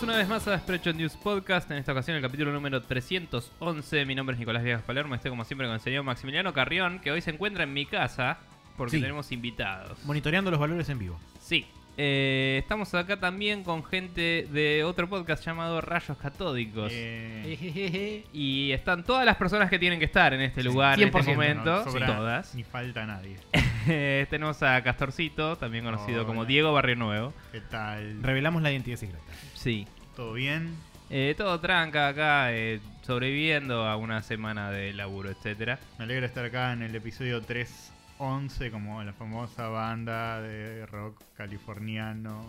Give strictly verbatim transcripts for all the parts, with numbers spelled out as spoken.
una vez más a Spreadshot News Podcast, en esta ocasión el capítulo número trescientos once. Mi nombre es Nicolás Viegas Palermo, estoy como siempre con el señor Maximiliano Carrión, que hoy se encuentra en mi casa porque Sí. tenemos invitados. Monitoreando los valores en vivo. Sí, eh, estamos acá también con gente de otro podcast llamado Rayos Catódicos. Eh, Y están todas las personas que tienen que estar en este lugar, en este cien por ciento, momento. no Sí, todas. Ni falta nadie. Eh, tenemos a Castorcito, también conocido Hola. como Diego Barrio Nuevo. ¿Qué tal? Revelamos la identidad secreta. Sí. ¿Todo bien? Eh, todo tranca acá, eh, sobreviviendo a una semana de laburo, etcétera. Me alegra estar acá en el episodio trescientos once, como la famosa banda de rock californiano,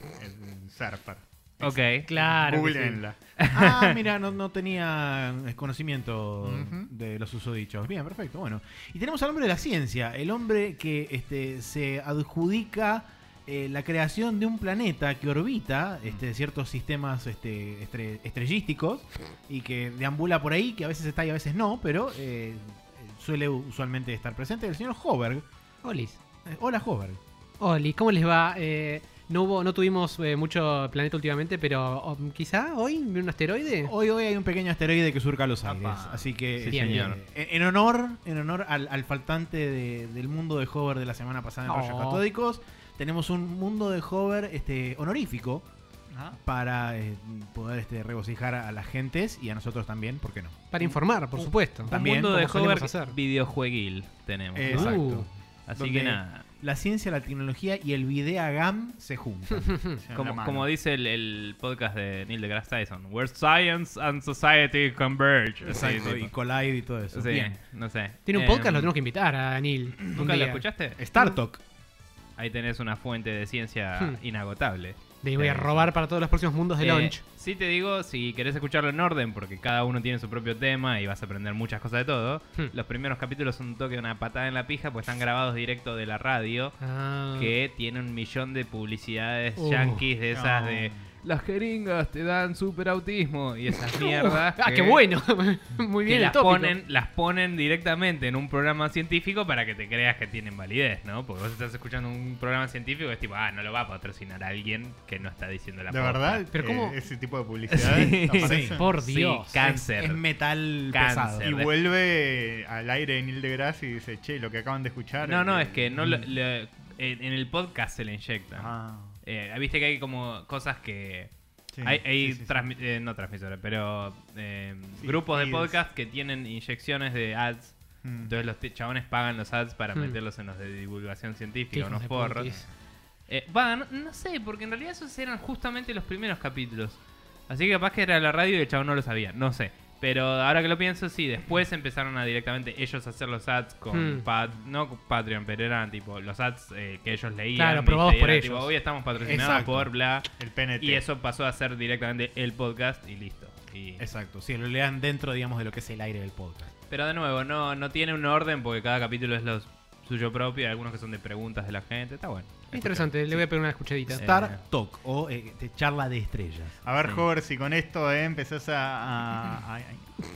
el Zarpar. Ok. Claro. que sí. Googleenla. Ah, mira, no, no tenía conocimiento Ujú. de los susodichos. Bien, perfecto, bueno. Y tenemos al hombre de la ciencia, el hombre que este, se adjudica eh, la creación de un planeta que orbita este, ciertos sistemas este, estre- estrellísticos y que deambula por ahí, que a veces está y a veces no, pero eh, suele usualmente estar presente, el señor Hoberg. Olis. Eh, hola, Hoberg. Oli, ¿cómo les va? Eh, no hubo, no tuvimos eh, mucho planeta últimamente, pero oh, quizá hoy un asteroide. Hoy, hoy hay un pequeño asteroide que surca los aires, Apa. así que Sí, este, señor. en, en honor, en honor al, al faltante de- del mundo de Hover de la semana pasada en Oh. Rayos Catódicos, tenemos un mundo de Hover este, honorífico Ajá. para eh, poder este, regocijar a las gentes y a nosotros también, ¿por qué no? Para informar, por supuesto. También, Un mundo de como solemos Hover hacer. videojueguil tenemos. ¿no? Exacto. Uh. Así Donde que nada. La ciencia, la tecnología y el videogame se juntan. Se dan la Como, mano. como dice el, el podcast de Neil deGrasse Tyson, where science and society converge. Exacto, Sí, y tipo. Collide y todo eso. Sí, Bien. no sé. Tiene un Eh, podcast, lo tenemos que invitar a Neil. un ¿Nunca lo día. escuchaste? Star Talk. Ahí tenés una fuente de ciencia Hmm. inagotable. Le voy a Eh, robar para todos los próximos mundos de Eh, launch. Sí te digo, si querés escucharlo en orden, porque cada uno tiene su propio tema y vas a aprender muchas cosas de todo, Hmm. los primeros capítulos son un toque de una patada en la pija, pues están grabados directo de la radio, Ah. que tiene un millón de publicidades Uh, yankees de esas no. de las jeringas te dan super autismo y esas mierdas. Ah, que- qué bueno. Muy que bien el las tópico. ponen, las ponen directamente en un programa científico para que te creas que tienen validez, ¿no? Porque vos estás escuchando un programa científico y es tipo, ah, no lo va a patrocinar alguien que no está diciendo la ¿De posta. verdad? Pero eh, ¿cómo? ese tipo de publicidad Sí. aparece. Por Sí, Dios. cáncer. Es, es metal Cáncer. pesado. Y vuelve al aire de Neil deGrasse y dice, che, lo que acaban de escuchar. No, no, eh, es que no lo- le- en, en el podcast se le inyecta. Ah, Eh, Viste que hay como cosas que... sí, hay hay sí, sí, sí. transmi- eh, no transmisores, pero eh, Sí, grupos de feeds. podcast que tienen inyecciones de ads. Mm. Entonces los t- chabones pagan los ads para Hmm. meterlos en los de divulgación Qué científica, hijos unos de porros. putis. Eh, va, no, no sé, porque en realidad esos eran justamente los primeros capítulos. Así que capaz que era la radio y el chabón no lo sabía, no sé. Pero ahora que lo pienso, sí, después empezaron a directamente ellos a hacer los ads con Hmm. Pat- no con Patreon, pero eran tipo los ads eh, que ellos leían. Claro, ¿viste? aprobados Y por era ellos. tipo, hoy estamos patrocinados Exacto. por bla. El P N T. Y eso pasó a ser directamente el podcast y listo. Y- Exacto, sí, lo lean dentro, digamos, de lo que es el aire del podcast. Pero de nuevo, no, no tiene un orden porque cada capítulo es lo suyo propio. Hay algunos que son de preguntas de la gente. Está bueno. Interesante, le voy a pegar una escuchadita. Sí. Star Eh. Talk o eh, de charla de estrellas. A ver, Sí. Hover, si con esto eh, empezás a, a, a-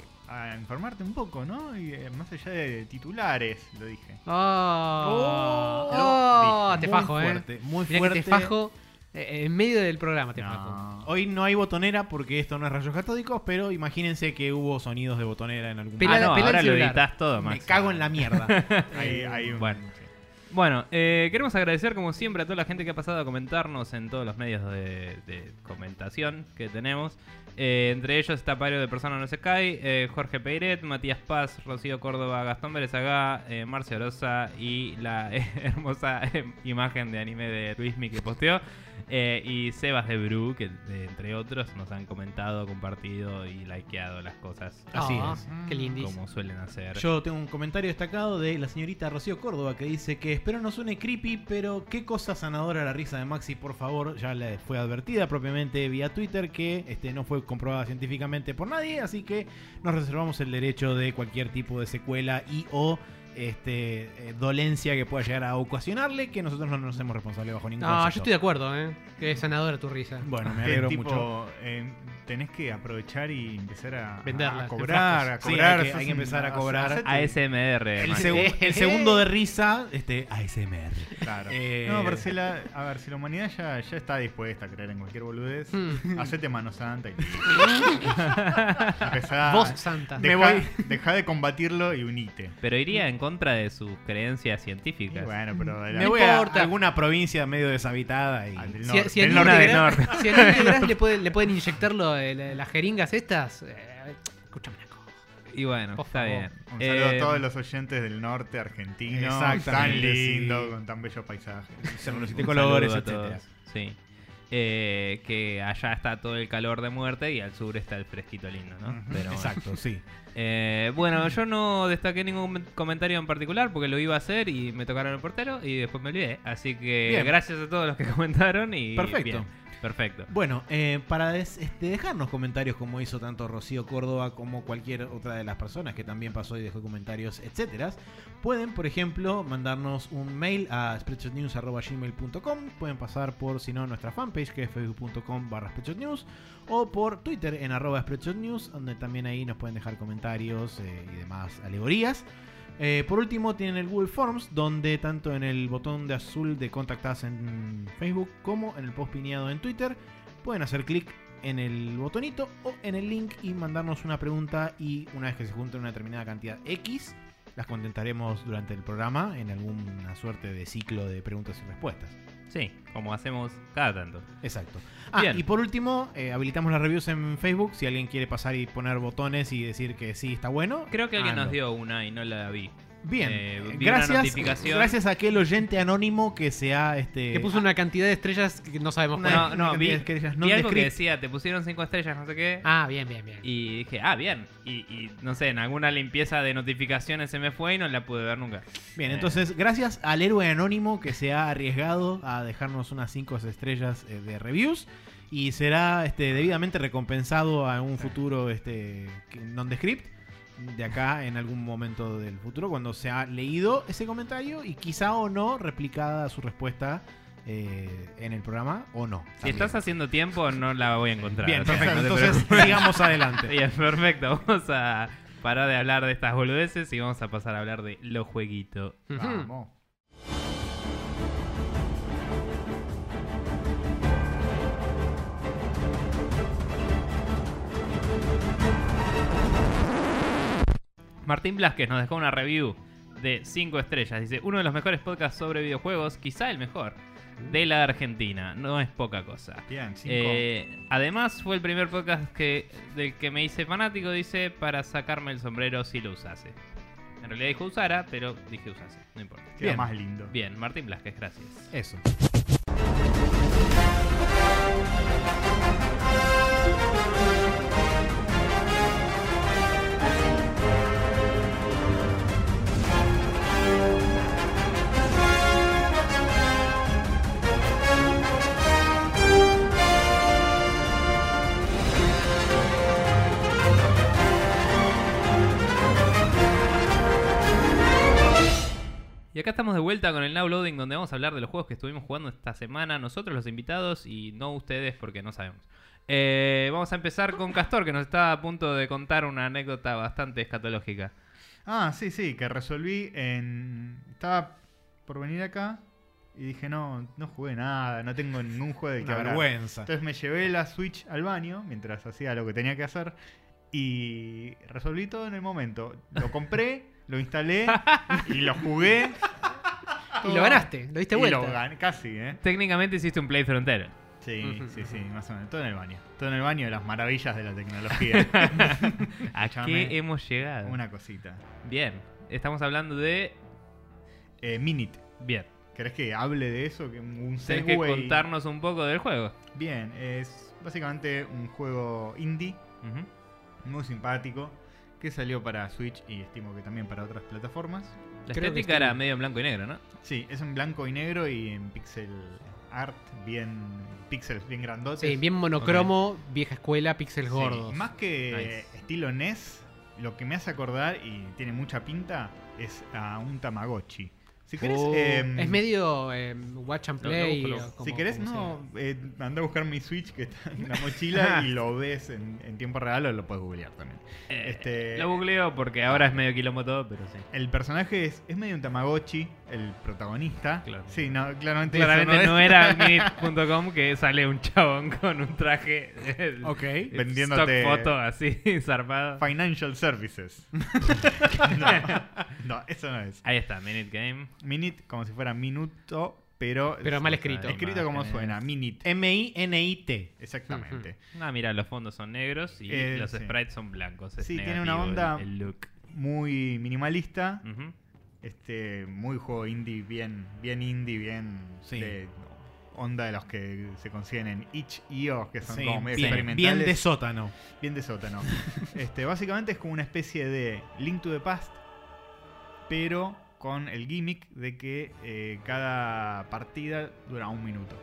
a informarte un poco, ¿no? Y eh, más allá de titulares, lo dije. Oh, Oh, oh, te Muy fajo, fuerte, eh. muy Mirá fuerte. que te fajo eh, en medio del programa, te No. fajo. Hoy no hay botonera porque esto no es rayos catódicos, pero imagínense que hubo sonidos de botonera en algún Pela- ah, no, pela el ahora lo celular. editas todo, Me Max. cago en la mierda. Hay, hay un- Bueno. sí. Bueno, eh, queremos agradecer como siempre a toda la gente que ha pasado a comentarnos en todos los medios de, de comentación que tenemos. Eh, entre ellos está Pario de Persona No Se Cae, eh, Jorge Peiret, Matías Paz, Rocío Córdoba, Gastón Berezagá, eh, Marcia Rosa y la eh, hermosa eh, imagen de anime de Luismi que posteó. Eh, y Sebas de Bru, que eh, entre otros nos han comentado, compartido y likeado las cosas Así Ah, es. Qué lindis. como suelen hacer. Yo tengo un comentario destacado de la señorita Rocío Córdoba que dice que espero no suene creepy, pero qué cosa sanadora la risa de Maxi, por favor. Ya le fue advertida propiamente vía Twitter que este, no fue comprobada científicamente por nadie, así que nos reservamos el derecho de cualquier tipo de secuela y o este, eh, dolencia que pueda llegar a ocasionarle, que nosotros no nos hacemos responsables bajo ningún No, yo concepto. estoy de acuerdo, eh. Que es sanadora tu risa. Bueno, me Eh, alegro tipo, mucho. eh, tenés que aprovechar y empezar a, Venderlas, a en cobrar, a Sí, cobrar. hay que- sos hay que un- empezar a o sea, cobrar. hacete- A S M R. El, man. segu- el segundo de risa, este, A S M R. Claro. Eh, No, pero si la, a ver, si la humanidad ya, ya está dispuesta a creer en cualquier boludez, Mm. hacete mano santa y empezá, Voz santa. Deja, Me voy. deja de combatirlo y unite. Pero iría en contra de sus creencias Y científicas. bueno, pero de la- Me voy a importa. alguna provincia medio deshabitada y... al del Si, norte, si al del niño norte. del Gras- norte. si al niño Gras le pueden, le pueden inyectar lo- eh, las jeringas estas, eh, escúchame una cosa. Y bueno, Por está favor. bien. Un saludo Eh, a todos los oyentes del norte argentino. Exactamente, Tan lindo, sí. con tan bellos paisajes. Cerros un de colores, saludo a etcétera. todos. Sí. Eh, que allá está todo el calor de muerte y al sur está el fresquito lindo, ¿no? Ujú. Pero bueno. Exacto, sí. Eh, bueno, yo no destaqué ningún comentario en particular porque lo iba a hacer y me tocaron el portero y después me olvidé. Así que Bien. gracias a todos los que comentaron y Perfecto. bien, perfecto. Bueno, eh, para des- este, dejarnos comentarios como hizo tanto Rocío Córdoba como cualquier otra de las personas que también pasó y dejó comentarios, etcétera, pueden, por ejemplo, mandarnos un mail a spreadshotnews arroba gmail punto com. Pueden pasar por, si no, nuestra fanpage que es facebook punto com barra spreadshotnews o por Twitter en arroba spreadshotnews, donde también ahí nos pueden dejar comentarios eh, y demás alegorías. Eh, por último tienen el Google Forms, donde tanto en el botón de azul de contactarse en Facebook como en el post pineado en Twitter pueden hacer clic en el botonito o en el link y mandarnos una pregunta, y una vez que se junte una determinada cantidad X las contestaremos durante el programa en alguna suerte de ciclo de preguntas y respuestas. Sí, como hacemos cada tanto. Exacto. Ah, Bien. y por último, eh, habilitamos las reviews en Facebook. Si alguien quiere pasar y poner botones y decir que sí está bueno, Creo que alguien háganlo. nos dio una y no la vi. Bien, Eh, vi una gracias, notificación. gracias a aquel oyente anónimo que se ha este, Que puso una cantidad de estrellas que no sabemos Una- cuál. No, no, una vi, cantidad de estrellas vi algo que non-descript. decía, te pusieron cinco estrellas, no sé qué. Ah, bien, bien, bien. Y dije, ah, bien. Y, y no sé, en alguna limpieza de notificaciones se me fue y no la pude ver nunca. Bien, Eh, entonces, gracias al héroe anónimo que se ha arriesgado a dejarnos unas cinco estrellas eh, de reviews y será este, debidamente recompensado a un futuro este, que- non-descript de acá en algún momento del futuro cuando se ha leído ese comentario y quizá o no replicada su respuesta eh, en el programa o no. Si también. estás haciendo tiempo, no la voy a encontrar. Bien, o sea, perfecto. no te Entonces, preocupes. sigamos adelante. Bien, perfecto. Vamos a parar de hablar de estas boludeces y vamos a pasar a hablar de los jueguitos. Ujú. Vamos. Martín Blasquez nos dejó una review de cinco estrellas. Dice, uno de los mejores podcasts sobre videojuegos, quizá el mejor, de la Argentina. No es poca cosa. Bien, cinco. Eh, además fue el primer podcast que, del que me hice fanático, dice, para sacarme el sombrero si lo usase. En realidad dijo usara, pero dije usase, no importa. Queda bien. más lindo. Bien, Martín Blasquez, gracias. Eso. Y acá estamos de vuelta con el Now Loading, donde vamos a hablar de los juegos que estuvimos jugando esta semana, nosotros los invitados y no ustedes porque no sabemos. Eh, vamos a empezar con Castor, que nos está a punto de contar una anécdota bastante escatológica. Ah, sí, sí, que resolví en... Estaba por venir acá y dije, no, no jugué nada, no tengo ningún juego de que Una hablar. vergüenza. Entonces me llevé la Switch al baño mientras hacía lo que tenía que hacer y resolví todo en el momento. Lo compré, lo instalé y lo jugué. Y lo ganaste, lo diste Y vuelta. lo gané, casi, ¿eh? Técnicamente hiciste un playthrough entero. Sí, Ujú. sí, sí, más o menos. Todo en el baño. Todo en el baño de las maravillas de la tecnología. ¿A Escúchame, qué hemos llegado? Una cosita. Bien, estamos hablando de... Eh, Minute. Bien, ¿Querés que hable de eso? Que un tenés que segue. contarnos un poco del juego. Bien, es básicamente un juego indie, Ujú. muy simpático, que salió para Switch y estimo que también para otras plataformas. La Creo que estética está era en- medio en blanco y negro, ¿no? Sí, es en blanco y negro y en pixel art, bien píxeles bien grandotes. Sí, bien monocromo, vieja escuela, píxeles Sí, gordos. más que Nice. estilo N E S, lo que me hace acordar, y tiene mucha pinta, es a un Tamagotchi. Si querés, Oh. em, Es medio eh, watch and Lo- lo play. busco, lo- o como- si querés, como no, eh, andá a buscar mi Switch que está en la mochila y lo ves en, en tiempo real o lo puedes googlear también. Eh, Este- Lo googleo porque ahora es medio quilombo todo, pero sí. El personaje es, es medio un Tamagotchi, el protagonista. Claro. Sí, no, claramente, Claramente eso no, no es. era minute punto com que sale un chabón con un traje eh, Ok. Vendiéndote- stock foto así zarpado. Financial Services. no, no, eso no es. Ahí está, Minute Game. Minute como si fuera minuto, pero... Pero mal es- escrito. Escrito como Imágenes. suena, Minute. M I N I T. Exactamente. Ah, mira, los fondos son negros y Eh, los sí. sprites son blancos. Es Sí, tiene negativo una onda- El, el look. Muy minimalista. Ujú. Este, muy juego indie, bien, bien indie, bien Sí. de onda de los que se consiguen en itch punto i o, que son Sí, como medio bien, experimentales. bien de sótano. Bien de sótano. este, básicamente es como una especie de Link to the Past, pero con el gimmick de que eh, cada partida dura un minuto.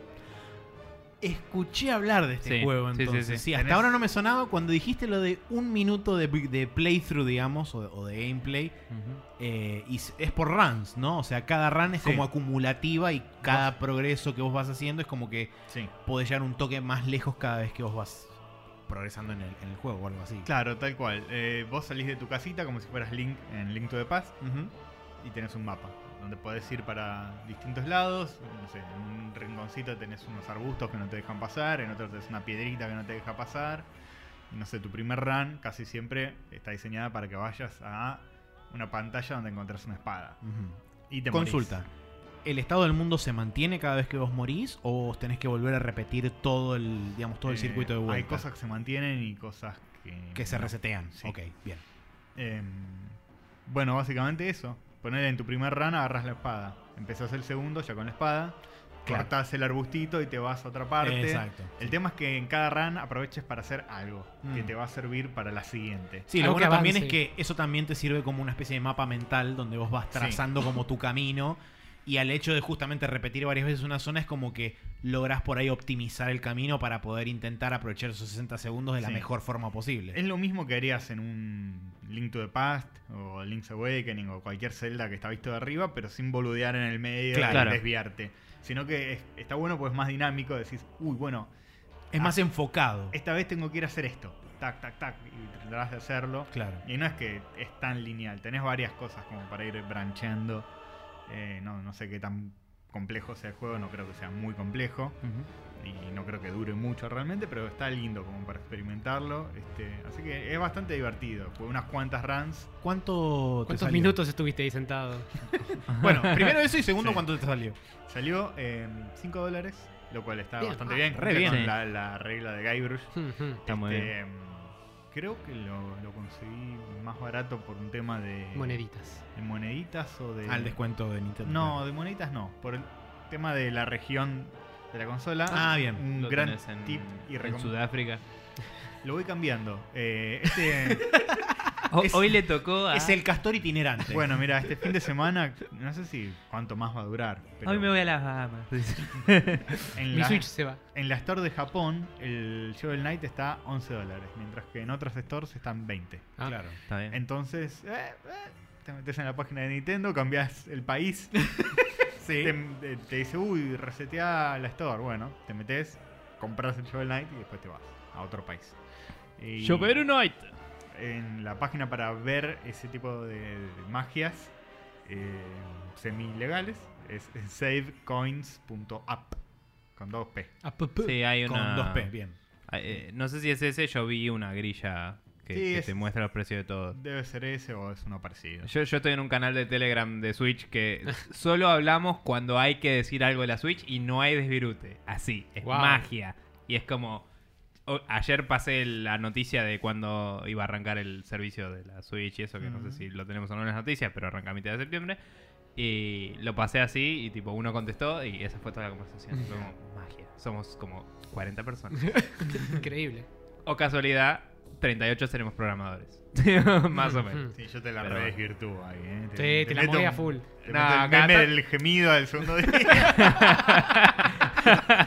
Escuché hablar de este Sí, juego sí, sí, entonces. sí. Sí, hasta Tenés- ahora no me sonaba. Cuando dijiste lo de un minuto de, de playthrough, digamos, o, o de gameplay, eh, y s- es por runs, ¿no? O sea, cada run es Sí. como acumulativa y cada progreso que vos vas haciendo es como que Sí. podés llegar un toque más lejos cada vez que vos vas progresando en el, en el juego o algo así. Claro, tal cual. Eh, vos salís de tu casita como si fueras Link en Link to the Past Ujú. y tenés un mapa donde podés ir para distintos lados. No sé, en un rinconcito tenés unos arbustos que no te dejan pasar, en otro tenés una piedrita que no te deja pasar. Y no sé, tu primer run casi siempre está diseñada para que vayas a una pantalla donde encontrás una espada. Ujú. Y te Consulta. morís. ¿El estado del mundo se mantiene cada vez que vos morís o vos tenés que volver a repetir todo el, digamos, todo el Eh, circuito de vuelta? Hay cosas que se mantienen y cosas que... que se no. resetean. Sí. Ok, bien. Em, bueno, básicamente eso. Poner en tu primer run, agarras la espada. Empezás el segundo ya con la espada. Claro. Cortás el arbustito y te vas a otra parte. Exacto. El tema es que en cada run aproveches para hacer algo que Mm. te va a servir para la siguiente. Sí, lo Algo bueno que también avance. es que eso también te sirve como una especie de mapa mental donde vos vas Sí. trazando como tu camino. Y al hecho de justamente repetir varias veces una zona es como que lográs por ahí optimizar el camino para poder intentar aprovechar esos sesenta segundos de la Sí. mejor forma posible. Es lo mismo que harías en un Link to the Past o Link's Awakening o cualquier Zelda que está visto de arriba, pero sin boludear en el medio Claro. y desviarte. Sino que es- está bueno porque es más dinámico. Decís, uy, bueno, Es más enfocado. esta vez tengo que ir a hacer esto. Tac, tac, tac. Y tratarás de hacerlo. Claro. Y no es que es tan lineal. Tenés varias cosas como para ir brancheando. Eh, no, no sé qué tan complejo sea el juego. No creo que sea muy complejo. Y no creo que dure mucho realmente. Pero está lindo como para experimentarlo. Este, así que es bastante divertido. Fue unas cuantas runs. ¿Cuánto te ¿Cuántos salió? minutos estuviste ahí sentado? Bueno, primero eso y segundo, Sí. ¿cuánto te salió? Salió en cinco dólares. Lo cual está Bien. bastante Ah, bien. re cumple bien. con Sí. la, la regla de Guybrush. Ujú. Está muy Este, bien. Creo que lo, lo conseguí más barato por un tema de... Moneditas. ¿De moneditas o de...? Al descuento de Nintendo. No, de moneditas no. Por el tema de la región de la consola. Ah, bien. Un Lo gran tenés en, tip y en recom- Sudáfrica. Lo voy cambiando. Eh, este, O- Es- hoy le tocó a... Es el castor itinerante. bueno, mira, este fin de semana, no sé si cuánto más va a durar. Pero Hoy me voy a las Bahamas. en, Mi la, Switch se va. en la store de Japón, el Shovel Knight está once dólares. Mientras que en otras stores están veinte. Ah, Claro. Está bien. Entonces, eh, eh, te metes en la página de Nintendo, cambias el país. Sí. te, te- te dice, uy, resetea la store. Bueno, te metes, compras el Shovel Knight y después te vas a otro país. Y Shovel Knight. en la página para ver ese tipo de, de magias eh, semi-legales es savecoins punto app con dos P. Ah, pu- pu. Sí, hay una... Con dos P, bien. Ah, eh, no sé si es ese, yo vi una grilla que, Sí, que es- te muestra los precios de todo. Debe ser ese o es uno parecido. Yo, yo estoy en un canal de Telegram de Switch que solo hablamos cuando hay que decir algo de la Switch y no hay desvirute. Así, es Wow. magia. Y es como... o- ayer pasé la noticia de cuando iba a arrancar el servicio de la Switch y eso, que no sé si lo tenemos o no en las noticias, pero arranca a mitad de septiembre. Y lo pasé así y tipo uno contestó y esa fue toda la conversación. Fue como magia. Somos como cuarenta personas. Increíble. O casualidad, treinta y ocho seremos programadores. Más o menos. Ujú. Sí, yo te la Pero- redesvirtúo ahí, ¿eh? Sí, te la meto moví a un- full. Te No, meto el cada meme ta- del gemido del segundo día.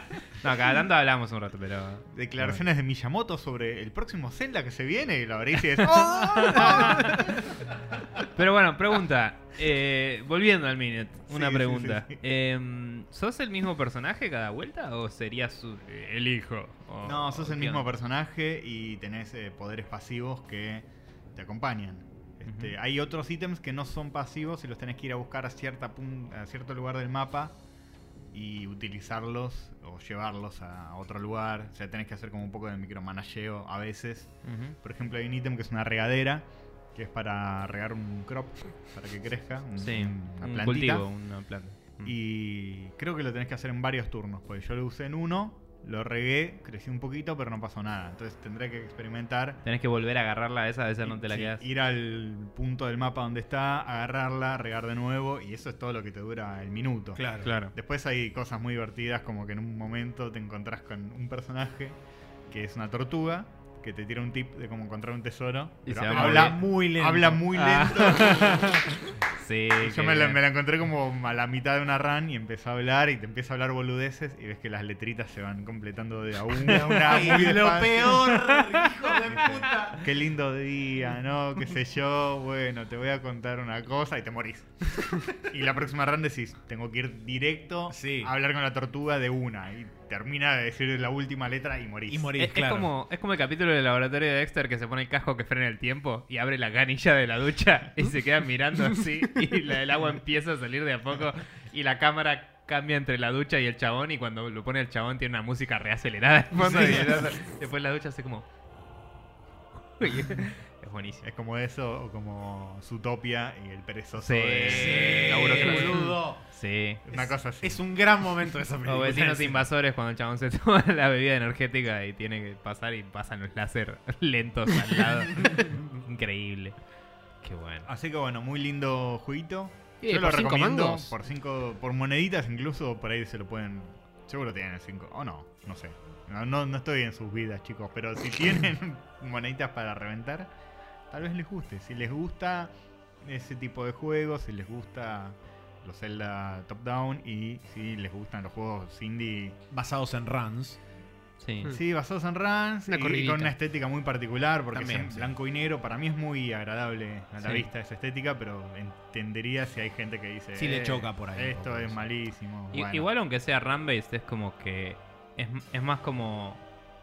No, cada tanto hablamos un rato, pero... Declaraciones de Miyamoto sobre el próximo Zelda que se viene y lo abrís y decís ¡oh! Pero bueno, pregunta. Eh, volviendo al Minute, una Sí, pregunta. sí, sí, sí. Eh, ¿Sos el mismo personaje cada vuelta o serías su- el hijo? O- No, sos o el qué mismo onda? personaje y tenés eh, poderes pasivos que te acompañan. Este, Ujú. Hay otros ítems que no son pasivos y los tenés que ir a buscar a, cierta pun- a cierto lugar del mapa y utilizarlos o llevarlos a otro lugar. O sea, tenés que hacer como un poco de micromanageo a veces. Ujú. Por ejemplo, hay un ítem que es una regadera, que es para regar un crop, para que crezca, un- Sí, una un plantita. cultivo, una planta. Mm. Y creo que lo tenés que hacer en varios turnos, porque yo lo usé en uno, lo regué, crecí un poquito, pero no pasó nada. Entonces tendré que experimentar. Tenés que volver a agarrarla esa, a veces no te la Sí, quedas. ir al punto del mapa donde está, agarrarla, regar de nuevo, y eso es todo lo que te dura el minuto. Claro. Claro. Después hay cosas muy divertidas, como que en un momento te encontrás con un personaje que es una tortuga, que te tira un tip de cómo encontrar un tesoro. Y pero se va habla muy muy lento. Habla muy Ah. lento. Sí, Y qué yo me la, bien. me la encontré como a la mitad de una run y empezó a hablar y te empieza a hablar boludeces y ves que las letritas se van completando de a una a una. Ay, muy lo despacio. peor, hijo de Dice, puta. Qué lindo día, ¿no? Qué sé yo. Bueno, te voy a contar una cosa y te morís. Y la próxima run decís, tengo que ir directo Sí. a hablar con la tortuga de una. Y termina de decir la última letra y morís. Y morís, Es, es claro. como, es como el capítulo del laboratorio de Dexter que se pone el casco que frena el tiempo y abre la canilla de la ducha y se queda mirando así y la, el agua empieza a salir de a poco y la cámara cambia entre la ducha y el chabón y cuando lo pone el chabón tiene una música reacelerada de fondo y después la ducha hace como... Es buenísimo. Es como eso o como Zootopia y el perezoso Sí. de, Sí, de la burocracia. boludo. Sí. Una cosa así. Es un gran momento de esa película. O vecinos invasores cuando el chabón se toma la bebida energética y tiene que pasar y pasan los láser lentos al lado. Increíble. Qué bueno. Así que bueno, muy lindo jueguito. Eh, Yo lo por cinco recomiendo mangos. por cinco, por moneditas incluso, por ahí se lo pueden. Seguro tienen cinco. O no, no sé. No, no, no estoy en sus vidas, chicos. Pero si tienen moneditas para reventar, tal vez les guste. Si les gusta ese tipo de juegos, si les gusta los Zelda Top Down y si les gustan los juegos indie. Basados en runs. Sí. Mm. Sí, basados en runs Una y corridita. con una estética muy particular porque También, es en sí. blanco y negro. Para mí es muy agradable a la Sí. vista esa estética, pero entendería si hay gente que dice Sí le "Eh, choca por ahí un esto poco es eso". malísimo. I- Bueno, Igual aunque sea run-based es como que es, es más como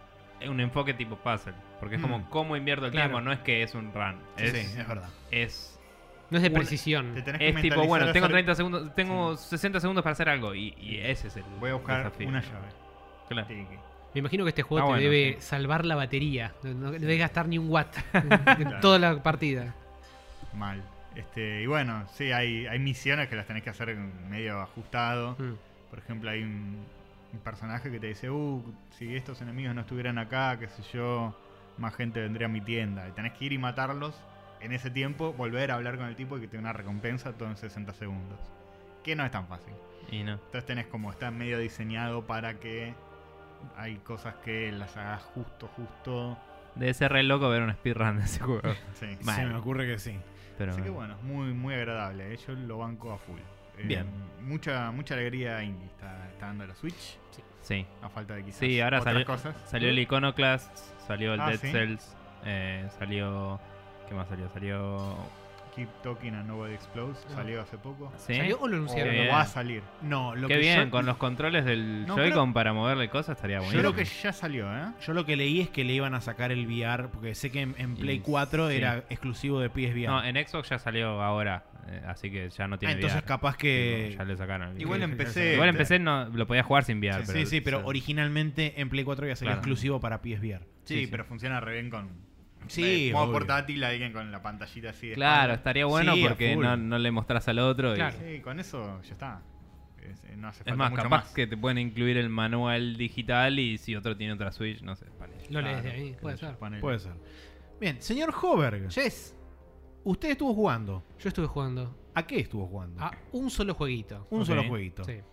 un enfoque tipo puzzle. Porque es como Mm. cómo invierto el Claro. tiempo, no es que es un run. Sí, es, sí, es verdad. es, No es de Una- precisión. te tenés que es tipo, mentalizar bueno, a tengo hacer- treinta segundos, tengo sesenta segundos para hacer algo. Y, y ese es el Voy a buscar desafío. una llave. Claro. Tiki. Me imagino que este juego Ah, te bueno, debe sí. salvar la batería. No, no debes gastar ni un watt en toda la partida. Mal. Este, y bueno, sí, hay, hay misiones que las tenés que hacer medio ajustado. Mm. Por ejemplo, hay un, un personaje que te dice, uh, si estos enemigos no estuvieran acá, qué sé yo, más gente vendría a mi tienda. Y tenés que ir y matarlos en ese tiempo, volver a hablar con el tipo y que te dé una recompensa todo en sesenta segundos. Que no es tan fácil. Y no. Entonces tenés como, está medio diseñado para que hay cosas que las hagas justo, justo. Debe ser re loco ver un speedrun de ese juego. Sí. Mal. Se me ocurre que sí. Pero Así que bueno, es muy, muy agradable. ¿eh? Yo lo banco a full. Eh, Bien. Mucha, mucha alegría indie está, está dando la Switch. sí. A falta de quizás Sí, ahora otras salió, cosas. salió el Iconoclast, salió el Ah, Dead ¿sí? Cells, eh, salió... ¿Qué más salió? Salió... Keep Talking and Nobody Explodes. Ah. Salió hace poco. ¿Sí? ¿Salió o lo O anunciaron? Qué bien. va a salir. No, lo Qué que bien, yo, con los controles del No, Joy-Con creo- para moverle cosas estaría Yo bueno. creo que ya salió, ¿eh? yo lo que leí es que le iban a sacar el V R, porque sé que en, en Play Y- cuatro sí. era exclusivo de P S V R. No, en Xbox ya salió ahora, eh, así que ya no Ah, tiene entonces V R. capaz que... Ya le sacaron el Igual V R. empecé. Igual empecé, no, lo podía jugar sin V R. Sí, sí, pero se- originalmente en Play cuatro había salido Claro. exclusivo para P S V R. Sí, Sí, sí. pero funciona re bien con. Sí, eh, modo obvio. portátil, alguien con la pantallita así de Claro, espalda. estaría bueno Sí, a porque full. no, no le mostrás al otro. y- Claro. Sí, con eso ya está. Es, eh, no hace falta Es más, mucho capaz más. que te pueden incluir el manual digital y si otro tiene otra Switch, no sé. vale. Lo lees Claro, de ahí, qué puede sé yo, ser. ponele. Puede ser. Bien, señor Hoberg, Yes, usted estuvo jugando. yo estuve jugando ¿A qué estuvo jugando? a un solo jueguito. Un Ok. solo jueguito. Sí.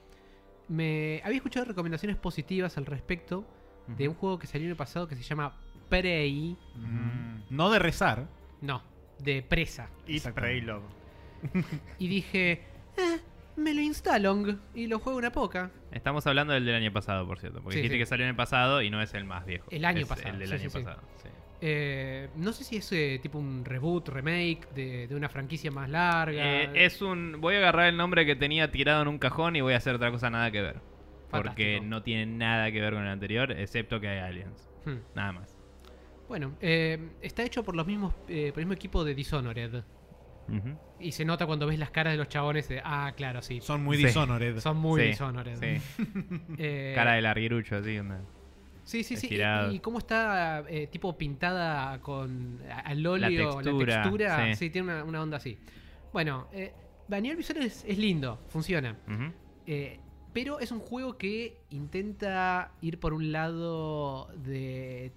Me había escuchado recomendaciones positivas al respecto de un juego que salió el año pasado que se llama Prey. Mm. No de rezar. No, de presa. Eat, Exactamente. Pray, Love. Y dije, "Eh, me lo instalo y lo juego una poca. Estamos hablando del del año pasado, por cierto. Porque Sí, dijiste sí. que salió en el pasado y no es el más viejo. El año es pasado, El del sí, año sí, sí. pasado. Sí. Eh, no sé si es eh, tipo un reboot, remake de, de una franquicia más larga. Eh, es un. Voy a agarrar el nombre que tenía tirado en un cajón y voy a hacer otra cosa nada que ver. Porque Fantástico. no tiene nada que ver con el anterior, excepto que hay aliens. Hmm. Nada más. Bueno, eh, está hecho por los mismos, eh, por el mismo equipo de Dishonored. Ujú. Y se nota cuando ves las caras de los chabones de, ah, claro, sí. Son muy Sí. Dishonored. Son muy Sí, Dishonored. Sí. Eh, Cara de larguirucho, así. Onda. Sí, sí, sí. estirado. Y, y cómo está eh, tipo pintada con a- al óleo, la textura, textura. sí. Sí, tiene una, una onda así. Bueno, eh, a nivel visual es, es lindo, funciona. Ujú. Eh, pero es un juego que intenta ir por un lado de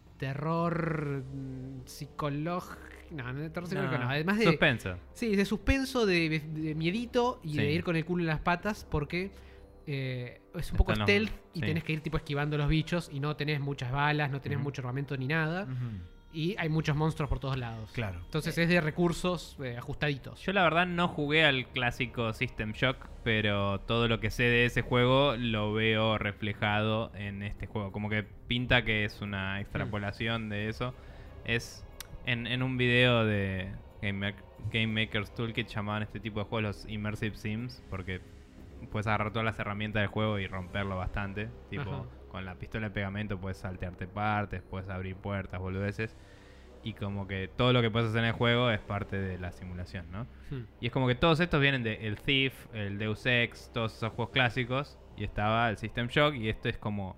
terror mm, psicológico. No, no de terror psicológico, no. No, Además de. Suspenso. Sí, de suspenso, de, de miedito y Sí. de ir con el culo en las patas porque eh, es un poco Están los- stealth y sí. tenés que ir tipo esquivando los bichos y no tenés muchas balas, no tenés Ujú. mucho armamento ni nada. Ujú. Y hay muchos monstruos por todos lados. Claro. Entonces es de recursos eh, ajustaditos. Yo la verdad no jugué al clásico System Shock, pero todo lo que sé de ese juego lo veo reflejado en este juego. Como que pinta que es una extrapolación de eso. Es en, en un video de Game, Mak- Game Maker's Toolkit llamaban este tipo de juegos los Immersive Sims, porque puedes agarrar todas las herramientas del juego y romperlo bastante. Tipo, Ajá. con la pistola de pegamento puedes saltearte partes, puedes abrir puertas, boludeces. Y como que todo lo que puedes hacer en el juego es parte de la simulación, ¿no? Hmm. Y es como que todos estos vienen de el Thief, el Deus Ex, todos esos juegos clásicos. Y estaba el System Shock. Y esto es como.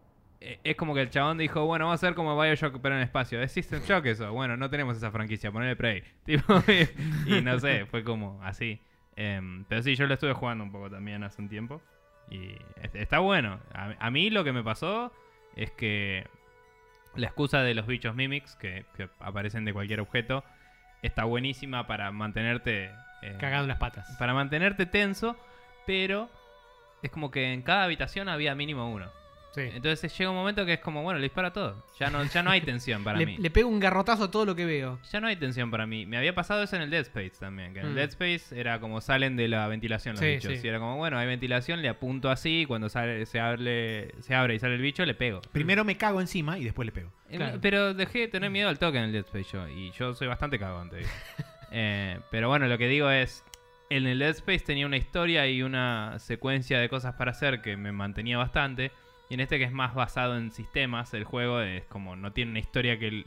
eh, Es como que el chabón dijo: bueno, vamos a hacer como Bioshock, pero en espacio. ¿Es System Shock eso? Bueno, no tenemos esa franquicia, ponele Prey. Tipo, y, y no sé, fue como así. Em, pero sí, yo lo estuve jugando un poco también hace un tiempo. Y es- está bueno. A, a mí lo que me pasó es que la excusa de los bichos mimics que, que aparecen de cualquier objeto está buenísima para mantenerte eh, Cagado en las patas. para mantenerte tenso, pero es como que en cada habitación había mínimo uno. Sí. Entonces llega un momento que es como, bueno, le disparo a todo. Ya no, ya no hay tensión para le, mí. le pego un garrotazo a todo lo que veo. Ya no hay tensión para mí. Me había pasado eso en el Dead Space también. Que en el Mm. Dead Space era como salen de la ventilación los Sí, bichos. sí. Y era como, bueno, hay ventilación, le apunto así. Y cuando sale, se, abre, se abre y sale el bicho, le pego. Primero me cago encima y después le pego. Eh, Claro. Pero dejé de tener miedo al toque en el Dead Space yo. Y yo soy bastante cagón, te digo. Eh, pero bueno, lo que digo es. En el Dead Space tenía una historia y una secuencia de cosas para hacer que me mantenía bastante. Y en este que es más basado en sistemas, el juego es como no tiene una historia que... el-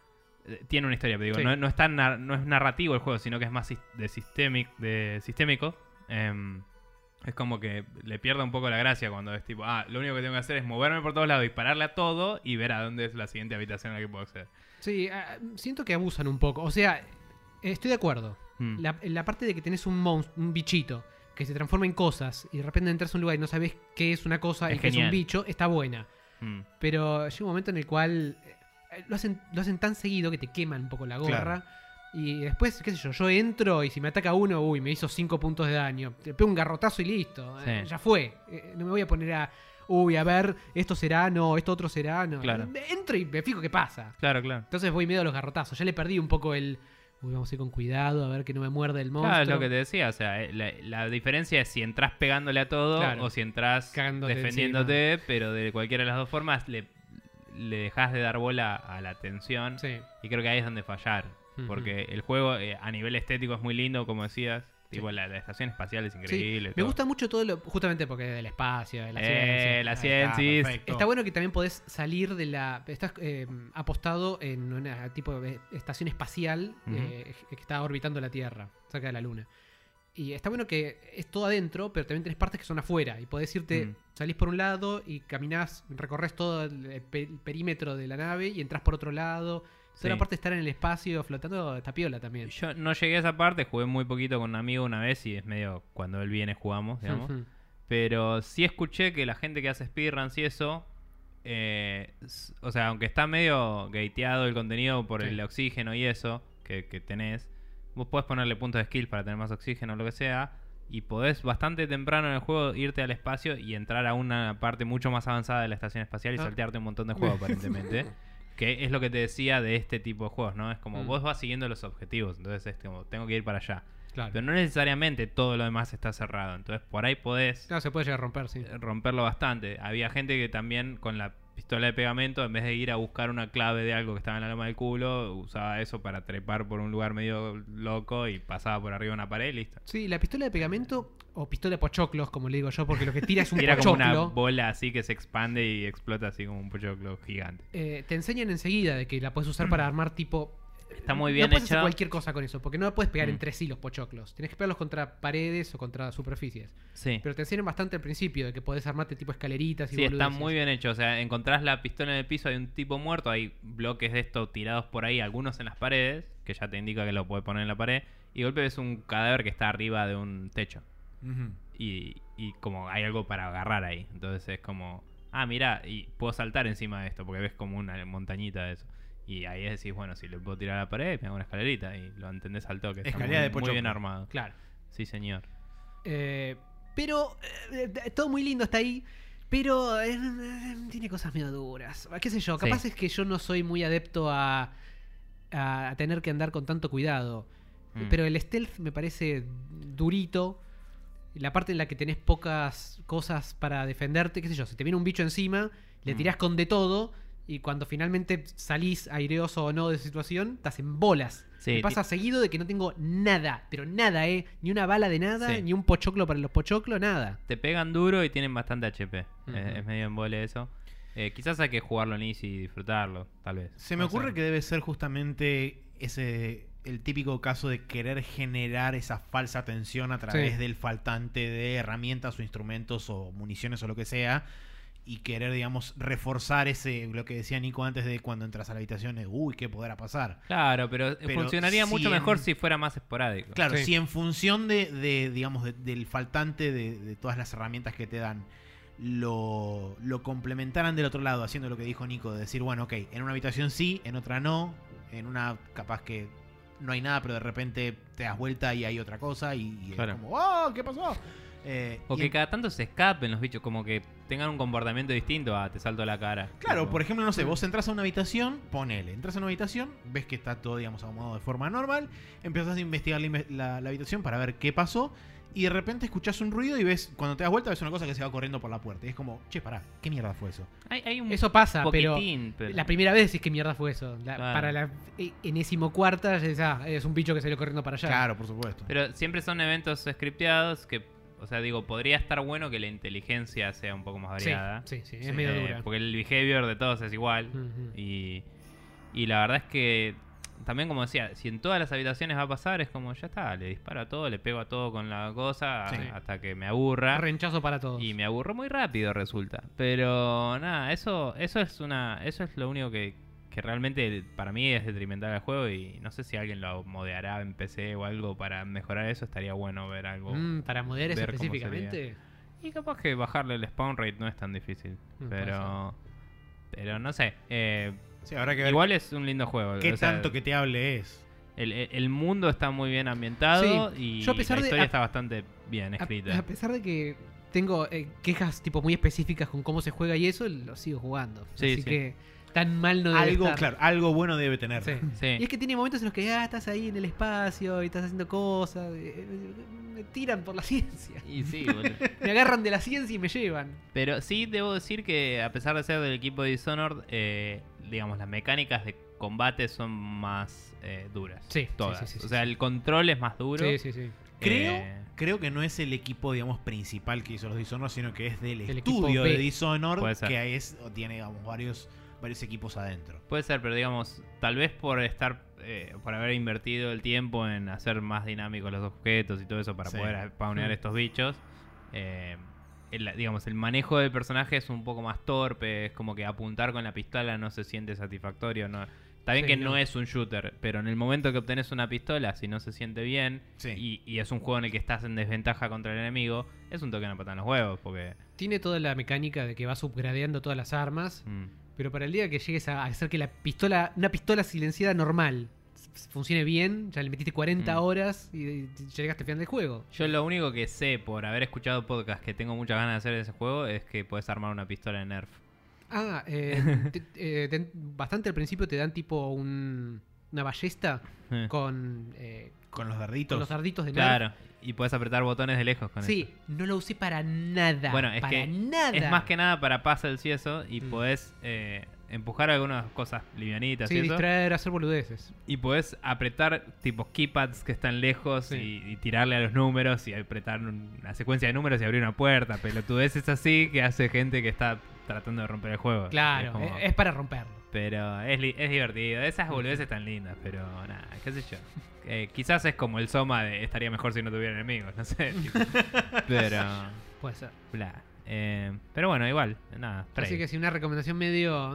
eh, tiene una historia, pero digo, Sí. no, no, es tan nar- no es narrativo el juego, sino que es más sis- de, sistemic, de sistémico. Em, es como que le pierda un poco la gracia cuando es tipo, ah, lo único que tengo que hacer es moverme por todos lados, dispararle a todo y ver a dónde es la siguiente habitación a la que puedo acceder. Sí, ah, siento que abusan un poco. O sea, estoy de acuerdo. Mm. La, la parte de que tenés un monstruo, un bichito, que se transforma en cosas y de repente entras a un lugar y no sabes qué es una cosa Es y qué es genial. un bicho, está buena. Mm. Pero llega un momento en el cual eh, lo hacen, lo hacen tan seguido que te queman un poco la gorra. Claro. Y después, qué sé yo, yo entro y si me ataca uno, uy, me hizo cinco puntos de daño. Te pego un garrotazo y listo. Sí. Eh, ya fue. Eh, no me voy a poner a, uy, a ver, esto será, no, esto otro será, no. Claro. Entro y me fijo qué pasa. Claro, claro. Entonces voy medio a los garrotazos. Ya le perdí un poco el, uy, vamos a ir con cuidado, a ver que no me muerde el monstruo. Claro, es lo que te decía, o sea, eh, la, la diferencia es si entras pegándole a todo Claro. o si entras Cagándote defendiéndote, pero de cualquiera de las dos formas le, le dejas de dar bola a la tensión. Sí. Y creo que ahí es donde fallar. Ujú. Porque el juego eh, a nivel estético es muy lindo, como decías. Tipo, la, la estación espacial es Sí, increíble. me todo. gusta mucho todo lo, justamente porque del espacio, de la Eh, ciencia. la Ahí ciencia. está, perfecto. Está bueno que también podés salir de la. Estás eh, apostado en una tipo de estación espacial Ujú. eh, que está orbitando la Tierra, cerca de la Luna. Y está bueno que es todo adentro, pero también tenés partes que son afuera. Y podés irte, Mm. salís por un lado y caminás, recorres todo el, pe- el perímetro de la nave y entras por otro lado. Toda Sí. la parte de estar en el espacio flotando está piola también. Yo no llegué a esa parte, jugué muy poquito con un amigo una vez y es medio cuando él viene jugamos, digamos. Ujú. Pero sí escuché que la gente que hace speedruns y eso, eh, s- o sea, aunque está medio gateado el contenido por Sí. el oxígeno y eso que, que tenés, vos podés ponerle puntos de skill para tener más oxígeno o lo que sea, y podés bastante temprano en el juego irte al espacio y entrar a una parte mucho más avanzada de la estación espacial y Ah. saltearte un montón de juegos aparentemente. Que es lo que te decía de este tipo de juegos, ¿no? Es como Mm. vos vas siguiendo los objetivos, entonces es como, tengo que ir para allá. Claro. Pero no necesariamente todo lo demás está cerrado. Entonces por ahí podés Claro, se puede llegar a romper, sí. romperlo bastante. Había gente que también con la pistola de pegamento, en vez de ir a buscar una clave de algo que estaba en la loma del culo, usaba eso para trepar por un lugar medio loco y pasaba por arriba de una pared y listo. Sí, la pistola de pegamento, o pistola de pochoclos, como le digo yo, porque lo que tira es un Tira como una pochoclo. bola así que se expande y explota así como un pochoclo gigante. Eh, te enseñan enseguida de que la puedes usar para armar tipo... Está muy bien No puedes hacer hecho. cualquier cosa con eso, porque no puedes pegar Mm. entre sí los pochoclos. Tienes que pegarlos contra paredes o contra superficies. Sí. Pero te enseñan bastante al principio de que podés armarte tipo escaleritas y Sí, está boludeces. muy bien hecho. O sea, encontrás la pistola en el piso, hay un tipo muerto, hay bloques de esto tirados por ahí, algunos en las paredes, que ya te indica que lo puedes poner en la pared, y de golpe ves un cadáver que está arriba de un techo. Ujú. Y, y como hay algo para agarrar ahí. Entonces es como, ah, mira, y puedo saltar encima de esto, porque ves como una montañita de eso. Y ahí decís, bueno, si le puedo tirar a la pared, me hago una escalerita y lo entendés al toque. Está Escalera muy, de muy pochoclo. bien armado. Claro. Sí, señor. Eh, pero eh, eh, todo muy lindo está ahí. Pero eh, eh, tiene cosas medio duras. ¿Qué sé yo? Sí. Capaz es que yo no soy muy adepto a, a tener que andar con tanto cuidado. Mm. Pero el stealth me parece durito. La parte en la que tenés pocas cosas para defenderte, qué sé yo, si te viene un bicho encima, le Mm. tirás con de todo. Y cuando finalmente salís aireoso o no de esa situación, estás en bolas. Sí, Me pasa ti- seguido de que no tengo nada, pero nada, ¿eh? Ni una bala de nada, Sí. ni un pochoclo para los pochoclos, nada. Te pegan duro y tienen bastante H P. Ujú. es, es medio embole eso. Eh, quizás hay que jugarlo en easy y disfrutarlo, tal vez. Se me No ocurre sé. que debe ser justamente ese el típico caso de querer generar esa falsa tensión a través Sí. del faltante de herramientas o instrumentos o municiones o lo que sea, y querer, digamos, reforzar ese, lo que decía Nico antes de cuando entras a la habitación, de, uy, ¿qué podrá pasar? Claro, pero, Pero funcionaría si mucho en- mejor si fuera más esporádico. Claro, Sí. si en función de, de, digamos, de- del faltante de, de todas las herramientas que te dan, lo, lo complementaran del otro lado, haciendo lo que dijo Nico, de decir, bueno, ok, en una habitación sí, en otra no, en una capaz que no hay nada, pero de repente te das vuelta y hay otra cosa, y, y Claro. es como, ¡oh! ¿Qué pasó? Eh, O y que en- cada tanto se escapen los bichos, como que tengan un comportamiento distinto a te salto a la cara. Claro, Tipo, por ejemplo, no sé, vos entras a una habitación, ponele, entras a una habitación, ves que está todo, digamos, acomodado de forma normal, empiezas a investigar la, inve- la- la habitación para ver qué pasó, y de repente escuchás un ruido y ves, cuando te das vuelta, ves una cosa que se va corriendo por la puerta. Y es como, che, pará, ¿qué mierda fue eso? Hay, hay un Eso pasa, poquitín, pero pero... la primera vez decís que mierda fue eso. La- Claro. Para la e- enésimo cuarta, ya decís, ah, es un bicho que salió corriendo para allá. Claro, por supuesto. Pero siempre son eventos scripteados que, o sea, digo, podría estar bueno que la inteligencia sea un poco más Sí, variada. sí, sí, es Sí, medio Eh, dura. porque el behavior de todos es igual. Ujú. Y, y la verdad es que también, como decía, si en todas las habitaciones va a pasar, es como, ya está, le disparo a todo, le pego a todo con la cosa Sí. hasta que me aburra. Renchazo para todos. Y me aburro muy rápido, resulta. Pero nada, eso eso es una eso es lo único que, que realmente para mí es detrimental al juego. Y no sé si alguien lo modeará en P C o algo para mejorar eso. Estaría bueno ver algo. Mm, para modear eso ver cómo específicamente. Y capaz que bajarle el spawn rate no es tan difícil. Mm, Pero pero no sé. eh, Sí, habrá que ver igual es un lindo juego. qué o sea, tanto que te hable es. el, el- el mundo está muy bien ambientado. Sí, Y yo a pesar la de- historia a- está bastante bien A, escrita. a pesar de que tengo eh, quejas tipo muy específicas con cómo se juega y eso, lo sigo jugando. Sí, Así sí. que tan mal no debe Algo, estar. claro, algo bueno debe tener. Sí. Sí. Y es que tiene momentos en los que ah, estás ahí en el espacio y estás haciendo cosas. eh, eh, Me tiran por la ciencia. Y sí, boludo. Me agarran de la ciencia y me llevan. Pero sí debo decir que a pesar de ser del equipo de Dishonored, eh, digamos, las mecánicas de combate son más eh, duras. Sí, sí, todas. sí, sí, sí, o sea, sí. el control es más duro. Sí, sí, sí. Creo, Eh, creo que no es el equipo, digamos, principal que hizo los Dishonored, sino que es del El equipo estudio B. de Dishonored, Puede ser. que es, o tiene, digamos, varios, varios equipos adentro. Puede ser, pero digamos, tal vez por estar, eh, por haber invertido el tiempo en hacer más dinámicos los objetos y todo eso para Sí. poder spawnear Mm. estos bichos, eh, el, digamos, el manejo del personaje es un poco más torpe, es como que apuntar con la pistola no se siente satisfactorio, no. Está bien Sí, que no. no. es un shooter, pero en el momento que obtenés una pistola, si no se siente bien, Sí. y, y es un juego en el que estás en desventaja contra el enemigo, es un toque en la pata en los huevos, porque... Tiene toda la mecánica de que vas upgradeando todas las armas. mm, Pero para el día que llegues a hacer que la pistola, una pistola silenciada normal, s- funcione bien, ya le metiste cuarenta Mm. horas y, y ya llegaste al final del juego. Yo lo único que sé por haber escuchado podcast que tengo muchas ganas de hacer de ese juego es que puedes armar una pistola de Nerf. Ah, eh, te- eh, te- bastante al principio te dan tipo un, una ballesta Eh. con eh, Con los darditos. con los darditos de Nerf. Claro. Y puedes apretar botones de lejos con Sí, eso. no lo usé para nada. Bueno, es para que nada. Es más que nada para puzzles y eso. Y Mm. podés eh, empujar algunas cosas livianitas Sí, y eso. distraer, hacer boludeces. Y podés apretar tipo keypads que están lejos Sí. y, y tirarle a los números y apretar un- una secuencia de números y abrir una puerta. Pelotudeces así que hace gente que está tratando de romper el juego. Es Claro, como- es, es para romperlo. Pero es, li- es divertido. Esas boludeces tan lindas, pero nada, qué sé yo. Eh, quizás es como el Soma de estaría mejor si no tuviera enemigos, no sé. tipo. Pero, Puede ser. bla. Eh, pero bueno, igual, nada. Prey. Así que si una recomendación medio...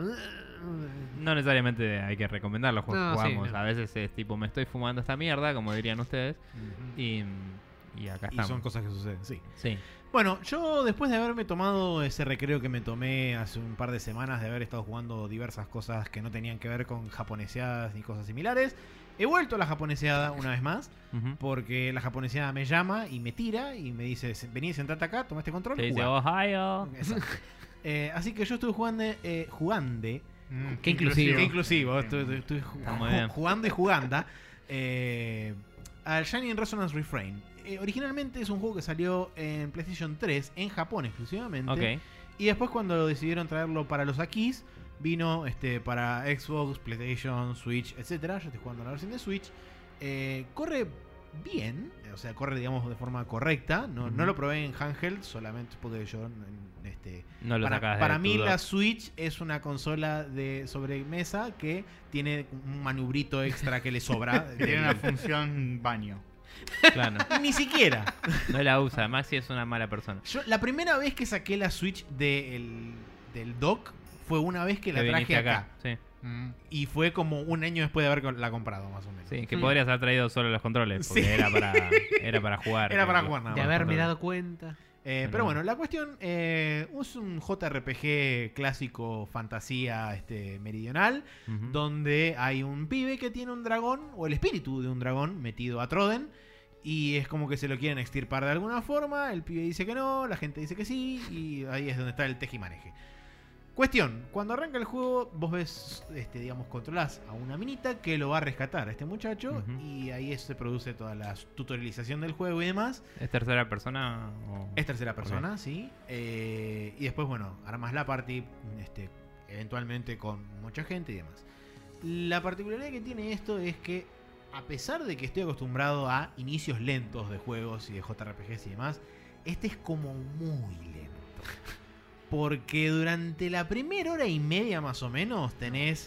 No necesariamente hay que recomendar los juegos No, que sí, jugamos. no. A veces es tipo, me estoy fumando esta mierda, como dirían ustedes. Ujú. Y, y acá Y estamos. son cosas que suceden, sí. Sí. Bueno, yo después de haberme tomado ese recreo que me tomé hace un par de semanas, de haber estado jugando diversas cosas que no tenían que ver con japoneseadas ni cosas similares, he vuelto a la japoneseada una vez más, Ujú. porque la japoneseada me llama y me tira y me dice, vení, sentate acá, toma este control. Te dice jugá". Ohio. Exacto. Eh, así que yo estuve jugando, eh, jugande, Mm, Qué inclusivo. qué inclusivo, Sí. estuve, estuve ju- Está muy bien. jugando y juganda, eh, al Shining Resonance Refrain. Eh, originalmente es un juego que salió en PlayStation tres, en Japón exclusivamente. Ok. Y después cuando decidieron traerlo para los Akis, vino este para Xbox, PlayStation, Switch, etcétera. Yo estoy jugando la versión de Switch. Eh, corre bien, o sea, corre digamos de forma correcta. No, no Ujú. lo probé en handheld, solamente porque yo en- este, No lo para, sacas de para tu mí dock. la Switch es una consola de sobremesa que tiene un manubrito extra que le sobra. Tiene del- una función baño. Claro. Ni siquiera. No la usa. Maxi es una mala persona. Yo, la primera vez que saqué la Switch del, del dock fue una vez que la Que traje viniste acá. Sí. Mm. Y fue como un año después de haberla comprado, más o menos. Sí, que Mm. podrías haber traído solo los controles. Porque Sí. era para era para jugar. Era para que- jugar nada De más. haberme control. dado cuenta. Eh, Pero pero bueno. bueno, la cuestión eh, es un J R P G clásico, fantasía este, meridional, Ujú. donde hay un pibe que tiene un dragón, o el espíritu de un dragón metido a Troden, y es como que se lo quieren extirpar de alguna forma, el pibe dice que no, la gente dice que sí, y ahí es donde está el tejimaneje. Cuestión, cuando arranca el juego, vos ves, este, digamos, controlás a una minita que lo va a rescatar a este muchacho, Ujú. y ahí se produce toda la tutorialización del juego y demás. ¿Es tercera persona? O... Es tercera persona, sí. Eh, y después, bueno, armas la party, este, eventualmente con mucha gente y demás. La particularidad que tiene esto es que, a pesar de que estoy acostumbrado a inicios lentos de juegos y de J R P Gs y demás, este es como muy lento. Porque durante la primera hora y media más o menos tenés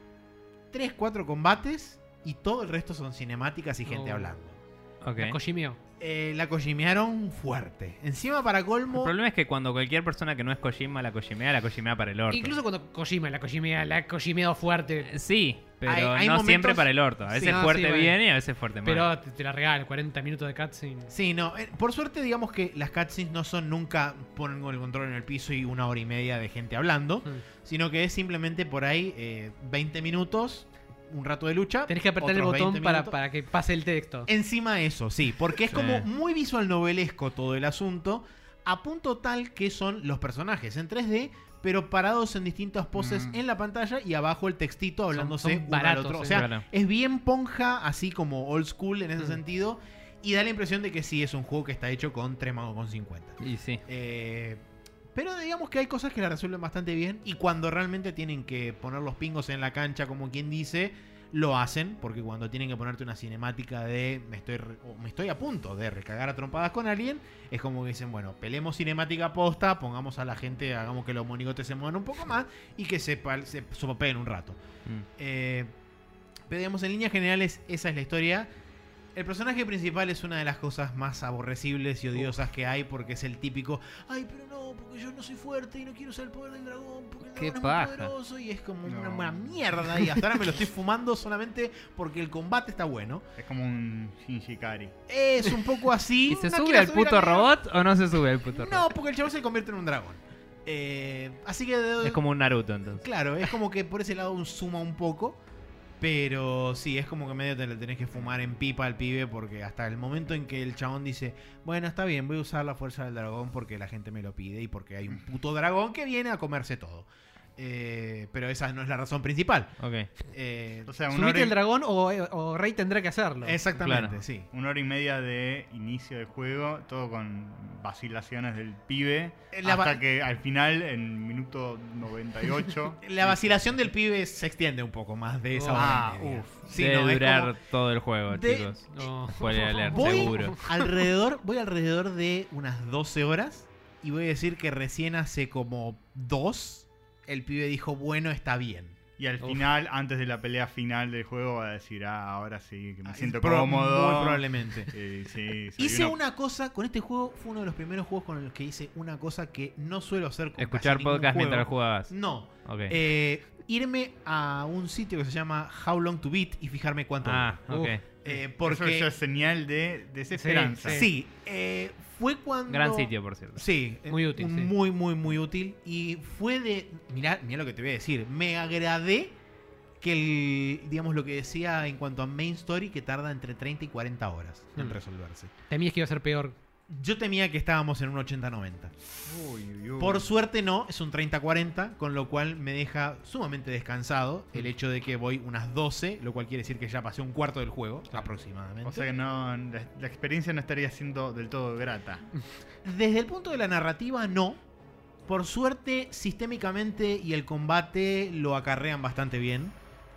tres cuatro combates y todo el resto son cinemáticas y gente Oh. hablando. Ok. La Kojimeo. Eh, la cojimearon fuerte. Encima para El colmo... problema es que cuando cualquier persona que no es Kojima la Kojimea, la Kojimea para el orto. Incluso cuando Kojima, la Kojimea, la Kojimeado fuerte. Eh, Sí, pero Hay- hay no momentos- siempre para el orto. A veces Sí. No, fuerte sí, bueno. bien y a veces fuerte mal. Pero te, te la regala, cuarenta minutos de cutscene. Sí, no. eh, por suerte, digamos que las cutscenes no son nunca pongo el control en el piso y una hora y media de gente hablando, Mm. sino que es simplemente por ahí eh, veinte minutos, un rato de lucha. Tenés que apretar el otros botón veinte para, minutos. para que pase el texto. Encima eso, sí, porque es Sí. como muy visual novelesco todo el asunto, a punto tal que son los personajes en tres D, pero parados en distintas poses Mm. en la pantalla y abajo el textito hablándose son uno al baratos, otro. O eh. sea, Claro. es bien ponja, así como old school en ese Mm. sentido, y da la impresión de que sí es un juego que está hecho con tres magos con cincuenta. Y sí. Eh, pero digamos que hay cosas que la resuelven bastante bien y cuando realmente tienen que poner los pingos en la cancha, como quien dice, lo hacen, porque cuando tienen que ponerte una cinemática de me estoy, re- o me estoy a punto de recagar a trompadas con alguien, es como que dicen, bueno, pelemos cinemática posta, pongamos a la gente, hagamos que los monigotes se muevan un poco más y que se, pal- se sopapeen un rato. Mm. Eh, pero digamos, en líneas generales, esa es la historia. El personaje principal es una de las cosas más aborrecibles y odiosas que hay porque es el típico, ay, pero no, porque yo no soy fuerte y no quiero usar el poder del dragón, porque el Qué dragón es paja. muy poderoso y es como una, No. una mierda y hasta ahora me lo estoy fumando solamente porque el combate está bueno. Es como un Shinji Kari. Es un poco así. ¿Y se no sube quiero al subir puto al dragón. robot o no se sube al puto No, robot? porque el chavo se convierte en un dragón. Eh, así que... Es como un Naruto entonces. Claro, es como que por ese lado un suma un poco. Pero sí, es como que medio te lo tenés que fumar en pipa al pibe. Porque hasta el momento en que el chabón dice, bueno, está bien, voy a usar la fuerza del dragón porque la gente me lo pide y porque hay un puto dragón que viene a comerse todo. Eh, pero esa no es la razón principal. Ok. Eh, O sea, una Subite hora, el y, dragón o, o Rey tendrá que hacerlo. exactamente, Claro. sí. una hora y media de inicio de juego, todo con vacilaciones del pibe, La va- hasta que al final, en minuto noventa y ocho... La vacilación del pibe se extiende un poco más de esa Ah, hora y media. uf. Sí, Debe no, es durar como- todo el juego, de- chicos. No. Spoiler alert, Voy seguro. alrededor, voy alrededor de unas doce horas y voy a decir que recién hace como dos el pibe dijo, bueno, está bien. Y al Uf. final, antes de la pelea final del juego, va a decir, ah, ahora sí, que me Ah, siento pro- cómodo. Muy probablemente. Eh, sí, soy Hice uno- una cosa, con este juego fue uno de los primeros juegos con los que hice una cosa que no suelo hacer con Escuchar casi ningún podcast juego. mientras jugabas. No. Ok. Eh, irme a un sitio que se llama How Long to Beat y fijarme cuánto ah, dura. ok. Uf. Eh, Eso porque ya es señal de desesperanza. Sí, sí, eh, fue cuando Gran sitio, por cierto. Sí, Muy eh, útil, sí. Muy, muy, muy útil. Y fue de. Mirá, mirá lo que te voy a decir. Me agradé que el. Digamos lo que decía en cuanto a main story, que tarda entre treinta y cuarenta horas en Mm. resolverse. Temías que iba a ser peor. Yo temía que estábamos en un ochenta noventa. Uy, uy, uy. Por suerte no, es un treinta cuarenta, con lo cual me deja sumamente descansado el hecho de que voy unas doce, lo cual quiere decir que ya pasé un cuarto del juego, aproximadamente. O sea que no, la, la experiencia no estaría siendo del todo grata. Desde el punto de la narrativa, no. Por suerte, sistémicamente y el combate lo acarrean bastante bien.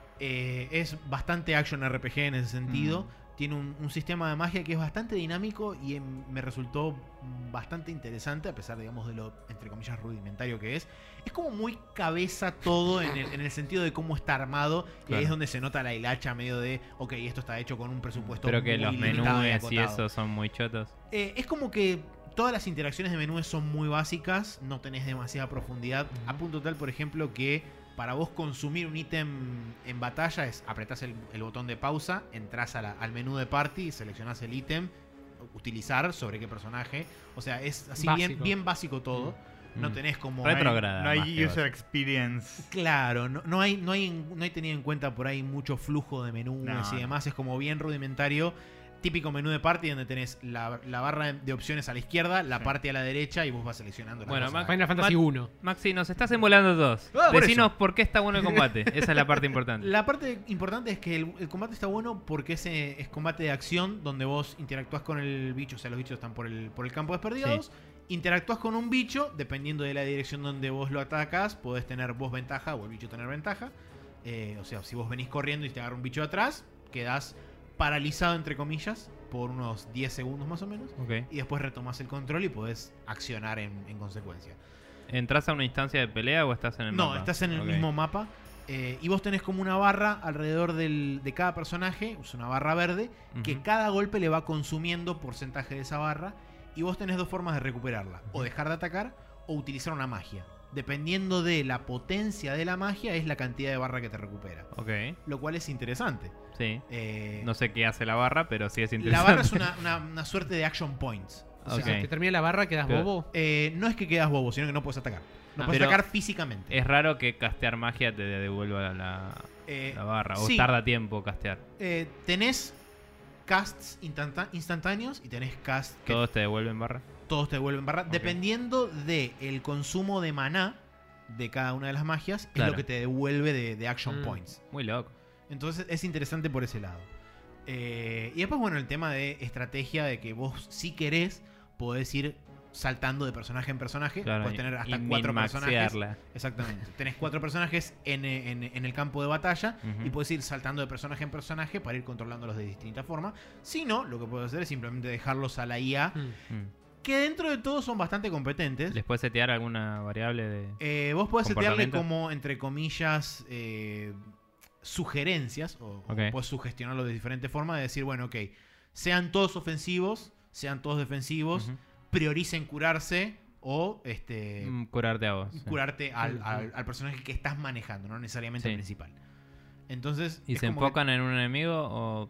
Eh, es bastante action R P G en ese sentido. Mm. Tiene un, un sistema de magia que es bastante dinámico y em, me resultó bastante interesante, a pesar, digamos, de lo, entre comillas, rudimentario que es. Es como muy cabeza todo en el, en el sentido de cómo está armado. Y ahí Claro. es donde se nota la hilacha medio de, ok, esto está hecho con un presupuesto Pero que muy los limitado y menús y acotado. eso son muy chotos. Eh, es como que todas las interacciones de menús son muy básicas, no tenés demasiada profundidad. A punto tal, por ejemplo, que para vos consumir un ítem en batalla es apretás el, el botón de pausa, entras a la- al menú de party, seleccionás el ítem, utilizar sobre qué personaje. O sea, es así bien, Básico. bien básico todo. No Mm. tenés como... No hay- Retrograda, No hay más que user básico. experience. Claro, no, no hay, no, hay, no hay tenido en cuenta por ahí mucho flujo de menús No, y no. demás. Es como bien rudimentario. Típico menú de party donde tenés la, la barra de opciones a la izquierda, la Sí. party a la derecha y vos vas seleccionando las Bueno, cosas. Mac- Final Fantasy uno. Maxi, nos estás embolando todos. Ah, por Decinos eso. por qué está bueno el combate. Esa es la parte importante. La parte importante es que el, el combate está bueno porque es, eh, es combate de acción donde vos interactúas con el bicho, o sea, los bichos están por el, por el campo desperdigados. Interactúas con un bicho, dependiendo de la dirección donde vos lo atacas, podés tener vos ventaja o el bicho tener ventaja. Eh, o sea, si vos venís corriendo y te agarra un bicho de atrás, quedás paralizado, entre comillas, por unos diez segundos más o menos. Ok. Y después retomás el control y podés accionar en, en consecuencia. ¿Entras a una instancia de pelea o estás en el No, mapa? estás en el Ok. mismo mapa. eh, y vos tenés como una barra alrededor del- de cada personaje, es una barra verde, que Ujú. cada golpe le va consumiendo porcentaje de esa barra. Y vos tenés dos formas de recuperarla: o dejar de atacar o utilizar una magia. Dependiendo de la potencia de la magia, es la cantidad de barra que te recupera. Ok, Lo cual es interesante. sí. Eh, No sé qué hace la barra, pero sí es la interesante. barra es una, una- una suerte de action points. O sea, Ok. Te termina la barra, quedas Pero- bobo. eh, no es que quedas bobo, sino que no puedes atacar. No Ah. puedes Pero- atacar físicamente. Es raro que castear magia te devuelva la, Eh, la barra. O sí. tarda tiempo castear. Eh, tenés casts instantá- instantáneos y tenés casts que ¿Todos te devuelven barra? todos te devuelven barra. Ok. Dependiendo del el consumo de maná de cada una de las magias, es Claro. lo que te devuelve de, de action Mm. points. Muy loco. Entonces es interesante por ese lado. Eh, y después, bueno, el tema de estrategia, de que vos, si querés, podés ir saltando de personaje en personaje. Claro, Podés tener hasta y cuatro personajes. min-maxearla. Exactamente. Tenés cuatro personajes en, en- en el campo de batalla Ujú. y puedes ir saltando de personaje en personaje para ir controlándolos de distinta forma. Si no, lo que puedes hacer es simplemente dejarlos a la I A, Mm. Mm. que dentro de todo son bastante competentes. ¿Les puedes setear alguna variable de...? Eh, vos podés setearle ¿Comportamiento? como, entre comillas, eh, sugerencias, o, o Ok. puedes sugestionarlo de diferente forma, de decir, bueno, ok, sean todos ofensivos, sean todos defensivos, Ujú. prioricen curarse o este Mm, curarte a vos. sí. curarte al, Sí, sí. al- al personaje que estás manejando, no necesariamente Sí. al principal. Entonces, ¿Y es se como que enfocan en un enemigo o,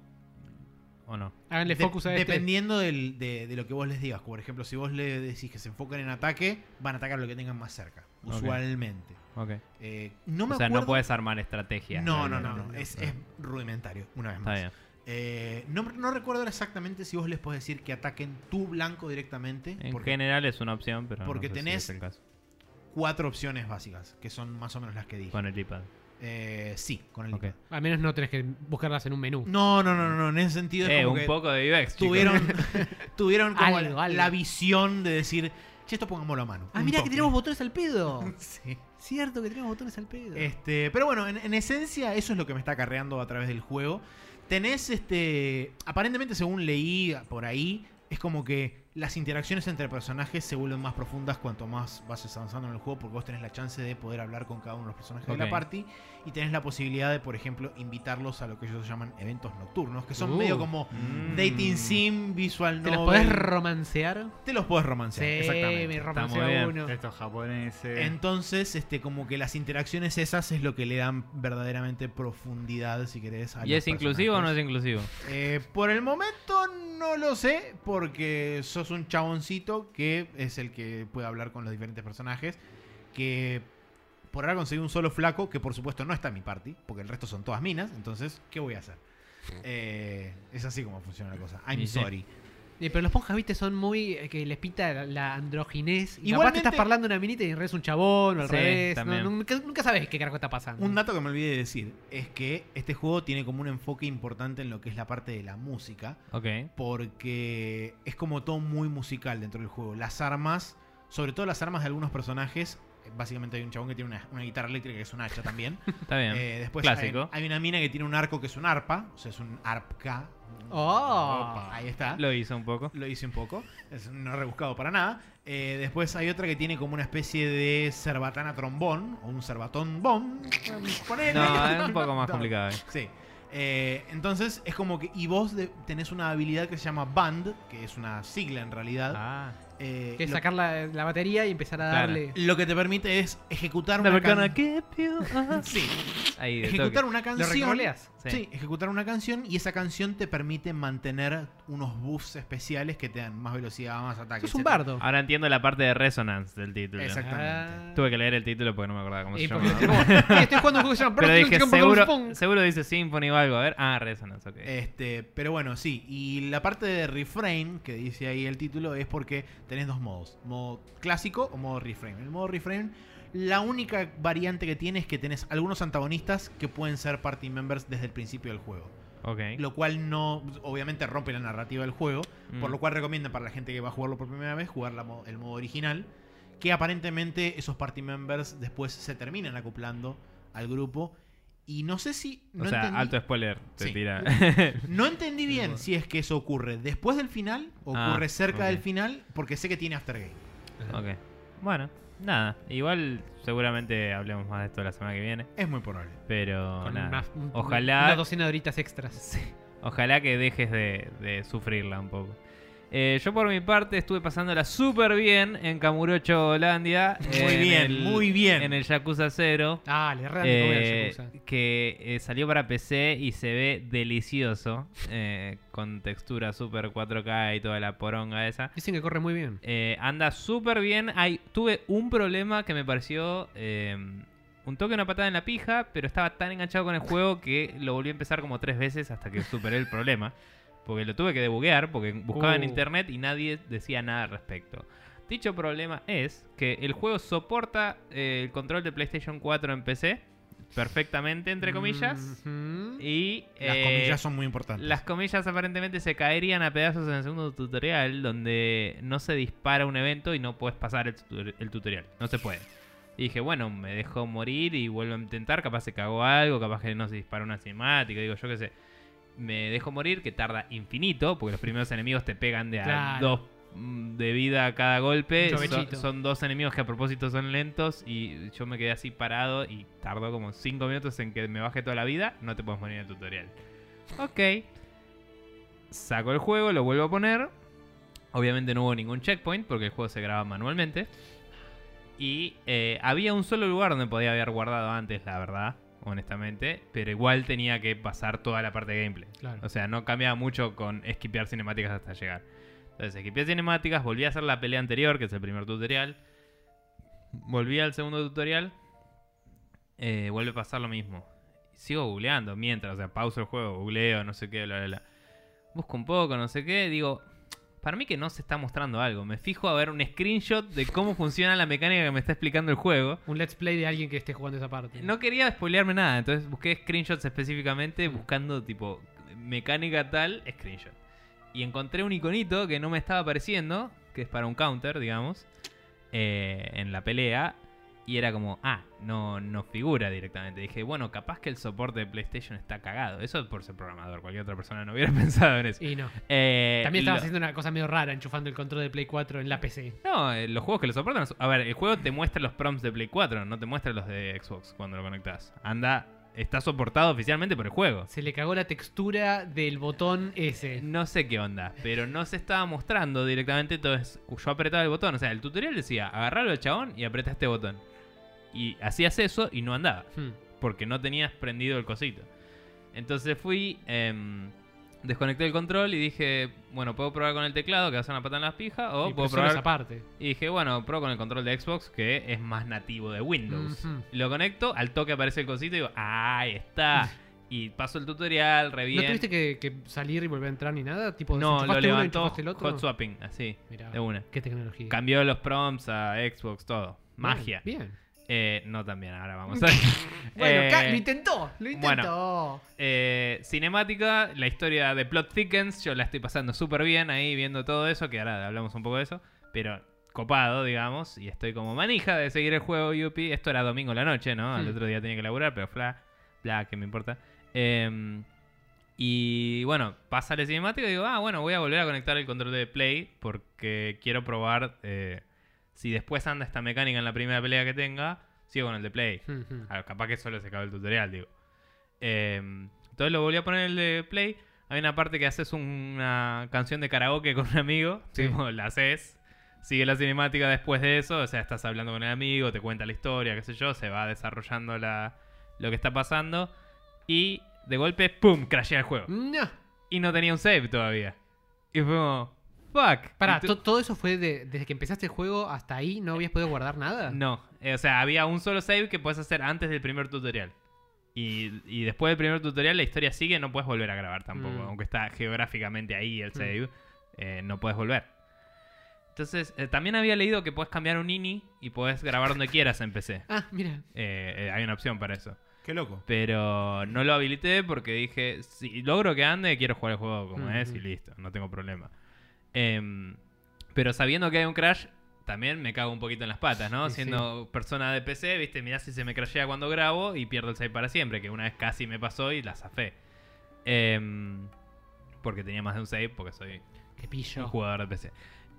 o no? Háganle de- focus a este. dependiendo del- de, de lo que vos les digas. Por ejemplo, si vos le decís que se enfoquen en ataque, van a atacar lo que tengan más cerca, Ok. usualmente. Ok. Eh, no me O sea, acuerdo. no puedes armar estrategia. No, no, realmente. no, no. Es, Ah. es rudimentario, una vez Está más. bien. Eh, no, no recuerdo exactamente si vos les podés decir que ataquen tu blanco directamente. En porque general es una opción, pero porque no sé si tenés- es el caso. cuatro opciones básicas, que son más o menos las que dije. Con el iPad. Eh, sí, con el Ok. iPad. Al menos no tenés que buscarlas en un menú. No, no, no, no, en ese sentido es Eh, como un que poco de U X, chicos. tuvieron, tuvieron como Algo, la, algo. la visión de decir, che, esto pongámoslo a mano. Ah, un mira que toque. tenemos botones al pedo. Sí. Cierto que tenemos botones al pedo. Este, pero bueno, en, en esencia eso es lo que me está acarreando a través del juego. Tenés este, aparentemente según leí por ahí, es como que las interacciones entre personajes se vuelven más profundas cuanto más vas avanzando en el juego, porque vos tenés la chance de poder hablar con cada uno de los personajes Ok. de la party y tenés la posibilidad de, por ejemplo, invitarlos a lo que ellos llaman eventos nocturnos, que son Uh. medio como Mm. dating sim, visual ¿Te los novel. podés romancear? Te los podés romancear, Sí, exactamente. me muy romanceo bien. uno. Estos japoneses. Entonces, este, como que las interacciones esas es lo que le dan verdaderamente profundidad, si querés, a ¿Y los es inclusivo o no es personajes. inclusivo? Eh, por el momento no lo sé, porque sos un chaboncito que es el que puede hablar con los diferentes personajes, que por ahora conseguí un solo flaco, que por supuesto no está en mi party, porque el resto son todas minas, entonces, ¿qué voy a hacer? Eh, es así como funciona la cosa. I'm Y sí. sorry. Eh, pero los ponjas, viste, son muy. eh, que les pita la, la androginés. Y capaz Igualmente- te estás parlando una minita y en realidad es un chabón o al Sí, revés. también. No, nunca, nunca sabes qué carajo está pasando. Un dato que me olvidé de decir es que este juego tiene como un enfoque importante en lo que es la parte de la música, Ok. porque es como todo muy musical dentro del juego. Las armas, sobre todo las armas de algunos personajes, eh, básicamente hay un chabón que tiene una, una guitarra eléctrica que es un hacha también. Está bien. Eh, después Clásico. Hay, hay una mina que tiene un arco que es un arpa, o sea, es un arpka. Oh. Ahí está. Lo hizo un poco. Lo hice un poco. Es no rebuscado para nada. Eh, después hay otra que tiene como una especie de cerbatana trombón. O un cerbatón bomb. Ponele. No, es un poco más No. complicado. eh. Sí. Eh, entonces es como que. Y vos de- tenés una habilidad que se llama Band, que es una sigla en realidad. Ah. Eh, Que es lo, sacar la, la batería y empezar a Claro. darle. lo que te permite es ejecutar Never una gonna can- keep you up. Sí. Ahí, de Ejecutar toque. una ¿Lo canción. recorleas? Sí. Sí. ejecutar una canción y esa canción te permite mantener unos buffs especiales que te dan más velocidad, más ataque. Es un etcétera. bardo. Ahora entiendo la parte de Resonance del título. Exactamente. Ah. Tuve que leer el título porque no me acordaba cómo Y se porque llamaba. estoy como, "Sí, estoy jugando un juego que se llama Pero Broken dije, Chicken seguro, Pong". seguro dice Symphony o algo. A ver. Ah, Resonance, ok. Este, pero bueno, sí. Y la parte de reframe, que dice ahí el título, es porque tenés dos modos. Modo clásico o modo reframe. El modo reframe, la única variante que tiene es que tenés algunos antagonistas que pueden ser party members desde el principio del juego. Ok. Lo cual no, obviamente rompe la narrativa del juego. Mm. Por lo cual recomiendo para la gente que va a jugarlo por primera vez, jugar la mo- el modo original. Que aparentemente esos party members después se terminan acoplando al grupo. Y no sé si... No o sea, entendí- alto spoiler. Te Sí. tira. No entendí bien si es que eso ocurre después del final o Ah, ocurre cerca ok. del final, porque sé que tiene aftergame. ok. Bueno, nada. Igual seguramente hablemos más de esto la semana que viene. Es muy probable. Pero Con nada. una, un- Ojalá- una docena de horitas extras. Sí. Ojalá que dejes de, de sufrirla un poco. Eh, yo por mi parte estuve pasándola súper bien en Kamurocho, Holandia. Muy en bien, el- muy bien. En el Yakuza cero. Ah, le re dan de comer al eh, Yakuza. que eh, salió para P C y se ve delicioso. eh, con textura super cuatro K y toda la poronga esa. Dicen que corre muy bien. Eh, anda súper bien. Hay, tuve un problema que me pareció eh, un toque, una patada en la pija, pero estaba tan enganchado con el juego que lo volví a empezar como tres veces hasta que superé el problema. Porque lo tuve que debuguear, porque buscaba en Uh. internet y nadie decía nada al respecto. Dicho problema es que el juego soporta eh, el control de PlayStation cuatro en P C perfectamente, entre comillas. Mhm. Y Las eh, comillas son muy importantes. las comillas aparentemente se caerían a pedazos en el segundo tutorial, donde no se dispara un evento y no puedes pasar el, tutor- el tutorial. No se puede. Y dije, bueno, me dejo morir y vuelvo a intentar. Capaz se cagó algo, capaz que no se dispara una cinemática. Digo, yo qué sé. Me dejo morir, que tarda infinito, porque los primeros enemigos te pegan de a Claro. dos mm, de vida a cada golpe. Un Son, provechito. son dos enemigos que a propósito son lentos. Y yo me quedé así parado y tardó como cinco minutos en que me baje toda la vida. No te puedes morir en el tutorial. Ok. Saco el juego, lo vuelvo a poner. Obviamente no hubo ningún checkpoint porque el juego se graba manualmente. Y eh, había un solo lugar donde podía haber guardado antes, la verdad, honestamente. Pero igual tenía que pasar toda la parte de gameplay. Claro. O sea, no cambiaba mucho con esquipear cinemáticas hasta llegar. Entonces, esquipeé cinemáticas, volví a hacer la pelea anterior, que es el primer tutorial. Volví al segundo tutorial. Eh, vuelve a pasar lo mismo. Sigo googleando mientras, o sea, pauso el juego, googleo, no sé qué, bla, bla, bla. Busco un poco, no sé qué, digo, para mí que no se está mostrando algo. Me fijo a ver un screenshot de cómo funciona la mecánica que me está explicando el juego. Un let's play de alguien que esté jugando esa parte. No quería spoilearme nada, entonces busqué screenshots específicamente buscando tipo mecánica tal, screenshot. Y encontré un iconito que no me estaba apareciendo, que es para un counter, digamos, eh, en la pelea. Y era como, ah, no, no figura directamente. Dije, bueno, capaz que el soporte de PlayStation está cagado. Eso es por ser programador. Cualquier otra persona no hubiera pensado en eso. Y no. Eh, También estaba lo- haciendo una cosa medio rara, enchufando el control de Play cuatro en la P C. No, eh, los juegos que lo soportan... A ver, el juego te muestra los prompts de Play cuatro, no te muestra los de Xbox cuando lo conectas. Anda, está soportado oficialmente por el juego. Se le cagó la textura del botón ese. No sé qué onda, pero no se estaba mostrando directamente. Entonces yo apretaba el botón. O sea, el tutorial decía, agarralo al chabón y apreta este botón. Y hacías eso y no andaba, Hmm. porque no tenías prendido el cosito. Entonces fui, em, desconecté el control y dije, bueno, puedo probar con el teclado, que va a ser una pata en las pijas, o Y puedo pero solo probar... esa parte. Y dije, bueno, pruebo con el control de Xbox, que es más nativo de Windows. Ujú. Lo conecto, al toque aparece el cosito y digo, ¡ah, ahí está! Y paso el tutorial, re bien. ¿No tuviste que, que salir y volver a entrar ni nada? Tipo, No, lo desenchufaste uno y levantó enchufaste el otro. hot swapping, así, Mirá, de una. qué tecnología. Cambió los prompts a Xbox, todo. Bien, Magia. Bien. Eh, no tan bien, ahora vamos a ver. Bueno, Eh, ca- lo intentó, lo intentó. bueno. Eh, cinemática, la historia de Plot Thickens, yo la estoy pasando súper bien ahí viendo todo eso, que ahora hablamos un poco de eso, pero copado, digamos, y estoy como manija de seguir el juego Yuppie. Esto era domingo en la noche, ¿no? Al Hmm. otro día tenía que laburar, pero fla, bla, que me importa. Eh, y bueno, pasa la cinemática y digo, ah, bueno, voy a volver a conectar el control de Play porque quiero probar eh, si después anda esta mecánica en la primera pelea que tenga, sigo con el de Play. Ujú. Ah, capaz que solo se acabó el tutorial, digo. Eh, entonces lo volví a poner en el de Play. Hay una parte que haces una canción de karaoke con un amigo. Sí. Tipo, la haces. Sigue la cinemática después de eso. O sea, estás hablando con el amigo, te cuenta la historia, qué sé yo. Se va desarrollando la, lo que está pasando. Y de golpe, ¡pum! Crashea el juego. No. Y no tenía un save todavía. Y fue como, ¡fuck! Pará, Y tú- ¿to- ¿todo eso fue de- desde que empezaste el juego hasta ahí? ¿No habías podido guardar nada? No, eh, o sea, había un solo save que puedes hacer antes del primer tutorial. Y, y después del primer tutorial la historia sigue, no puedes volver a grabar tampoco. Mm. Aunque está geográficamente ahí el Mm. save, eh, no puedes volver. Entonces, eh, también había leído que puedes cambiar un ini y puedes grabar donde quieras en P C. Ah, mira. Eh, eh, hay una opción para eso. Qué loco. Pero no lo habilité porque dije, si logro que ande, quiero jugar el juego como Mm, es y mm. listo, no tengo problema. Em, pero sabiendo que hay un crash, también me cago un poquito en las patas, ¿no? Sí, Siendo persona de P C, viste, mirá si se me crashea cuando grabo y pierdo el save para siempre, que una vez casi me pasó y la zafé. Em, porque tenía más de un save, porque soy Qué pillo. un jugador de P C.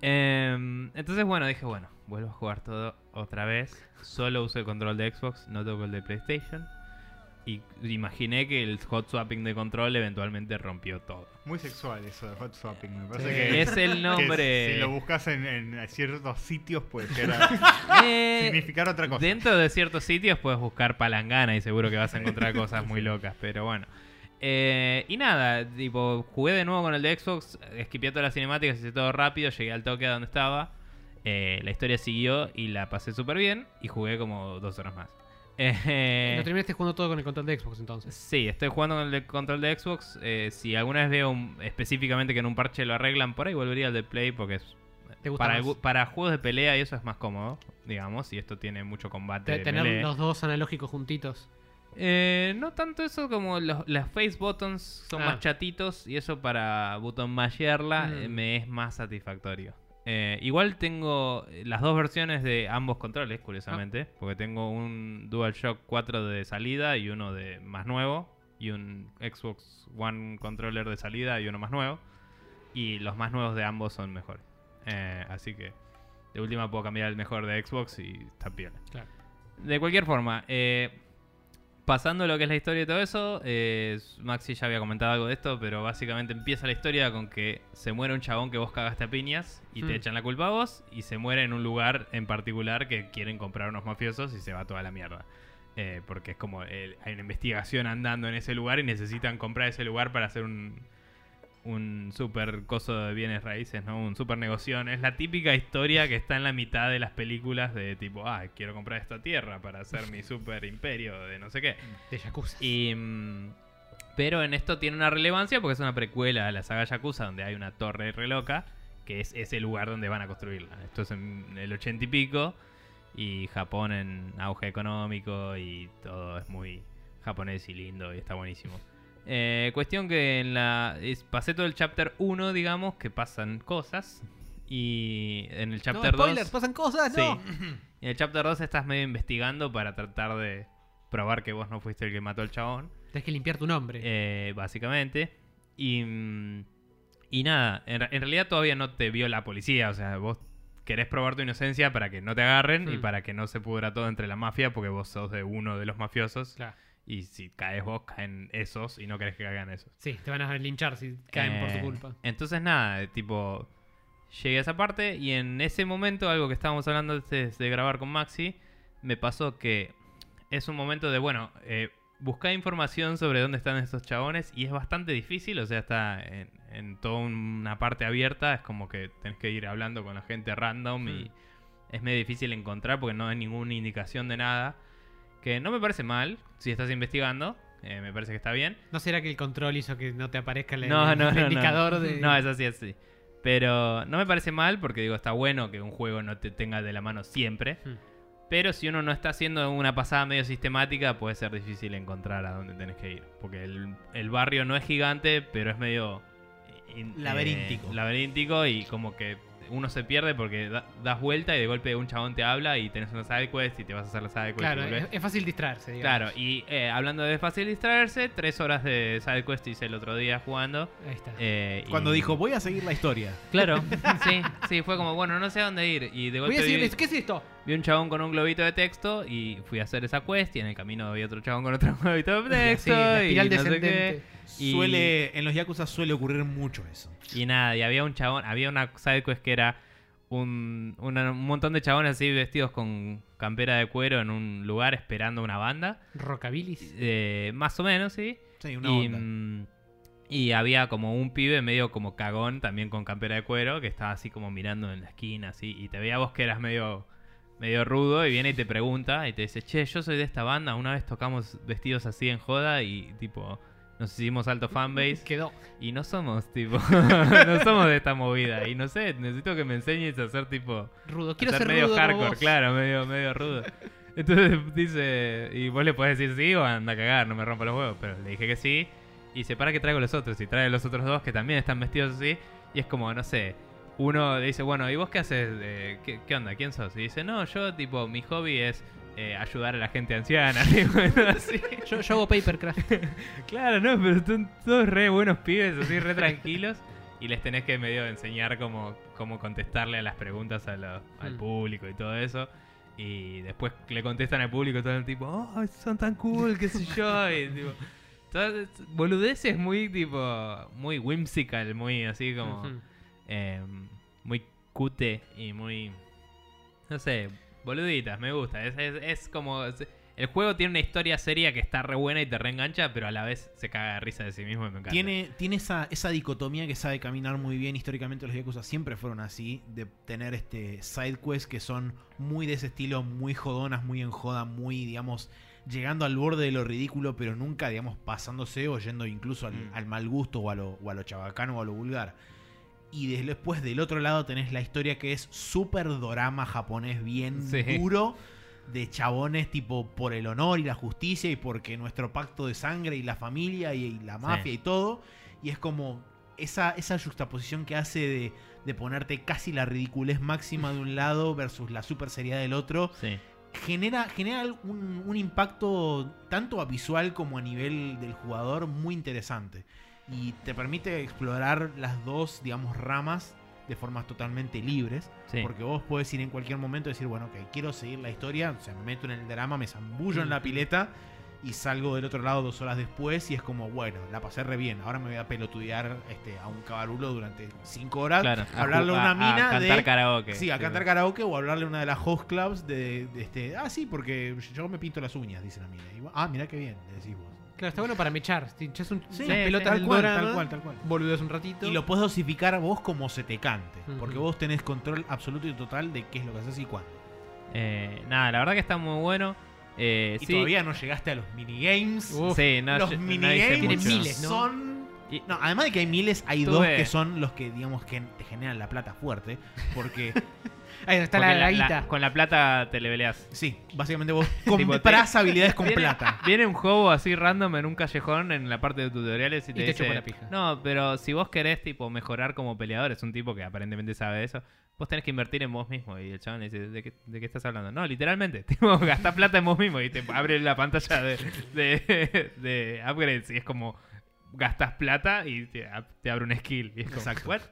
Em, entonces, bueno, dije, bueno, vuelvo a jugar todo otra vez. Solo uso el control de Xbox, no toco el de PlayStation. Y imaginé que el hot swapping de control eventualmente rompió todo. Muy sexual eso de hot swapping. Me parece Sí. que Es el que nombre. si lo buscas en, en ciertos sitios puede llegar a Eh, significar otra cosa. Dentro de ciertos sitios puedes buscar palangana y seguro que vas a encontrar cosas muy locas, pero bueno. Eh, y nada, tipo, jugué de nuevo con el de Xbox, esquipié todas las cinemáticas, hice todo rápido, llegué al toque a donde estaba. Eh, la historia siguió y la pasé súper bien y jugué como dos horas más. Eh, Lo terminaste jugando todo con el control de Xbox entonces. Sí, estoy jugando con el de control de Xbox. Eh, si alguna vez veo un- específicamente que en un parche lo arreglan, por ahí volvería al de Play porque es ¿Te gusta para, más? algu- para juegos de pelea y eso es más cómodo, digamos, y esto tiene mucho combate. Te- de tener melee. los dos analógicos juntitos. Eh, no tanto eso como los, las face buttons son Ah. más chatitos y eso para button mashearla Mm. eh, me es más satisfactorio. Eh, igual tengo las dos versiones de ambos controles, curiosamente, Ah. porque tengo un DualShock cuatro de salida y uno de más nuevo, y un Xbox One controller de salida y uno más nuevo, y los más nuevos de ambos son mejores. Eh, así que de última puedo cambiar el mejor de Xbox y está piola. Claro. De cualquier forma, eh, pasando lo que es la historia y todo eso, eh, Maxi ya había comentado algo de esto, pero básicamente empieza la historia con que se muere un chabón que vos cagaste a piñas y te Hmm. echan la culpa a vos, y se muere en un lugar en particular que quieren comprar unos mafiosos y se va toda la mierda. Eh, porque es como, eh, hay una investigación andando en ese lugar y necesitan comprar ese lugar para hacer un, un super coso de bienes raíces, ¿no? Un super negoción. Es la típica historia que está en la mitad de las películas de tipo, ah, quiero comprar esta tierra para hacer mi super imperio de no sé qué. De Yakuza. Y, mm, pero en esto tiene una relevancia porque es una precuela a la saga Yakuza donde hay una torre re loca que es ese lugar donde van a construirla. Esto es en el ochenta y pico, y Japón en auge económico, y todo es muy japonés y lindo, y está buenísimo. Eh, cuestión que en la es, pasé todo el chapter uno, digamos, que pasan cosas, y en el chapter no, dos... spoilers, pasan cosas, Sí. no. En el chapter dos estás medio investigando para tratar de probar que vos no fuiste el que mató al chabón. Tienes que limpiar tu nombre. Eh, básicamente. Y, mm, y nada, en, en realidad todavía no te vio la policía. O sea, vos querés probar tu inocencia para que no te agarren Hmm. y para que no se pudra todo entre la mafia, porque vos sos de uno de los mafiosos. Claro. Y si caes vos, caen esos y no querés que caigan esos. Sí, te van a linchar si caen por tu Eh, culpa. Entonces nada, eh, tipo, llegué a esa parte y en ese momento, algo que estábamos hablando antes de grabar con Maxi, me pasó que es un momento de, bueno, eh, buscar información sobre dónde están estos chabones y es bastante difícil, o sea, está en, en toda una parte abierta, es como que tenés que ir hablando con la gente random y es medio difícil encontrar porque no hay ninguna indicación de nada, que no me parece mal si estás investigando, eh, me parece que está bien. ¿No será que el control hizo que no te aparezca el, No, el no, no, indicador no. de...? No, es así, es así. Pero no me parece mal porque digo, está bueno que un juego no te tenga de la mano siempre. Hmm. Pero si uno no está haciendo una pasada medio sistemática, puede ser difícil encontrar a dónde tenés que ir. Porque el, el barrio no es gigante, pero es medio... in- Laberíntico. eh, laberíntico y como que uno se pierde porque da- das vuelta y de golpe un chabón te habla y tenés una side quest y te vas a hacer la side quest. Claro, y volvés. es, es fácil distraerse, digamos. Claro, y eh, hablando de fácil distraerse, tres horas de side quest hice el otro día jugando. Ahí está. eh, Cuando y- dijo, voy a seguir la historia. Claro, sí, sí, fue como, bueno, no sé a dónde ir. Y de Voy a golpe vi, decirles, ¿qué es esto? vi un chabón con un globito de texto y fui a hacer esa quest y en el camino había otro chabón con otro globito de texto. Sí, la y espiral no sé descendente. qué. Y- Suele, en los Yakuza suele ocurrir mucho eso. Y nada, y había un chabón, había una side quest que era un, una- un montón de chabones así vestidos con campera de cuero en un lugar esperando una banda. Rockabilis. Eh, más o menos, sí. Sí, una Y, onda. mm, y había como un pibe medio como cagón también con campera de cuero que estaba así como mirando en la esquina así y te veía vos que eras medio medio rudo y viene y te pregunta y te dice, che, yo soy de esta banda, una vez tocamos vestidos así en joda y tipo nos hicimos alto fanbase Quedó. y no somos tipo no somos de esta movida y no sé, necesito que me enseñes a hacer tipo Rudo. Quiero hacer ser medio rudo como hardcore, vos. claro, medio, medio rudo. Entonces dice, y vos le podés decir sí o anda a cagar, no me rompa los huevos, pero le dije que sí. Y dice, para que traigo los otros, y trae los otros dos que también están vestidos así. Y es como, no sé, uno le dice, bueno, ¿y vos qué haces? Eh, ¿qué, ¿Qué onda? ¿Quién sos? Y dice, no, yo tipo, mi hobby es eh, ayudar a la gente anciana. Y bueno, así. Yo, yo hago papercraft. Claro, no, pero son todos re buenos pibes, así re tranquilos. Y les tenés que medio enseñar cómo, cómo contestarle a las preguntas a lo- al Mm. público y todo eso. Y después le contestan al público todo el tipo, oh, son tan cool, qué sé yo. Y tipo, todas boludeces muy tipo, muy whimsical, muy así como, Ujú. eh, muy cute y muy, no sé, boluditas, me gusta. Es, es, es como, el juego tiene una historia seria que está re buena y te reengancha, pero a la vez se caga de risa de sí mismo y me encanta. Tiene, tiene esa, esa dicotomía que sabe caminar muy bien. Históricamente los Yakuza siempre fueron así, de tener este side quests que son muy de ese estilo, muy jodonas, muy en joda, muy, digamos, llegando al borde de lo ridículo, pero nunca, digamos, pasándose o yendo incluso al, Mm. al mal gusto o a, lo, o a lo chabacano o a lo vulgar. Y después del otro lado tenés la historia que es súper dorama japonés, bien Sí. duro, de chabones tipo por el honor y la justicia y porque nuestro pacto de sangre y la familia y, y la mafia Sí. y todo. Y es como esa, esa juxtaposición que hace de, de ponerte casi la ridiculez máxima de un lado versus la super seriedad del otro. Sí. Genera, genera un, un impacto tanto a visual como a nivel del jugador muy interesante. Y te permite explorar las dos, digamos, ramas de formas totalmente libres. Sí. Porque vos podés ir en cualquier momento y decir, bueno, ok, quiero seguir la historia. O sea, me meto en el drama, me zambullo en la pileta y salgo del otro lado dos horas después. Y es como, bueno, la pasé re bien. Ahora me voy a pelotudear este, a un cabarulo durante cinco horas. Claro, a hablarle a ju- una a- mina a cantar de... karaoke. Sí, a Tipo, cantar karaoke o hablarle a una de las host clubs de, de este. Ah, sí, porque yo me pinto las uñas, dice la mina. Y vos, ah, mirá qué bien, le decís vos. Claro, está bueno para mechar. Si echas un, Sí, unas sí, pelotas tal del cual, dorama, tal cual, tal cual. boludeas un ratito. Y lo podés dosificar vos como se te cante. Ujú. Porque vos tenés control absoluto y total de qué es lo que haces y cuándo. eh, nada, la verdad que está muy bueno. Eh, Y sí, todavía no llegaste a los minigames. Uf, sí, no, los yo- no hice minigames Tienen mucho. miles, ¿no? son Y- No, además de que hay miles, hay Tuve- dos que son los que, digamos, que te generan la plata fuerte. Porque, Ahí está porque la, la guita. con la plata te leveleás. sí, básicamente vos Tipo, comprás te- habilidades con Viene- plata. Viene un juego así random en un callejón en la parte de tutoriales y te, te dice, chupa la pija. no, pero si vos querés tipo mejorar como peleador, es un tipo que aparentemente sabe de eso, vos tenés que invertir en vos mismo. Y el chabón le dice, ¿de qué, de qué estás hablando? No, literalmente, tipo, gastá plata en vos mismo y te abre la pantalla de, de, de upgrades y es como, gastás plata y te, te abre un skill. Y es como, Exacto. ¿what?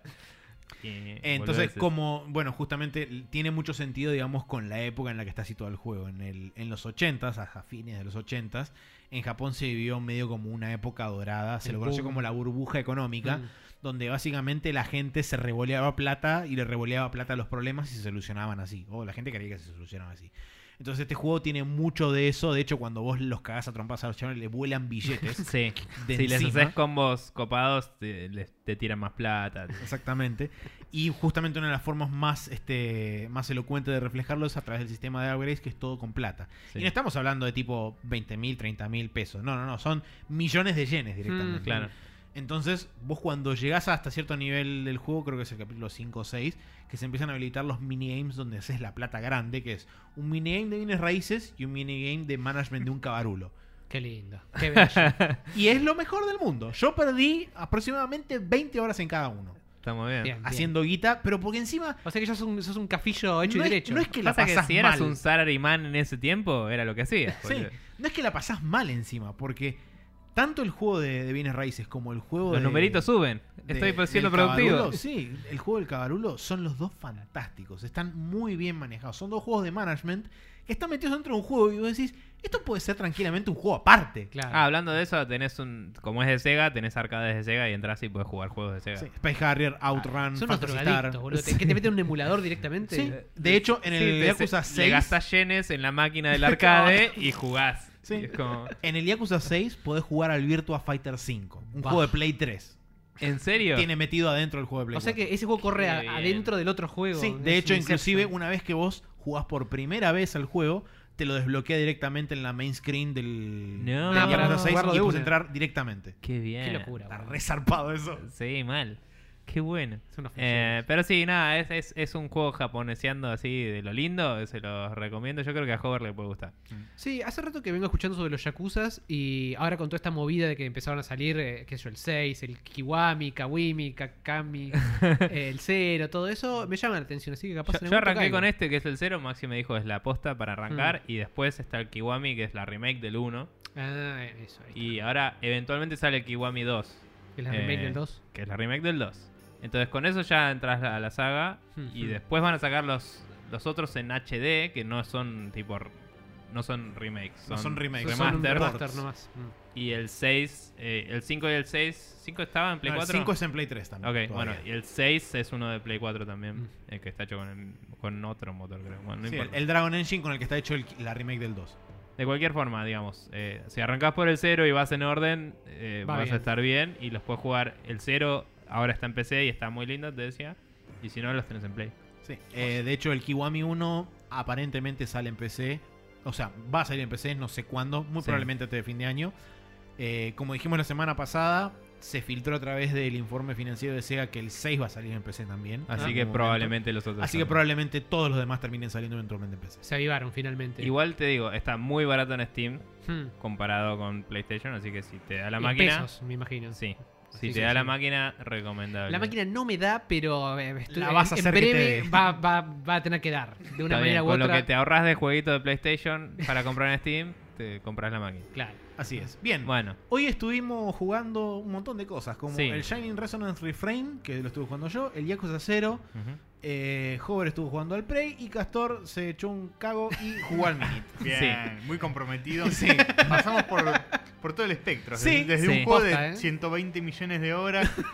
Y Entonces, boludeces. como, bueno, justamente tiene mucho sentido, digamos, con la época en la que está situado el juego. En, el, en los ochentas, a fines de los ochentas, en Japón se vivió medio como una época dorada. Se El lo conoció boom. como la burbuja económica, Mm. donde básicamente la gente se revoleaba plata y le revoleaba plata a los problemas y se solucionaban así. O la gente creía que se solucionaban así. Entonces este juego tiene mucho de eso. De hecho, cuando vos los cagás a trompadas a los chavales, le vuelan billetes. Sí, de si les encima. haces combos copados, te, les- te tiran más plata. Exactamente. Y justamente una de las formas más, este, más elocuentes de reflejarlo es a través del sistema de upgrades, que es todo con plata. Sí. Y no estamos hablando de tipo veinte mil, treinta mil pesos. No, no, no. Son millones de yenes directamente. Mm, Claro. Entonces, vos cuando llegás hasta cierto nivel del juego, creo que es el capítulo cinco o seis, que se empiezan a habilitar los minigames donde haces la plata grande, que es un minigame de bienes raíces y un minigame de management de un cabarulo. Qué lindo. Qué bello. Y es lo mejor del mundo. Yo perdí aproximadamente veinte horas en cada uno. Está muy bien. Bien. Haciendo guita, pero porque encima O sea que sos un, sos un cafillo hecho no y es, derecho. no es que la Pasa que pasás si eras mal. un salaryman en ese tiempo, era lo que hacías. Sí, boludo. no es que la pasás mal encima, porque tanto el juego de, de bienes raíces como el juego Los de... numeritos suben. de- Estoy del siendo Cabarulo, productivo. Sí, el juego del Cabarulo son los dos fantásticos. Están muy bien manejados. Son dos juegos de management que están metidos dentro de un juego y vos decís, esto puede ser tranquilamente un juego aparte. Claro. Ah, hablando de eso, tenés un. Como es de Sega, tenés arcades de Sega y entras y puedes jugar juegos de Sega. Sí, Space Harrier, Outrun, Son unos Phantasy drogadictos, Star. boludo. ¿Te- ¿Que te meten un emulador directamente? Sí, de hecho, en Sí, el te- Yakuza se- seis... Le gastás yenes en la máquina del arcade y jugás. Sí. Y es como, En el Yakuza seis podés jugar al Virtua Fighter cinco, un Bah. juego de Play tres. ¿en serio? Tiene metido adentro el juego de Play O sea cuatro. que ese juego corre Qué a- bien. adentro del otro juego. Sí, Es de hecho, un inclusive Inception. una vez que vos jugás por primera vez al juego, te lo desbloquea directamente en la main screen del, No. del Ah, para Yakuza seis jugarlo y de puedes una. entrar directamente. Qué bien. Qué locura. Está boludo. resarpado eso. Sí, mal. Qué bueno. Es una Eh, pero sí, nada, es, es, es un juego japoneseando así de lo lindo. Se los recomiendo. Yo creo que a Hover le puede gustar. Sí, hace rato que vengo escuchando sobre los Yakuzas y ahora con toda esta movida de que empezaron a salir, eh, qué sé yo, el seis, el Kiwami, Kawimi, Kakami, eh, el cero, todo eso, me llama la atención, así que capaz Yo, en yo algún momento arranqué caigo. con este que es el cero. Maxi me dijo es la posta para arrancar. Mm. Y después está el Kiwami que es la remake del uno. Ah, eso, ahí está. Y ahora eventualmente sale el Kiwami dos. ¿Es la remake eh, del dos? Que es la remake del dos. Entonces con eso ya entras a la saga. Y Ujú. después van a sacar los, los otros en H D. Que no son tipo... No son remakes. Son, No son remakes, Son un remaster. remaster. remaster nomás. Mm. Y el seis... eh, el cinco y el seis... ¿cinco estaba en Play No, el cuatro? cinco es en Play tres también. Ok, todavía. bueno. Y el seis es uno de Play cuatro también. Mm. El que está hecho con, el- con otro motor, creo. Bueno, no Sí, el, importa. el Dragon Engine con el que está hecho el- la remake del dos. De cualquier forma, digamos, eh, si arrancás por el cero y vas en orden, eh, Va vas bien. a estar bien y los puedes jugar. El cero ahora está en P C y está muy lindo, te decía. Y si no, los tenés en Play. Sí. Eh, de hecho, el Kiwami uno aparentemente sale en P C. O sea, va a salir en P C, no sé cuándo. Muy Sí. probablemente antes de fin de año. Eh, como dijimos la semana pasada, se filtró a través del informe financiero de Sega que el seis va a salir en P C también. Así en que algún probablemente los momento. otros. Así que también. probablemente todos los demás terminen saliendo eventualmente en P C. Se avivaron finalmente. Igual te digo, está muy barato en Steam Hmm. comparado con PlayStation. Así que si te da la En máquina. pesos, me imagino. Sí. Así Si te que da sí. la máquina, recomendable. La máquina no me da, pero eh, estoy- La vas a en hacer que te breve dé. va, va, va a tener que dar. De una Está manera bien, u con otra. lo que te ahorras de jueguito de PlayStation para comprar en Steam, te compras la máquina. Claro. Así es. Bien. Bueno, Hoy estuvimos jugando un montón de cosas, como Sí. el Shining Resonance Refrain, que lo estuve jugando yo, el Yakuza cero, ujú. eh, Hover estuvo jugando al Prey y Castor se echó un cago y jugó al Minit. Bien, muy comprometido. Sí. Pasamos por, por todo el espectro. Sí, desde desde sí. un juego Posta, de ¿eh? ciento veinte millones de horas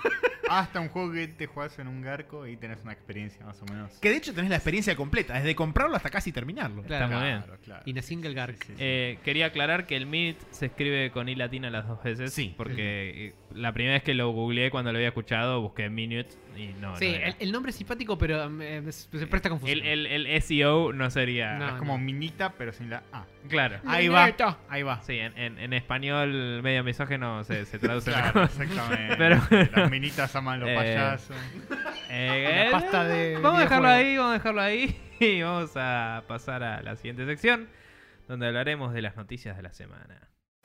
hasta un juego que te jugás en un garco y tenés una experiencia más o menos. Que de hecho tenés la experiencia completa, desde comprarlo hasta casi terminarlo. Claro. Está muy bien. Claro, claro. In a single gark. Sí, sí, sí. Eh, quería aclarar que el Minute se escribe con I latina las dos veces. Sí. Porque eh, la primera vez que lo googleé cuando lo había escuchado, busqué Minute y no. Sí, no era. el, el nombre es simpático, pero eh, se presta confusión. el, el, el S E O no sería. No. Es como minita, pero sin la A. Claro. Ahí va, Neto. ahí va. Sí, en, en, en español medio misógeno se, se traduce Claro, mejor. exactamente. Pero- Las minitas aman los Eh, payasos. Eh, La pasta de Vamos a dejarlo videojuego. ahí, vamos a dejarlo ahí. Y vamos a pasar a la siguiente sección, donde hablaremos de las noticias de la semana.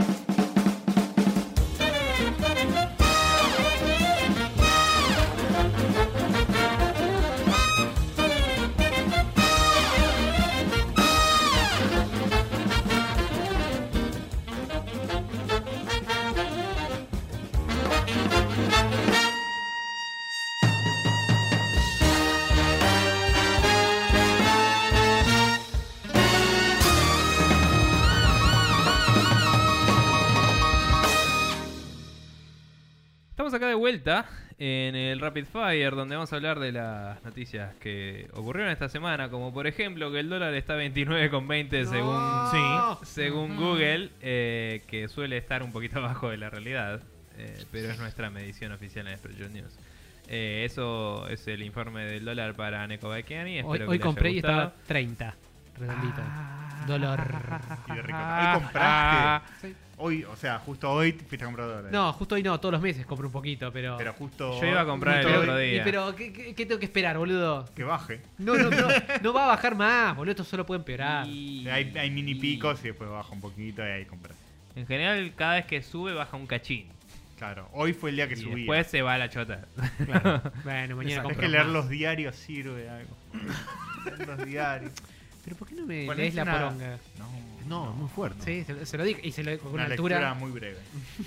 Estamos acá de vuelta en el Rapid Fire, donde vamos a hablar de las noticias que ocurrieron esta semana, como por ejemplo que el dólar está a veintinueve con veinte según, Sí. según Google, eh, que suele estar un poquito abajo de la realidad, eh, pero es nuestra medición oficial en Spreadshot News. Eh, eso es el informe del dólar para Neko Baikiani. Hoy, Espero hoy que les compré haya y gustado. estaba treinta. Redondito. Dolor. Y de rico. Hoy compraste. Sí. Hoy, o sea, justo hoy te fuiste a comprar dólares. No, justo hoy no, todos los meses compro un poquito, pero. Pero justo. Yo iba a comprar justo el hoy otro Y, día. pero, ¿qué, qué, qué tengo que esperar, boludo? Que baje. No, no, no, no va a bajar más, boludo. Esto solo puede empeorar. Y- Hay, hay mini picos y después baja un poquito y ahí compras. En general, cada vez que sube, baja un cachín. Claro, hoy fue el día que Y subí. después se va a la chota. Bueno, mañana Es compro que leer más. los diarios sirve de algo. Leer los diarios. Pero ¿por qué no me Ponés lees la una- poronga? No, No, es muy fuerte. Sí, se, se lo digo. Y se lo con Una una lectura altura. muy breve.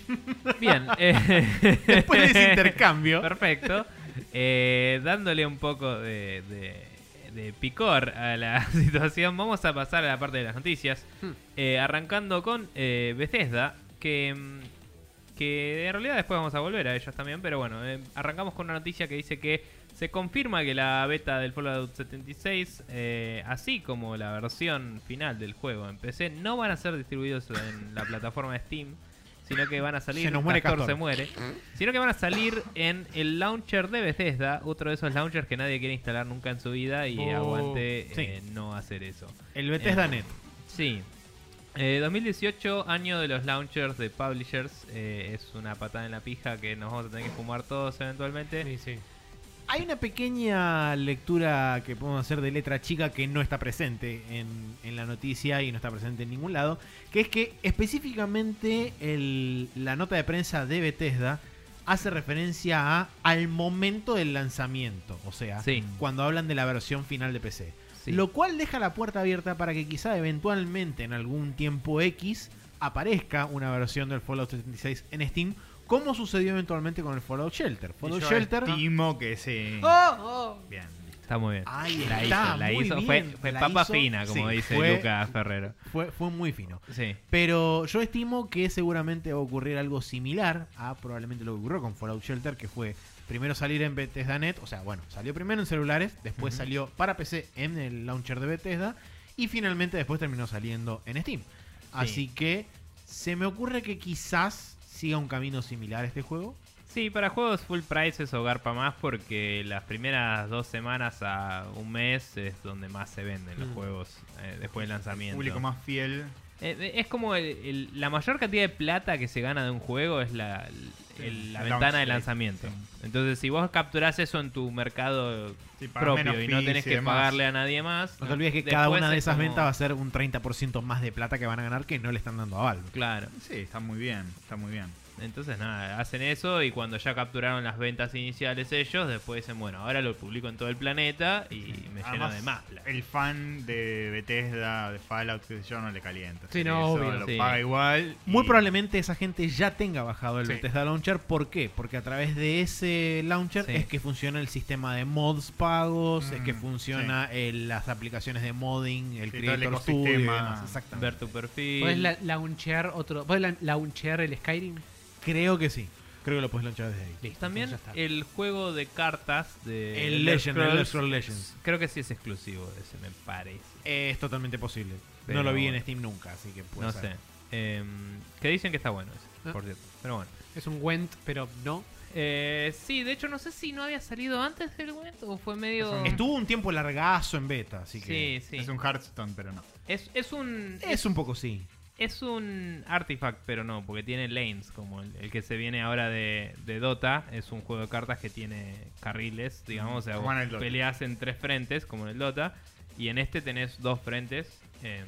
Bien. eh, Después de ese intercambio. Perfecto. Eh, dándole un poco de, de- de picor a la situación, vamos a pasar a la parte de las noticias. Hmm. Eh, arrancando con eh, Bethesda, que, mm, que en realidad después vamos a volver a ellos también, pero bueno, eh, arrancamos con una noticia que dice que se confirma que la beta del Fallout setenta y seis, eh, así como la versión final del juego en P C, no van a ser distribuidos en la plataforma de Steam, sino que van a salir. Se nos muere Castor Castor. se muere. Sino que van a salir en el launcher de Bethesda, otro de esos launchers que nadie quiere instalar nunca en su vida y Oh, aguante sí. eh, no hacer eso. El Bethesda Eh, Net. Sí. Eh, dos mil dieciocho, año de los launchers de publishers. Eh, es una patada en la pija que nos vamos a tener que fumar todos eventualmente. Sí, sí. Hay una pequeña lectura que podemos hacer de letra chica que no está presente en, en la noticia y no está presente en ningún lado, que es que específicamente el- la nota de prensa de Bethesda hace referencia a al momento del lanzamiento, o sea, Sí. cuando hablan de la versión final de P C. Sí. Lo cual deja la puerta abierta para que quizá eventualmente en algún tiempo X aparezca una versión del Fallout setenta y seis en Steam, como sucedió eventualmente con el Fallout Shelter. Y Fallout yo Shelter... estimo que sí. ¡Oh! ¡Oh! Bien, listo. Está muy bien. Ahí la está, hizo, la muy hizo. bien, Fue, fue la papa hizo, fina, como sí, dice fue- Lucas Ferrero. Fue, fue muy fino. Sí. Pero yo estimo que seguramente va a ocurrir algo similar a probablemente lo que ocurrió con Fallout Shelter, que fue primero salir en Bethesda punto net, o sea, bueno, salió primero en celulares, después Ujú. salió para P C en el launcher de Bethesda y finalmente después terminó saliendo en Steam. Así que se me ocurre que quizás siga un camino similar a este juego. Sí, para juegos full price eso garpa más porque las primeras dos semanas a un mes es donde más se venden los Mm. juegos eh, después del lanzamiento. Público más fiel. Eh, es como el- el- la mayor cantidad de plata que se gana de un juego es la, el- la el ventana launch de date, lanzamiento. sí. Entonces, si vos capturás eso en tu mercado Sí, pagas propio menos y no fees tenés y que demás. pagarle a nadie más, No te olvides que después cada una de es esas como- ventas va a ser un treinta por ciento más de plata que van a ganar que no le están dando a Valve. Claro. Sí, está muy bien, está muy bien. Entonces, nada, hacen eso y cuando ya capturaron las ventas iniciales ellos, después dicen, bueno, ahora lo publico en todo el planeta y me lleno Además, de más plata. el fan de Bethesda, de Fallout, qué sé yo, no le calienta. Sí, Así no, que eso obvio. Lo Sí. paga igual. Muy y- probablemente esa gente ya tenga bajado el Sí. Bethesda Launcher. ¿Por qué? Porque a través de ese launcher Sí. es que funciona el sistema de mods pagos, es que Mm, funciona el- las aplicaciones de modding, el Sí, todo el Creator Studio y ecosistema. demás. Exactamente. Ver tu perfil. ¿Podés la- launchear otro. ¿Podés la- launchear el Skyrim? Creo que sí. Creo que lo puedes lanchar desde ahí. Listo, También entonces ya está. el juego de cartas de El Elder Legend, el Elder Scrolls, Scrolls Legends. creo que sí es exclusivo ese, me parece. Es totalmente posible. Pero no lo vi en bueno. Steam nunca, así que puede No ser. sé. Em, que dicen que está bueno ese, Ah. por cierto. Pero bueno. Es un Went, pero no. Eh, sí, de hecho no sé si no había salido antes del momento o fue medio... Es un- Estuvo un tiempo largazo en beta, así que... Sí, sí. Es un Hearthstone, pero no. Es, es un... Es un poco sí. Es un artifact, pero no, porque tiene lanes, como el, el que se viene ahora de, de Dota. Es un juego de cartas que tiene carriles, digamos. O sea, Como vos en el Dota. peleás en tres frentes, como en el Dota. Y en este tenés dos frentes. eh,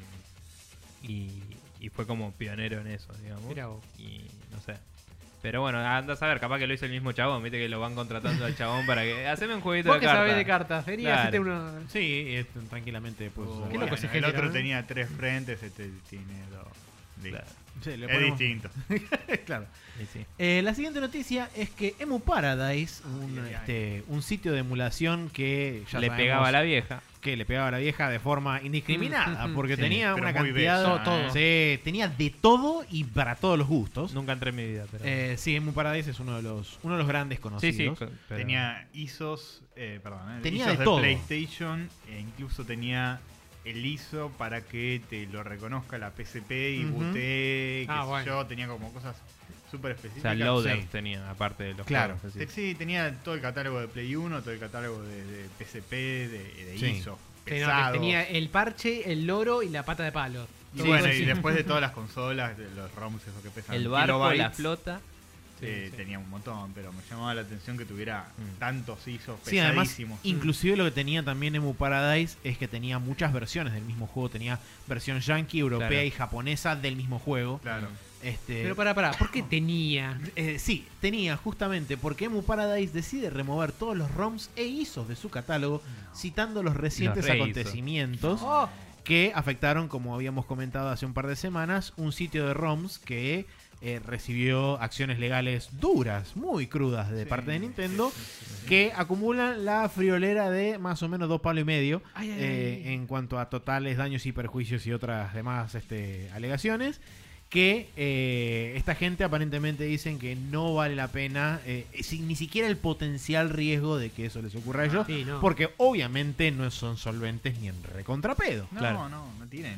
y, y fue como pionero en eso, digamos. Mirá vos. Y no sé. Pero bueno, anda a saber, capaz que lo hizo el mismo chabón. Viste que lo van contratando al chabón para que... Haceme un jueguito Vos de que cartas. sabés de cartas, vení, Claro. hacete uno. Sí, es- tranquilamente puedes Oh, usar. Qué loco bueno, ese el género, otro ¿no? tenía tres frentes, este tiene dos. Listo. Claro. Sí, le Es ponemos- distinto. claro. Y sí. Eh, la siguiente noticia es que Emu Paradise, un, Ay, ay, ay. este, un sitio de emulación que ya Le sabemos pegaba a la vieja. que le pegaba a la vieja de forma indiscriminada, porque Sí, tenía pero una muy cantidad bella, de todo. Sí, tenía de todo y para todos los gustos. Nunca entré en mi vida, pero... Eh, sí, Emu Paradise es uno de los uno de los grandes sí, conocidos. sí. co- pero- Tenía I S Os, eh, perdón, eh, Tenía I S Os de todo. PlayStation, e incluso tenía el I S O para que te lo reconozca la P S P y Ujú. bootee, qué Ah, sé bueno. yo, tenía como cosas súper O específicas. sea, loaders sí. tenía, aparte de los Claro. juegos, Sí, así. sí, tenía todo el catálogo de Play uno, todo el catálogo de, de P S P, de, de Sí. I S O. Que no, que Pesado. tenía el parche, el loro y la pata de palo. Y Todo bueno, así. y después de todas las consolas, de los ROMs esos que pesan El barco, la kilobytes, flota. eh, Sí, sí. tenía un montón, pero me llamaba la atención que tuviera Mm. tantos I S Os Sí, además, pesadísimos. inclusive lo que tenía también Emu Paradise es que tenía muchas versiones del mismo juego. Tenía versión yankee, europea Claro. y japonesa del mismo juego. Claro. Este, Pero pará, pará, ¿por qué tenía? eh, sí, tenía justamente porque Emu Paradise decide remover todos los ROMs e I S Os de su catálogo, citando los recientes Los re-I S O. acontecimientos Oh, que afectaron, como habíamos comentado hace un par de semanas, un sitio de ROMs que eh, recibió acciones legales duras, muy crudas de Sí, parte de Nintendo, sí, sí, sí, sí. que acumulan la friolera de más o menos dos palos y medio Ay, ay, eh, ay. en cuanto a totales daños y perjuicios y otras demás este, alegaciones. Que eh, esta gente aparentemente dicen que no vale la pena, eh, si- ni siquiera el potencial riesgo de que eso les ocurra a ellos, Sí, no. porque obviamente no son solventes ni en recontrapedo. No, Claro. no, no tienen.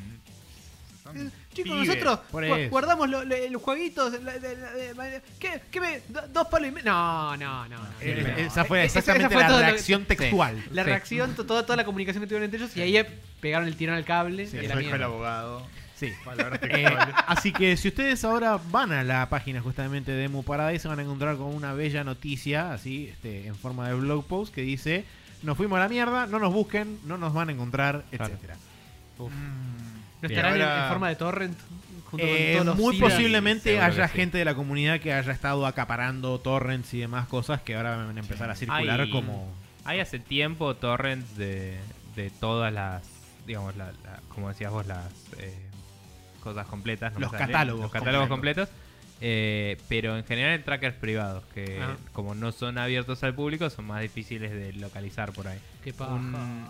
Son Eh, Chicos, pibes. nosotros Por gu- eso. guardamos lo- lo- los jueguitos. la- la- la- la- ¿Qué, qué me, do- ¿Dos palos y medio? No, no, no. no. Eh, No. Esa fue Eh, esa- esa exactamente fue la todo lo- reacción textual. La Sí. reacción, to- toda, toda la comunicación que tuvieron entre ellos. Y ahí eh, pegaron el tirón al cable. Sí, y eso la dijo el mierda. abogado. Sí. Palabras Eh, textuales. así que si ustedes ahora van a la página justamente de Emu Paradise, se van a encontrar con una bella noticia, así, este, en forma de blog post, que dice: nos fuimos a la mierda, no nos busquen, no nos van a encontrar, Claro. etcétera. Uf. Mm. ¿No Y estarán en- ahora- en forma de torrent? Junto con Eh, todos los muy SIDA? posiblemente seguro haya que sí. gente de la comunidad que haya estado acaparando torrents y demás cosas que ahora van a empezar a circular Hay- como... Hay hace tiempo torrents de, de todas las, digamos, la, la- como decías vos, las eh, cosas completas. no Los me sale, catálogos Los catálogos completos. completos. eh, pero en general en trackers privados, que Ajá. como no son abiertos al público, son más difíciles de localizar por ahí. Qué paja. Un-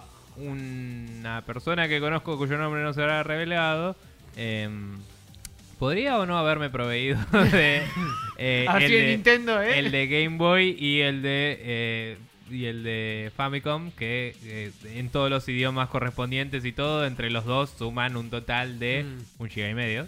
una persona que conozco cuyo nombre no se habrá revelado, em, ¿podría o no haberme proveído de, eh, Así el en de- Nintendo, ¿eh? el de Game Boy y el de eh, y el de Famicom, que eh, en todos los idiomas correspondientes y todo, entre los dos suman un total de Mm. un giga y medio.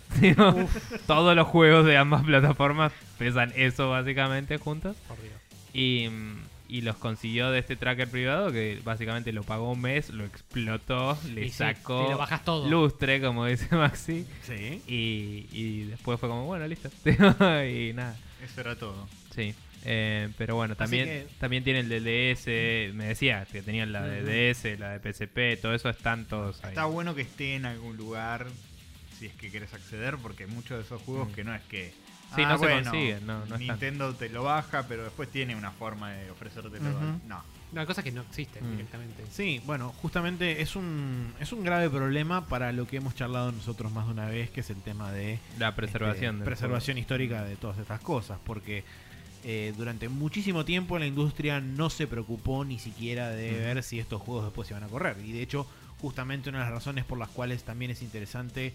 Todos los juegos de ambas plataformas pesan eso básicamente juntos. Por Dios. Y, y los consiguió de este tracker privado que básicamente lo pagó un mes, lo explotó, le Y sí, sacó te lo bajas todo. lustre, como dice Maxi. Sí. Y, y después fue como, bueno, listo. y nada, Eso era todo. sí. Eh, pero bueno, también, que- también tiene el de D S, me decía que tenían la de Ujú. D S, la de P S P, todo eso están todos ahí. Está bueno que esté en algún lugar si es que querés acceder, porque muchos de esos juegos Mm. que no es que. Sí, ah, no se bueno, consiguen, no, no están. Nintendo te lo baja, pero después tiene una forma de ofrecerte Ujú. No. No, hay cosas que no existen Mm. directamente. Sí, bueno, justamente es un, es un grave problema para lo que hemos charlado nosotros más de una vez, que es el tema de La preservación. este, del preservación histórica de todas estas cosas, porque eh, durante muchísimo tiempo la industria no se preocupó ni siquiera de Ujú. ver si estos juegos después iban a correr. Y de hecho, justamente una de las razones por las cuales también es interesante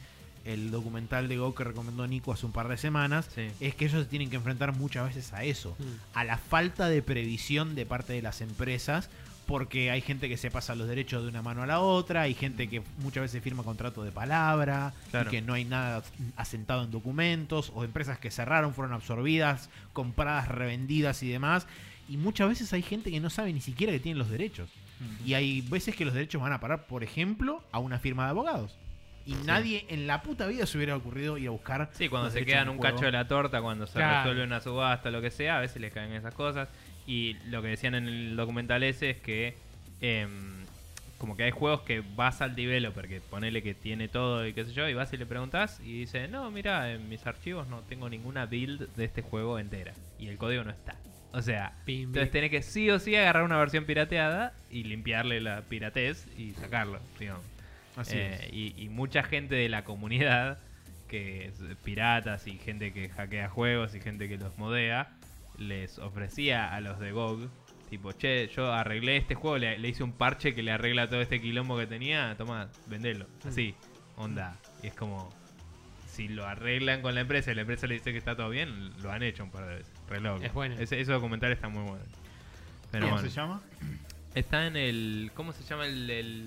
el documental de Go que recomendó Nico hace un par de semanas, Sí. es que ellos se tienen que enfrentar muchas veces a eso, Mm. a la falta de previsión de parte de las empresas, porque hay gente que se pasa los derechos de una mano a la otra, hay gente que muchas veces firma contrato de palabra, Claro. y que no hay nada asentado en documentos, o empresas que cerraron, fueron absorbidas, compradas, revendidas y demás, y muchas veces hay gente que no sabe ni siquiera que tienen los derechos. Y hay veces que los derechos van a parar, por ejemplo, a una firma de abogados. Y nadie en la puta vida se hubiera ocurrido ir a buscar. Sí, cuando los se derechos quedan de un juego. cacho de la torta, cuando se Claro. resuelve una subasta, lo que sea, a veces les caen esas cosas. Y lo que decían en el documental ese es que em, como que hay juegos que vas al developer, que ponele que tiene todo y qué sé yo, y vas y le preguntás y dice, no, mira, en mis archivos no tengo ninguna build de este juego entera. Y el código no está. O sea, Pim, entonces pim. tenés que sí o sí agarrar una versión pirateada y limpiarle la piratez y sacarlo, digamos. Así Eh, es. y, y mucha gente de la comunidad, que es piratas y gente que hackea juegos y gente que los modea, les ofrecía a los de G O G, tipo, che, yo arreglé este juego, le, le hice un parche que le arregla todo este quilombo que tenía, toma, vendelo. Así, onda. Y es como, si lo arreglan con la empresa y la empresa le dice que está todo bien, lo han hecho un par de veces. Re loco. Es bueno. Ese, ese documental está muy bueno. Pero ¿Cómo bueno. se llama? Está en el. ¿Cómo se llama el, el,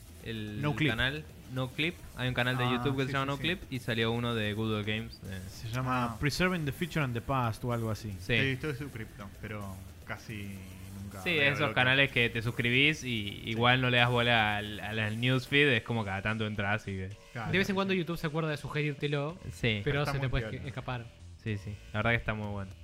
el No Clip. canal? No Clip. Hay un canal de Ah, YouTube que sí, se llama sí, No sí. Clip y salió uno de Good Old Games. eh, Se llama Ah. Preserving the Future and the Past o algo así. sí, He visto de su cripto, pero casi nunca. sí, veo esos lo canales que te suscribís y igual no le das bola al, al, al newsfeed. Es como cada tanto entras y ves. que- Claro, De vez en sí, cuando sí. YouTube se acuerda de sugerírtelo, Sí, pero está se te muy puede piola. escapar. sí, sí. La verdad que está muy bueno.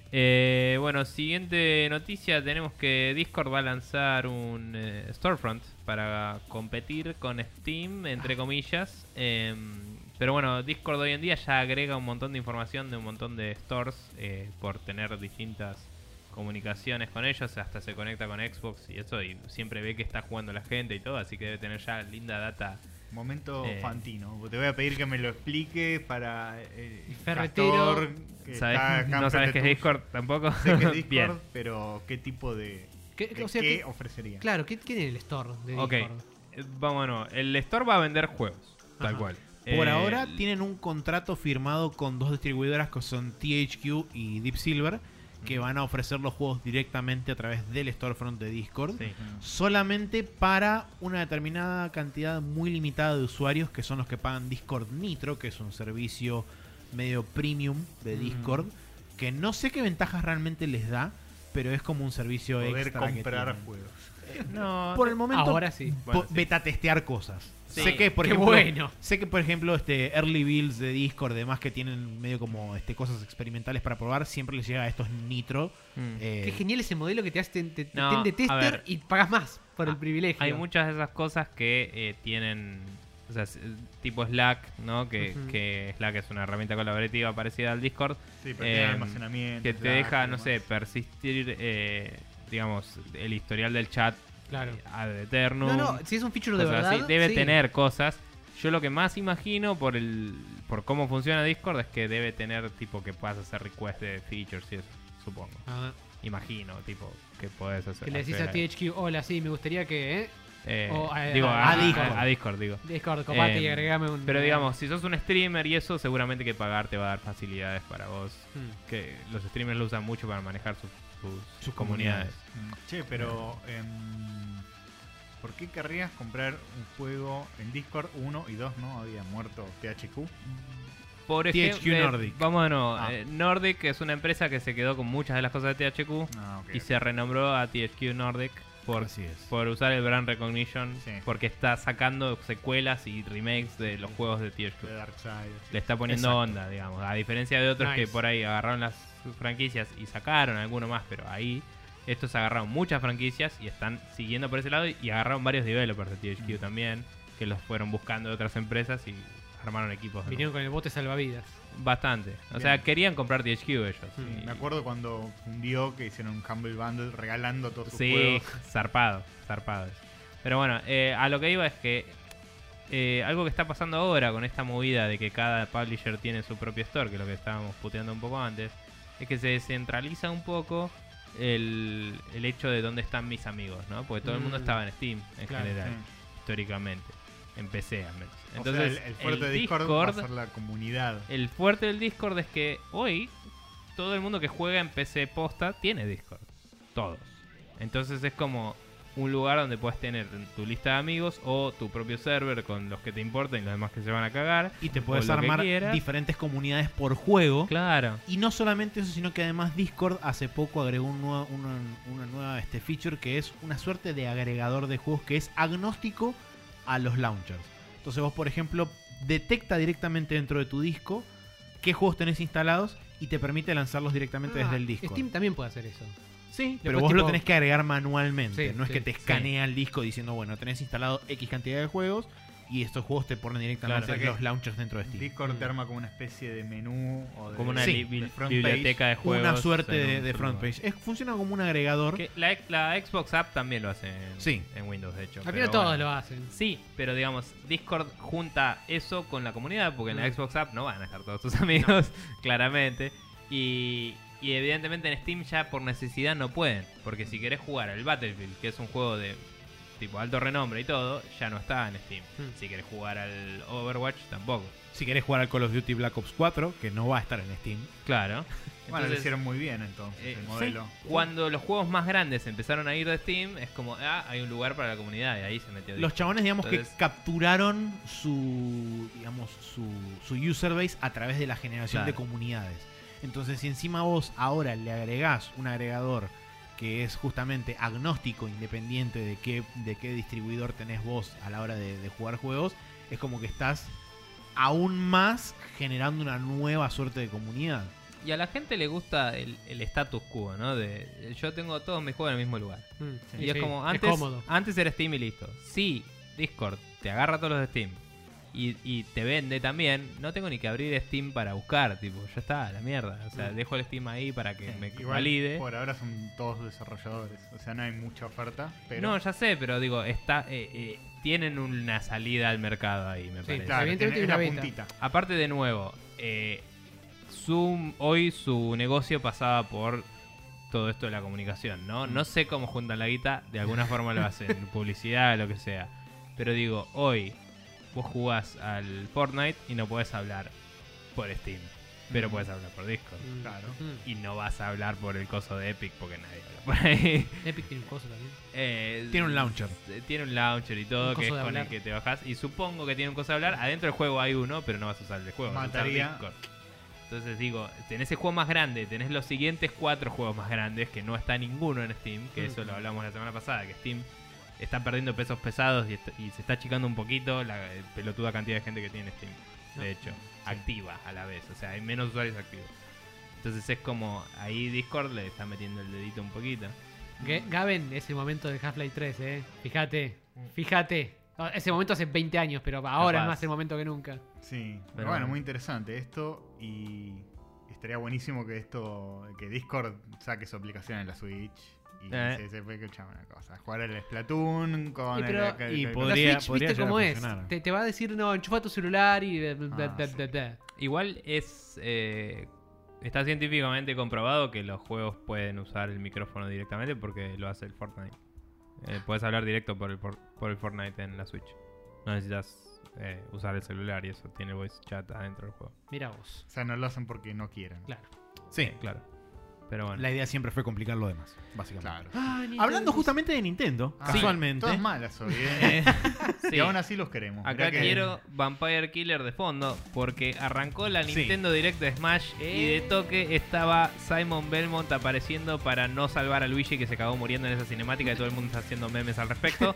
Eh, bueno, siguiente noticia, tenemos que Discord va a lanzar un eh, storefront para competir con Steam, entre comillas. Eh, pero bueno, Discord hoy en día ya agrega un montón de información de un montón de stores eh, por tener distintas comunicaciones con ellos, hasta se conecta con Xbox y eso, y siempre ve que está jugando la gente y todo, así que debe tener ya linda data. Momento Eh. Fantino. Te voy a pedir que me lo expliques para eh, Ferretero. Castor, que ¿Sabes? está acá ¿No sabes enfrente qué es tuyo. Discord tampoco? Sé que es Discord, Bien. pero ¿qué tipo de, ¿Qué, de o sea, qué que- ofrecería? claro, ¿qué tiene el store de Ok, Discord? eh, vámonos. El store va a vender juegos, tal Ajá. cual. Por Eh, ahora tienen un contrato firmado con dos distribuidoras que son T H Q y Deep Silver, que van a ofrecer los juegos directamente a través del storefront de Discord. Sí. Solamente para una determinada cantidad muy limitada de usuarios, que son los que pagan Discord Nitro, que es un servicio medio premium de Mm. Discord, que no sé qué ventajas realmente les da, pero es como un servicio Poder extra que comprar tienen. juegos. No, Por el momento, Ahora sí. po- Bueno, sí. beta testear cosas. Sí. Sé que, por Qué ejemplo, bueno. sé que por ejemplo, este early builds de Discord, demás que tienen medio como este cosas experimentales para probar, siempre les llega a estos Nitro. Mm. eh, Qué genial ese modelo que te hace te, te- te No, ten de a tester ver. y pagas más por el Ah, privilegio. Hay muchas de esas cosas que eh, tienen, o sea, s- tipo Slack, ¿no? Que, Ujú. que Slack es una herramienta colaborativa parecida al Discord, Sí, pero Eh, tiene almacenamiento. que te Slack deja, y no sé, demás. persistir, eh, digamos, el historial del chat Claro. eh, ad eternum. No, no, si es un feature de cosas verdad. así. Debe sí. tener cosas. Yo lo que más imagino por el por cómo funciona Discord es que debe tener tipo que puedas hacer request de features y eso, supongo. Ah, Imagino, tipo, que podés hacer. que le decís hacer a T H Q, hola, sí, me gustaría que. ¿eh? Eh, O a- digo, a- a, a Discord. a- a Discord, digo. Discord, copate Eh, y agregame un. Pero digamos, si sos un streamer y eso, seguramente que pagar te va a dar facilidades para vos. Hmm. Que los streamers lo usan mucho para manejar sus, sus, Sus comunidades. Mm, Che, pero em, ¿por qué querrías comprar un juego en Discord? Uno y dos, ¿no? Había muerto T H Q. Por T H Q ejemplo, eh, Nordic. vamos de nuevo. Ah. eh, Nordic es una empresa que se quedó con muchas de las cosas de T H Q Ah, ok. y se renombró a T H Q Nordic por, Así es. por usar el brand recognition, Sí. porque está sacando secuelas y remakes de los juegos de T H Q. De Darkseid. Le está poniendo Exacto. onda, digamos. A diferencia de otros que Nice. por ahí agarraron las franquicias y sacaron alguno más, pero ahí estos agarraron muchas franquicias y están siguiendo por ese lado y agarraron varios developers de T H Q Mm. también, que los fueron buscando de otras empresas y armaron equipos. de Vinieron con el bote salvavidas. nuevo. Bastante. O Bien. sea, querían comprar T H Q ellos. Mm, y- Me acuerdo cuando fundió que hicieron un Humble Bundle regalando todos sus Sí, juegos. zarpado, zarpado. Pero bueno, eh, a lo que iba es que eh, algo que está pasando ahora con esta movida de que cada publisher tiene su propio store, que es lo que estábamos puteando un poco antes, es que se descentraliza un poco el, el hecho de dónde están mis amigos, ¿no? Porque todo el mundo Mm. estaba en Steam en Claro, general, Sí. históricamente. En P C al menos. O Entonces, sea, el, el fuerte el de Discord, va a ser la comunidad. el fuerte del Discord es que hoy todo el mundo que juega en P C posta tiene Discord. Todos. Entonces es como un lugar donde puedes tener tu lista de amigos o tu propio server con los que te importen y los demás que se van a cagar. Y te o puedes lo que armar quieras. diferentes comunidades por juego. Claro. Y no solamente eso, sino que además Discord hace poco agregó un nuevo- una, una nueva este, feature que es una suerte de agregador de juegos que es agnóstico a los launchers. Entonces vos, por ejemplo, detecta directamente dentro de tu disco qué juegos tenés instalados y te permite lanzarlos directamente Ah, desde el disco. Steam también puede hacer eso. Sí, Después, pero vos tipo- lo tenés que agregar manualmente. Sí, no es sí, que te sí. escanea el disco diciendo, bueno, tenés instalado X cantidad de juegos y estos juegos te ponen directamente Claro, o sea en los que launchers dentro de Steam. Discord Mm. te arma como una especie de menú o de, Como una Sí, li- bi- de front biblioteca de juegos. Una suerte en de, un de solo front lugar. page. Es, funciona como un agregador. Que la, la Xbox App también lo hace en, Sí. en Windows, de hecho. Al pero final todos bueno. lo hacen. Sí, pero digamos, Discord junta eso con la comunidad, porque en la Mm. Xbox App no van a estar todos tus amigos, claramente. Y, y evidentemente en Steam ya por necesidad no pueden, porque si querés jugar al Battlefield, que es un juego de tipo alto renombre y todo, ya no está en Steam. Mm. Si querés jugar al Overwatch, tampoco. Si querés jugar al Call of Duty Black Ops cuatro, que no va a estar en Steam. Claro. Bueno, lo Entonces, hicieron muy bien entonces, eh, el sí, modelo. cuando los juegos más grandes empezaron a ir de Steam, es como, ah, hay un lugar para la comunidad, y ahí se metió Los Discord. chabones, digamos, Entonces- que capturaron su, digamos, su, su user base a través de la generación Claro. de comunidades. Entonces, si encima vos ahora le agregás un agregador que es justamente agnóstico, independiente de qué, de qué distribuidor tenés vos a la hora de, de jugar juegos, es como que estás aún más generando una nueva suerte de comunidad. Y a la gente le gusta el, el status quo, ¿no? De yo tengo todos mis juegos en el mismo lugar. Mm, Y sí, es como, es antes, cómodo. antes era Steam y listo. Sí, Discord te agarra todos los de Steam y, y te vende también. No tengo ni que abrir Steam para buscar, tipo, ya está, la mierda. O sea, Mm. dejo el Steam ahí para que me Igual, valide. por ahora son todos desarrolladores, o sea, no hay mucha oferta, pero No, ya sé, pero digo, está eh, eh, tienen una salida al mercado ahí, me Sí, parece. claro, Evidentemente tiene- es hay la una puntita. Aparte, de nuevo, eh, su, hoy su negocio pasaba por todo esto de la comunicación, ¿no? No sé cómo juntan la guita, de alguna forma lo hacen, publicidad, lo que sea. Pero digo, hoy vos jugás al Fortnite y no podés hablar por Steam, pero Mm. podés hablar por Discord. Mm, Claro. mm. Y no vas a hablar por el coso de Epic porque nadie habla por ahí. Epic tiene un coso también. Eh, Tiene un launcher. eh, Tiene un launcher y todo, Un que es coso de con el hablar. que te bajás. Y supongo que tiene un coso de hablar. Adentro del juego hay uno, pero no vas a usar el del juego. vas a usar Mataría. Discord. Entonces digo, tenés el juego más grande, tenés los siguientes cuatro juegos más grandes, que no está ninguno en Steam, que Mm. eso lo hablamos la semana pasada, que Steam está perdiendo pesos pesados y, está- y se está achicando un poquito la eh, pelotuda cantidad de gente que tiene Steam. De Ah, hecho, activa a la vez, o sea, hay menos usuarios activos. Entonces es como, ahí Discord le está metiendo el dedito un poquito. Ge- Gaben, es el momento de Half-Life tres, eh. Fíjate, fíjate. No, ese momento hace veinte años, pero ahora es Capaz. más el momento que nunca. Sí, pero Pero bueno, bueno. muy interesante esto y estaría buenísimo que esto, que Discord saque su aplicación en la Switch y Eh. se, se puede escuchar una cosa, jugar el Splatoon con Y pero- el, el- y el- podría- la Switch, podría viste llegar cómo a es. funcionar. Te, te va a decir, no, enchufa tu celular y... bla, bla, Ah, bla, sí. bla, bla. Igual es eh, está científicamente comprobado que los juegos pueden usar el micrófono directamente porque lo hace el Fortnite. Eh, puedes hablar directo por el, por, por el Fortnite en la Switch. No necesitas eh, usar el celular y eso tiene voice chat adentro del juego. Mira vos. O sea, no lo hacen porque no quieren. Claro. Sí, Eh, claro. Pero bueno. la idea siempre fue complicar lo demás, básicamente. Claro. Ah, Hablando justamente de Nintendo, Ah, casualmente. Todas malas hoy, ¿eh? Sí. Y aún así los queremos. Acá Mirá que- quiero Vampire Killer de fondo porque arrancó la Sí. Nintendo Direct de Smash y de toque estaba Simon Belmont apareciendo para no salvar a Luigi que se acabó muriendo en esa cinemática y todo el mundo está haciendo memes al respecto.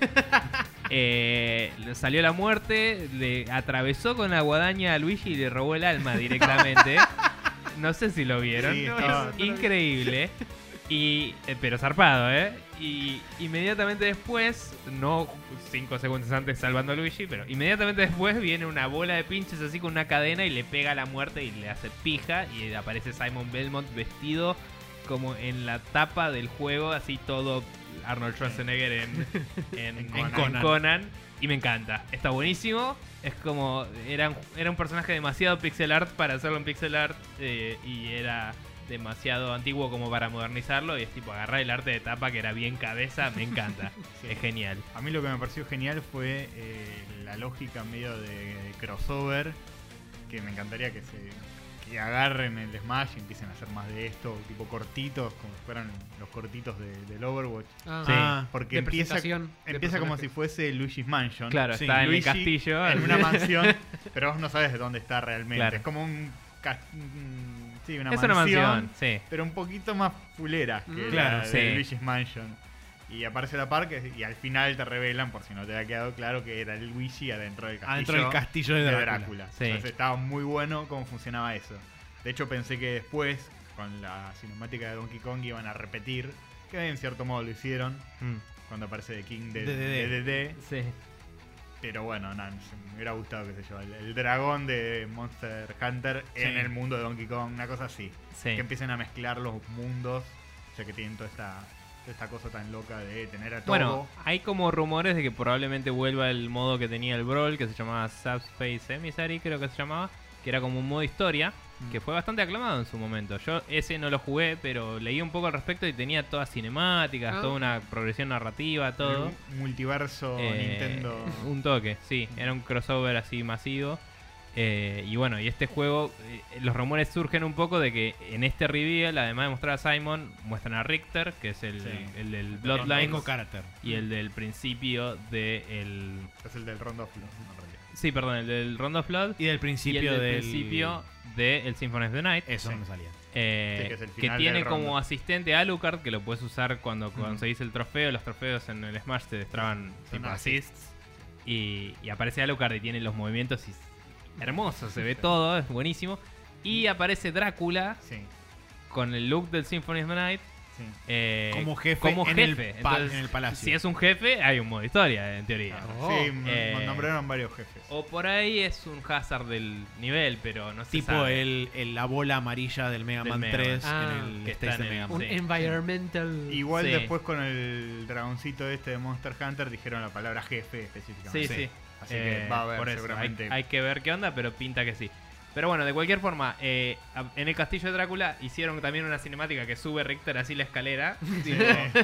Eh, le salió la muerte, le atravesó con la guadaña a Luigi y le robó el alma directamente. No sé si lo vieron. Sí, Es estaba- increíble. Y, eh, pero zarpado, ¿eh? Y inmediatamente después, no cinco segundos antes salvando a Luigi, pero inmediatamente después viene una bola de pinches así con una cadena y le pega a la muerte y le hace pija. Y aparece Simon Belmont vestido como en la tapa del juego, así todo Arnold Schwarzenegger en, en, En en Conan. Conan. Y me encanta. Está buenísimo. Es como. Era, un- era un personaje demasiado pixel art para hacerlo en pixel art. eh, y era. demasiado antiguo como para modernizarlo y es tipo agarrar el arte de tapa que era bien cabeza, me encanta. Sí. Es genial. A mí lo que me pareció genial fue eh, la lógica medio de, de crossover, que me encantaría que se que agarren el Smash y empiecen a hacer más de esto, tipo cortitos, como si fueran los cortitos de, del Overwatch. Ah, Sí. Ah, Porque de empieza, presentación de empieza como personaje. si fuese Luigi's Mansion. Claro, Sí, está en Luigi el castillo. en una mansión, pero vos no sabes de dónde está realmente. Claro. Es como un... ca- un- sí, una es mansión, una mansión, sí. pero un poquito más fulera que Mm. Claro, la de sí. Luigi's Mansion. Y aparece la parque y al final te revelan, por si no te había quedado claro, que era el Luigi adentro del castillo, adentro del castillo de de Drácula. Drácula. Sí. Entonces estaba muy bueno cómo funcionaba eso. De hecho pensé que después, con la cinemática de Donkey Kong, iban a repetir, que en cierto modo lo hicieron, Mm. cuando aparece The King de D D D. D D D. Sí. Pero bueno, no, no sé, me hubiera gustado, qué sé yo, el, el dragón de Monster Hunter Sí. en el mundo de Donkey Kong, una cosa así. Sí. Que empiecen a mezclar los mundos, o sea que tienen toda esta, toda esta cosa tan loca de tener a todo. Bueno, hay como rumores de que probablemente vuelva el modo que tenía el Brawl, que se llamaba Subspace Emissary, creo que se llamaba, que era como un modo historia, Mm. que fue bastante aclamado en su momento. Yo ese no lo jugué, pero leí un poco al respecto y tenía todas cinemáticas, Ah. toda una progresión narrativa, todo. El multiverso Eh, Nintendo. Un toque, sí. Era un crossover así masivo. Eh, y bueno, y este juego, eh, los rumores surgen un poco de que en este reveal, además de mostrar a Simon, muestran a Richter, que es el, Sí. el del Eco Bloodlines, Character. y el del principio de el... Es el del Rondo of Blood, en realidad. Sí, perdón, el del Round of Blood Y del y principio el del del principio de el Symphony of the Night. Eso Sí. no me salía. eh, Sí, que es el que final tiene del como rondo. asistente a Alucard, que lo puedes usar cuando Ujú. conseguís el trofeo. Los trofeos en el Smash te destraban Son tipo assists. assists. Y, y aparece Alucard y tiene los movimientos y es hermoso, se ve todo, es buenísimo. Y aparece Drácula Sí, con el look del Symphony of the Night. sí. eh, Como jefe como en jefe. el pa- Entonces, en el palacio. Si es un jefe, hay un modo historia, en teoría. Claro. Oh. Sí, m- Eh, nombraron varios jefes. O por ahí es un hazard del nivel, pero no se Tipo sabe. el, el- la bola amarilla del Mega Del Man Mega Man. tres Ah, en el que stage está de en Mega el- Man. Un Sí. environmental. Igual Sí. después con el dragoncito este de Monster Hunter dijeron la palabra jefe específicamente. Sí, sí. Así Eh, que va a haber por eso, seguramente. Hay, hay que ver qué onda, pero pinta que sí. Pero bueno, de cualquier forma, eh, a- en el castillo de Drácula hicieron también una cinemática que sube Richter así la escalera tipo,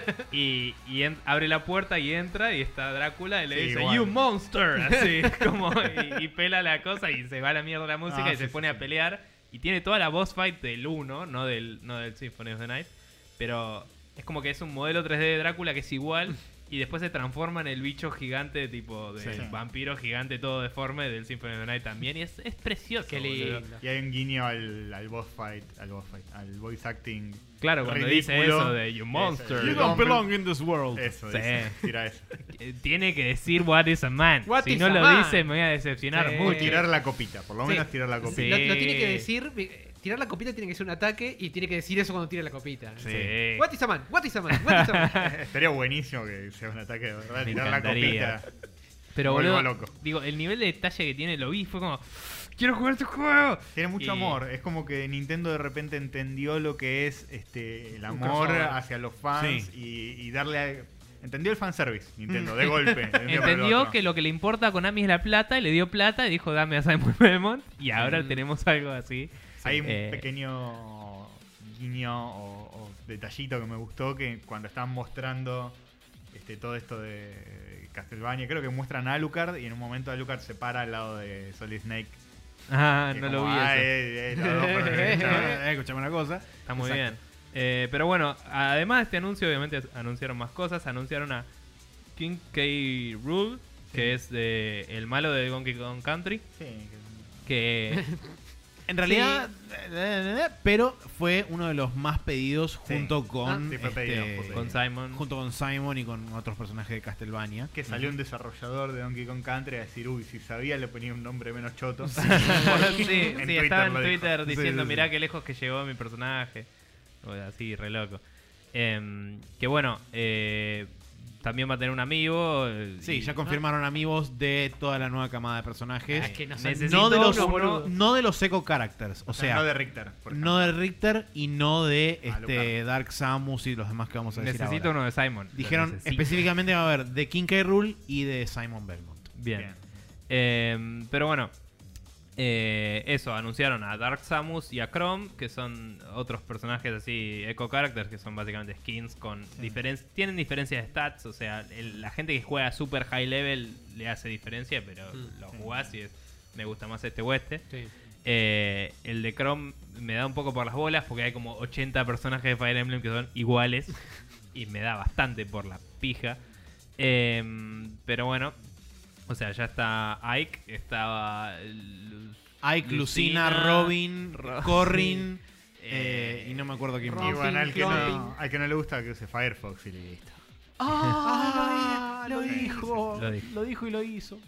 y, y en- abre la puerta y entra y está Drácula y le Sí, dice igual. You monster, así como y, y pela la cosa y se va a la mierda la música Ah, y sí, se sí, pone sí. a pelear y tiene toda la boss fight del uno, no del no del Symphony of the Night, pero es como que es un modelo tres D de Drácula que es igual. Y después se transforma en el bicho gigante, tipo de Sí. vampiro gigante todo deforme del Symphony of the Night también. Y es, es precioso. Qué boludo. lindo. Y hay un guiño al, al boss fight, al boss fight, al voice acting. Claro, cuando dice Ridículo. eso de You Monster. You You don't don't belong in this world. Eso, Sí. dice, tira eso. eh, Tiene que decir What is a man. What si is no a lo man? dice, me voy a decepcionar Sí. mucho. Tirar la copita, por lo Sí. menos tirar la copita. Sí. Lo, lo tiene que decir. eh, Tirar la copita tiene que ser un ataque y tiene que decir eso cuando tira la copita. Sí. What is a man? What is a man? What is a man? Estaría buenísimo que sea un ataque de verdad, Me tirar la encantaría. copita. Pero Me vuelvo boludo, loco. digo, el nivel de detalle que tiene lo vi fue como quiero jugar este juego. Tiene mucho Y- amor, es como que Nintendo de repente entendió lo que es este el Un amor crossover. hacia los fans Sí. y, y darle a- entendió el fanservice Nintendo de golpe. de un día para el Entendió otro. que lo que le importa a Konami es la plata y le dio plata y dijo dame a Simon Belmont y ahora Mm. tenemos algo así. Hay un Eh, pequeño guiño o, o detallito que me gustó que cuando estaban mostrando este, todo esto de Castlevania, creo que muestran a Alucard y en un momento Alucard se para al lado de Solid Snake. Ah, que no como, lo vi "Ah, eso. eh, eh, los dos por derecha". Eh, Escuchame una cosa. Está muy Exacto. bien. Eh, pero bueno, además de este anuncio, obviamente anunciaron más cosas. Anunciaron a King K. Rool, que es de el malo de Donkey Kong Country. Sí, Que En realidad, eh, eh, eh, pero fue uno de los más pedidos Sí. junto con, Ah, sí, fue pedido, este, fue pedido. con Simon. junto con Simon y con otros personajes de Castlevania. que salió un desarrollador de Donkey Kong Country a decir, uy, si sabía le ponía un nombre menos choto. sí, En sí, Twitter estaba en lo dijo. Twitter Sí, diciendo, sí, sí. mirá qué lejos que llegó mi personaje. O así, re loco. Em, que bueno, eh, también va a tener un amigo. eh, Sí, y- ya confirmaron amigos de toda la nueva camada de personajes. Ah, que no son Necesito no, de los, uno, boludo. no de los Echo Characters, o, O sea, sea, no de Richter, por no ejemplo. de Richter y no de Ah, este, Dark Samus y los demás que vamos a decir necesito ahora. uno de Simon. Lo Dijeron necesito. específicamente va a haber de King K. Rool y de Simon Belmont. Bien. Bien. Em, pero bueno, Eh, eso, anunciaron a Dark Samus y a Chrome, que son otros personajes así, eco characters, que son básicamente skins con Sí. diferen- tienen diferencias de stats, o sea, el- la gente que juega super high level le hace diferencia, pero Mm, lo sí. jugás y es, me gusta más este o este. Sí. Eh, el de Chrome me da un poco por las bolas porque hay como ochenta personajes de Fire Emblem que son iguales y me da bastante por la pija. Eh, pero bueno, o sea, ya está Ike, estaba Lu- Ike, Lucina, Lucina, Robin, Ro- Corrin, sí. eh, Eh, y no me acuerdo quién Y más. bueno, al que, no, Clomping. al que no le gusta que use Firefox y listo. Ah, lo Sí, dijo, lo dijo. lo dijo y lo hizo.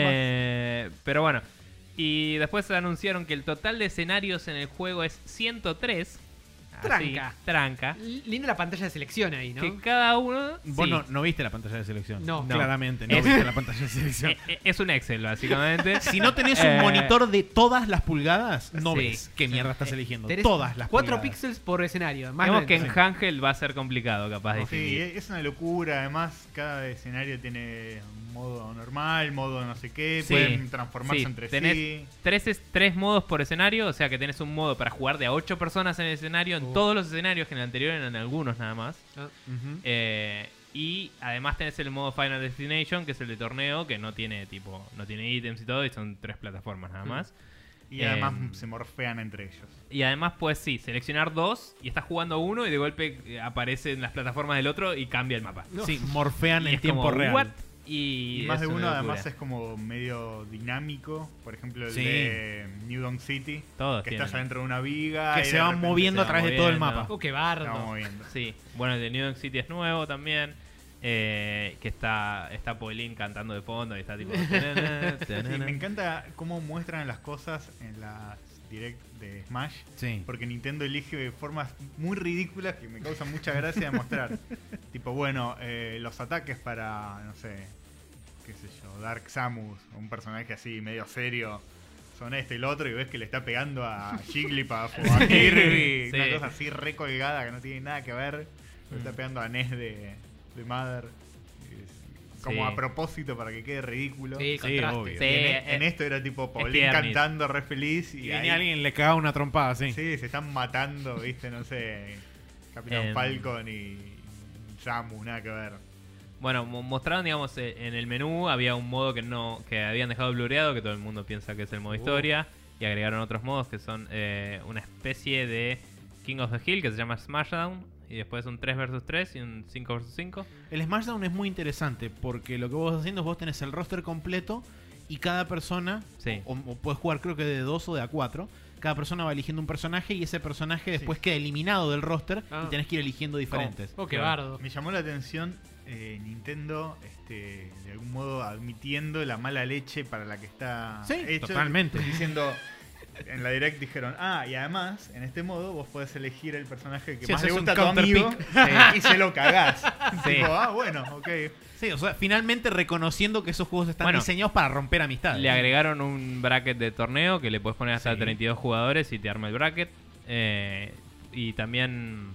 Eh, pero bueno, y después anunciaron que el total de escenarios en el juego es ciento tres. Así, Tranca. tranca. L- Linda la pantalla de selección ahí, ¿no? Que cada uno... Vos sí. no, no viste la pantalla de selección. No. Claramente, no Es- viste la pantalla de selección. Eh, eh, Es un Excel, básicamente. Si no tenés un Eh, monitor de todas las pulgadas, no sí. ves qué mierda estás eligiendo. Tenés Todas las cuatro pulgadas. píxeles por escenario. Más Digamos no- que en sí. Hangel va a ser complicado, capaz de Sí, distinguir. es una locura. Además, cada escenario tiene modo normal, modo no sé qué. Sí. Pueden transformarse Sí, entre tenés sí. Tres, es- tres modos por escenario, o sea que tenés un modo para jugar de a ocho personas en el escenario, en Oh. todos los escenarios, que en el anterior eran algunos nada más. Ah, Ujú. Eh, y además tenés el modo Final Destination, que es el de torneo, que no tiene tipo, no tiene ítems y todo, y son tres plataformas nada Mm. más. Y además Em, se morfean entre ellos. Y además puedes sí, seleccionar dos y estás jugando uno y de golpe eh, aparece en las plataformas del otro y cambia el mapa. Sí, morfean Y en es tiempo como, real. "What?". Y, Y más de es una uno locura. además es como medio dinámico. Por ejemplo, el Sí. de New Dawn City. Todos que tienen. estás adentro de una viga. Que y se de van repente moviendo se a través va de todo el moviendo. mapa. Oh, qué se va bardo. moviendo. Sí, bueno, el de New York City es nuevo también. eh, que está está Pauline cantando de fondo y está tipo. tanana, Sí, tanana. me encanta cómo muestran las cosas en las direct de Smash. Sí. Porque Nintendo elige formas muy ridículas que me causan mucha gracia de mostrar. Tipo, bueno, eh, los ataques para, no sé, qué sé yo, Dark Samus, un personaje así medio serio, son este y el otro, y ves que le está pegando a Jigglypuff o a Kirby, Sí. una cosa así recolgada que no tiene nada que ver. Le está Mm. pegando a Ness de, de Mother. Es Como Sí. a propósito para que quede ridículo. Sí, Sí, contraste. obvio. Sí, Y en, eh, en esto era tipo Paulín tiernis. cantando re feliz y Y ahí, viene alguien le caga una trompada, sí. sí, se están matando, viste, no sé, Capitán Em. Falcon y Samus, nada que ver. Bueno, mo- mostraron, digamos, eh, en el menú había un modo que no que habían dejado blureado, que todo el mundo piensa que es el modo Uh. historia, y agregaron otros modos que son eh, una especie de King of the Hill que se llama Smashdown, y después un tres versus tres y un cinco versus cinco. El Smashdown es muy interesante porque lo que vos estás haciendo es vos tenés el roster completo y cada persona, Sí. o, o puedes jugar creo que de dos o de a cuatro, cada persona va eligiendo un personaje y ese personaje después queda eliminado del roster Ah. y tenés que ir eligiendo diferentes. Oh, qué Claro. bardo. Me llamó la atención eh, Nintendo, este, de algún modo admitiendo la mala leche para la que está Sí, hecho. totalmente. Diciendo, en la direct dijeron, ah, y además, en este modo vos podés elegir el personaje que Sí, más le haces gusta a un tu counter amigo pick. y se lo cagás. Sí. Tipo, ah, bueno, ok. Sí, o sea, finalmente reconociendo que esos juegos están Bueno, diseñados para romper amistades. Le agregaron un bracket de torneo que le puedes poner hasta Sí. treinta y dos jugadores y te arma el bracket. Eh, y también,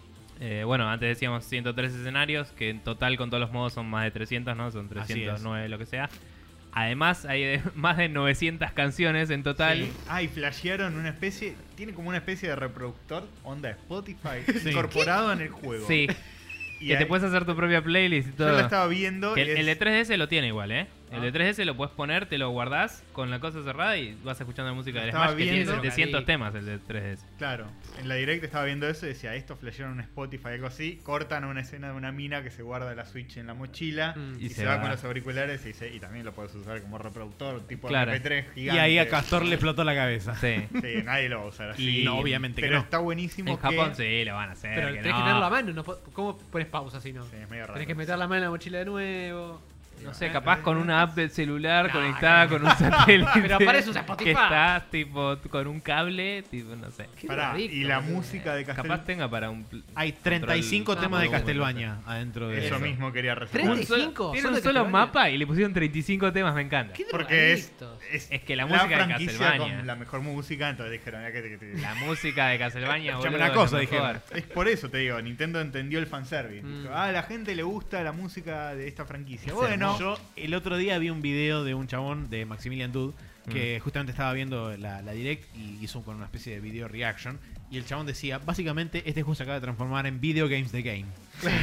eh, bueno, antes decíamos ciento tres escenarios, que en total con todos los modos son más de trescientos, ¿no? Son trescientos nueve, lo que sea. Además, hay de- más de novecientas canciones en total. Sí. Ah, y flashearon una especie, tiene como una especie de reproductor, onda Spotify, Sí. incorporado en el juego. Sí, Y que te ahí- puedes hacer tu propia playlist y yo todo. lo estaba viendo. Que y el, el de es- tres D S lo tiene igual, ¿eh? El Ah. de tres D S lo puedes poner, te lo guardás con la cosa cerrada y vas escuchando la música Lo del estaba Smash, que tiene viendo. setecientos temas el de tres D S. Claro, en la direct estaba viendo eso y decía, esto flashearon un Spotify, algo así, cortan una escena de una mina que se guarda la Switch en la mochila Mm. y, Y se, se va, va. con los auriculares y, se- y también lo puedes usar como reproductor, tipo Claro. M P tres Y gigante. ahí a Castor le explotó la cabeza. Sí. Sí, nadie lo va a usar así. Y- No, obviamente que Pero no. está buenísimo En que... Japón sí lo van a hacer. Pero que tenés no. que tenerlo a mano. No, po- ¿Cómo pones pausa si no? Sí, es medio raro. Tenés que meter la mano en la mochila de nuevo. No sé, capaz con una app del celular No, conectada que- con un satélite. Pero para eso usa Spotify. Que estás tipo con un cable, tipo, no sé. Qué Pará, drogadicto, y la boludo. música de Castel... Capaz tenga para un. pl- Hay treinta y cinco control- temas de Ah, Castlevania adentro de Eso eso. mismo quería resaltar. treinta y Un solo- cinco, Tiene solo un de solo Castlevania. mapa y le pusieron treinta y cinco temas, me encanta. Qué Porque es, drogadictos. Es que la música de franquicia Castlevania. con la mejor música, entonces dijeron, "Ah, que te- que te-". La música de Castlevania, Escuchame boludo, una cosa, es lo mejor. dijeron. Es por eso te digo, Nintendo entendió el fanservice. Mm. Dijo, ah, a la gente le gusta la música de esta franquicia. Es Bueno, hermoso. Yo el otro día vi un video de un chabón de Maximilian Dude que justamente estaba viendo la, la Direct y hizo con una especie de video reaction. Y el chabón decía, básicamente este juego se acaba de transformar en Video Games The Game.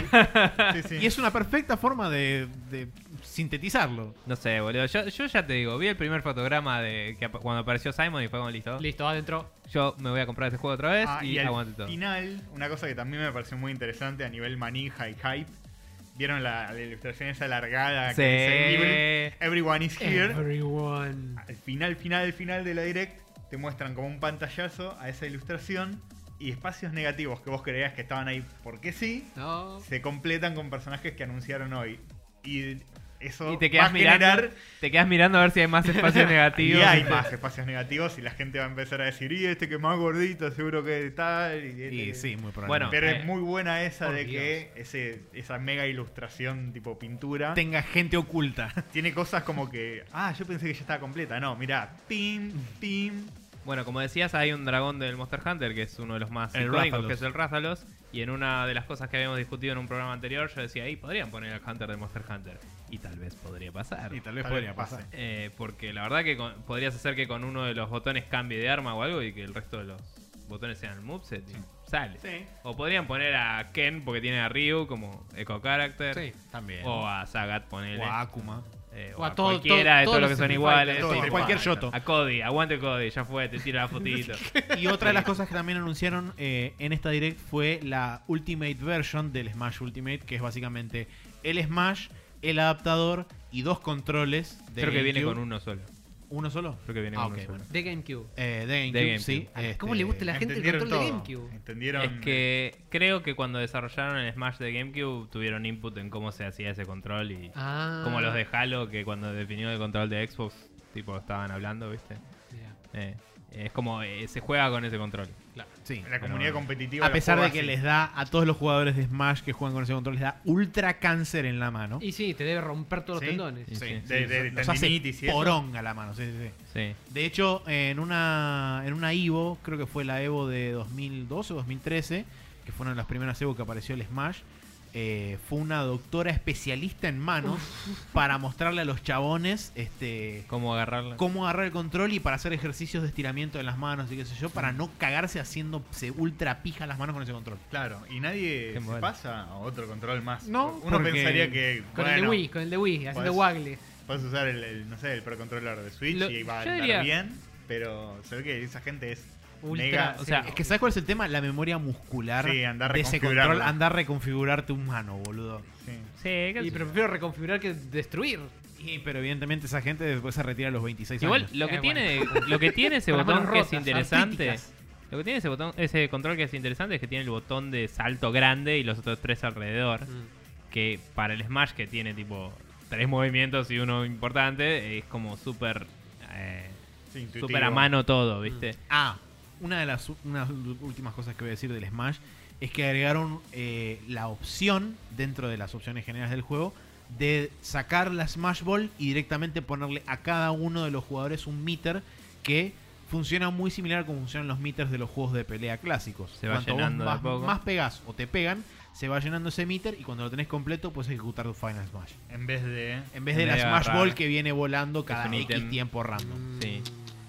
Sí, sí. Y es una perfecta forma de, de sintetizarlo. No sé, boludo. Yo, yo ya te digo, vi el primer fotograma de que ap- cuando apareció Simon y fue como listo. Listo, adentro. Yo me voy a comprar este juego otra vez Ah, y, y al aguante todo. final, una cosa que también me pareció muy interesante a nivel manija y hype. ¿Vieron la, la ilustración esa alargada? Sí. Que dice Every- Everyone is here. Everyone. Al final, final, final de la Direct te muestran como un pantallazo a esa ilustración y espacios negativos que vos creías que estaban ahí porque sí, No. se completan con personajes que anunciaron hoy. Y eso Y te va quedas a mirando, generar... te quedas mirando a ver si hay más espacios negativos. Y hay más espacios negativos y la gente va a empezar a decir, y este que es más gordito, seguro que tal. Y, este Y que-". sí, muy probable. Bueno, Pero eh, es muy buena esa por de Dios. que ese, esa mega ilustración tipo pintura tenga gente oculta. tiene cosas como que, ah, yo pensé que ya estaba completa. No, mirá, pim, pim. Bueno, como decías, hay un dragón del Monster Hunter que es uno de los más El icónicos, Rathalos. que es el Rathalos. Y en una de las cosas que habíamos discutido en un programa anterior, yo decía, ahí podrían poner al Hunter de Monster Hunter. Y tal vez podría pasar. Y tal vez Tal podría vez pasar. pase. Eh, porque la verdad que con- podrías hacer que con uno de los botones cambie de arma o algo y que el resto de los botones sean el moveset y sale. Sí. O podrían poner a Ken porque tiene a Ryu como eco character. Sí. También. O a Sagat, ponele. O a Akuma. Eh, O a todo- cualquiera de todo- todos los todos que los son Street iguales. Fighter, Todo, Street cualquier Fighter. Yoto. A Cody, aguante Cody, ya fue, te tira la fotito. Y otra de las cosas que también anunciaron eh, en esta Direct fue la Ultimate version del Smash Ultimate, que es básicamente el Smash, el adaptador y dos controles de Creo que viene GameCube. con uno solo. ¿Uno solo? Creo que viene Ah, con ok, uno solo. bueno. De GameCube. Eh, de GameCube, De GameCube. sí. Ah, este, ¿cómo le gusta la gente el Entendieron control de todo. GameCube? Entendieron. Es que creo que cuando desarrollaron el Smash de GameCube tuvieron input en cómo se hacía ese control y Ah. como los de Halo que cuando definió el control de Xbox tipo estaban hablando, ¿viste? Mira. Eh, es como eh, se juega con ese control. Sí. La comunidad bueno. competitiva. A lo pesar de juega que así. les da a todos los jugadores de Smash que juegan con ese control, les da ultra cáncer en la mano. Y sí, te debe romper todos Sí. los tendones. Sí, sí. De, de, Los hace tendinitis y eso. poronga la mano. Sí, sí, sí. Sí. De hecho, en una en una Evo, creo que fue la Evo de dos mil doce o dos mil trece, que fue una de las primeras Evo que apareció el Smash, eh, fue una doctora especialista en manos para mostrarle a los chabones este ¿Cómo agarrarla? cómo agarrar el control y para hacer ejercicios de estiramiento de las manos y qué sé yo, para no cagarse haciéndose ultra pija las manos con ese control. Claro, y nadie Qué se bueno. pasa a otro control más. No, Uno porque- pensaría que. Con el de bueno, Wii, con el de Wii, haciendo Pues- wagle. Puedes usar el, el, no sé, el Pro Controller de Switch Lo- y va a yo andar diría- bien, pero se ve que esa gente es Ultra. mega. o sea, Es que ¿sabes cuál es el tema? La memoria muscular Sí, andar de ese reconfigurarla. control, andar a reconfigurarte un mano, boludo. Sí. Sí, qué Y sé pero yo. prefiero reconfigurar que destruir. Y, pero evidentemente esa gente después se retira a los veintiséis Igual años. lo que Eh, tiene lo que tiene ese Con las botón manos que es rotas, interesante, artríticas. lo que tiene ese botón ese control que es interesante es que tiene el botón de salto grande y los otros tres alrededor, Mm. que para el Smash que tiene tipo tres movimientos y uno importante es como súper eh, Sí, intuitivo. súper a mano todo, ¿viste? Ah, una de las u- unas últimas cosas que voy a decir del Smash es que agregaron eh, la opción dentro de las opciones generales del juego de sacar la Smash Ball y directamente ponerle a cada uno de los jugadores un meter que funciona muy similar a como funcionan los meters de los juegos de pelea clásicos. Se va Cuanto vos llenando de a más, poco. más pegás o te pegan, se va llenando ese meter y cuando lo tenés completo puedes ejecutar tu Final Smash. En vez de. En vez de En la vez de Smash agarrar. Ball que viene volando cada un X ítem. tiempo random. Mm. Sí.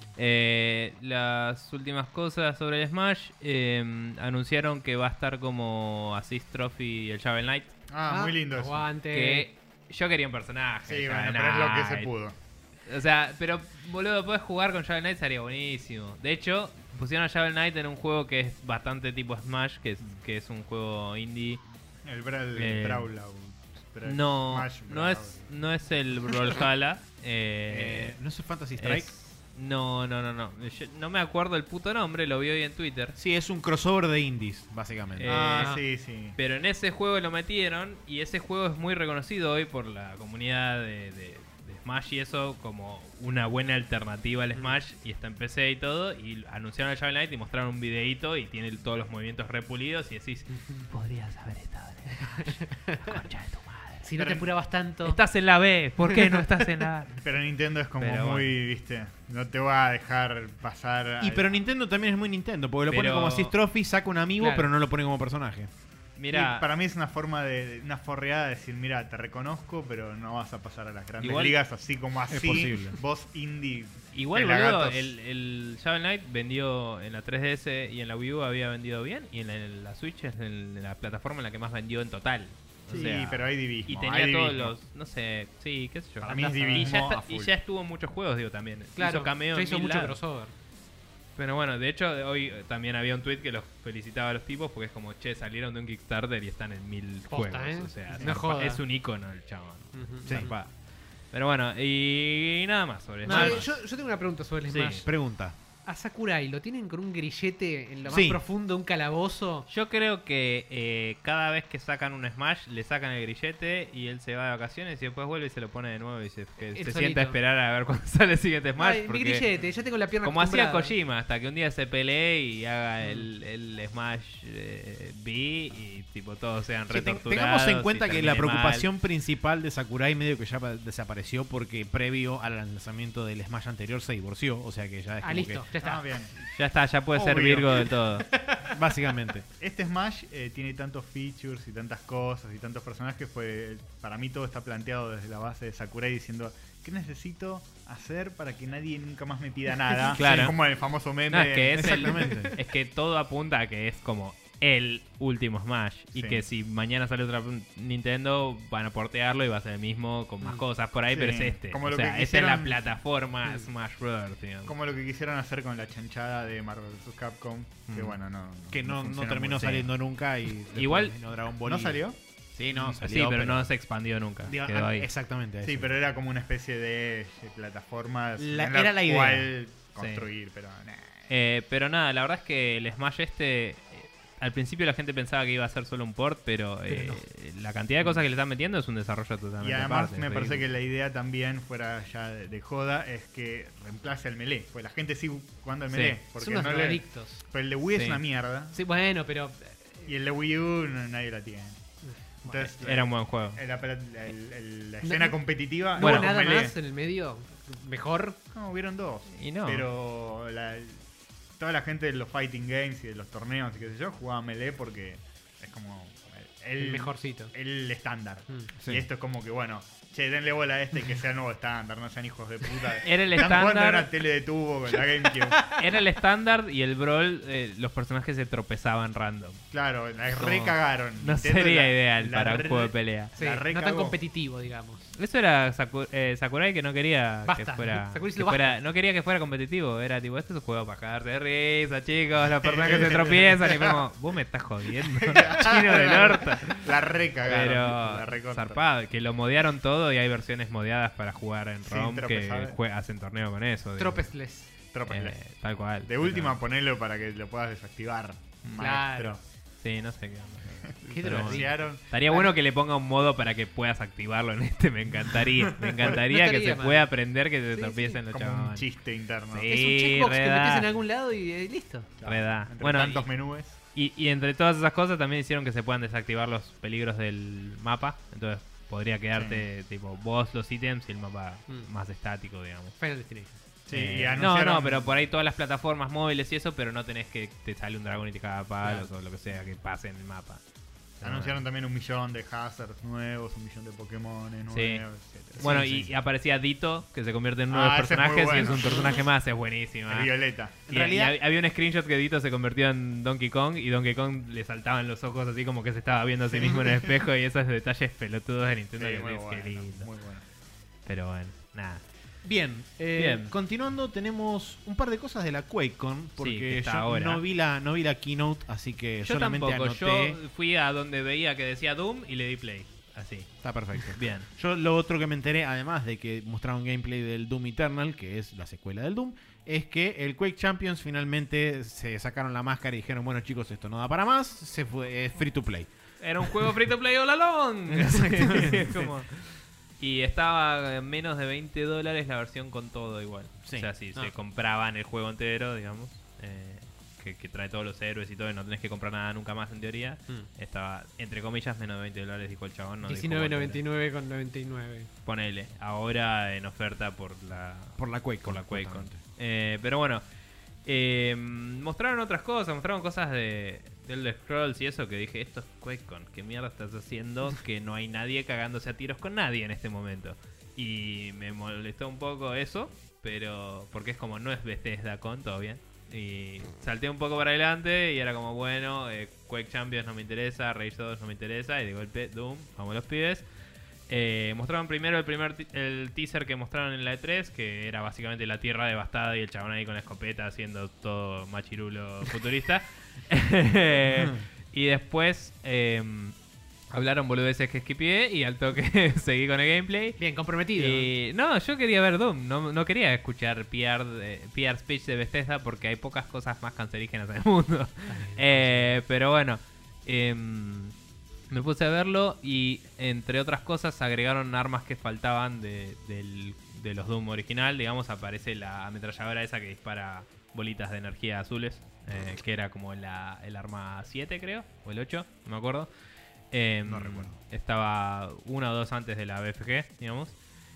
Eh, las últimas cosas sobre el Smash eh, anunciaron que va a estar como Assist Trophy y el Shovel Knight, Ah, muy lindo eso. Aguante. que yo quería un personaje. Sí, de bueno, Shovel pero es lo que Knight. se pudo. O sea, pero boludo, puedes jugar con Shovel Knight, sería buenísimo. De hecho, pusieron a Shovel Knight en un juego que es bastante tipo Smash, que es, que es un juego indie. El, bra el Eh, Brawlout. Bra- No, Smash no Brawl. es, no es el Brawlhalla. Eh, eh, ¿No es el Fantasy Strike? es- no, no, no, no. Yo no me acuerdo el puto nombre, lo vi hoy en Twitter. Sí, es un crossover de indies, básicamente. Eh, Ah, sí, sí. Pero en ese juego lo metieron y ese juego es muy reconocido hoy por la comunidad de, de- de Smash y eso como una buena alternativa al Smash y está en P C y todo y anunciaron el Shovel Knight y mostraron un videito y tiene todos los movimientos repulidos y decís, podrías haber estado en el Smash, la concha de tu madre. Si no te apurabas tanto. Estás en la B, ¿por qué no estás en la A? Pero Nintendo es como Pero muy, bueno. viste, no te va a dejar pasar. Y al- pero Nintendo también es muy Nintendo, porque lo pone Pero- como Assist Trophy, saca un amigo, Claro. pero no lo pone como personaje. Mira, Y para mí es una forma de, una forreada de decir, mira, te reconozco, pero no vas a pasar a las grandes Igual- ligas así como así. posible. Vos indie. igual, boludo, pelagatos. el, el Shovel Knight vendió en la tres D S y en la Wii U había vendido bien. Y en la, en la Switch es el- la plataforma en la que más vendió en total. O Sí, sea, pero hay divismo. y hay tenía todos divismo. los, no sé, sí, qué sé yo. Para mí es y, divismo ya está- a full. y ya estuvo en muchos juegos, digo, también. Claro, Hizo cameo ya en hizo mil mucho lados. crossover. Pero bueno, de hecho, hoy eh, también había un tweet que los felicitaba a los tipos porque es como, che, salieron de un Kickstarter y están en mil Posta, juegos. ¿eh? O sea, No zarpa- joda. es un icono el chabón. Ujú. Sí. Zarpado. Pero bueno, y, nada más sobre Nada Smash. Che, yo, yo tengo una pregunta sobre el Sí. Smash. Pregunta. A Sakurai, ¿lo tienen con un grillete en lo Sí. más profundo de un calabozo? Yo creo que eh, cada vez que sacan un Smash le sacan el grillete y él se va de vacaciones y después vuelve y se lo pone de nuevo y se, que Él se solito. sienta a esperar a ver cuándo sale el siguiente Smash. Ay, mi porque grillete, ya tengo la pierna como hacía acostumbrada. Kojima, hasta que un día se pelee y haga Mm. el, el Smash eh, B y tipo todos sean Sí, ten- retorturados. tengamos en cuenta y que la termine mal. preocupación principal de Sakurai medio que ya pa- desapareció porque previo al lanzamiento del Smash anterior se divorció, o sea que ya es Ah, como listo, ya está. Ah, bien. Ya está, ya puede ser Obvio. Virgo del todo. que básicamente. Este Smash eh, tiene tantos features y tantas cosas y tantos personajes, pues para mí todo está planteado desde la base de Sakurai diciendo ¿qué necesito hacer para que nadie nunca más me pida nada? Claro. Como el famoso meme. No, es que es, el- Exactamente. es que todo apunta a que es como el último Smash. Y Sí. que si mañana sale otra Nintendo, van a portearlo y va a ser el mismo con más cosas por ahí, Sí, pero es este. como o lo sea, que esta es la quisieron- plataforma Mm. Smash Bros. Digamos. Como lo que quisieron hacer con la chanchada de Marvel versus. Capcom, que Mm. bueno, no, Que no, no funcionó terminó muy. saliendo nunca y después Igual- vino Dragon Ball ¿No y- salió? Sí, no, Sí, salió, pero, no se expandió nunca. Digo, Quedó ah, ahí. exactamente. Sí, eso. pero era como una especie de eh, plataforma La- en era la idea. cual construir, pero nah. Eh, pero nada, la verdad es que el Smash este, eh, al principio la gente pensaba que iba a ser solo un port, pero, eh, la cantidad de cosas que le están metiendo es un desarrollo totalmente Y además aparte, me es parece que ridículo. la idea también, fuera ya de, de joda, es que reemplace al melee. Pues la gente sigue jugando al Sí. melee. Son Porque unos no le, drogadictos. pero el de Wii Sí. es una mierda. Sí, bueno, pero... Y el de Wii U no- nadie la tiene. Entonces, Era un buen juego. la, la- la- el- la No- escena no- competitiva ¿No Bueno, hubo con nada melee. más en el medio? ¿Mejor? No, hubieron dos. Y no. Pero la- toda la gente de los fighting games y de los torneos y qué sé yo jugaba melee porque es como el, El mejorcito. el estándar. Mm. Sí. Y esto es como que, bueno, che, denle bola a este que sea el nuevo estándar, no sean hijos de puta. Era el Están jugando en estándar. una tele de tubo con la GameCube. Era el estándar y el Brawl, eh, los personajes se tropezaban random. Claro, la No. recagaron. No Nintendo sería la- ideal la para un re- juego de pelea. Sí, La no tan recagó. competitivo, digamos. Eso era Saku- eh, Sakurai que no quería Basta. que fuera, Sakurai que lo fuera- basta. no quería que fuera competitivo. Era tipo, este es un juego para cagarse de risa, chicos. Los personajes se tropiezan y fue como, vos me estás jodiendo, chino del orto. La recagaron. la Pero recontra. zarpado, que lo modearon todo y hay versiones modeadas para jugar en Sí, ROM que tropezar. jue- hacen torneo con eso. digo. Tropesless. Trópenle. Eh, tal cual. De última, ponelo para que lo puedas desactivar. Claro. Maestro. Sí, no sé qué onda. Qué Pero drogadicto. Anunciaron. Estaría bueno que le ponga un modo para que puedas activarlo en este, me encantaría. Me encantaría No que estaría se mal. pueda aprender que se Sí, tropiecen los Como un chabones. chiste interno. Sí. Es un checkbox que reda. metes en algún lado y eh, listo. Claro, Reda. entre Bueno, tantos y- menúes. Y, y entre todas esas cosas también hicieron que se puedan desactivar los peligros del mapa. Entonces podría quedarte tipo vos los ítems y el mapa Mm. más estático, digamos. Final Destination. Sí, Eh, y no, anunciaron- no, pero por ahí todas las plataformas móviles y eso, pero no tenés que te sale un dragón y te caga a palos o lo que sea que pase en el mapa. Anunciaron también un millón de hazards nuevos, un millón de Pokémon nuevos, Sí. etcétera. Bueno, Sí, y, sí. y aparecía Dito, que se convierte en uno de Ah, los ese es muy personajes y es bueno. un personaje más, es buenísimo. El ¿eh? Violeta. Y, En realidad- y hab- había un screenshot que Dito se convirtió en Donkey Kong y Donkey Kong le saltaban los ojos así como que se estaba viendo a sí mismo en el espejo y esos detalles pelotudos de Sí, Nintendo que muy decís, bueno, qué lindo. muy bueno. Pero bueno, nada. Bien, eh, Bien. continuando tenemos un par de cosas de la QuakeCon que porque está yo ahora. no vi la no vi la keynote, así que Yo solamente tampoco, anoté. yo fui a donde veía que decía Doom y le di play. Así. Está perfecto. Bien. Yo lo otro que me enteré, además de que mostraron gameplay del Doom Eternal, que es la secuela del Doom, es que el Quake Champions finalmente se sacaron la máscara y dijeron, bueno chicos, esto no da para más, se fue, es free to play. Era un juego free to play all along. Exactamente. Es como- Y estaba en menos de veinte dólares la versión con todo igual. Sí. O sea, si Ah. se compraban el juego entero, digamos, eh, que, que trae todos los héroes y todo, y no tenés que comprar nada nunca más en teoría, Mm. estaba, entre comillas, menos de veinte dólares, dijo el chabón. No dijo diecinueve cuánto noventa y nueve con noventa y nueve. era. Ponele, ahora en oferta por la, Por la QuakeCon. por la QuakeCon. justamente. Eh, pero bueno, eh, mostraron otras cosas, mostraron cosas de, de Elder Scrolls y eso, que dije, esto es QuakeCon, ¿qué mierda estás haciendo? Que no hay nadie cagándose a tiros con nadie en este momento. Y me molestó un poco eso, pero porque es como, no es Bethesda Con, todo bien. Y salté un poco para adelante y era como, bueno, eh, Quake Champions no me interesa, Rage dos no me interesa, y de golpe, Doom, vamos los pibes. Eh, mostraron primero el primer t- el teaser que mostraron en la E tres, que era básicamente la tierra devastada y el chabón ahí con la escopeta haciendo todo machirulo futurista. Y después eh, hablaron boludeces que skipié y al toque seguí con el gameplay. Bien, comprometido. Y no, yo quería ver Doom, no, no quería escuchar P R, de- P R speech de Bethesda porque hay pocas cosas más cancerígenas en el mundo. Eh, pero bueno, em, me puse a verlo y entre otras cosas agregaron armas que faltaban de, del- de los Doom original. Digamos, aparece la ametralladora esa que dispara bolitas de energía azules, eh, que era como la, el arma siete creo, o el ocho, no me acuerdo. Eh, No recuerdo. Estaba una o dos antes de la B F G, digamos.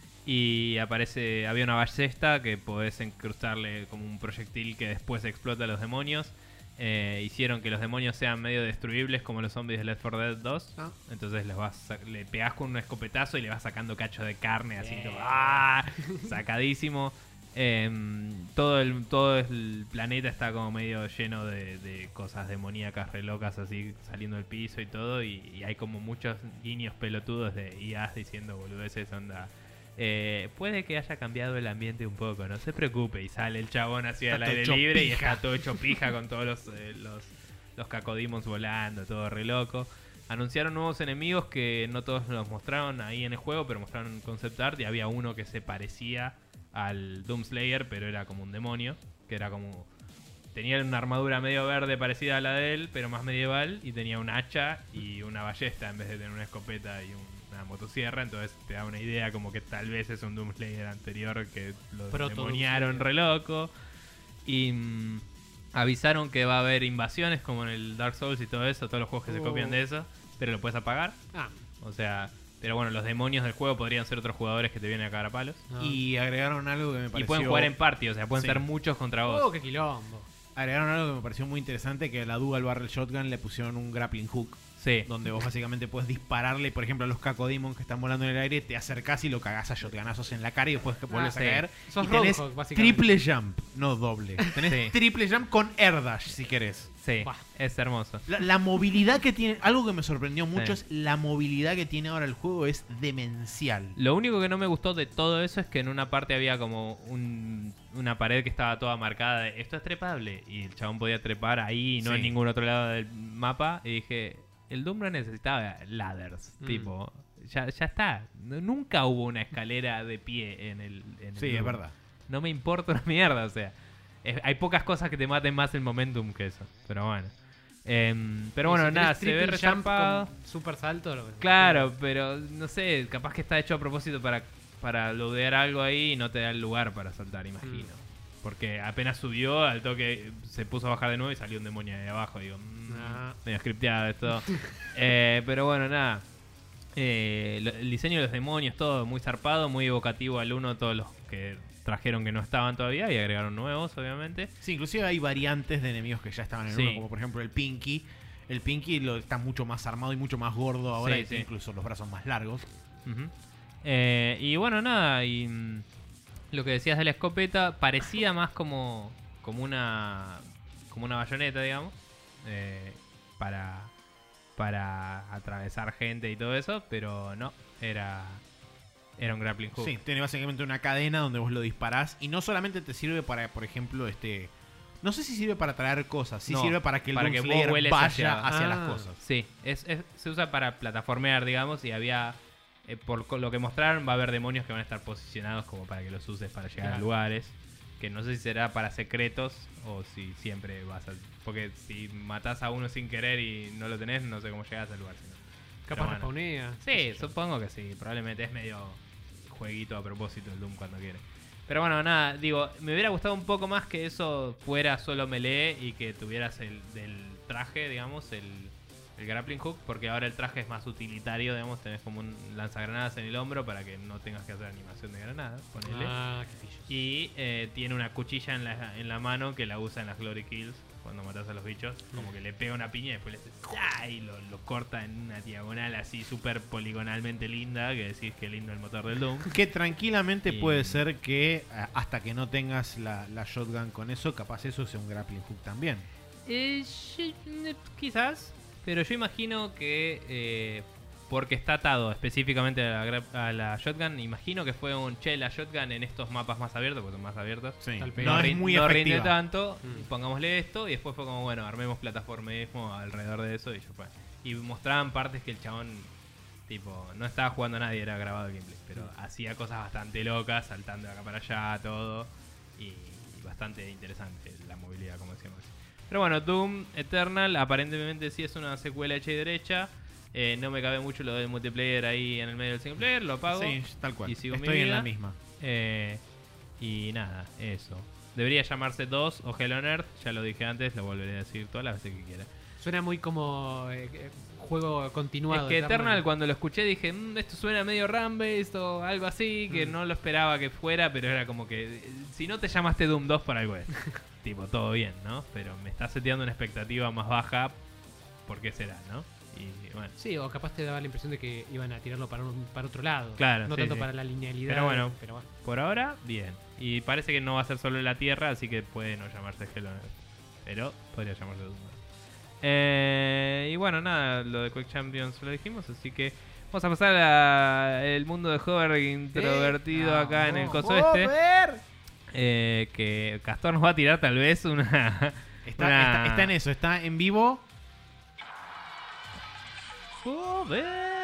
Y aparece, había una ballesta que podés incrustarle como un proyectil que después explota a los demonios. Eh, hicieron que los demonios sean medio destruibles como los zombies de Left four Dead dos. Ah. Entonces les vas sa- le pegás con un escopetazo y le vas sacando cacho de carne así, Bien. todo, ¡ah! Sacadísimo. Em, todo, el, todo el planeta está como medio lleno de, de cosas demoníacas re locas así saliendo del piso y todo. Y, y hay como muchos guiños pelotudos de I As diciendo boludeces, onda. Eh, puede que haya cambiado el ambiente un poco, no se preocupe. Y sale el chabón así Está al todo aire hecho libre y pija. está todo hecho pija con todos los, eh, los, los cacodemons volando, todo re loco. Anunciaron nuevos enemigos que no todos los mostraron ahí en el juego, pero mostraron concept art y había uno que se parecía al Doomslayer, pero era como un demonio, que era como... Tenía una armadura medio verde parecida a la de él, pero más medieval, y tenía un hacha y una ballesta en vez de tener una escopeta y un- una motosierra, entonces te da una idea como que tal vez es un Doomslayer anterior que lo Proto demoniaron Doomslayer. re loco. Y mm, avisaron que va a haber invasiones como en el Dark Souls y todo eso, todos los juegos que se Oh. copian de eso, pero lo puedes apagar, Ah, o sea... Pero bueno, los demonios del juego podrían ser otros jugadores que te vienen a cagar a palos. no. Y agregaron algo que me pareció... Y pueden jugar en party, o sea, pueden Sí. ser muchos contra vos. Oh, qué quilombo. Agregaron algo que me pareció muy interesante, que a la Dual Barrel Shotgun le pusieron un grappling hook, Sí. donde vos básicamente puedes dispararle, por ejemplo, a los cacodemons que están volando en el aire, te acercás y lo cagás a shotgunazos en la cara y después que vuelves sí. a caer. Sos y tenés Roadhog, básicamente. triple jump, no doble. Tenés Sí. triple jump con air dash, si querés. Sí, Buah. es hermoso. La, la movilidad que tiene, algo que me sorprendió mucho Sí. es la movilidad que tiene ahora el juego, es demencial. Lo único que no me gustó de todo eso es que en una parte había como un- una pared que estaba toda marcada de esto es trepable y el chabón podía trepar ahí y no Sí. en ningún otro lado del mapa. Y dije, el Doom no necesitaba ladders, Mm. tipo, ya, ya está. No- nunca hubo una escalera de pie en el, en el Sí, es Doom. verdad. No me importa una mierda, o sea. es- hay pocas cosas que te maten más el momentum que eso. Pero bueno. Em, pero bueno, Y si nada, tenés se ve triple jump resarpado. con super salto. lo- Claro, pero no sé, capaz que está hecho a propósito para, para loadear algo ahí y no te da el lugar para saltar, imagino. Porque apenas subió, al toque se puso a bajar de nuevo y salió un demonio de abajo. Digo, mmm, Ah. medio scripteado esto. Eh, pero bueno, nada. Eh, lo- el diseño de los demonios, todo muy zarpado, muy evocativo al uno, todos los que trajeron que no estaban todavía y agregaron nuevos, obviamente. Sí, inclusive hay variantes de enemigos que ya estaban en Sí. uno, como por ejemplo el Pinky. El Pinky lo, está mucho más armado y mucho más gordo ahora, Sí, y tiene sí. incluso los brazos más largos. Ujú. Eh, y bueno, nada, y mm, lo que decías de la escopeta parecía más como, como una como una bayoneta, digamos, eh, para, para atravesar gente y todo eso, pero no, era, era un grappling hook. Sí, tiene básicamente una cadena donde vos lo disparás y no solamente te sirve para, por ejemplo, este... No sé si sirve para traer cosas, sí No, sirve para que el para Doom que vos Slayer vueles vaya hacia- hacia, Ah. las cosas. Sí, es, es- se usa para plataformear, digamos, y había, eh, por co- lo que mostraron, va a haber demonios que van a estar posicionados como para que los uses para llegar a Claro. lugares. Que no sé si será para secretos o si siempre vas a... Porque si matás a uno sin querer y no lo tenés, no sé cómo llegás al lugar. sino- Capaz Pero bueno. respawnea. Sí, supongo que sí. Probablemente es medio jueguito a propósito el Doom cuando quiere. Pero bueno, nada, digo, me hubiera gustado un poco más que eso fuera solo melee y que tuvieras el del traje, digamos, el, el grappling hook, porque ahora el traje es más utilitario, digamos, tenés como un lanzagranadas en el hombro para que no tengas que hacer animación de granadas, ponele. Ah, qué pillo. Y eh, tiene una cuchilla en la, en la mano que la usa en las Glory Kills cuando matas a los bichos. Como que le pega una piña y después le hace ¡ah! Y lo, lo corta en una diagonal así súper poligonalmente linda, que decís que lindo el motor del Doom. Que tranquilamente Y- puede ser que a- hasta que no tengas la, la shotgun con eso, capaz eso sea un grappling hook también. Eh, sí, eh, quizás, pero yo imagino que eh, porque está atado específicamente a la, gra- a la shotgun, imagino que fue un che, la shotgun en estos mapas más abiertos, porque son más abiertos. Sí. Tal vez. No, es rin- muy no efectiva. rinde tanto, Mm. pongámosle esto, y después fue como, bueno, armemos plataformismo alrededor de eso y ya fue. Y mostraban partes que el chabón, tipo, no estaba jugando a nadie, era grabado el gameplay, pero hacía cosas bastante locas, saltando de acá para allá, todo, y, y bastante interesante la movilidad, como decíamos. Pero bueno, Doom Eternal aparentemente sí es una secuela hecha y derecha. Eh, no me cabe mucho lo del multiplayer ahí en el medio del single player, lo apago. Sí, tal cual. Y sigo mi Estoy en vida. la misma. Eh, y nada, eso. Debería llamarse dos o Hello on Earth, ya lo dije antes, lo volveré a decir todas las veces que quiera. Suena muy como eh, eh, juego continuado. Es que Eternal. Eternal, cuando lo escuché dije, "Mm, esto suena medio Run-based o algo así, que Mm. no lo esperaba que fuera, pero era como que eh, si no te llamaste Doom dos por algo es. Tipo, todo bien, ¿no? Pero me está seteando una expectativa más baja, ¿por qué será, no? Y bueno. Sí, o capaz te daba la impresión de que iban a tirarlo para, un, para otro lado. Claro, No sí, tanto sí. para la linealidad. Pero bueno. pero bueno. Por ahora, bien. Y parece que no va a ser solo en la Tierra, así que puede no llamarse Hello on Earth. Pero podría llamarse Doom. Eh, y bueno, nada, lo de Quake Champions lo dijimos, así que vamos a pasar al mundo de Hover introvertido acá en el coso este. Eh, que Castor nos va a tirar tal vez una... Está, una- está- está en eso, está en vivo. Hover.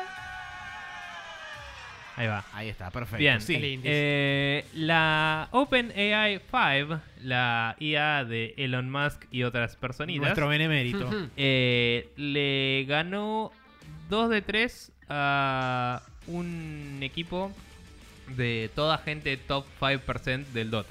Ahí va. Ahí está, perfecto. Bien, sí. Qué lindo. Eh, la OpenAI cinco, la I A de Elon Musk y otras personitas, Nuestro benemérito. Ujú. eh, le ganó dos de tres a un equipo de toda gente top cinco por ciento del Dota.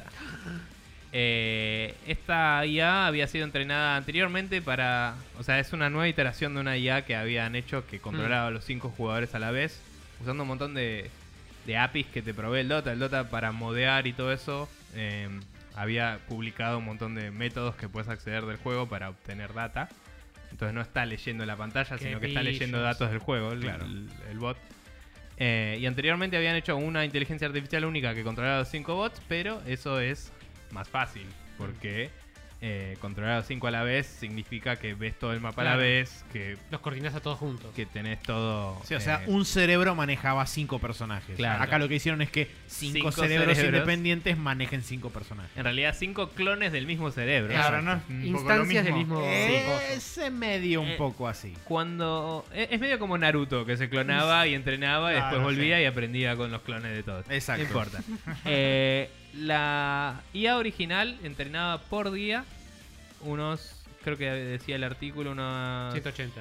Eh, esta I A había sido entrenada anteriormente para... O sea, es una nueva iteración de una I A que habían hecho que controlaba a los cinco jugadores a la vez, usando un montón de, de A P Is que te provee el Dota. El Dota para modear y todo eso, eh, había publicado un montón de métodos que puedes acceder del juego para obtener data. Entonces no está leyendo la pantalla, Qué sino que está pillos. leyendo datos del juego, el, Claro. el- el bot. Eh, y anteriormente habían hecho una inteligencia artificial única que controlaba los cinco bots, pero eso es más fácil, porque eh, controlar a los cinco a la vez significa que ves todo el mapa a la Claro. vez, que, Los coordinás a todos juntos. que tenés todo... Sí, o sea, eh, un cerebro manejaba cinco personajes. Claro. Acá lo que hicieron es que cinco, Cinco cerebros, cerebros. independientes manejen cinco personajes. En realidad cinco clones del mismo cerebro. Claro, no es un poco lo Instancias del mismo. mismo. Ese medio un Eh, poco así. Cuando... Es es medio como Naruto, que se clonaba y entrenaba y Claro, después volvía sí. y aprendía con los clones de todos. Exacto. No importa. Eh, la I A original entrenaba por día unos... Creo que decía el artículo unos... ciento ochenta.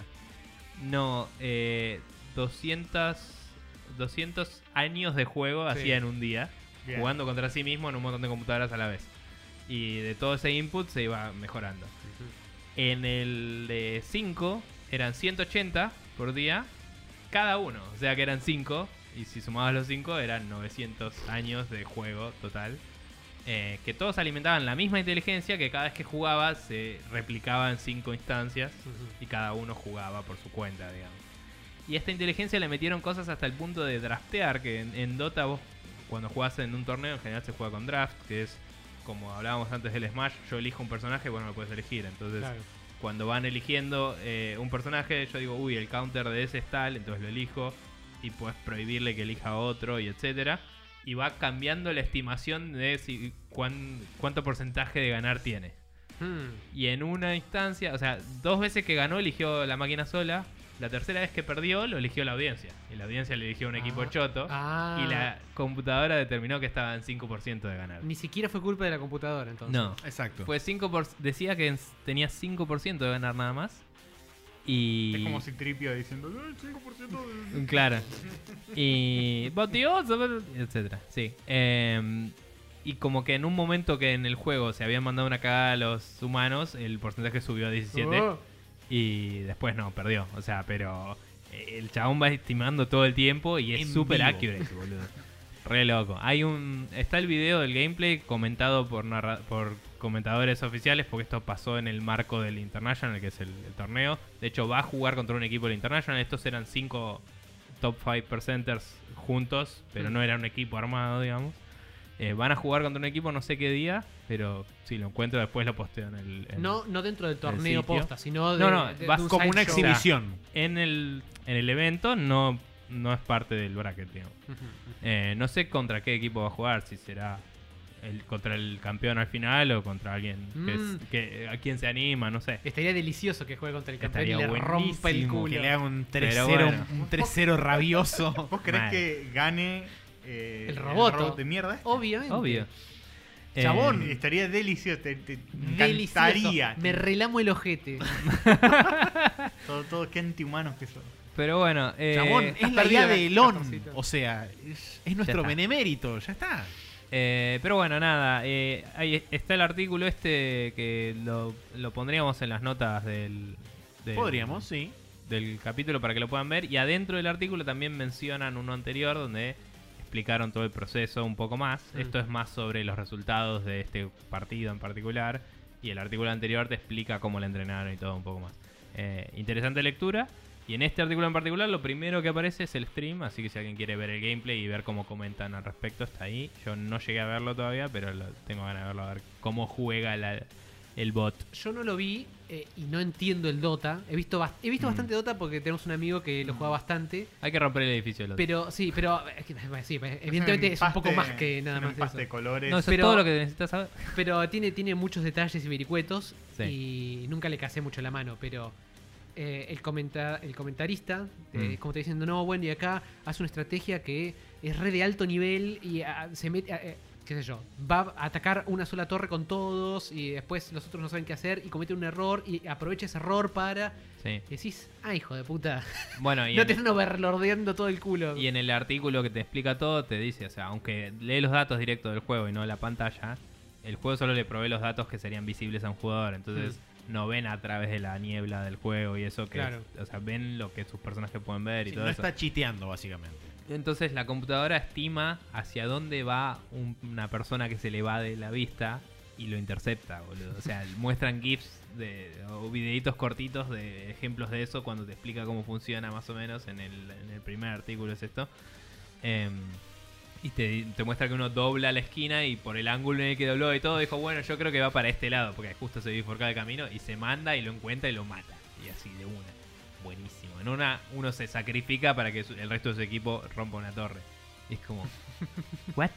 No, eh, doscientos, doscientos años de juego Sí. hacía en un día, Bien. jugando contra sí mismo en un montón de computadoras a la vez. Y de todo ese input se iba mejorando. En el de cinco eran ciento ochenta por día cada uno, o sea que eran cinco. Y si sumabas los cinco eran novecientos años de juego total. Eh, que todos alimentaban la misma inteligencia, que cada vez que jugaba se replicaba en cinco instancias y cada uno jugaba por su cuenta, digamos. Y a esta inteligencia le metieron cosas hasta el punto de draftear, que en, en Dota vos cuando jugás en un torneo en general se juega con draft, que es como hablábamos antes del Smash, yo elijo un personaje, vos no lo puedes elegir. Entonces Claro. cuando van eligiendo eh, un personaje, yo digo, uy, el counter de ese es tal, entonces lo elijo y puedes prohibirle que elija otro y etcétera. Y va cambiando la estimación de si, cuán- cuánto porcentaje de ganar tiene. Hmm. Y en una instancia, o sea, dos veces que ganó eligió la máquina sola. La tercera vez que perdió lo eligió la audiencia. Y la audiencia le eligió un equipo Ah. choto. Ah. Y la computadora determinó que estaba en cinco por ciento de ganar. Ni siquiera fue culpa de la computadora entonces. No, Exacto. fue cinco por, decía que tenía cinco por ciento de ganar nada más. Y... Es como si Tripio diciendo, "Eh, cinco por ciento de... Claro. Y... Botioso, etcétera. Sí. Em, y como que en un momento que en el juego se habían mandado una cagada a los humanos, el porcentaje subió a diecisiete. Oh. Y después no, perdió. O sea, pero eh, el chabón va estimando todo el tiempo y es En súper vivo. accurate, boludo. Re loco. Hay un está el video del gameplay comentado por narra- por comentadores oficiales, porque esto pasó en el marco del International, que es el, el torneo. De hecho, va a jugar contra un equipo del International. Estos eran cinco top cinco percenters juntos, pero Mm. no era un equipo armado, digamos. Eh, van a jugar contra un equipo no sé qué día, pero si lo encuentro después lo posteo en el... en- No, no dentro del torneo sitio. posta, sino de, No, no, de- de vas un Como side una show. exhibición. En el, en el evento no, no es parte del bracket, digamos. Ujú, ujú. Eh, no sé contra qué equipo va a jugar, si será el, contra el campeón al final o contra alguien que, es- Mm. que a quien se anima, no sé. Estaría delicioso que juegue contra el campeón y Estaría le rompa el buenísimo culo. Que le haga un Pero tres cero, bueno. un tres cero rabioso. ¿Vos creés Mal. que gane eh, El robot. de mierda? este? Obviamente. Obvio. Chabón. Eh, Estaría delicioso. Te, te Delicioso. encantaría. Me relamo el ojete. Todo, todo qué antihumanos que son. pero bueno, eh, Chabón, estás es la perdido, idea de Elon. Castorcito. O sea, es, es nuestro está. benemérito, ya está. eh, pero bueno, nada. eh, ahí está el artículo este que lo, lo pondríamos en las notas del, del- Podríamos, sí. del capítulo para que lo puedan ver. Y adentro del artículo también mencionan uno anterior donde explicaron todo el proceso un poco más. Mm. Esto es más sobre los resultados de este partido en particular. Y el artículo anterior te explica cómo la entrenaron y todo un poco más. Eh, interesante lectura. Y en este artículo en particular lo primero que aparece es el stream. Así que si alguien quiere ver el gameplay y ver cómo comentan al respecto, está ahí. Yo no llegué a verlo todavía, pero lo- tengo ganas de verlo, a ver cómo juega la- el bot. Yo no lo vi eh, y no entiendo el Dota. He visto, bas- he visto Mm. bastante Dota porque tenemos un amigo que lo juega bastante. Hay que romper el edificio del otro. Pero sí, pero eh, que- bueno, sí, pues, evidentemente es un poco más que nada más de de eso. colores. No, eso pero- es todo lo que necesitas saber. Pero tiene, tiene muchos detalles y vericuetos Sí. y nunca le casé mucho la mano, pero eh, el, comenta- el comentarista, eh, Mm. como te diciendo, no, bueno, y acá hace una estrategia que es re de alto nivel y ah, se mete, ah, eh, qué sé yo, va a atacar una sola torre con todos y después los otros no saben qué hacer y comete un error y aprovecha ese error para... Sí. Y decís, ah, hijo de puta, Bueno, y no en, te están overlordeando todo el culo. y en el artículo que te explica todo, te dice, o sea, aunque lee los datos directos del juego y no la pantalla, el juego solo le provee los datos que serían visibles a un jugador. Entonces, no ven a través de la niebla del juego y eso que... Claro. O sea, ven lo que sus personajes pueden ver y Sí, todo no eso. está chiteando, básicamente. Entonces la computadora estima hacia dónde va un- una persona que se le va de la vista y lo intercepta, boludo. O sea, muestran GIFs de, o videitos cortitos de ejemplos de eso cuando te explica cómo funciona más o menos en el, en el primer artículo es esto. Em, y te, te muestra que uno dobla la esquina y por el ángulo en el que dobló y todo, dijo, bueno, yo creo que va para este lado, porque justo se bifurca el camino y se manda y lo encuentra y lo mata. Y así de una. Buenísimo. En una uno se sacrifica para que su- el resto de su equipo rompa una torre. Y es como... ¿What?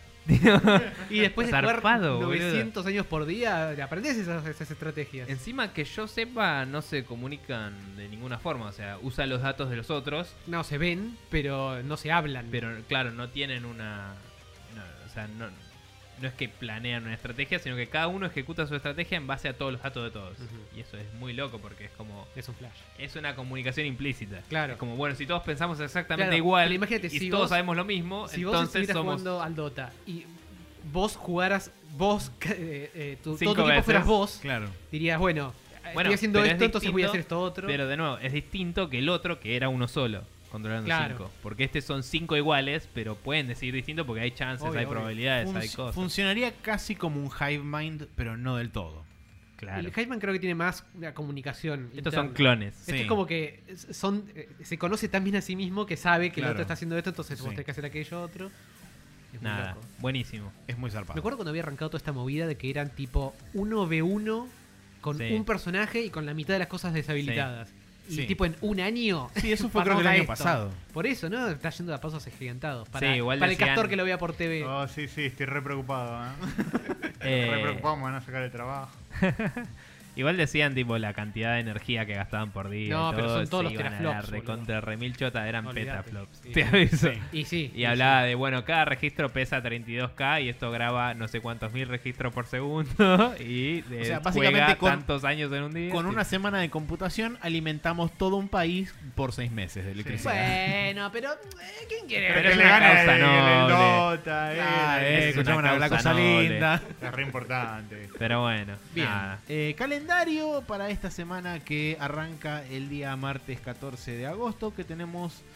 Y después de Zarpado, jugar boludo. novecientos años por día, aprendés esas, esas estrategias. Encima que yo sepa, no se comunican de ninguna forma. O sea, usan los datos de los otros, No, se ven, pero no se hablan. pero claro, no tienen una... no, o sea, no, no es que planean una estrategia, sino que cada uno ejecuta su estrategia en base a todos los datos de todos. Ujú. Y eso es muy loco porque es como... Es un flash. Es una comunicación implícita. Claro. Es como, bueno, si todos pensamos exactamente Claro, igual pero imagínate, y si todos vos- sabemos lo mismo, Si vos entonces estuvieras somos... jugando al Dota y vos jugaras, vos, eh, eh, tu, todo Cinco tu equipo veces. fueras vos, Claro. dirías, bueno, Bueno, estoy haciendo pero es esto, entonces voy a distinto, hacer esto otro. Pero de nuevo, es distinto que el otro, que era uno solo, controlando Claro. cinco. Porque este son cinco iguales, pero pueden decir distinto porque hay chances, Obvio, hay obvio. probabilidades, hay Func- cosas. funcionaría casi como un hive mind, pero no del todo. Claro. El Hiveman creo que tiene más una comunicación. Estos interna. son clones. Esto Sí. es como que son eh, se conoce tan bien a sí mismo que sabe que el Claro. otro está haciendo esto, entonces vos Sí. tenés que hacer aquello otro. Es muy Nada, loco. buenísimo. Es muy zarpado. Me acuerdo cuando había arrancado toda esta movida de que eran tipo uno ve uno con Sí. un personaje y con la mitad de las cosas deshabilitadas. Y Sí. tipo en un año. Sí, eso fue creo que el pasamos a año esto. pasado. Por eso, ¿no? Está yendo a pasos agigantados. Para, Sí, igual para el decían- castor que lo vea por T V. Oh, sí, sí, estoy re preocupado. ¿eh? Eh, Re preocupado, me van a sacar el trabajo. Igual decían tipo la cantidad de energía que gastaban por día. No, y pero todo, son todos se los iban a la teraflops, recontra remil chota, eran Olvídate. petaflops. Sí. Te aviso. Sí. Y sí. Y hablaba de, bueno, cada registro pesa treinta y dos K y esto graba no sé cuántos mil registros por segundo y eh, O sea, básicamente juega con- tantos años en un día. Con Sí. una semana de computación alimentamos todo un país por seis meses de electricidad. Bueno, pero eh, ¿quién quiere? Pero que es le una gane causa el, el noble. Dota, eh, Ah, es, eh, es escuchame una una- la causa cosa noble. linda. es re importante. Pero bueno, Bien, nada. eh, calendario para esta semana que arranca el día martes catorce de agosto, que tenemos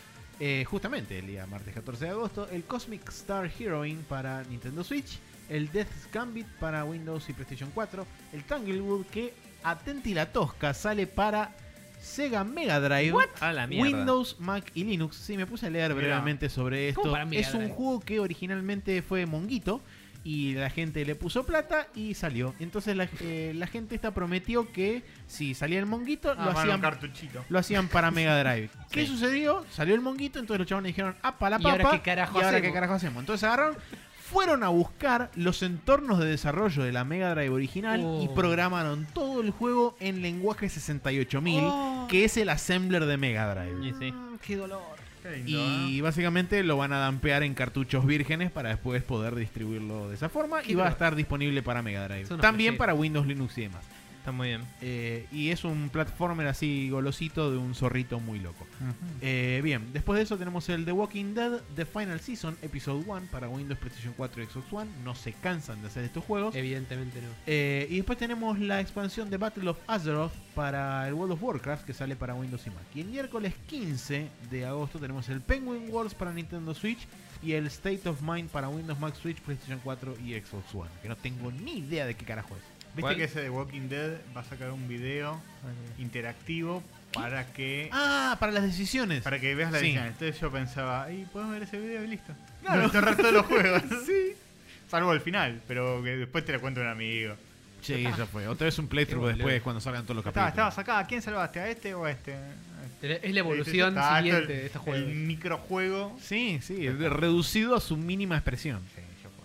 Eh, justamente el día martes catorce de agosto, el Cosmic Star Heroine para Nintendo Switch, el Death's Gambit para Windows y PlayStation cuatro, el Tanglewood que, atenti la tosca, sale para Sega Mega Drive, A la mierda. Windows, Mac y Linux. Sí, me puse a leer Mirá. brevemente sobre ¿Cómo esto. para Mega Es un Drive? juego que originalmente fue monguito y la gente le puso plata y salió. Entonces la, eh, la gente esta prometió que si salía el monguito Ah, lo van, un hacían cartuchito. lo hacían para Mega Drive. ¿Qué Sí. sucedió? Salió el monguito, entonces los chavales dijeron, ¡ah, para la ¿Y papa! ahora qué carajo ¿Y ahora hacemos? qué carajo hacemos? Entonces agarraron, fueron a buscar los entornos de desarrollo de la Mega Drive original Oh. y programaron todo el juego en lenguaje sesenta y ocho mil, Oh. que es el assembler de Mega Drive. Y sí. Mm, qué dolor. Qué lindo, Y ¿eh? básicamente lo van a dampear en cartuchos vírgenes para después poder distribuirlo de esa forma. Qué Y va a dolor. estar disponible para Mega Drive. Son unos También flasheros. para Windows, Linux y demás. Está muy bien. Eh, y es un platformer así golosito de un zorrito muy loco. Ujú. Eh, bien, después de eso tenemos el The Walking Dead The Final Season Episode uno para Windows, PlayStation cuatro y Xbox One. No se cansan de hacer estos juegos. Evidentemente no. Eh, y después tenemos la expansión de Battle of Azeroth para el World of Warcraft que sale para Windows y Mac. Y el miércoles quince de agosto tenemos el Penguin Wars para Nintendo Switch y el State of Mind para Windows, Mac, Switch, PlayStation cuatro y Xbox One. Que no tengo ni idea de qué carajo es. ¿Viste ¿Cuál? que ese de Walking Dead va a sacar un video interactivo para que Ah, para las decisiones. para que veas la Sí. edición? Entonces yo pensaba, y podemos ver ese video y listo. Claro, el resto de los juegos. Sí. Salvo el final, pero que después te lo cuento un amigo. Sí, ya fue. Otra vez un playthrough Qué después boludo. cuando salgan todos los Estaba, capítulos. estabas acá, ¿a quién salvaste? ¿A este o a este? Es la evolución Ah, esto siguiente el- de estos juegos. El microjuego. Sí, sí, es de- reducido a su mínima expresión. Sí, ya fue.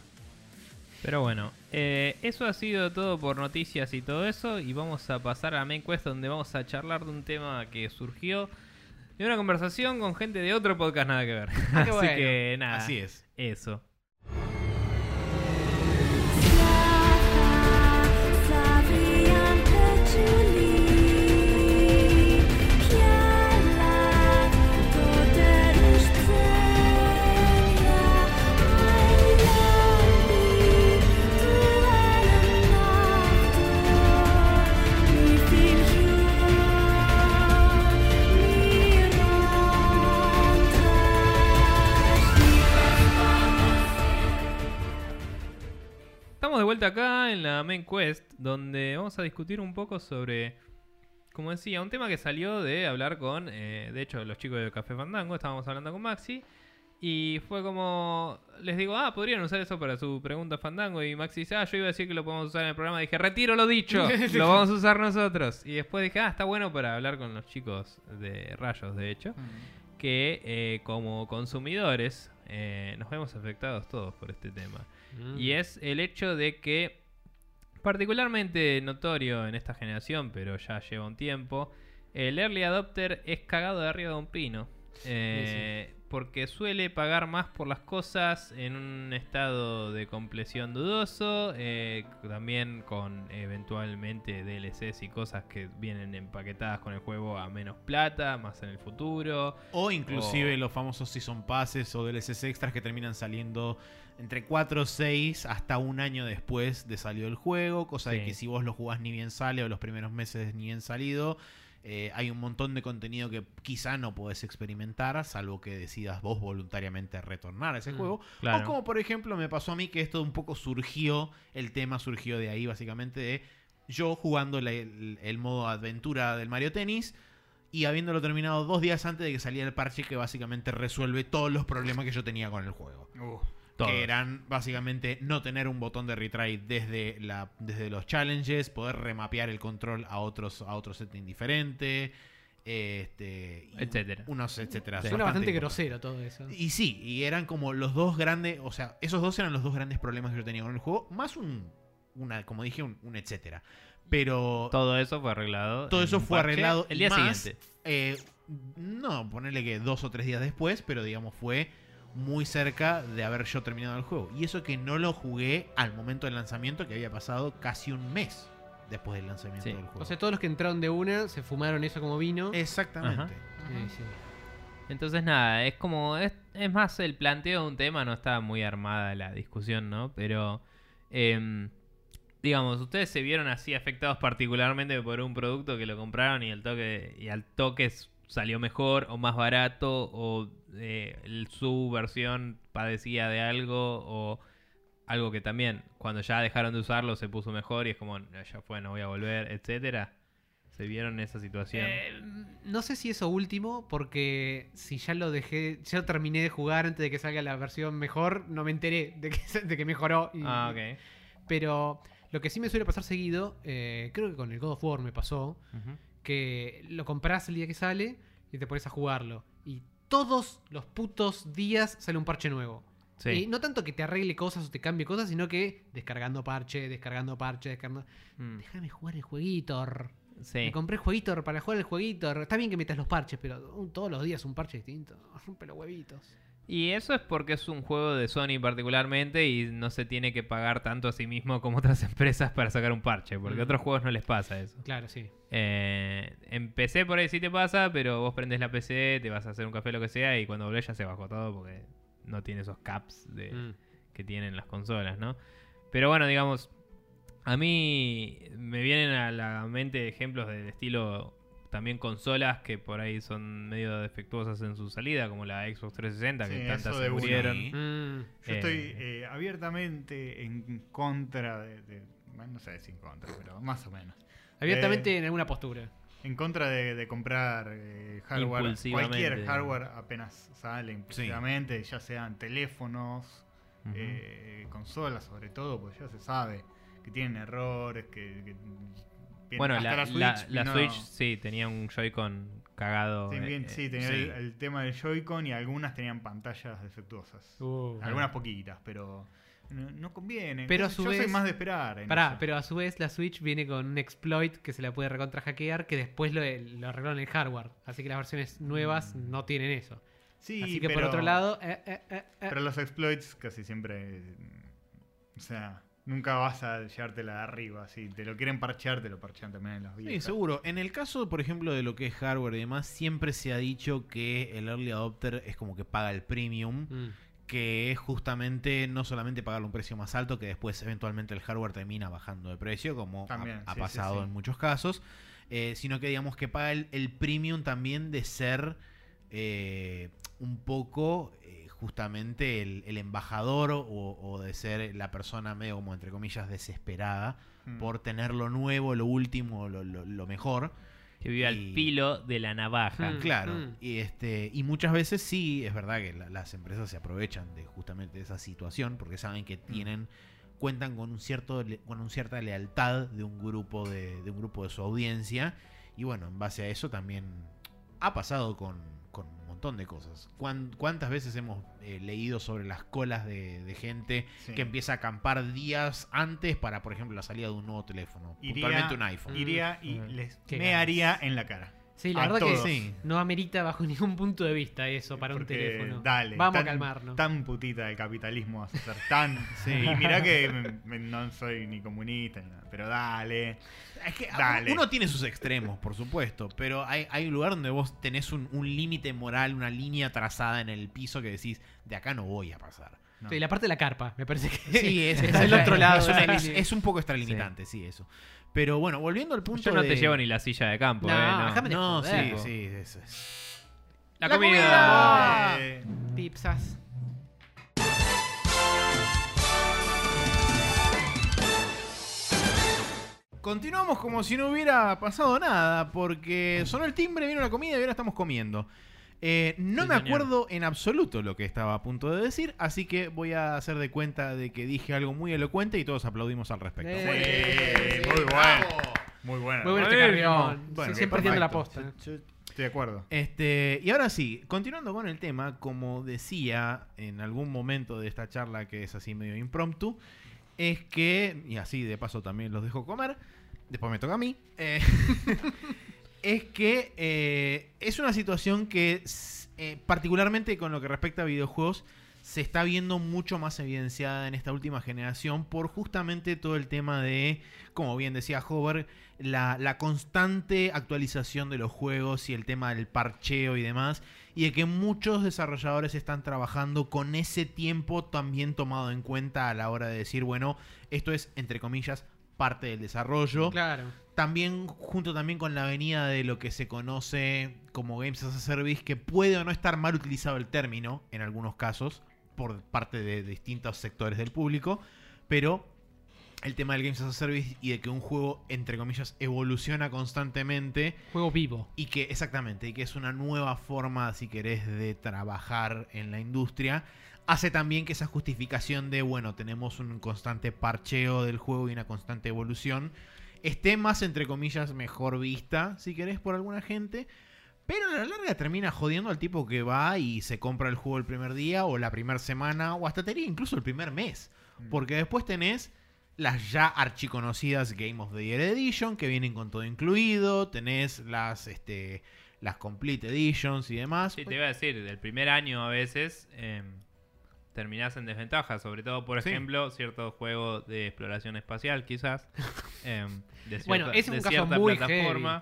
Pero bueno, eh, eso ha sido todo por noticias y todo eso. Y vamos a pasar a Main Quest, donde vamos a charlar de un tema que surgió de una conversación con gente de otro podcast, nada que ver. Ah, qué Así bueno. que nada, Así es. eso. Flavian Petuli, Kiela, Toderusz Cenia, Ajlebi, Tuelen Naftor, Mifil Estamos de vuelta acá en la Main Quest, donde vamos a discutir un poco sobre, como decía, un tema que salió de hablar con, eh, de hecho, los chicos de Café Fandango. Estábamos hablando con Maxi. Y fue como, les digo, ah, podrían usar eso para su pregunta Fandango. Y Maxi dice, ah, yo iba a decir que lo podemos usar en el programa. Dije, retiro lo dicho, lo vamos a usar nosotros. Y después dije, ah, está bueno para hablar con los chicos de Rayos, de hecho. Que eh, como consumidores eh, nos vemos afectados todos por este tema. Mm. Y es el hecho de que, particularmente notorio en esta generación, pero ya lleva un tiempo, el early adopter es cagado de arriba de un pino. Eh, Porque suele pagar más por las cosas en un estado de compleción dudoso, eh, también con eventualmente D L Cs y cosas que vienen empaquetadas con el juego a menos plata, más en el futuro. O inclusive O- los famosos Season Passes o D L Cs extras que terminan saliendo entre cuatro o seis hasta un año después de salido el juego. Cosa de Sí. que si vos lo jugás ni bien sale o los primeros meses ni bien salido, eh, hay un montón de contenido que quizá no podés experimentar, salvo que decidas vos voluntariamente retornar a ese Mm, juego. claro. O como por ejemplo me pasó a mí que esto un poco surgió, el tema surgió de ahí básicamente de yo jugando la- el, el modo aventura del Mario Tennis y habiéndolo terminado dos días antes de que saliera el parche que básicamente resuelve todos los problemas que yo tenía con el juego. Uh, Todos. Que eran básicamente no tener un botón de retry desde, la, desde los challenges, poder remapear el control a otros a otro setting diferente, este, y Etcétera. Unos etcétera. Sí. Suena bastante importantes. grosero todo eso. Y sí, y eran como los dos grandes, o sea, esos dos eran los dos grandes problemas que yo tenía con el juego, más un, una, como dije, un, un etcétera. Pero Todo eso fue arreglado. todo en eso un fue parche arreglado el y día más, siguiente. eh, no, ponerle que dos o tres días después, pero digamos fue muy cerca de haber yo terminado el juego. Y eso que no lo jugué al momento del lanzamiento, que había pasado casi un mes después del lanzamiento Sí. del juego. O sea, todos los que entraron de una se fumaron eso como vino. Exactamente. Ajá. Eh, sí. Entonces nada, es como, es, es más el planteo de un tema, no está muy armada la discusión, ¿no? Pero, em, digamos, ustedes se vieron así afectados particularmente por un producto que lo compraron y, el toque, y al toque s- salió mejor o más barato o eh, el- su versión padecía de algo o algo que también cuando ya dejaron de usarlo se puso mejor y es como, "No, ya fue, no voy a volver", etcétera. ¿Se vieron en esa situación? Eh, no sé si eso último, porque si ya lo dejé, ya lo terminé de jugar antes de que salga la versión mejor, no me enteré de que, de que mejoró. y- Ah, ok. Pero lo que sí me suele pasar seguido, eh, creo que con el God of War me pasó, Ujú. que lo compras el día que sale y te pones a jugarlo. Y todos los putos días sale un parche nuevo. Sí. Y no tanto que te arregle cosas o te cambie cosas, sino que descargando parche, descargando parche, descargando... Mm, Déjame jugar el jueguito. sí. Me compré el jueguito para jugar el jueguito. Está bien que metas los parches, pero uh, todos los días un parche distinto. Rompe los huevitos. Y eso es porque es un juego de Sony particularmente y no se tiene que pagar tanto a sí mismo como otras empresas para sacar un parche, porque a Mm. otros juegos no les pasa eso. Claro, sí. Eh, en P C por ahí sí te pasa, pero vos prendes la P C, te vas a hacer un café, lo que sea, y cuando volvés ya se bajó todo porque no tiene esos caps de, Mm. que tienen las consolas, ¿no? Pero bueno, digamos, a mí me vienen a la mente ejemplos del estilo también consolas que por ahí son medio defectuosas en su salida, como la Xbox trescientos sesenta, Sí, que tantas eso se de una. murieron. Sí. Mm. Yo Eh. estoy eh, abiertamente en contra de, de- bueno, no sé si en contra, pero más o menos. Abiertamente Eh, en alguna postura. En contra de, de comprar eh, hardware, Impulsivamente. cualquier hardware apenas sale impulsivamente, ya sean teléfonos, Ujú. eh, consolas sobre todo, pues ya se sabe que tienen errores, que... que bien, Bueno, hasta la, Switch, la- la vino- Switch sí tenía un Joy-Con cagado. Sí, eh, bien, eh, sí, tenía sí. El, el tema del Joy-Con y algunas tenían pantallas defectuosas. Uh. Algunas poquitas, pero no, no conviene. Pero a Entonces, su yo soy vez- más de esperar. en Pará, eso. pero a su vez la Switch viene con un exploit que se la puede recontra hackear, que después lo, lo arreglaron en el hardware. Así que las versiones nuevas Mm. no tienen eso. Sí, Así que por pero- otro lado... eh, eh, eh, eh. Pero los exploits casi siempre. O sea, nunca vas a llevártela de arriba. Si te lo quieren parchear, te lo parchean también en las Sí, viejas. seguro. En el caso, por ejemplo, de lo que es hardware y demás, siempre se ha dicho que el early adopter es como que paga el premium, Mm. que es justamente no solamente pagarle un precio más alto, que después eventualmente el hardware termina bajando de precio, como ha- También, ha, sí, pasado sí, sí. en muchos casos, eh, sino que digamos que paga el, el premium también de ser eh, un poco eh, justamente el, el embajador o, o de ser la persona medio como entre comillas desesperada Mm. por tener lo nuevo, lo último, lo, lo- lo mejor. Que vive al y- filo de la navaja. Mm. Claro, Mm. y este y muchas veces sí, es verdad que la- las empresas se aprovechan de justamente esa situación porque saben que tienen cuentan con un cierto le- con un cierta lealtad de un grupo de, de un grupo de su audiencia y bueno, en base a eso también ha pasado con, con un montón de cosas. ¿Cuán- ¿Cuántas veces hemos eh, leído sobre las colas de, de gente Sí. que empieza a acampar días antes para, por ejemplo, la salida de un nuevo teléfono? Iría- Puntualmente un iPhone. Iría y Mm. les Qué me ganas. haría en la cara. Sí, la A verdad todos. que Sí. no amerita bajo ningún punto de vista eso para un Porque, teléfono. Dale, Vamos tan, a calmarnos. Tan putita del capitalismo vas a ser tan. Y mirá que me- me- no soy ni comunista ni nada, pero dale. Es que Dale. uno tiene sus extremos, por supuesto, pero hay, hay un lugar donde vos tenés un, un límite moral, una línea trazada en el piso que decís, de acá no voy a pasar. No. Sí, la parte de la carpa, me parece que Sí, es, es es- el otro lado. Es, de una- esa es- línea. es un poco extralimitante, sí. eso. Pero bueno, volviendo al punto Yo no de... te llevo ni la silla de campo, No, eh, no. déjame de No, sí, joder. sí, eso es. La, ¡La comida. comida! Eh, Pipsas. Continuamos como si no hubiera pasado nada, porque sonó el timbre, vino la comida y ahora estamos comiendo. Eh, no Sí, me señor. acuerdo en absoluto lo que estaba a punto de decir, así que voy a hacer de cuenta de que dije algo muy elocuente y todos aplaudimos al respecto. Eh, sí, muy bueno. Muy bueno. Muy bueno este Buenísimo. carrión. Bueno, Sí, siempre perdiendo la perfecto. posta. Yo estoy de acuerdo. Este, y ahora sí, continuando con el tema, como decía en algún momento de esta charla que es así medio impromptu, es que, y así de paso también los dejo comer, después me toca a mí, eh, es que eh, es una situación que, s- eh, particularmente con lo que respecta a videojuegos, se está viendo mucho más evidenciada en esta última generación por justamente todo el tema de, como bien decía Hover, la, la constante actualización de los juegos y el tema del parcheo y demás, y de que muchos desarrolladores están trabajando con ese tiempo también tomado en cuenta a la hora de decir, bueno, esto es, entre comillas, parte del desarrollo. Claro. También, junto también con la venida de lo que se conoce como Games as a Service, que puede o no estar mal utilizado el término, en algunos casos, por parte de distintos sectores del público, pero el tema del Games as a Service y de que un juego, entre comillas, evoluciona constantemente Juego vivo. y que, exactamente, y que es una nueva forma, si querés, de trabajar en la industria, hace también que esa justificación de, bueno, tenemos un constante parcheo del juego y una constante evolución, esté más, entre comillas, mejor vista, si querés, por alguna gente. Pero a la larga termina jodiendo al tipo que va y se compra el juego el primer día o la primera semana o hasta te diría incluso el primer mes. Porque después tenés las ya archiconocidas Game of the Year Edition que vienen con todo incluido. Tenés las, este, las Complete Editions y demás. Sí, te iba a decir, del primer año a veces eh, terminás en desventaja. Sobre todo, por Sí. ejemplo, cierto juego de exploración espacial, quizás. eh, de cierta, Bueno, ese es un de caso cierta muy plataforma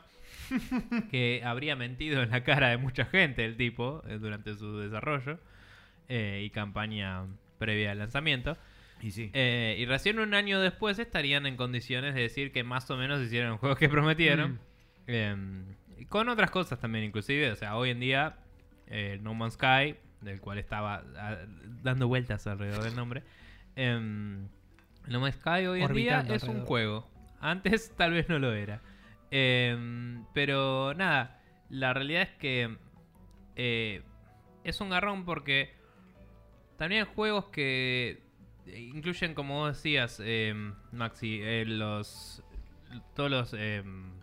que habría mentido en la cara de mucha gente el tipo eh, durante su desarrollo eh, y campaña previa al lanzamiento. Y sí. Eh, y recién un año después estarían en condiciones de decir que más o menos hicieron los juegos que prometieron. Mm. Eh, y con otras cosas también, inclusive. O sea, hoy en día, eh, No Man's Sky, del cual estaba ah, dando vueltas alrededor del nombre. eh, No Man's Sky hoy en día Orbitando es un alrededor. juego. Antes tal vez no lo era. Eh, pero nada, la realidad es que eh, es un garrón porque también hay juegos que incluyen, como vos decías, eh, Maxi, eh, los todos los eh,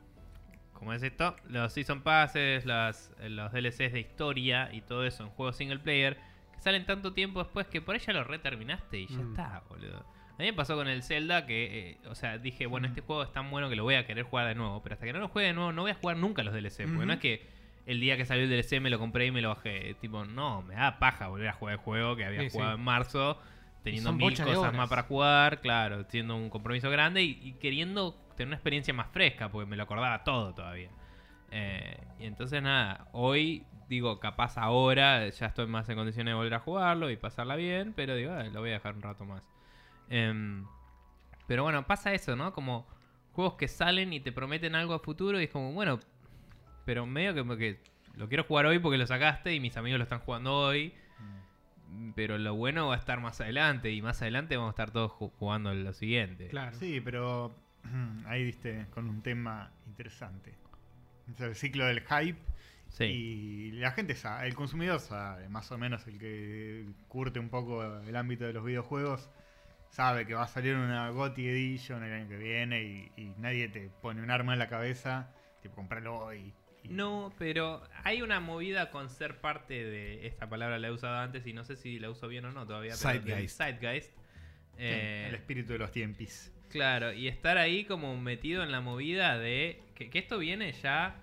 ¿cómo es esto? Los Season Passes, las, los D L Cs de historia y todo eso en juegos single player que salen tanto tiempo después que por ahí ya lo reterminaste y ya Mm. está, boludo. A mí me pasó con el Zelda que, eh, o sea, dije, bueno, este juego es tan bueno que lo voy a querer jugar de nuevo, pero hasta que no lo juegue de nuevo no voy a jugar nunca los D L C, porque Ujú. no es que el día que salió el D L C me lo compré y me lo bajé, tipo, no, me da paja volver a jugar el juego que había Sí, jugado sí. en marzo, teniendo son mil bocha de cosas horas. más para jugar, claro, siendo un compromiso grande y, y queriendo tener una experiencia más fresca, porque me lo acordaba todo todavía. Eh, y entonces nada, hoy digo, capaz ahora ya estoy más en condiciones de volver a jugarlo y pasarla bien, pero digo, "Ah, lo voy a dejar un rato más". Em, pero bueno, pasa eso, ¿no? Como juegos que salen y te prometen algo a futuro y es como, bueno, pero medio que, que lo quiero jugar hoy porque lo sacaste y mis amigos lo están jugando hoy. Pero lo bueno va a estar más adelante y más adelante vamos a estar todos ju- jugando lo siguiente. Claro. Sí, pero ahí diste con un tema interesante. Es el ciclo del hype. Sí. Y la gente sabe, el consumidor sabe, más o menos el que curte un poco el ámbito de los videojuegos, sabe que va a salir una G O T Y Edition el año que viene y, y nadie te pone un arma en la cabeza, tipo, comprarlo hoy. Y- No, pero hay una movida con ser parte de esta palabra, la he usado antes y no sé si la uso bien o no todavía. pero del Zeitgeist. Zeitgeist. Sí, Eh, el espíritu de los tiempis. Claro, y estar ahí como metido en la movida de que, que esto viene ya.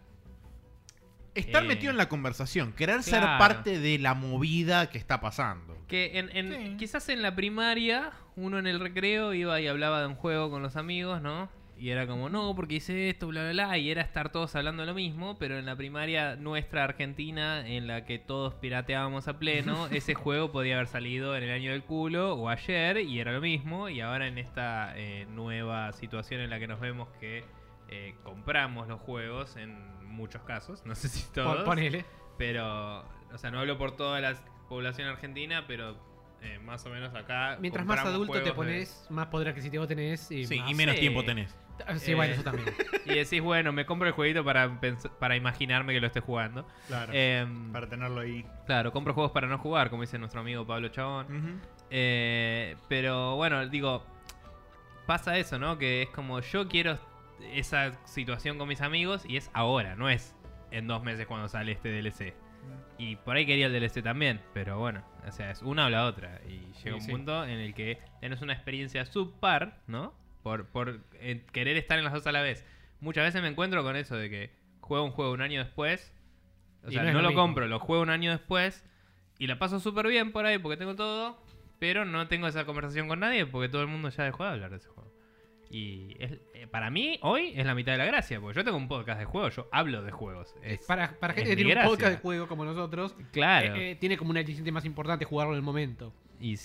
Estar eh, metido en la conversación, querer ser claro. parte de la movida que está pasando. Que en, en- Sí. quizás en la primaria, uno en el recreo iba y hablaba de un juego con los amigos, ¿no? Y era como, no, porque hice esto, bla, bla, bla. Y era estar todos hablando de lo mismo, pero en la primaria nuestra Argentina, en la que todos pirateábamos a pleno, ese juego podía haber salido en el año del culo o ayer y era lo mismo. Y ahora en esta eh, nueva situación en la que nos vemos que eh, compramos los juegos en muchos casos, no sé si todos. Pon- Ponele. Pero, o sea, no hablo por toda la población argentina, pero eh, más o menos acá. Mientras más compramos adulto te juegos de- pones, más poder adquisitivo tenés y Sí, más... y menos sí. tiempo tenés. Ah, Sí, Eh, bueno, eso también. Y decís, bueno, me compro el jueguito para, pens- para imaginarme que lo esté jugando. Claro. Em, Para tenerlo ahí. Claro, compro juegos para no jugar, como dice nuestro amigo Pablo Chabón. Ujú. Eh, pero bueno, digo, pasa eso, ¿no? Que es como yo quiero esa situación con mis amigos y es ahora, no es en dos meses cuando sale este D L C. Y por ahí quería el D L C también, pero bueno, o sea, es una o la otra. Y llega un sí. punto en el que tenés una experiencia subpar, ¿no? Por, por eh, querer estar en las dos a la vez. Muchas veces me encuentro con eso de que juego un juego un año después. O Y sea, no no, es lo lo mismo. compro, lo juego un año después y la paso súper bien por ahí porque tengo todo, pero no tengo esa conversación con nadie porque todo el mundo ya dejó de hablar de ese juego. Y es, eh, para mí, hoy es la mitad de la gracia, porque yo tengo un podcast de juegos, yo hablo de juegos. Es- Para, para es gente que mi tiene un gracia. podcast de juego como nosotros, Claro. eh, eh, tiene como una licencia más importante jugarlo en el momento. Y sí,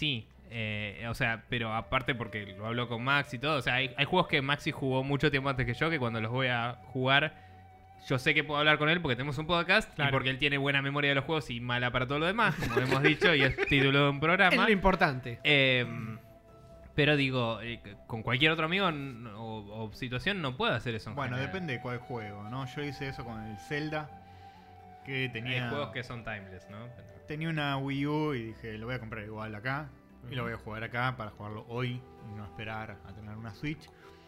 Eh, o sea, pero aparte porque lo hablo con Max y todo. O sea, hay, hay juegos que Maxi jugó mucho tiempo antes que yo, que cuando los voy a jugar, yo sé que puedo hablar con él porque tenemos un podcast Claro. y porque él tiene buena memoria de los juegos y mala para todo lo demás, como hemos dicho, y es título de un Es programa. lo importante. Eh, pero digo, eh, con cualquier otro amigo n- o, o situación no puedo hacer eso en Bueno, general. depende de cuál juego, ¿no? Yo hice eso con el Zelda, que tenía, Hay juegos que son timeless, ¿no? tenía una Wii U y dije, lo voy a comprar igual acá. Y lo voy a jugar acá para jugarlo hoy y no esperar a tener una Switch.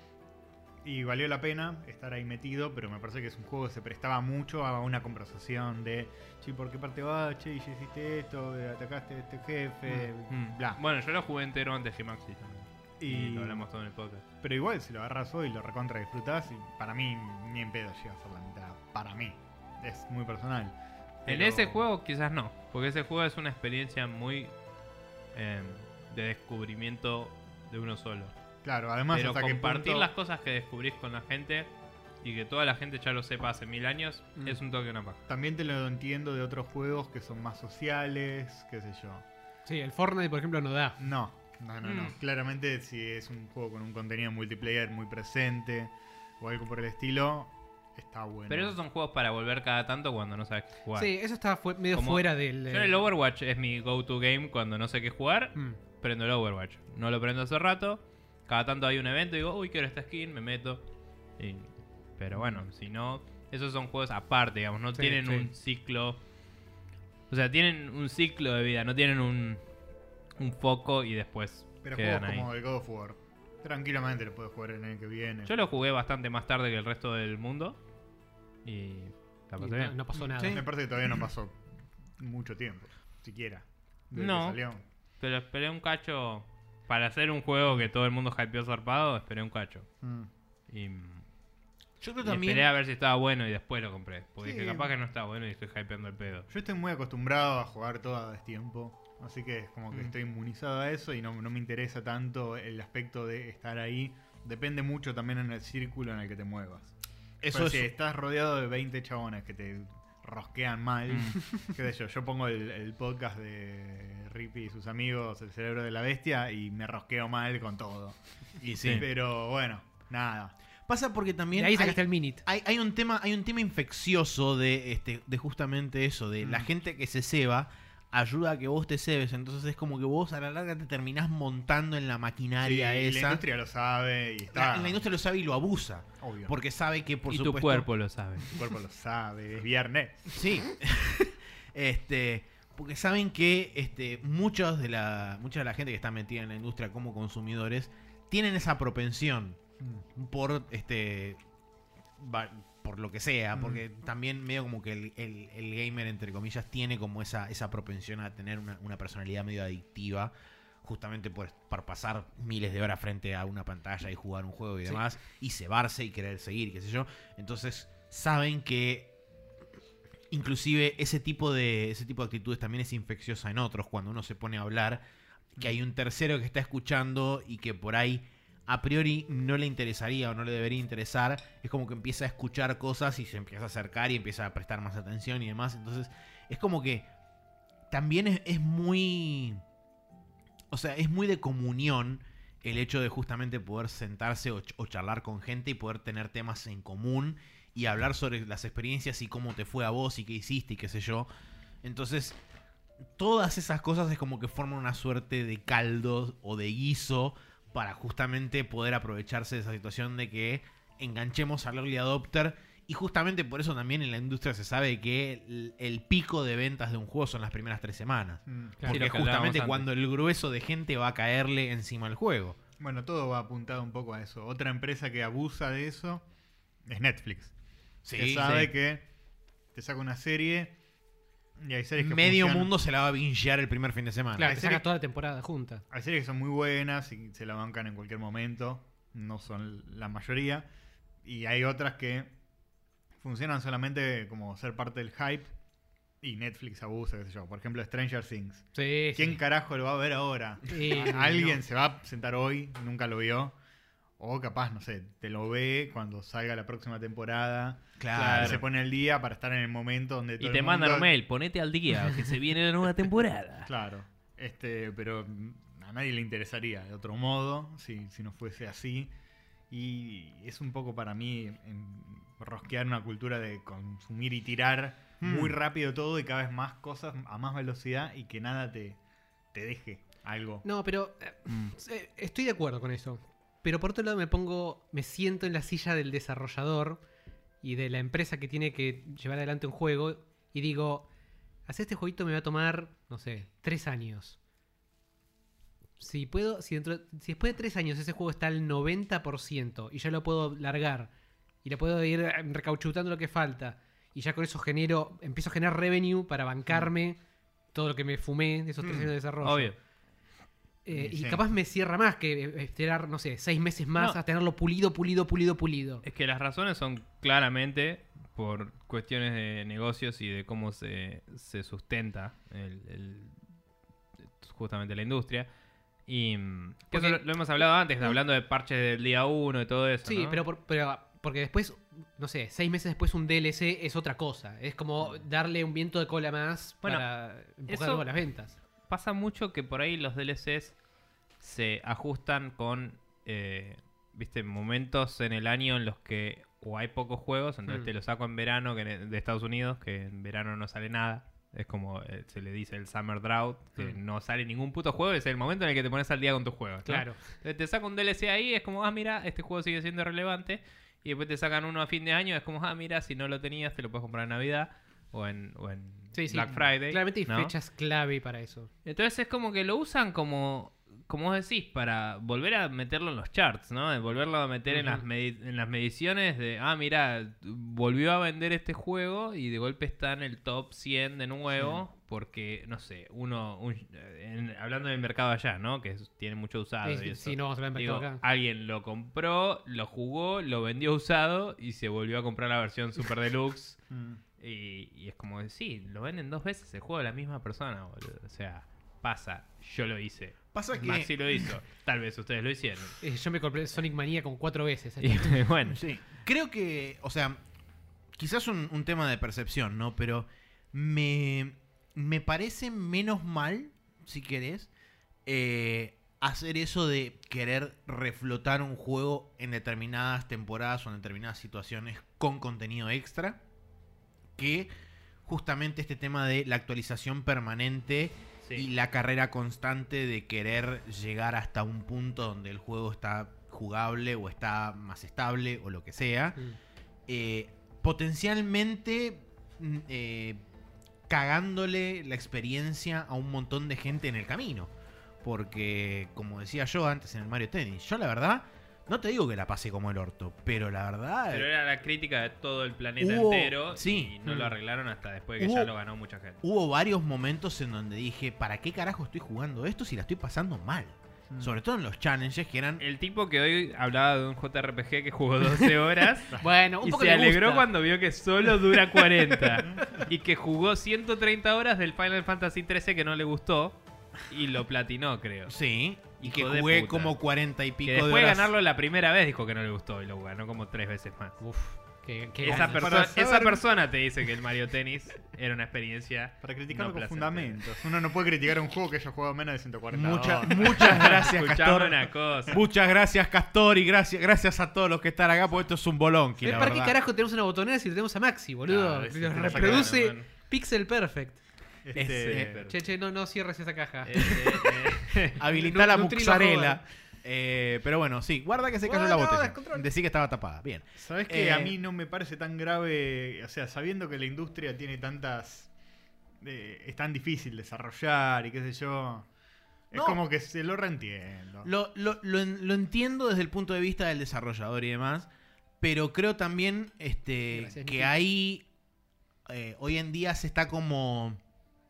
Y valió la pena estar ahí metido, pero me parece que es un juego que se prestaba mucho a una conversación de, che, ¿por qué parte vas? Che, ¿y ya hiciste esto? ¿Atacaste a este jefe? Mm. Bla. Bueno, yo lo jugué entero antes que Maxi también. Y, Y- lo hablamos todo en el podcast. Pero igual, si lo agarras hoy, lo recontra disfrutás. Y para mí, ni en pedo llega a ser la mitad. Para mí. Es muy personal. En Pero- ese juego quizás no, porque ese juego es una experiencia muy eh, de descubrimiento de uno solo. Claro, además, Pero hasta qué compartir punto- las cosas que descubrís con la gente y que toda la gente ya lo sepa hace mil años Mm. es un toque de una paja. También te lo entiendo de otros juegos que son más sociales, qué sé yo. Sí, el Fortnite, por ejemplo, no da. No, no, no, no. Mm. Claramente si es un juego con un contenido multiplayer muy presente o algo por el estilo, está bueno. Pero esos son juegos para volver cada tanto cuando no sabes qué jugar. Sí, eso está fu- medio Como- fuera del. Yo en el Overwatch es mi go-to game cuando no sé qué jugar, Mm. prendo el Overwatch. No lo prendo hace rato, cada tanto hay un evento y digo, uy, quiero esta skin, me meto. Y- pero bueno, si no, esos son juegos aparte, digamos, no Sí, tienen sí. un ciclo. O sea, tienen un ciclo de vida, no tienen un, un foco y después Pero quedan juegos ahí. como el God of War, tranquilamente lo puedes jugar en el que viene. Yo lo jugué bastante más tarde que el resto del mundo y la Y pasé no, bien. no pasó nada. Sí. Me parece que todavía no pasó mucho tiempo, siquiera. Desde No. que salió. Pero esperé un cacho para hacer un juego que todo el mundo hypeó zarpado, esperé un cacho. Mm. Y, Yo creo y también. esperé a ver si estaba bueno y después lo compré. Porque Sí. dije, capaz que no está bueno y estoy hypeando el pedo. Yo estoy muy acostumbrado a jugar todo a destiempo, así que es como que Mm. estoy inmunizado a eso y no, no me interesa tanto el aspecto de estar ahí. Depende mucho también en el círculo en el que te muevas. Eso Pero es. si estás rodeado de veinte chabones que te rosquean mal, Mm. qué sé yo, yo pongo el, el podcast de Rippy y sus amigos, El Cerebro de la Bestia, y me rosqueo mal con todo. Y sí. Pero bueno, nada. Pasa porque De también. ahí hay- sacaste el Minute. Hay, hay un tema, hay un tema infeccioso de este, de justamente eso, de la Mm. gente que se ceba ayuda a que vos te cebes, entonces es como que vos a la larga te terminás montando en la Sí, maquinaria la esa. industria lo sabe y está. La, la industria lo sabe y lo abusa, Obvio. porque sabe que por y supuesto tu cuerpo lo sabe. Tu cuerpo lo sabe, es viernes. sí, este, porque saben que este, muchos de la mucha de la gente que está metida en la industria como consumidores tienen esa propensión por este va- por lo que sea, Mm. porque también medio como que el, el- el gamer, entre comillas, tiene como esa, esa propensión a tener una, una personalidad medio adictiva, justamente por, por pasar miles de horas frente a una pantalla y jugar un juego y Sí. demás, y cebarse y querer seguir, qué sé yo. Entonces saben que inclusive ese tipo de ese tipo de actitudes también es infecciosa en otros, cuando uno se pone a hablar, que hay un tercero que está escuchando y que por ahí a priori no le interesaría o no le debería interesar, es como que empieza a escuchar cosas y se empieza a acercar y empieza a prestar más atención y demás. Entonces es como que también es, es muy... O sea, es muy de comunión el hecho de justamente poder sentarse o, ch- o charlar con gente y poder tener temas en común y hablar sobre las experiencias y cómo te fue a vos y qué hiciste y qué sé yo. Entonces, todas esas cosas es como que forman una suerte de caldo o de guiso para justamente poder aprovecharse de esa situación de que enganchemos al early adopter. Y justamente por eso también en la industria se sabe que el, el pico de ventas de un juego son las primeras tres semanas. Mm. Claro. Sí, Porque lo es que hablábamos justamente antes. cuando el grueso de gente va a caerle encima del juego. Bueno, todo va apuntado un poco a eso. Otra empresa que abusa de eso es Netflix. que sabe sí. que te saca una serie y hay series que Medio funcionan- mundo se la va a bingear el primer fin de semana. Claro, hay te series- saca toda la temporada junta. Hay series que son muy buenas y se la bancan en cualquier momento. No son la mayoría. Y hay otras que funcionan solamente como ser parte del hype. Y Netflix abusa, qué sé yo. Por ejemplo, Stranger Things. Sí, ¿Quién sí. carajo lo va a ver ahora? Sí, Alguien no. se va a sentar hoy, nunca lo vio. O capaz, no sé, te lo ve cuando salga la próxima temporada. Claro. Se pone al día para estar en el momento donde todo Y el te mandan mundo- un mail, ponete al día, que se viene la nueva temporada. Claro. Este, pero mm, a nadie le interesaría de otro modo si, si no fuese así. Y es un poco para mí en, rosquear una cultura de consumir y tirar Mm. muy rápido todo y cada vez más cosas a más velocidad y que nada te, te deje algo. No, pero eh, Mm. eh, estoy de acuerdo con eso. Pero por otro lado me pongo, me siento en la silla del desarrollador y de la empresa que tiene que llevar adelante un juego y digo, hacer este jueguito me va a tomar, no sé, tres años. Si puedo, si, dentro, si después de tres años ese juego está al noventa por ciento y ya lo puedo largar y le puedo ir eh, recauchutando lo que falta y ya con eso genero, empiezo a generar revenue para bancarme todo lo que me fumé de esos tres Mm, años de desarrollo. Obvio. Eh, y Sí. capaz me cierra más que eh, esperar, no sé, seis meses más No. a tenerlo pulido, pulido, pulido, pulido. Es que las razones son claramente por cuestiones de negocios y de cómo se, se sustenta el, el- justamente la industria. Y mm, que eso Porque- lo, lo hemos hablado antes, hablando de parches del día uno y todo eso. Sí, ¿no? pero, por- pero porque después, no sé, seis meses después un D L C es otra cosa. Es como darle un viento de cola más Bueno, para empujar eso- algo a las ventas. Pasa mucho que por ahí los D L Cs se ajustan con, eh, viste, momentos en el año en los que o hay pocos juegos, entonces Mm. te lo saco en verano que en- de Estados Unidos, que en verano no sale nada. Es como eh, se le dice el Summer Drought, que Mm. no sale ningún puto juego, es el momento en el que te pones al día con tus juegos. ¿no? Claro. Entonces te saca un D L C ahí, es como, ah, mira, este juego sigue siendo relevante. Y después te sacan uno a fin de año, es como, ah, mira, si no lo tenías, te lo puedes comprar en Navidad o en, o en Sí, sí. Black Friday. Claramente hay ¿no? fechas clave para eso. Entonces es como que lo usan como, como vos decís, para volver a meterlo en los charts, ¿no? De volverlo a meter en, las Ujú. medi- en las mediciones de, ah, mira, volvió a vender este juego y de golpe está en el top cien de nuevo, porque, no sé, uno, un- en- hablando del mercado allá, ¿no? Que es- tiene mucho usado. Es- y eso. sí, no vamos a hablar de Digo, mercado acá. alguien lo compró, lo jugó, lo vendió usado y se volvió a comprar la versión Super Deluxe. Mm. Y, y es como que sí, lo venden dos veces el juego de la misma persona, boludo. O sea, pasa, yo lo hice. Pasa que. Maxi lo hizo, tal vez ustedes lo hicieron. Eh, yo me compré Sonic Mania como cuatro veces. Y bueno, Sí. Creo que, o sea, quizás un, un tema de percepción, ¿no? Pero me, me parece menos mal, si querés, eh, hacer eso de querer reflotar un juego en determinadas temporadas o en determinadas situaciones con contenido extra, que justamente este tema de la actualización permanente sí. y la carrera constante de querer llegar hasta un punto donde el juego está jugable o está más estable o lo que sea, Mm. eh, potencialmente mm, eh, cagándole la experiencia a un montón de gente en el camino. Porque, como decía yo antes en el Mario Tennis, yo la verdad, no te digo que la pasé como el orto, pero la verdad... Pero era la crítica de todo el planeta Hubo- entero sí. y no Mm. lo arreglaron hasta después que Hubo- ya lo ganó mucha gente. Hubo varios momentos en donde dije, ¿para qué carajo estoy jugando esto si la estoy pasando mal? Mm. Sobre todo en los challenges que eran... El tipo que hoy hablaba de un J R P G que jugó doce horas Bueno, un y poco se me alegró gusta. cuando vio que solo dura cuarenta y que jugó ciento treinta horas del Final Fantasy trece que no le gustó y lo platinó, creo. Sí, y que Hijo de jugué puta. como cuarenta y pico Que de después de horas. ganarlo la primera vez dijo que no le gustó y lo ganó como tres veces más. Uf, qué, qué Esa, ganas. perso- Para esa saber- persona te dice que el Mario Tennis era una experiencia. Para criticarlo no con placentera. fundamentos. Uno no puede criticar un juego que haya jugado menos de ciento cuarenta Mucha- horas. muchas gracias, Escuchame Castor. una cosa. Muchas gracias, Castor, y gracias, gracias a todos los que están acá, porque esto es un bolonqui, Eh, la ¿Para qué verdad. carajo tenemos una botonera si lo tenemos a Maxi, boludo? Claro, ese Lo te lo reproduce sacaron, man. pixel perfect. Este, Eh, Che, che, no, no cierres esa caja. Eh, eh, eh. Habilitar la Nutrilo mozzarella. Eh, pero bueno, sí, guarda que se cayó Bueno, la no, botella. descontrol. Decí que estaba tapada. Bien. ¿Sabes qué? Eh, A mí no me parece tan grave, o sea, sabiendo que la industria tiene tantas... eh, es tan difícil desarrollar y qué sé yo. Es No. como que se lo reentiendo. Lo, lo- lo en- lo entiendo desde el punto de vista del desarrollador y demás, pero creo también este, Gracias, que Nicky. ahí eh, hoy en día se está como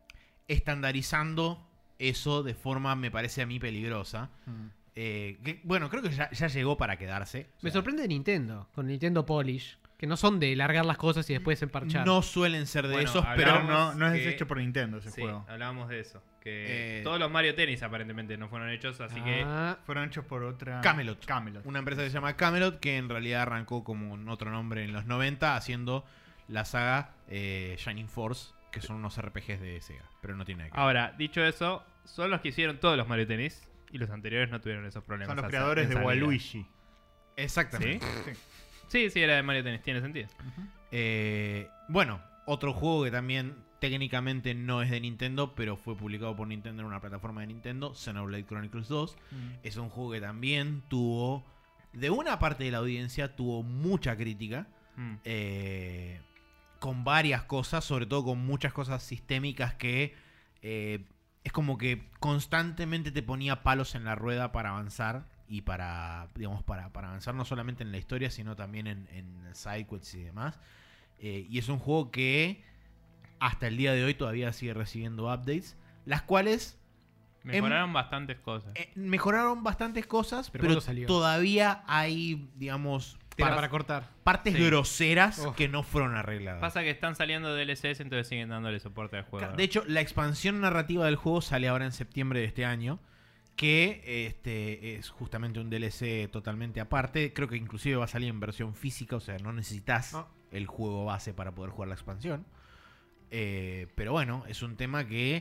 estandarizando eso de forma, me parece a mí, peligrosa. Mm. Eh, que, bueno, creo que ya, ya llegó para quedarse. O Me sea, sorprende de Nintendo, con Nintendo Polish, que no son de largar las cosas y después emparchar. No suelen ser de Bueno, esos, Pero pero hablábamos no, no es que- hecho por Nintendo ese Sí, juego. hablábamos de eso. Que Eh, todos los Mario Tennis aparentemente no fueron hechos, así que Ah, Fueron hechos por otra... Camelot. Camelot. una empresa que se llama Camelot, que en realidad arrancó como un otro nombre en los noventa, haciendo la saga eh, Shining Force, que son unos R P Gs de Sega, pero no tiene nada que ver. ahora, dicho eso, son los que hicieron todos los Mario Tennis. Y los anteriores no tuvieron esos problemas. Son los a- creadores en de salida. Waluigi. Exactamente. Sí. Sí, sí, era de Mario Tennis, tiene sentido. Eh, bueno, otro juego que también técnicamente no es de Nintendo, pero fue publicado por Nintendo en una plataforma de Nintendo, Xenoblade Chronicles dos. Es un juego que también tuvo, de una parte de la audiencia, tuvo mucha crítica. Mm. eh, con varias cosas, sobre todo con muchas cosas sistémicas que eh, es como que constantemente te ponía palos en la rueda para avanzar y para, digamos, para, para avanzar no solamente en la historia, sino también en, en sidequests y demás. Eh, y es un juego que hasta el día de hoy todavía sigue recibiendo updates, las cuales Mejoraron bastantes cosas. eh, mejoraron bastantes cosas, Pero pero, ¿cuándo salió? todavía hay, digamos, Tela par- para cortar. partes Sí. groseras Oh. que no fueron arregladas. Pasa que están saliendo D L Cs, entonces siguen dándole soporte al juego. De hecho, la expansión narrativa del juego sale ahora en septiembre de este año, que este es justamente un D L C totalmente aparte. Creo que inclusive va a salir en versión física, o sea, no necesitas Ah. el juego base para poder jugar la expansión. Eh, pero bueno, es un tema que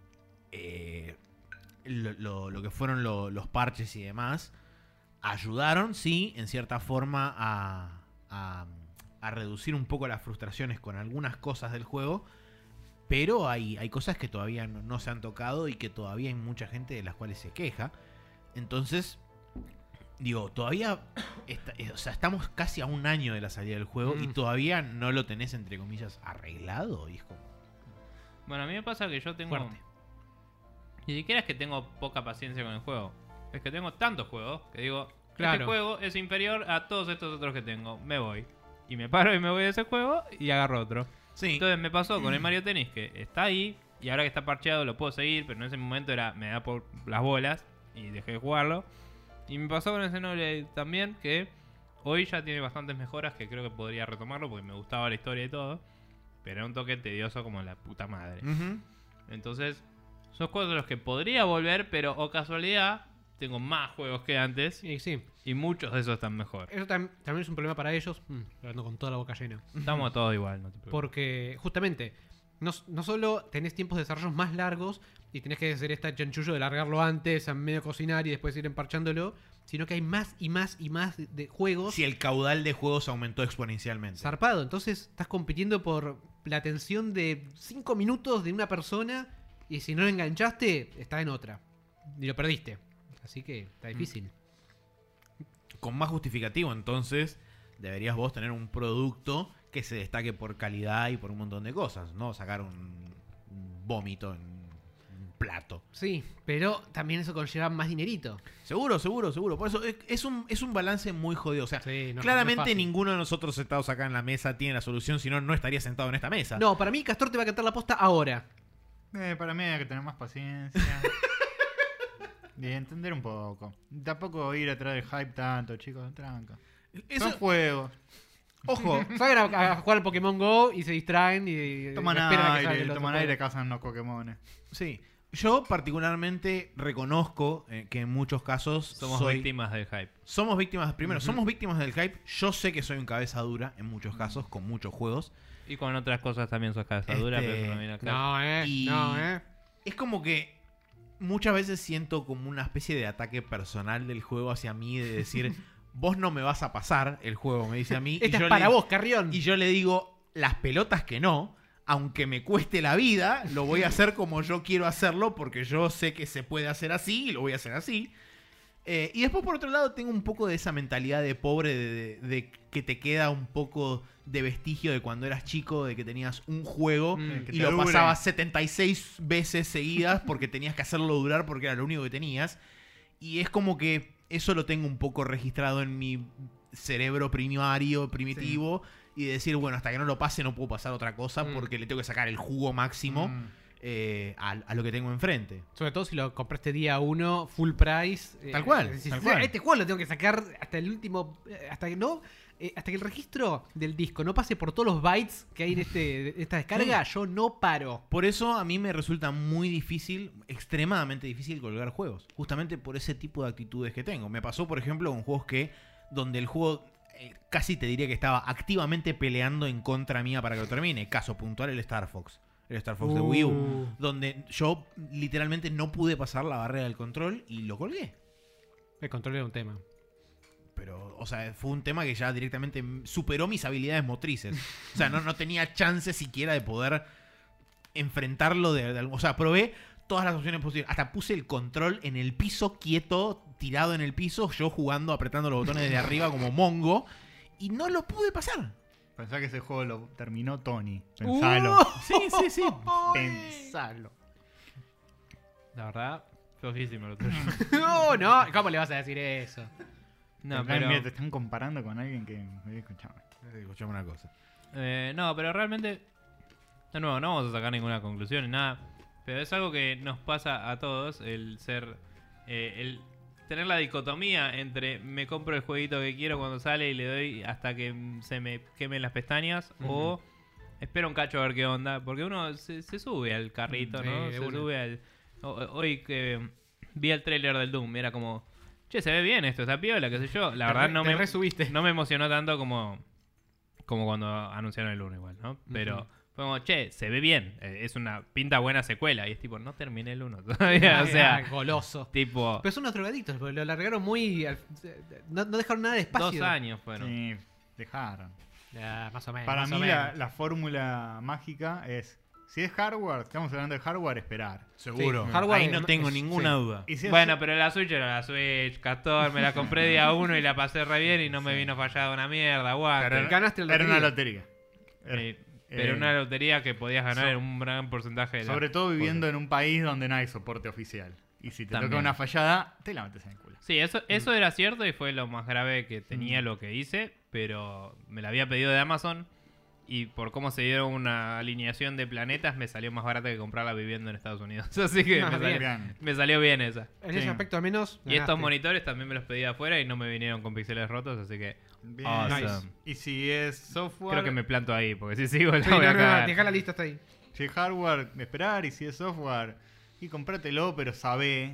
eh, lo, lo- lo que fueron lo- los parches y demás ayudaron, sí, en cierta forma a, a- a reducir un poco las frustraciones con algunas cosas del juego. Pero hay, hay cosas que todavía no, no se han tocado y que todavía hay mucha gente de las cuales se queja. Entonces, digo, todavía está- eh, o sea, estamos casi a un año de la salida del juego y Mm. todavía no lo tenés, entre comillas, arreglado. Y es como, Bueno, a mí me pasa que yo tengo... Fuerte. Ni siquiera es que tengo poca paciencia con el juego. Es que tengo tantos juegos que digo, este Claro. juego es inferior a todos estos otros que tengo. Me voy. Y me paro y me voy de ese juego y agarro otro. sí, Entonces me pasó con el Mario Tennis, que está ahí, y ahora que está parcheado lo puedo seguir, pero en ese momento era me da por las bolas y dejé de jugarlo. Y me pasó con el Xenoblade también, que hoy ya tiene bastantes mejoras que creo que podría retomarlo porque me gustaba la historia y todo. Pero era un toque tedioso como la puta madre. Ujú. Entonces, son juegos de los que podría volver, pero o casualidad, tengo más juegos que antes Sí, sí. y muchos de esos están mejor. Eso tam- también es un problema para ellos. Mm, hablando con toda la boca llena. Estamos todos igual, no te preocupes. Porque justamente, no, s- no solo tenés tiempos de desarrollo más largos y tenés que hacer esta chanchullo de largarlo antes, a medio cocinar y después ir emparchándolo, sino que hay más y más y más de, de juegos Si el caudal de juegos aumentó exponencialmente. zarpado. Entonces estás compitiendo por la atención de cinco minutos de una persona y si no lo enganchaste, está en otra. Y lo perdiste. Así que está difícil. Con más justificativo, entonces, deberías vos tener un producto que se destaque por calidad y por un montón de cosas, no sacar un, un vómito en un plato. Sí, pero también eso conlleva más dinerito. Seguro, seguro, seguro. Por eso es, es un, es un balance muy jodido. O sea, Sí, no- claramente no es fácil. ninguno de nosotros sentados acá en la mesa tiene la solución, si no, no estaría sentado en esta mesa. No, para mí Castor te va a cantar la posta ahora. Eh, para mí hay que tener más paciencia. Y entender un poco. Tampoco ir atrás del hype tanto, chicos. Tranca. Eso, Son juegos. ojo, Salgan a, a jugar al Pokémon Go y se distraen y Toman esperan a que salga aire, el otro toman juego. aire, cazan los Pokémones. sí. Yo particularmente reconozco eh, que en muchos casos Somos soy- víctimas del hype. Somos víctimas, primero, Ujú. somos víctimas del hype. Yo sé que soy un cabeza dura en muchos casos, con muchos juegos. Y con otras cosas también sos cabeza dura, Este, pero eso no viene acá. No, eh. Y- No, eh. Es como que muchas veces siento como una especie de ataque personal del juego hacia mí, de decir, vos no me vas a pasar el juego, me dice a mí. Esta y yo es para le, vos, Carrión. Y yo le digo, las pelotas que no, aunque me cueste la vida, lo voy a hacer como yo quiero hacerlo, porque yo sé que se puede hacer así y lo voy a hacer así. Eh, y después, por otro lado, tengo un poco de esa mentalidad de pobre, de, de- de que te queda un poco de vestigio de cuando eras chico, de que tenías un juego Mm, que y te lo dure. pasabas setenta y seis veces seguidas porque tenías que hacerlo durar porque era lo único que tenías. Y es como que eso lo tengo un poco registrado en mi cerebro primario, primitivo, y de decir, bueno, hasta que no lo pase no puedo pasar otra cosa Mm. porque le tengo que sacar el jugo máximo Mm. eh, a, a lo que tengo enfrente. Sobre todo si lo compraste día uno, full price. eh, Tal cual, decís, tal cual. Este juego lo tengo que sacar hasta el último. eh, Hasta que no. eh, hasta que el registro del disco no pase por todos los bytes que hay en este, esta descarga, yo no paro. Por eso a mí me resulta muy difícil, extremadamente difícil colgar juegos. Justamente por ese tipo de actitudes que tengo. Me pasó, por ejemplo, con juegos que donde el juego eh, casi te diría que estaba activamente peleando en contra mía para que lo termine. Caso puntual, el Star Fox. el Star Fox de Wii U, donde yo literalmente no pude pasar la barrera del control y lo colgué. El control era un tema. Pero, o sea, fue un tema que ya directamente superó mis habilidades motrices. O sea, no, no tenía chance siquiera de poder enfrentarlo. De, de, o sea, probé todas las opciones posibles. Hasta puse el control en el piso, quieto, tirado en el piso, yo jugando, apretando los botones de arriba como mongo. Y no lo pude pasar. Pensá que ese juego lo terminó Tony. Pensalo. Uh, sí, sí, sí. Pensalo. La verdad, flojísimo lo tuyo. No, no, ¿cómo le vas a decir eso? No, Acá, pero, mira, te están comparando con alguien que... Escuchame. Escuchame una cosa. eh, no, pero realmente, de nuevo, no vamos a sacar ninguna conclusión ni nada. Pero es algo que nos pasa a todos, el ser, eh, el tener la dicotomía entre me compro el jueguito que quiero cuando sale y le doy hasta que se me quemen las pestañas, Ujú. o espero un cacho a ver qué onda, porque uno se, se sube al carrito, Sí, ¿no? de Se una. sube al... ho- Hoy que vi el tráiler del Doom, era como, che, se ve bien esto, está piola, qué sé yo. La Te verdad re- no te me, resubiste. no me emocionó tanto como, como cuando anunciaron el uno igual, ¿no? Pero Ujú. fue como, che, se ve bien, eh, es una pinta buena secuela. Y es tipo, no terminé el uno todavía, o sea, Ah, goloso. tipo, Pero son unos drogaditos, porque lo largaron muy. al- No, no dejaron nada de espacio. dos años fueron. Sí, dejaron. Ya, más o menos. Para más mí o la, menos. la fórmula mágica es... Si es hardware, estamos hablando de hardware, esperar. Seguro. Sí, hardware Ahí no es- tengo es- ninguna sí. duda. Y si es- Bueno, pero la Switch era la Switch, Castor, me la compré día uno y la pasé re bien y no me vino fallada una mierda, guau. Pero Ganaste la era una lotería. lotería. Era- Eh, pero eh, una lotería que podías ganar so- en un gran porcentaje de la- Sobre todo viviendo en un país donde no hay soporte oficial. Y si te También. toca una fallada, te la metes en el culo. Sí, eso, eso era cierto y fue lo más grave que tenía Mm. lo que hice, pero me la había pedido de Amazon y por cómo se dieron una alineación de planetas me salió más barato que comprarla viviendo en Estados Unidos. Así que Ah, me, bien. salió, Bien. me salió bien esa. En Sí. ese aspecto, al menos. Y estos ganaste. monitores también me los pedí afuera y no me vinieron con píxeles rotos, así que Bien. Awesome. Nice. Y si es software, creo que me planto ahí, porque si sigo la Sí, voy no, a no, cagar. dejá la lista hasta ahí. si es hardware, esperar. Y si es software, y comprátelo, pero sabe,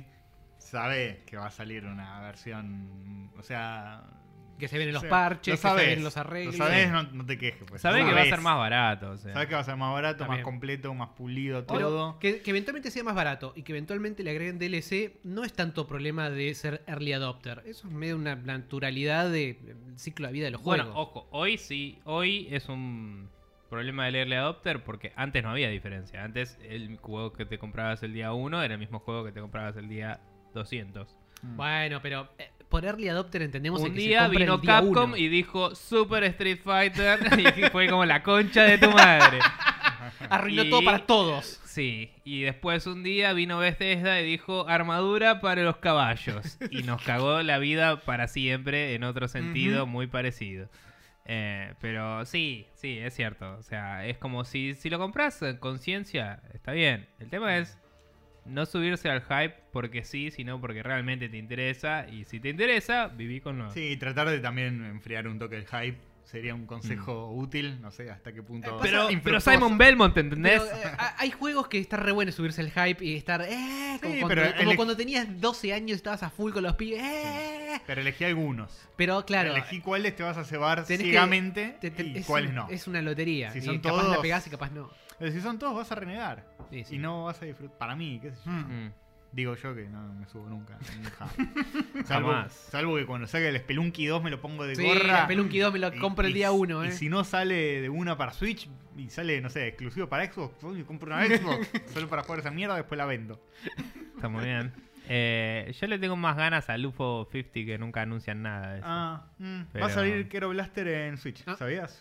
sabe que va a salir una versión, o sea... Que se vienen los o sea, parches, lo que se sabés, vienen los arreglos. Lo sabés, no, no te quejes. Pues. Sabés que va a Sabés. ser más barato, o sea. Sabés que va a ser más barato, También. más completo, más pulido, Pero todo. que, que eventualmente sea más barato y que eventualmente le agreguen D L C no es tanto problema de ser early adopter. Eso es medio una naturalidad de- del ciclo de vida de los Bueno, juegos. ojo, hoy sí, hoy es un problema del early adopter porque antes no había diferencia. Antes el juego que te comprabas el día uno era el mismo juego que te comprabas el día doscientos. Bueno, pero eh, por early adopter entendemos el Un que se día compra vino el día Capcom uno. y dijo Super Street Fighter y fue como la concha de tu madre. Arruinó y- todo para todos. Sí, y después un día vino Bethesda y dijo armadura para los caballos. Y nos cagó la vida para siempre en otro sentido Ujú. muy parecido. Eh, pero sí, sí, es cierto. O sea, es como si, si lo compras en conciencia, está bien. El tema es no subirse al hype porque sí, sino porque realmente te interesa. Y si te interesa, viví con lo... Sí, tratar de también enfriar un toque el hype sería un consejo útil. No sé hasta qué punto. Mm. Pero, pero infructuoso. Simon Belmont, ¿entendés? Pero, eh, ha- hay juegos que está re bueno subirse el hype y estar. Eh, como Sí, cuando, pero como ele- cuando tenías doce años y estabas a full con los pibes. Eh. Pero elegí algunos. Pero claro. Elegí cuáles te vas a cebar tenés que- ciegamente te- te- y es cuáles un- no. Es una lotería. Si y son capaz la todos- pegás y capaz no. Pero si son todos vas a renegar. Sí, sí. Y no vas a disfrutar. Para mí, qué sé yo. Mm. Mm. Digo yo que no me subo nunca. a un hype. salvo, Jamás. salvo que cuando salga el Spelunky dos me lo pongo de Sí, gorra. el Spelunky dos me lo Y- compro el y- día uno, Y eh. si no sale de una para Switch y sale, no sé, exclusivo para Xbox, pues me compro una Xbox solo para jugar esa mierda, después la vendo. Está muy bien. Eh, yo le tengo más ganas al U F O cincuenta que nunca anuncian nada de eso. Ah, mm, Pero- va a salir Kero Blaster en Switch, Ah. ¿sabías?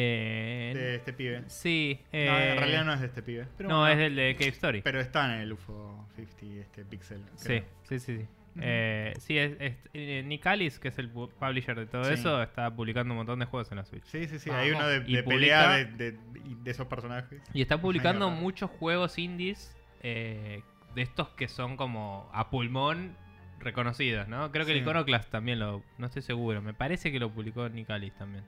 Eh, De este pibe. Sí. No, eh, en realidad no es de este pibe. Pero no, bueno, es del de Cave Story. Pero está en el U F O cincuenta, este Pixel. Sí, creo. sí, sí. sí. Ujú. Eh, sí, es, es- eh, Nick Alice, que es el pu- publisher de todo Sí. eso, está publicando un montón de juegos en la Switch. Sí, sí, sí. Ah, Hay uno de, y de publica- pelea de, de- de esos personajes. Y está publicando raro. muchos juegos indies eh, de estos que son como a pulmón reconocidos, ¿no? Creo que Sí. el Iconoclast también lo... No estoy seguro. Me parece que lo publicó Nick Alice también.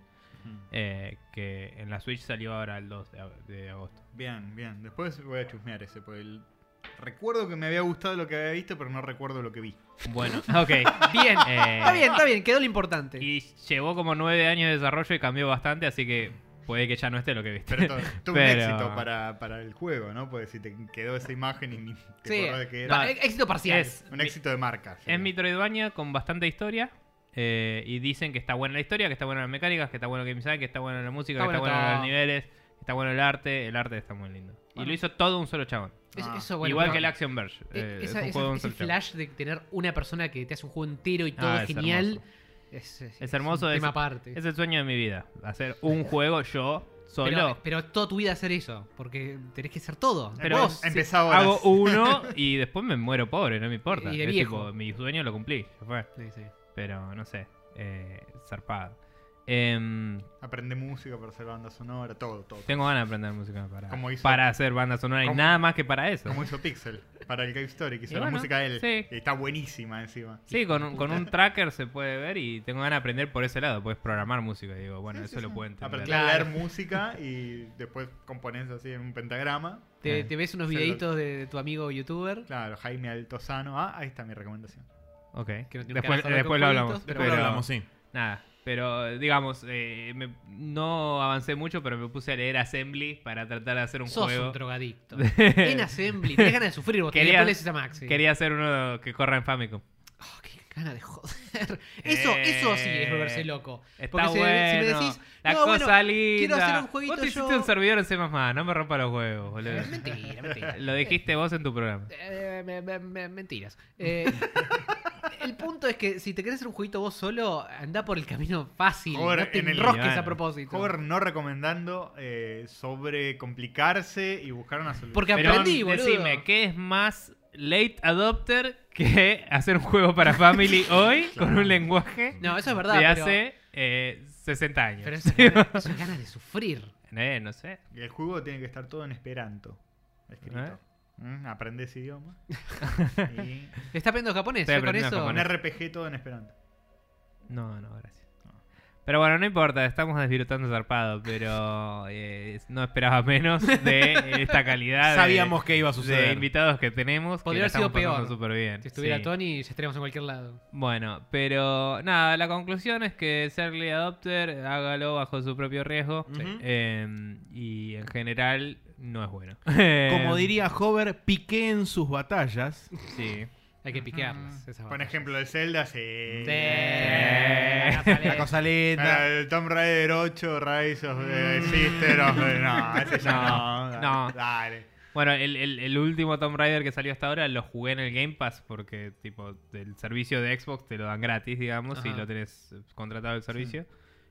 Eh, que en la Switch salió ahora el dos de, ag- de agosto. Bien, bien. Después voy a chusmear ese, porque el- recuerdo que me había gustado lo que había visto, pero no recuerdo lo que vi. Bueno, ok. Bien. Eh, Está bien, está bien, quedó lo importante. Y llevó como nueve años de desarrollo y cambió bastante, así que puede que ya no esté lo que viste. Pero to- tuvo Pero- un éxito para, para el juego, ¿no? Porque si te quedó esa imagen y ni te Sí, acordás de qué no, era. é- éxito parcial. Es, Un éxito de marca. sí. es Metroidvania con bastante historia. eh, y dicen que está buena la historia, que está buena las mecánicas, que está bueno el game design, que está buena la música, Está que está bueno buena los todo. niveles, que está bueno el arte. El arte está muy lindo. Y Bueno. lo hizo todo un solo chabón. Es- Ah. eso, bueno, Igual pero- que el Action Verge. eh, eh, esa- es un esa- juego de un ese solo chabón. flash de tener una persona que te hace un juego entero y todo Ah, es genial. hermoso. Es, es- Es hermoso, un es- tema aparte. Es el sueño de mi vida. Hacer un juego yo, solo. Pero, pero toda tu vida hacer eso, porque tenés que hacer todo. Pero Vos, sí, empezá ahora. hago uno y después me muero pobre, no me importa. Y de Es viejo. tipo, mi sueño lo cumplí, ya fue. Sí, sí. Pero no sé, eh, zarpado. Em, Aprende música para hacer banda sonora, todo, todo. tengo ganas de aprender música para, Como hizo- para hacer banda sonora y como- nada más que para eso. Como hizo Pixel para el Cave Story, que hizo Y la bueno, música él. sí. Y está buenísima encima. Sí, con un, con un tracker se puede ver y tengo ganas de aprender por ese lado. Puedes programar música. Y digo, bueno, Sí, eso sí, lo sí. puedo entender. Aprendí Claro. a leer música y después componés así en un pentagrama. Te, Eh. te ves unos Se lo- videitos de tu amigo youtuber. Claro, Jaime Altozano. Ah, ahí está mi recomendación. Ok. Que no tiene Después, que ver después con lo jueguitos, hablamos. pero- Después lo Pero- hablamos, sí. Nada, pero digamos, eh, me- no avancé mucho, pero me puse a leer Assembly para tratar de hacer un Sos juego. un drogadicto. En Assembly. Tenés ganas de sufrir, vos Quería- Quería... después le decís a Maxi. Quería hacer uno que corra en Famicom. Oh, qué ganas de joder. Eso, Eh, eso sí es volverse loco. Está Porque si, bueno. si me decís, la no, cosa bueno, linda. quiero hacer un jueguito Vos te hiciste yo- un servidor en C más más, no me rompa los huevos, boludo. Es mentira, mentira. Lo dijiste vos en tu programa. Eh, me- me- me- mentiras. Eh, el punto es que si te querés hacer un jueguito vos solo, anda por el camino fácil. Joder, no te en el- enrosques Bueno. a propósito. Hover no recomendando eh, sobre complicarse y buscar una solución. Porque Pero aprendí, boludo. decime, ¿qué es más late adopter que hacer un juego para Family hoy con un lenguaje No, eso es verdad. de pero, hace eh, sesenta años? pero esas ganas, esas ganas de sufrir. Eh, no sé. Y el juego tiene que estar todo en esperanto. Escrito. ¿Eh? Mm, Aprende ese idioma. y ¿Está aprendiendo japonés? Estoy ¿Ya con aprendiendo eso? un japonés. R P G todo en esperanto. No, no, gracias. No. Pero bueno, no importa, estamos desvirtuando zarpado, pero eh, no esperaba menos de esta calidad de- Sabíamos que iba a de, suceder. invitados que tenemos. Podría que la haber sido estamos pasando peor. súper bien. Si estuviera Sí. Tony, ya estaríamos en cualquier lado. Bueno, pero nada, la conclusión es que ser early adopter, hágalo bajo su propio riesgo. Ujú. eh, y en general no es bueno. Como diría Hover, piqué en sus batallas. Sí. Hay que piquearlas. esas Por batallas. ejemplo, el Zelda, sí. Sí. La cosa linda. El Tomb Raider ocho, Rise of the Sister of the- No, ese ya No, no. no. Dale. Bueno, el, el- el último Tomb Raider que salió hasta ahora lo jugué en el Game Pass porque, tipo, del servicio de Xbox te lo dan gratis, digamos, si Ajá. lo tenés contratado el servicio.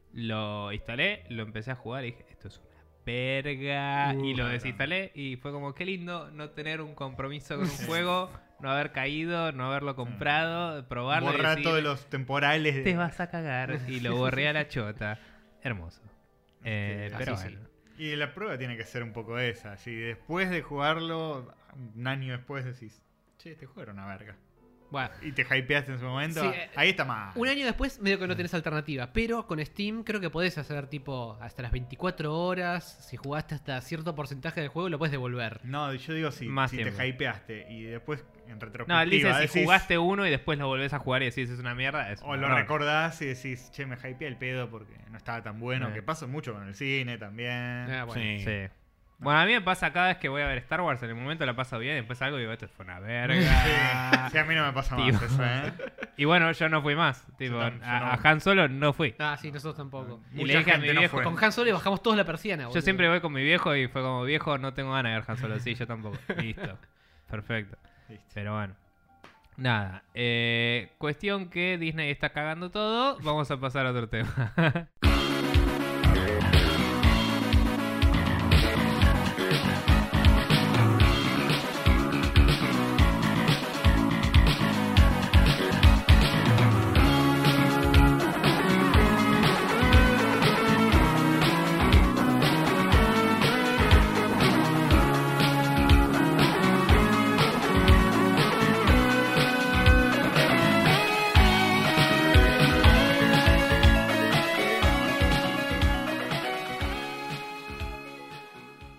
Lo instalé, lo empecé a jugar y dije, esto es una verga. Uh, y lo claro. desinstalé y fue como, qué lindo no tener un compromiso con un juego, no haber caído, no haberlo comprado, probarlo y Borrar decir, todos los temporales. de- te vas a cagar. Y lo borré a la chota. Hermoso. Eh, Este, pero así sí. bueno. Y la prueba tiene que ser un poco esa. Si después de jugarlo, un año después decís, che, este juego era una verga. Bueno, Y te hypeaste en su momento, Sí, eh, ahí está mal. un año después medio que no tenés alternativa. Pero con Steam creo que podés hacer tipo hasta las veinticuatro horas. Si jugaste hasta cierto porcentaje del juego, lo puedes devolver. No, yo digo si, Más si te tiempo. hypeaste y después en retrospectiva No, él dice, si decís- jugaste uno y después lo volvés a jugar y decís es una mierda, es O un lo error. recordás y decís, che, me hypeé el pedo porque no estaba tan bueno. Eh. Que pasa mucho con el cine también. Ah, bueno. Sí. Sí. Bueno, a mí me pasa cada vez que voy a ver Star Wars, en el momento la paso bien, después algo y digo, esto fue una verga. Sí, a mí no me pasa Tío. más eso, ¿eh? Y bueno, yo no fui más. Tipo, Yo tam- yo a, no. a Han Solo no fui. Ah, sí, nosotros tampoco. Y Mucha le dije a mi gente no viejo, fue. Con Han Solo le bajamos todos la persiana. yo boludo. siempre voy con mi viejo y fue como, viejo, no tengo ganas de ver Han Solo. Sí, yo tampoco. Listo. Perfecto. Listo. Pero bueno. Nada. Eh, cuestión que Disney está cagando todo. Vamos a pasar a otro tema.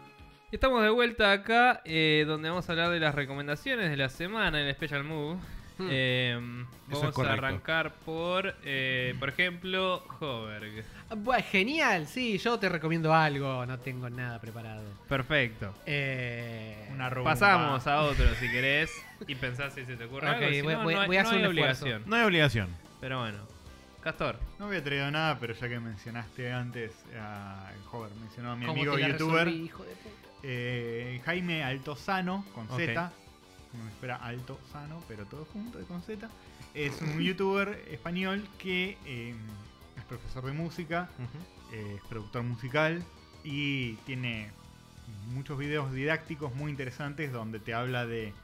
Estamos de vuelta acá, eh, donde vamos a hablar de las recomendaciones de la semana, el Special Move. Hmm. Eh, es vamos a correcto. arrancar por, eh, por ejemplo, Hoberg. Ah, buah, genial, sí, yo te recomiendo algo, no tengo nada preparado. Perfecto. Eh, Una rumba. Pasamos a otro si querés y pensás si se te ocurre Ok, algo. Si voy- no, voy- no hay, voy a no hacer hay un esfuerzo. obligación. No hay obligación. Pero bueno. Castor. No había traído nada, pero ya que mencionaste antes a Hover, mencionó a mi ¿cómo amigo te la youtuber resolví, hijo de puta? eh, Jaime Altozano, con Ok. Z. No me espera Altozano, pero todo junto y con Z. Es un youtuber español que eh, es profesor de música, eh, es productor musical y tiene muchos videos didácticos muy interesantes donde te habla de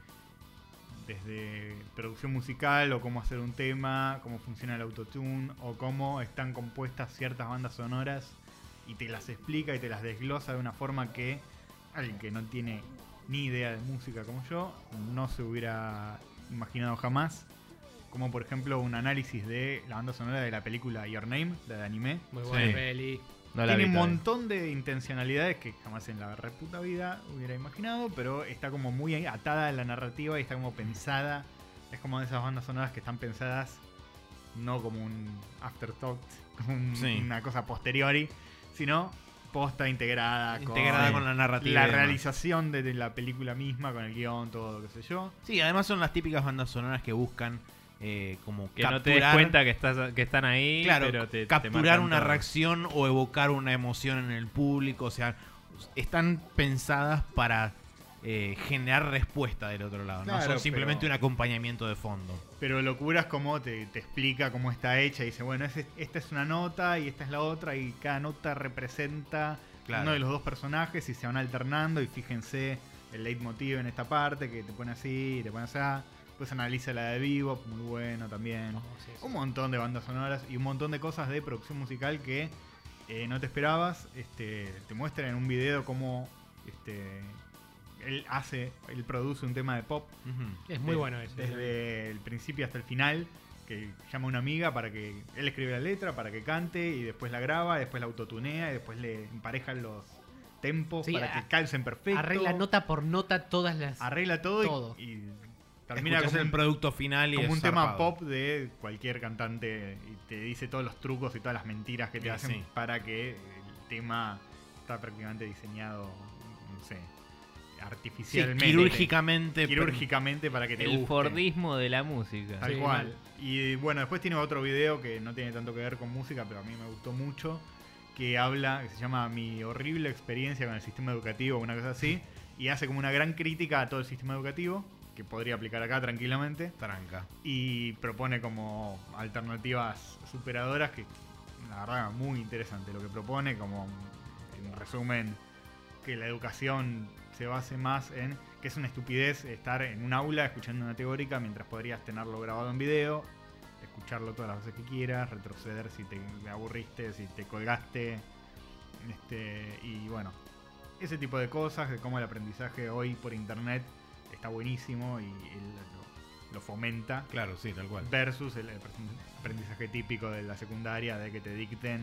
desde producción musical o cómo hacer un tema, cómo funciona el autotune o cómo están compuestas ciertas bandas sonoras y te las explica y te las desglosa de una forma que alguien que no tiene ni idea de música como yo no se hubiera imaginado jamás. Como por ejemplo un análisis de la banda sonora de la película Your Name, la de anime. Muy buena Sí. peli. No la Tiene vi un todavía. montón de intencionalidades que jamás en la reputa vida hubiera imaginado, pero está como muy atada a la narrativa y está como pensada. Es como de esas bandas sonoras que están pensadas no como un afterthought, como un- Sí. una cosa posteriori, sino posta integrada, Integrada con, con la narrativa. la y demás. realización de, de la película misma, con el guión, todo, qué sé yo. Sí, además son las típicas bandas sonoras que buscan eh, como Que no te des capturar, cuenta que, estás, que están ahí, claro, pero te, te capturar marcan una todo. reacción o evocar una emoción en el público. O sea, están pensadas para eh, generar respuesta del otro lado. no Claro, son simplemente pero- un acompañamiento de fondo. Pero locura es como te, te explica cómo está hecha y dice, bueno, ese- esta es una nota y esta es la otra y cada nota representa Claro. uno de los dos personajes y se van alternando y fíjense el leitmotiv en esta parte que te pone así y te pone así. Pues analiza la de Vivo, muy bueno también. Oh, sí, sí. Un montón de bandas sonoras y un montón de cosas de producción musical que eh, no te esperabas. Este, te muestra en un video cómo este, él hace, él produce un tema de pop Ujú. Es muy de- bueno ese. Desde el principio hasta el final, que llama a una amiga para que él escribe la letra, para que cante y después la graba, después la autotunea y después le emparejan los tempos Sí, para a- que calcen perfecto. Arregla nota por nota todas las. Arregla todo, y- todo. y, termina Escuchás como el un, producto final y como es un tema zarpado. pop de cualquier cantante y te dice todos los trucos y todas las mentiras que te Sí, hacen sí. para que el tema está prácticamente diseñado, no sé, Sí, artificialmente. quirúrgicamente. quirúrgicamente para que te El guste. Fordismo de la música. Tal Sí, cual. mal. Y bueno, después tiene otro video que no tiene tanto que ver con música, pero a mí me gustó mucho, que habla, que se llama Mi horrible experiencia con el sistema educativo, una cosa así, y hace como una gran crítica a todo el sistema educativo, que podría aplicar acá tranquilamente, Tranca. y propone como alternativas superadoras, que la verdad muy interesante lo que propone, como en resumen, que la educación se base más en que es una estupidez estar en un aula escuchando una teórica mientras podrías tenerlo grabado en video, escucharlo todas las veces que quieras, retroceder si te aburriste, si te colgaste, este, y bueno, ese tipo de cosas, de cómo el aprendizaje hoy por internet está buenísimo y él lo, lo fomenta, Claro, sí, tal cual. versus el aprendizaje típico de la secundaria, de que te dicten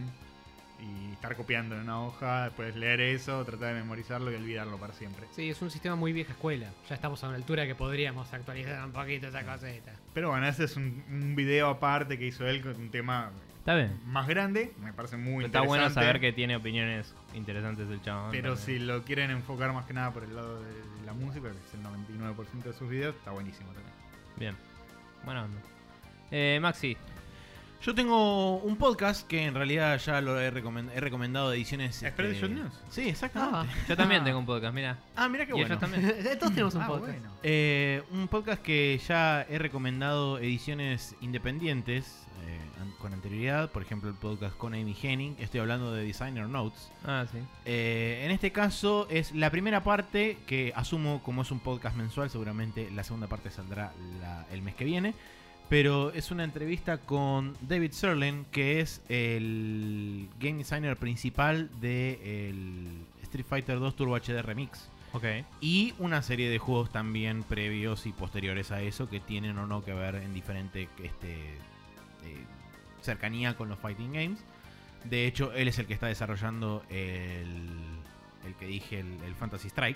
y estar copiando en una hoja, después leer eso, tratar de memorizarlo y olvidarlo para siempre. Sí, es un sistema muy vieja escuela. Ya estamos a una altura que podríamos actualizar un poquito esa cosita. Pero bueno, ese es un, un video aparte que hizo él con un tema Está bien. más grande, me parece muy Está interesante. bueno saber que tiene opiniones interesantes el chabón. Pero también. si lo quieren enfocar más que nada por el lado de la música, que es el noventa y nueve por ciento de sus videos, está buenísimo también. Bien. Buena onda. Eh, Maxi. Yo tengo un podcast que en realidad ya lo he, recomen- he recomendado de ediciones. ¿Expedition News? Sí, exactamente. Yo también tengo un podcast, mira. Ah, mira qué Y bueno. ellos también. Todos tenemos un Ah, podcast. bueno. Eh, un podcast que ya he recomendado ediciones independientes eh, an- con anterioridad. Por ejemplo, el podcast con Amy Henning. Estoy hablando de Designer Notes. Ah, sí. Eh, en este caso es la primera parte que asumo como es un podcast mensual. Seguramente la segunda parte saldrá la- el mes que viene. Pero es una entrevista con David Sirlin, que es el game designer principal de el Street Fighter dos Turbo H D Remix. Ok. Y una serie de juegos también previos y posteriores a eso que tienen o no que ver en diferente este, eh, cercanía con los fighting games. De hecho, él es el que está desarrollando el, el que dije, el, el Fantasy Strike.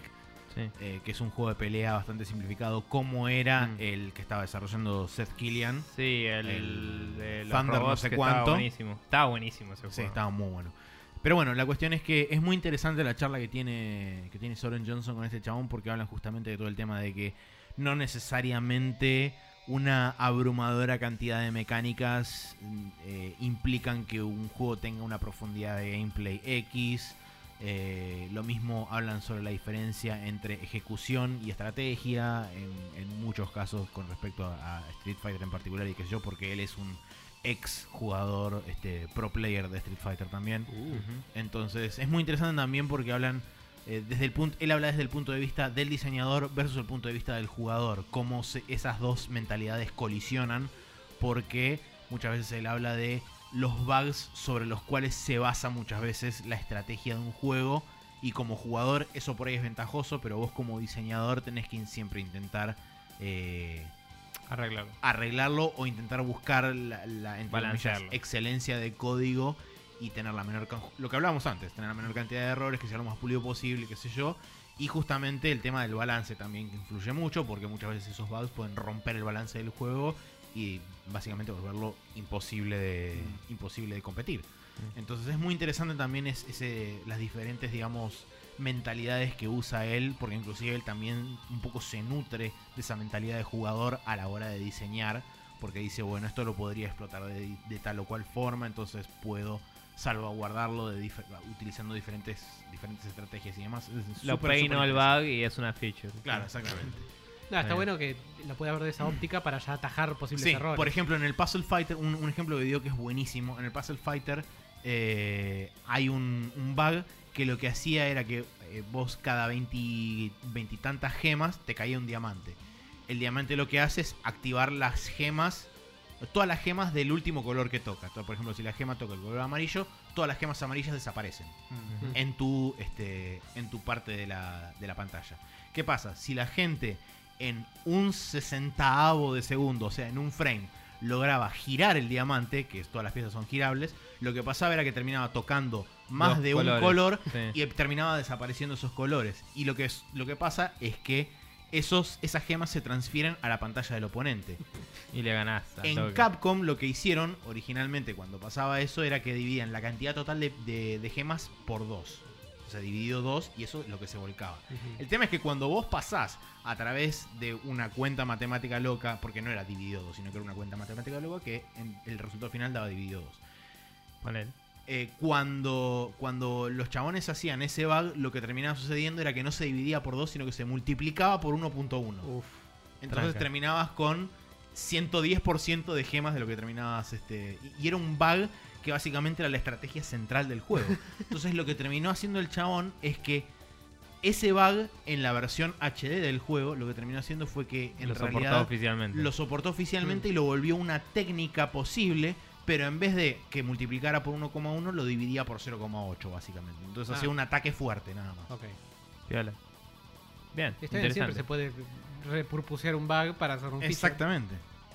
Sí. eh, que es un juego de pelea bastante simplificado, como era Mm. el que estaba desarrollando Seth Killian. Sí, el, El de los Thunder no robots sé que cuánto. Estaba buenísimo. Estaba buenísimo ese Sí, juego. estaba muy bueno. Pero bueno, la cuestión es que es muy interesante la charla que tiene que tiene Soren Johnson con este chabón, porque hablan justamente de todo el tema de que no necesariamente una abrumadora cantidad de mecánicas eh, implican que un juego tenga una profundidad de gameplay X. Eh, lo mismo hablan sobre la diferencia entre ejecución y estrategia en, en muchos casos con respecto a, a Street Fighter en particular, y qué sé yo, porque él es un ex jugador, este, pro player de Street Fighter también. Ujú. Entonces es muy interesante también porque hablan eh, desde el punto, él habla desde el punto de vista del diseñador versus el punto de vista del jugador, cómo se- esas dos mentalidades colisionan, porque muchas veces él habla de los bugs sobre los cuales se basa muchas veces la estrategia de un juego, y como jugador eso por ahí es ventajoso, pero vos como diseñador tenés que siempre intentar eh, Arreglarlo. arreglarlo o intentar buscar la, la entre Balancearlo. comillas, excelencia de código y tener la menor can- lo que hablábamos antes, tener la menor cantidad de errores, que sea lo más pulido posible, qué sé yo. Y justamente el tema del balance también que influye mucho, porque muchas veces esos bugs pueden romper el balance del juego y básicamente volverlo imposible de imposible de competir. Entonces es muy interesante también es, ese, las diferentes, digamos, mentalidades que usa él, porque inclusive él también un poco se nutre de esa mentalidad de jugador a la hora de diseñar, porque dice, bueno, esto lo podría explotar de, de tal o cual forma, entonces puedo salvaguardarlo de difer- utilizando diferentes diferentes estrategias y demás. Es Lo súper, peino súper el interesante. bug y es una feature. Claro, exactamente. No, está Eh. bueno que lo pueda ver de esa óptica para ya atajar posibles Sí, errores. por ejemplo, en el Puzzle Fighter, un, un ejemplo de video que es buenísimo. En el Puzzle Fighter eh, hay un, un bug que lo que hacía era que eh, vos cada veinte, veinte y tantas gemas te caía un diamante. El diamante lo que hace es activar las gemas, todas las gemas del último color que toca. Entonces, por ejemplo, si la gema toca el color amarillo, todas las gemas amarillas desaparecen Ujú. en tu, este, en tu parte de la, de la pantalla. ¿Qué pasa? Si la gente en un sesentaavo de segundo, o sea, en un frame, lograba girar el diamante, que es- todas las piezas son girables, lo que pasaba era que terminaba tocando más Dos de colores. un color Sí. y terminaba desapareciendo esos colores. Y lo que, es, lo que pasa es que esos, esas gemas se transfieren a la pantalla del oponente. Y le ganás. al En toque. Capcom lo que hicieron originalmente cuando pasaba eso era que dividían la cantidad total de, de- de gemas por dos. O sea, dividido dos y eso es lo que se volcaba. Ujú. El tema es que cuando vos pasás a través de una cuenta matemática loca, porque no era dividido dos, sino que era una cuenta matemática loca que en el resultado final daba dividido dos. Ponele. Eh, cuando, cuando los chabones hacían ese bug, lo que terminaba sucediendo era que no se dividía por dos, sino que se multiplicaba por uno punto uno. Uf. Entonces tranca. terminabas con ciento diez por ciento de gemas de lo que terminabas. Este, y, y era un bug que básicamente era la estrategia central del juego. Entonces lo que terminó haciendo el chabón es que ese bug en la versión H D del juego, lo que terminó haciendo fue que en Lo soportó realidad oficialmente. lo soportó oficialmente y lo volvió una técnica posible, pero en vez de que multiplicara por uno coma uno, lo dividía por cero coma ocho básicamente. Entonces Ah. hacía un ataque fuerte nada más. Ok. Piola. Bien, Está bien, siempre interesante. se puede repurposear un bug para hacer un feature. Exactamente.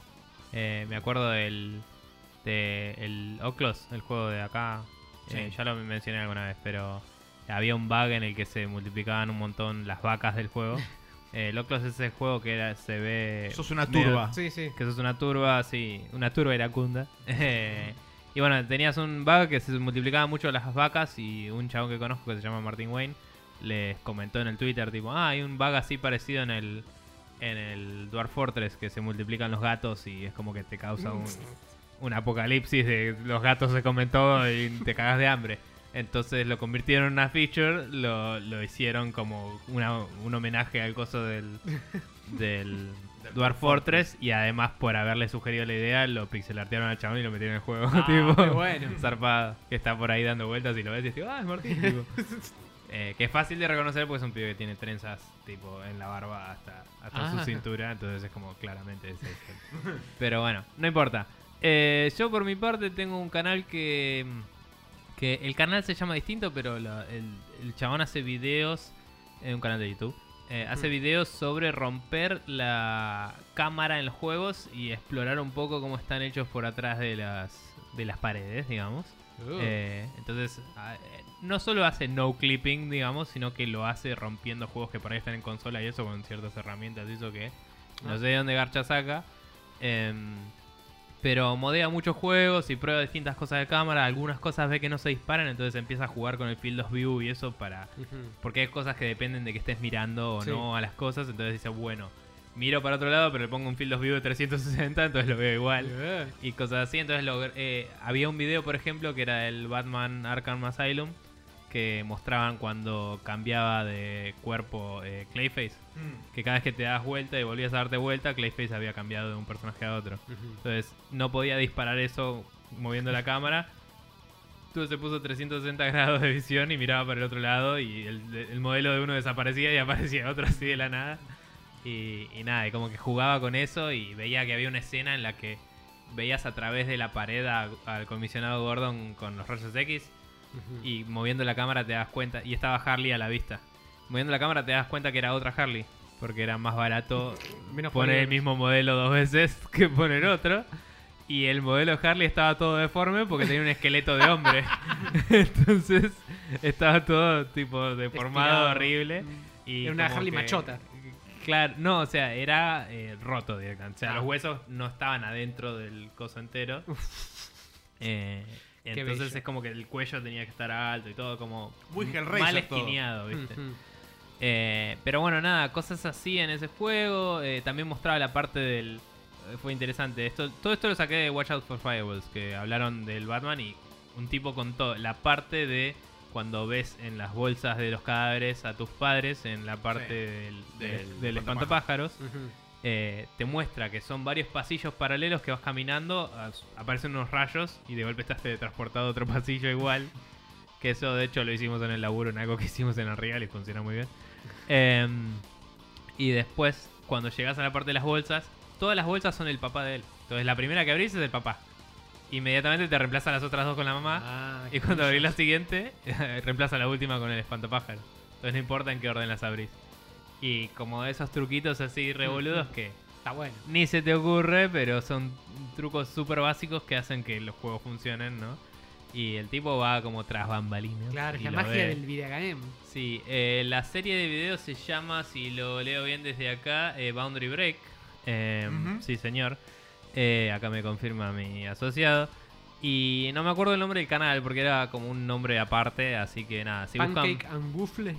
Eh, me acuerdo del de el Oclos, el juego de acá. Eh, Sí. ya lo mencioné alguna vez, pero había un bug en el que se multiplicaban un montón las vacas del juego. Eh, el Oclos es ese juego que era- se ve... Sos una medio- turba. Sí, sí. Que sos una turba, sí, una turba iracunda. Eh, y bueno, tenías un bug que se multiplicaba mucho las vacas y un chabón que conozco que se llama Martin Wayne les comentó en el Twitter tipo, ah, hay un bug así parecido en el en el Dwarf Fortress que se multiplican los gatos y es como que te causa un, un apocalipsis de los gatos se comen todo y te cagas de hambre. Entonces lo convirtieron en una feature, lo, lo hicieron como una, un homenaje al coso del, del Dwarf Fortress y además por haberle sugerido la idea lo pixelartearon al chabón y lo metieron en el juego. Ah, tipo, qué bueno. zarpado, que está por ahí dando vueltas y lo ves y dices, ah, es Martín. tipo. Eh, que es fácil de reconocer porque es un pibe que tiene trenzas tipo en la barba hasta, hasta su Ah. cintura, entonces es como claramente ese. ese. Pero bueno, no importa. Eh, yo por mi parte tengo un canal que que el canal se llama distinto, pero la- el, el chabón hace videos en un canal de YouTube. Eh, hace Mm. videos sobre romper la cámara en los juegos y explorar un poco cómo están hechos por atrás de las de las paredes, digamos. Uh. Eh, entonces, a- eh, no solo hace no clipping, digamos, sino que lo hace rompiendo juegos que por ahí están en consola y eso con ciertas herramientas y eso que no Ah. sé de dónde garcha saca. Em, pero modea muchos juegos y prueba distintas cosas de cámara. Algunas cosas ve que no se disparan, entonces empieza a jugar con el field of view y eso para... Ujú. Porque hay cosas que dependen de que estés mirando o Sí. no a las cosas. Entonces dice, bueno, miro para otro lado, pero le pongo un field of view de trescientos sesenta, entonces lo veo igual. Eh. Y cosas así. Entonces lo- eh, había un video, por ejemplo, que era el Batman Arkham Asylum, que mostraban cuando cambiaba de cuerpo eh, Clayface. Que cada vez que te das vuelta y volvías a darte vuelta, Clayface había cambiado de un personaje a otro. Ujú. Entonces no podía disparar eso moviendo la cámara. Entonces se puso trescientos sesenta grados de visión y miraba para el otro lado y el, el modelo de uno desaparecía y aparecía otro así de la nada. Y, y nada, y como que jugaba con eso y veía que había una escena en la que veías a través de la pared a- al comisionado Gordon con los rayos X Ujú. y moviendo la cámara te das cuenta, y estaba Harley a la vista. Moviendo la cámara te das cuenta que era otra Harley, porque era más barato Menos poner el polígonos. mismo modelo dos veces que poner otro. Y el modelo de Harley estaba todo deforme porque tenía un esqueleto de hombre. Entonces estaba todo tipo deformado, Estirado. horrible. Y Era una como Harley que- machota. Claro, no, o sea, era eh, roto directamente. O sea, Ah. los huesos no estaban adentro del coso entero. Eh, Qué entonces bello. es como que el cuello tenía que estar alto y todo como Muy Hellraiser mal todo. esquineado, ¿viste? Ujú. Eh, pero bueno, nada, cosas así en ese juego. Eh, también mostraba la parte del... eh, Fue interesante. Esto, todo esto lo saqué de Watch Out for Fireballs, que hablaron del Batman y un tipo contó la parte de cuando ves en las bolsas de los cadáveres a tus padres, en la parte Sí. del, del, Del del espantapájaros. espantapájaros. Ujú. Eh, te muestra que son varios pasillos paralelos que vas caminando, as- aparecen unos rayos y de golpe estás teletransportado a otro pasillo igual. Que eso de hecho lo hicimos en el laburo, en algo que hicimos en el Real y funciona muy bien. Em, y después, cuando llegas a la parte de las bolsas, todas las bolsas son el papá de él. Entonces la primera que abrís es el papá. Inmediatamente te reemplazan las otras dos con la mamá. Ah, Y cuando abrís la siguiente, reemplaza la última con el espantapájaro. Entonces no importa en qué orden las abrís. Y como esos truquitos así revoludos que está bueno. ni se te ocurre, pero son trucos súper básicos que hacen que los juegos funcionen, ¿no? Y el tipo va como tras bambalinas. Claro, es y la lo magia ve. del videogame. Sí, eh, la serie de videos se llama, si lo leo bien desde acá, eh, Boundary Break. Eh, Ujú. Sí, señor. Eh, acá me confirma mi asociado. Y no me acuerdo el nombre del canal porque era como un nombre aparte, así que nada, si buscan... Pancake and Waffle.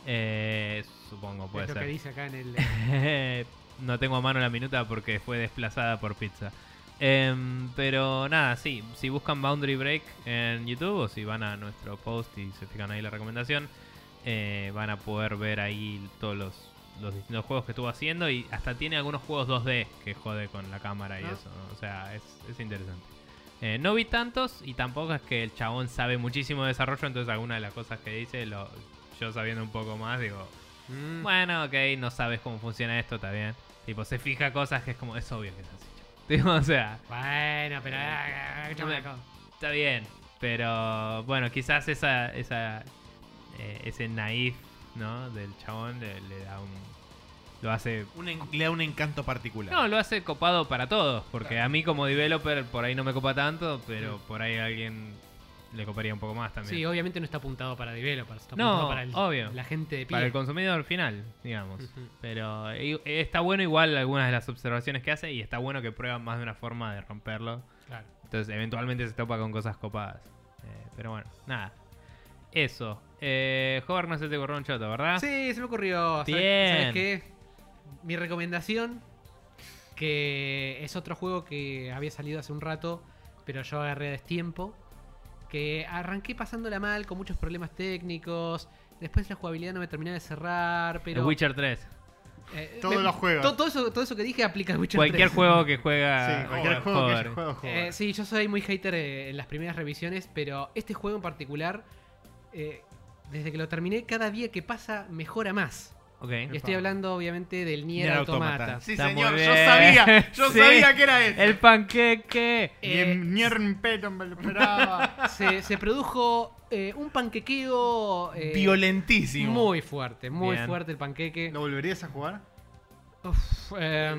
Eh, supongo, puede es lo que ser. dice acá en el. No tengo a mano la minuta porque fue desplazada por pizza. Em, pero nada, sí, si buscan Boundary Break en YouTube o si van a nuestro post y se fijan ahí la recomendación, eh, van a poder ver ahí todos los, los distintos juegos que estuvo haciendo y hasta tiene algunos juegos dos D que jode con la cámara y Ah. eso, ¿no? O sea, es, es interesante. Eh, no vi tantos y tampoco es que el chabón sabe muchísimo de desarrollo, entonces algunas de las cosas que dice, lo, yo sabiendo un poco más, digo, Mm. bueno, ok, no sabes cómo funciona esto, está bien. Tipo, se fija cosas que es como, es obvio que es así. Tipo, o sea, Bueno, pero. ah, escúchame me- acá. está bien. Pero bueno, quizás esa, esa eh, ese naif, ¿no? Del chabón le, le da un... Lo hace... Un en- le da un encanto particular. No, lo hace copado para todos. Porque a mí como developer por ahí no me copa tanto, pero por ahí a alguien le coparía un poco más también. Sí, obviamente no está apuntado para developers. Está No, apuntado para el- obvio. la gente de pie. Para el consumidor final, digamos. Ujú. Pero eh, está bueno igual algunas de las observaciones que hace y está bueno que prueban más de una forma de romperlo. Claro. Entonces eventualmente se topa con cosas copadas. Eh, pero bueno, nada. Eso. Eh, Hover no se te corrió un choto, ¿verdad? Sí, se me ocurrió. ¿Sabes, Bien. ¿sabes qué? Mi recomendación, que es otro juego que había salido hace un rato, pero yo agarré a destiempo. Que arranqué pasándola mal, con muchos problemas técnicos. Después la jugabilidad no me terminaba de cerrar, pero... The Witcher tres. eh, Todos me- los juegos. to- Todo, eso, todo eso que dije aplica a Witcher Cualquier tres. juego que juega. Sí, cualquier Hover, juego que Hover. haya juego, juego. Eh, sí, yo soy muy hater eh, en las primeras revisiones, pero este juego en particular, eh, desde que lo terminé, cada día que pasa mejora más. Ok. Y estoy hablando obviamente del Nier, Nier Automata. Automata. Sí, Está señor, muy yo bien. sabía, yo Sí. sabía que era ese. El panqueque. Eh, Ni, ni en pedo me lo esperaba. se, se produjo eh, un panquequeo eh, Violentísimo. muy fuerte, muy Bien. fuerte el panqueque. ¿Lo volverías a jugar? Uf, eh,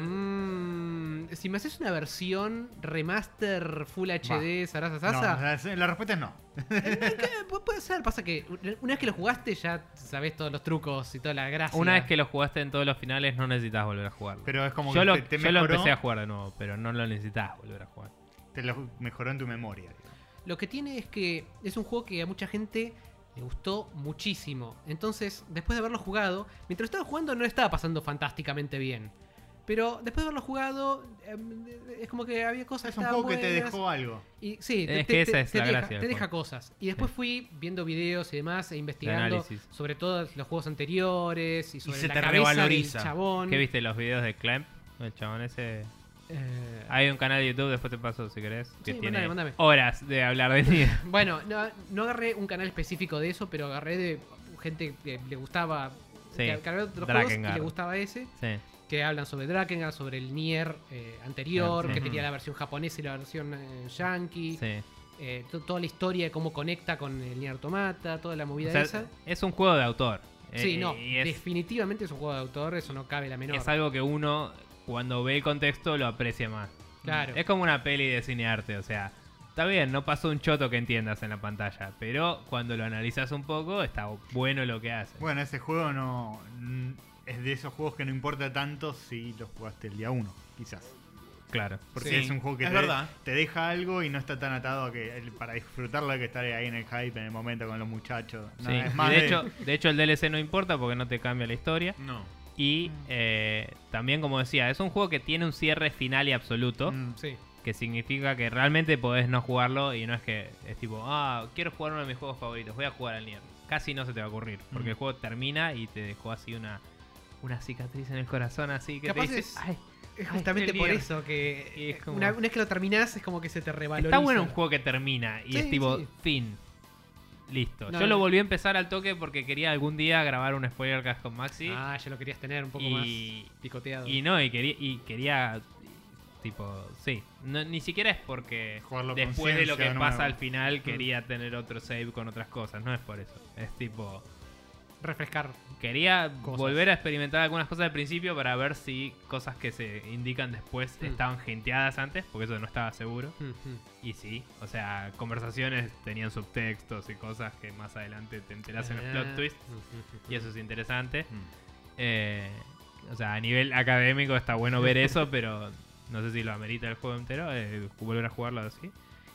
mm, si me haces una versión remaster Full H D, Sarasa No, Sasa, la, la respuesta es no. eh, que pu- puede ser. Pasa que una vez que lo jugaste ya sabes todos los trucos y toda la gracia. Una vez que lo jugaste en todos los finales, no necesitas volver a jugarlo. Pero es como yo que lo, te, te yo lo mejoró, empecé a jugar de nuevo, pero no lo necesitas volver a jugar. te lo mejoró en tu memoria. digamos. Lo que tiene es que es un juego que a mucha gente le gustó muchísimo. Entonces, después de haberlo jugado, mientras estaba jugando no estaba pasando fantásticamente bien. Pero después de haberlo jugado, eh, es como que había cosas Es que un estaban juego que te buenas. dejó algo. Y, sí, te, Es te- que te- esa es te la deja, gracia del te deja juego. cosas. Y después fui viendo videos y demás e investigando análisis. sobre todos los juegos anteriores y sobre se la te cabeza revaloriza. del chabón. ¿Qué viste los videos de Clamp? El chabón ese. Eh, Hay un canal de YouTube, después te paso si querés, que Sí, tiene mandame, mandame. horas de hablar de Nier. Bueno, no, no agarré un canal específico de eso, pero agarré de gente que le gustaba. Sí, que, que había otros juegos y Drakengard. le gustaba ese. Sí, Que hablan sobre Drakengard, sobre el Nier eh, anterior, Ah, sí. que tenía la versión japonesa y la versión eh, yankee. sí. Eh, to- toda la historia de cómo conecta con el Nier Automata, toda la movida O sea, esa. es un juego de autor. Sí, Eh, no, y es, definitivamente es un juego de autor, eso no cabe la menor. es algo que uno, cuando ve el contexto, lo aprecia más. Claro. Es como una peli de cinearte, o sea, está bien, no pasó un choto que entiendas en la pantalla, pero cuando lo analizas un poco, está bueno lo que hace. Bueno, ese juego no mm, es de esos juegos que no importa tanto si lo jugaste el día uno, quizás. Claro. Porque Sí, es un juego que es te, verdad. te deja algo y no está tan atado a que el- para disfrutarlo hay que estar ahí en el hype, en el momento con los muchachos. No, Sí, es y más de, de- hecho, de hecho el D L C no importa porque no te cambia la historia. No. Y eh, también, como decía, es un juego que tiene un cierre final y absoluto. Mm, Sí. Que significa que realmente podés no jugarlo y no es que es tipo, ah, quiero jugar uno de mis juegos favoritos, voy a jugar al Nier. Casi no se te va a ocurrir, porque Mm. el juego termina y te dejó así una, una cicatriz en el corazón, así que Capaz te dice, es- ay, Es ay, justamente el por Nier". eso que Y es eh, como- una, una vez que lo terminás es como que se te revaloriza. Está bueno un juego que termina y Sí, es tipo, sí. fin. Listo. No, Yo lo no. volví a empezar al toque porque quería algún día grabar un spoilercast con Maxi. Ah, ya lo querías tener un poco Y- más picoteado. Y no, y quería, y quería tipo, sí. No, ni siquiera es porque Jugarlo con después de lo que ciencia pasa nueva. al final quería tener otro save con otras cosas. No es por eso. Es tipo, Refrescar. quería Cosas. volver a experimentar algunas cosas al principio para ver si cosas que se indican después Mm. estaban genteadas antes, porque eso no estaba seguro. Mm, mm. Y sí, o sea, conversaciones tenían subtextos y cosas que más adelante te enterás en los plot Ah. twists. Mm, mm, Y eso es interesante. mm. Eh, o sea, a nivel académico está bueno ver eso, pero no sé si lo amerita el juego entero, eh, volver a jugarlo así.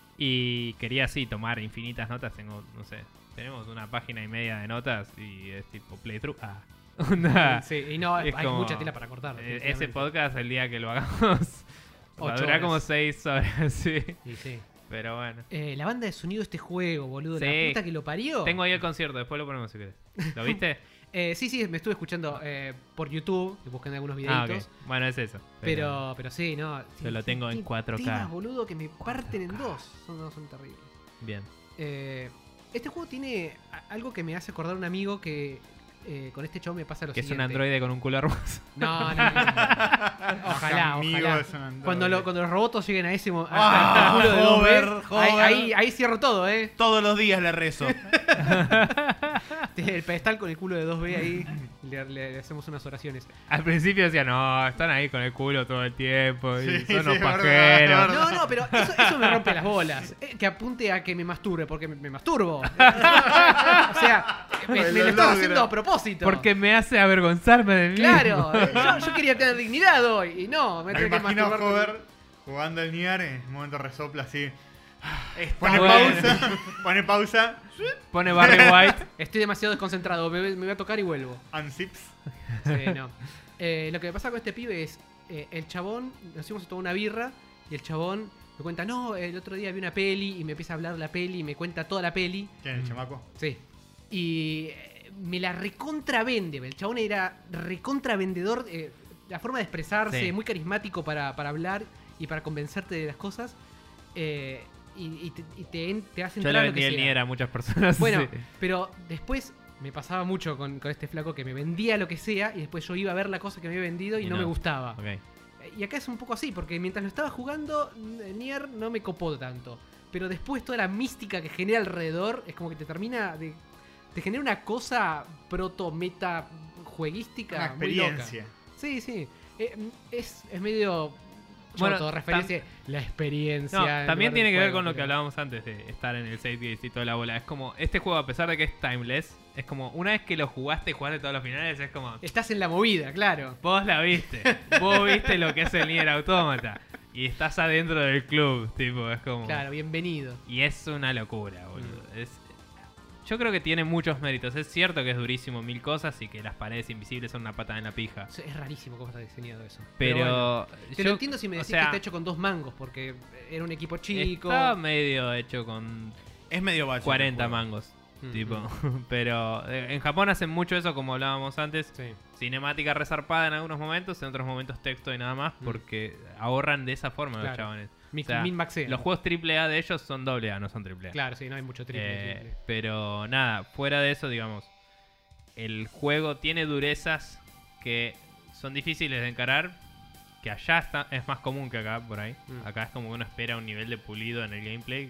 Y quería, sí, tomar infinitas notas. Tengo, no sé, tenemos una página y media de notas y es tipo playthrough. Ah, onda. Sí, y no, hay Es como, mucha tela para cortar. eh, definitivamente. ese podcast, el día que lo hagamos, va a Ocho durar como horas. seis horas, sí. Y sí. Pero bueno. Eh, la banda de sonido de este juego, boludo. Sí. La puta que lo parió. Tengo ahí el concierto, después lo ponemos si querés. ¿Lo viste? Eh, sí, sí, me estuve escuchando eh, por YouTube, buscando algunos Ah, videitos. ok. Bueno, es eso. Pero, pero sí, no. Yo lo tengo en Tiene cuatro K. temas, boludo, que me parten en dos. Son, no, son terribles. Bien. Eh, este juego tiene a- algo que me hace acordar a un amigo que eh, con este show me pasa lo Que es un siguiente. androide con un culo hermoso. No, no, no. Ojalá, Amigo ojalá. es un androide. Cuando, lo- cuando los robots lleguen a ese mo- a- Ah, al culo de dos B, Hover, ahí, Hover. ahí, ahí cierro todo, ¿eh? Todos los días le rezo. El pedestal con el culo de dos B ahí, le, le hacemos unas oraciones. Al principio decía, no, están ahí con el culo todo el tiempo y Sí, son unos sí, es verdad, pajeros. es verdad. No, no, pero eso, eso me rompe las bolas. Eh, que apunte a que me masturbe, porque me, me masturbo. o sea, me, me Lo lo estás logra. haciendo a propósito. Porque me hace avergonzarme de mí. Claro, yo, yo quería tener dignidad hoy y no, me Me tengo que imagino a masturbar. Hover jugando al Nier, en un momento resopla así. Está Pone bueno. pausa, pone pausa, Pone Barry White. Estoy demasiado desconcentrado, me, me voy a tocar y vuelvo. unzips. Sí, no. Eh, lo que me pasa con este pibe es, eh, el chabón, nos fuimos a tomar una birra y el chabón me cuenta, no, el otro día vi una peli y me empieza a hablar de la peli y me cuenta toda la peli. ¿Quién es el chamaco? Sí. Y eh, me la recontra vende. El chabón era recontra vendedor. eh, la forma de expresarse, Sí. muy carismático para, para hablar y para convencerte de las cosas. Eh, y, y te, y te, en- te hace Yo entrar le a lo que vendí el sea. Nier a muchas personas. Bueno, sí. pero después me pasaba mucho con, con este flaco que me vendía lo que sea y después yo iba a ver la cosa que me había vendido y, Y no, no. me gustaba. Ok. Y acá es un poco así, porque mientras lo estaba jugando, n- Nier no me copó tanto. Pero después toda la mística que genera alrededor es como que te termina de. Te genera una cosa proto-meta jueguística. Una muy loca. experiencia. Sí, sí. Eh, es, es medio. Bueno, Bueno, referencia la experiencia. No, en también lugar tiene del que ver juego, con lo que pero- hablábamos antes de estar en el Zeitgeist y toda la bola. Es como, este juego, a pesar de que es timeless, es como, una vez que lo jugaste y jugaste todos los finales, es como, Estás en la movida, claro. vos la viste. Vos viste lo que es el Nier Automata. Y estás adentro del club, tipo, es como... Claro, bienvenido. Y es una locura, boludo. Es, yo creo que tiene muchos méritos. Es cierto que es durísimo mil cosas y que las paredes invisibles son una patada en la pija. Es es rarísimo cómo está diseñado eso. Pero... bueno, te yo- lo entiendo si me o decís sea, que está hecho con dos mangos, porque era un equipo chico. Está medio hecho con Es medio bache. cuarenta el juego. mangos. Mm, Tipo, mm. pero eh, en Japón hacen mucho eso, como hablábamos antes. Sí. Cinemática resarpada en algunos momentos, en otros momentos texto y nada más, Mm. porque ahorran de esa forma los Claro. chabones. Mi, O sea, min maxean. Los juegos triple A de ellos son doble A, no son triple A. Claro, sí, no hay mucho triple. Eh, triple. pero nada, fuera de eso, digamos, el juego tiene durezas que son difíciles de encarar, que allá está, es más común que acá, por ahí. Mm. Acá es como que uno espera un nivel de pulido en el gameplay,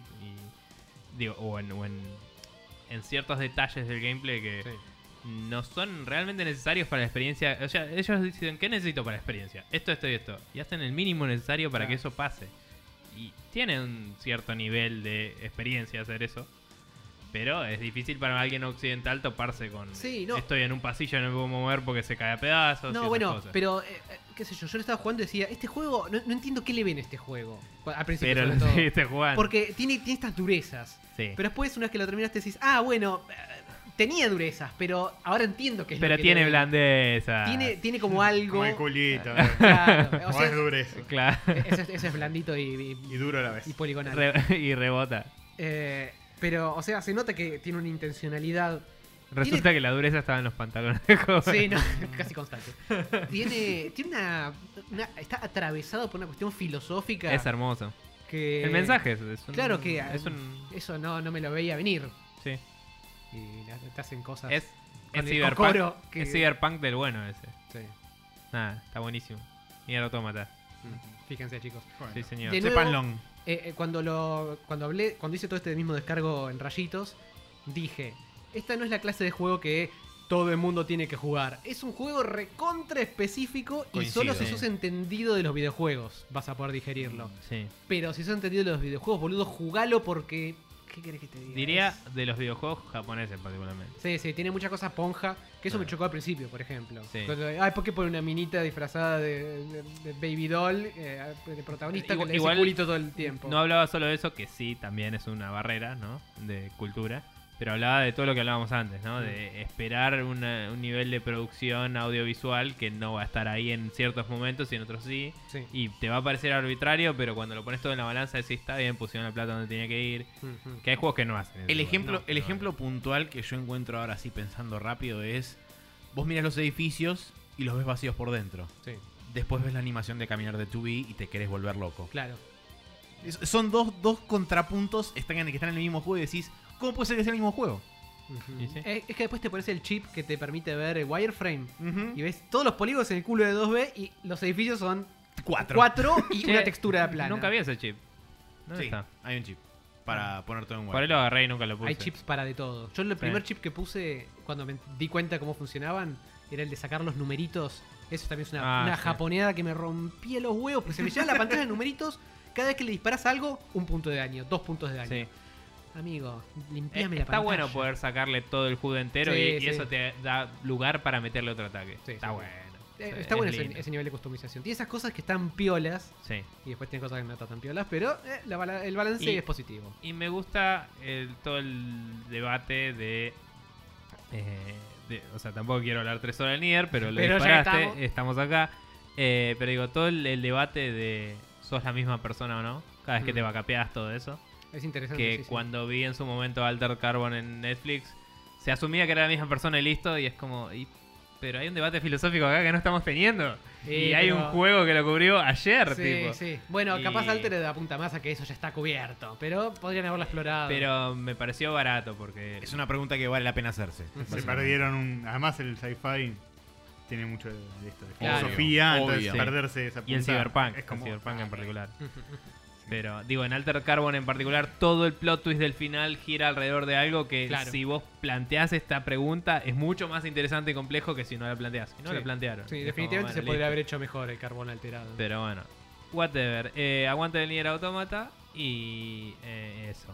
y digo, o en, o en, en ciertos detalles del gameplay que Sí. no son realmente necesarios para la experiencia. O sea, ellos dicen, ¿qué necesito para la experiencia? Esto, esto y esto. Y hacen el mínimo necesario para Claro. que eso pase. Y tiene un cierto nivel de experiencia hacer eso. Pero es difícil para alguien occidental toparse con... Sí, no. Estoy en un pasillo, no me puedo mover porque se cae a pedazos. y No, esas bueno, cosas. pero, eh, eh, qué sé yo, yo lo estaba jugando y decía, este juego, no, no entiendo qué le ven a este juego. Al principio, Pero sobre lo todo. seguiste jugando. Porque tiene, tiene estas durezas. Sí. Pero después, una vez que lo terminaste, decís, ah, bueno, eh, tenía durezas, pero ahora entiendo que es lo Pero que tiene le ven. blandeza. Tiene, tiene como algo. Como el culito. Claro, o O sea, es dureza. Claro. ese, es- ese es blandito y, y- Y duro a la vez. y poligonal. Re- y rebota. Eh, pero, o sea, se nota que tiene una intencionalidad. Resulta que la dureza estaba en los pantalones de joven. Sí, no, casi constante. Tiene, tiene una, una- Está atravesado por una cuestión filosófica. Es hermoso. que, El mensaje es, es un, Claro que es un... eso no, no me lo veía venir. Sí. Y la- te hacen cosas. Es, con es el cyberpunk, cocoro que- es cyberpunk del bueno ese. Sí. Nada, está buenísimo. Nier Automata. Mm, Fíjense, chicos. Bueno. Sí, señor. De nuevo- Sépanlo. Eh, eh, cuando lo cuando hablé cuando hice todo este mismo descargo en rayitos, dije, esta no es la clase de juego que todo el mundo tiene que jugar. Es un juego recontra específico y Coincido. solo si Sí. sos entendido de los videojuegos vas a poder digerirlo. Sí. Pero si sos entendido de los videojuegos, boludo, jugalo porque... ¿Qué querés que te diga? Diría Es- de los videojuegos japoneses particularmente. Sí, sí, tiene mucha cosa ponja. Que eso Ah. me chocó al principio, por ejemplo. Sí. Cuando, ay, ¿por qué pone una minita disfrazada de, de- de Baby Doll, eh, de protagonista, Igual- que le igual- dice culito todo el tiempo? No hablaba solo de eso, que sí, también es una barrera, ¿no? De cultura. Pero hablaba de todo lo que hablábamos antes, ¿no? De esperar una- un nivel de producción audiovisual que no va a estar ahí en ciertos momentos y en otros sí. Sí. Y te va a parecer arbitrario, pero cuando lo pones todo en la balanza decís, está bien, pusieron la plata donde tenía que ir. Ujú. Que hay juegos que no hacen eso. El ejemplo, No, el no. ejemplo puntual que yo encuentro ahora sí pensando rápido es, vos miras los edificios y los ves vacíos por dentro. Sí, Después ves la animación de caminar de dos B y te querés volver loco. claro. Es- son dos, dos contrapuntos están en, que están en el mismo juego y decís, ¿cómo puede ser que sea el mismo juego? Ujú. ¿Y sí? Eh, Es que después te pones el chip que te permite ver el wireframe Ujú. y ves todos los polígonos en el culo de dos B y los edificios son Cuatro. cuatro y Che, una textura plana. Nunca había ese chip. ¿Dónde Sí, está? hay un chip para poner todo en Por ahí web. lo agarré y nunca lo puse. Hay chips para de todo. Yo el primer chip que puse cuando me di cuenta cómo funcionaban era el de sacar los numeritos. Eso también es una, Ah, una sí. japoneada que me rompía los huevos porque se me lleva la pantalla de numeritos. Cada vez que le disparas algo, un punto de daño, dos puntos de daño. Sí. Amigo, Eh, limpiame la Está pantalla. bueno poder sacarle todo el judo entero Sí, y, y sí. eso te da lugar para meterle otro ataque. Sí, está sí, bueno. Eh, Sí, Está es bueno ese, lindo. ese nivel de customización. Tiene esas cosas que están piolas Sí. y después tiene cosas que no están tan piolas, pero eh, la bala- el balance Y- es positivo. Y me gusta el, todo el debate de, eh, de- O sea, tampoco quiero hablar tres horas de Nier, pero lo Pero ya disparaste, estamos. estamos acá. Eh, pero digo, todo el, el debate de sos la misma persona o no, cada vez que Mm. te vacapeas, todo eso. Es interesante. Que sí, sí. cuando vi en su momento Alter Carbon en Netflix, se asumía que era la misma persona y listo, y es como... y- pero hay un debate filosófico acá que no estamos teniendo. Sí, y hay pero- un juego que lo cubrió ayer, Sí, tipo. sí. Bueno, Y- capaz Alter le apunta más a que eso ya está cubierto, pero podrían haberlo explorado. Pero me pareció barato porque... Es una pregunta que vale la pena hacerse. Ujú. Se perdieron un. Además, el sci-fi tiene mucho de de esto, de Claro. filosofía. Obvio. Entonces, Sí. perderse esa Y el punta Cyberpunk, es como. el Cyberpunk en ah, particular. Ujú, ujú. Pero, digo, en Altered Carbon en particular, todo el plot twist del final gira alrededor de algo que Claro. si vos planteás esta pregunta es mucho más interesante y complejo que si no la planteás. Y no Sí. la plantearon. Sí, Es definitivamente como, se bueno, podría listo. haber hecho mejor el carbón alterado. Pero bueno, whatever. Eh, aguante el Nier Automata y eh, eso.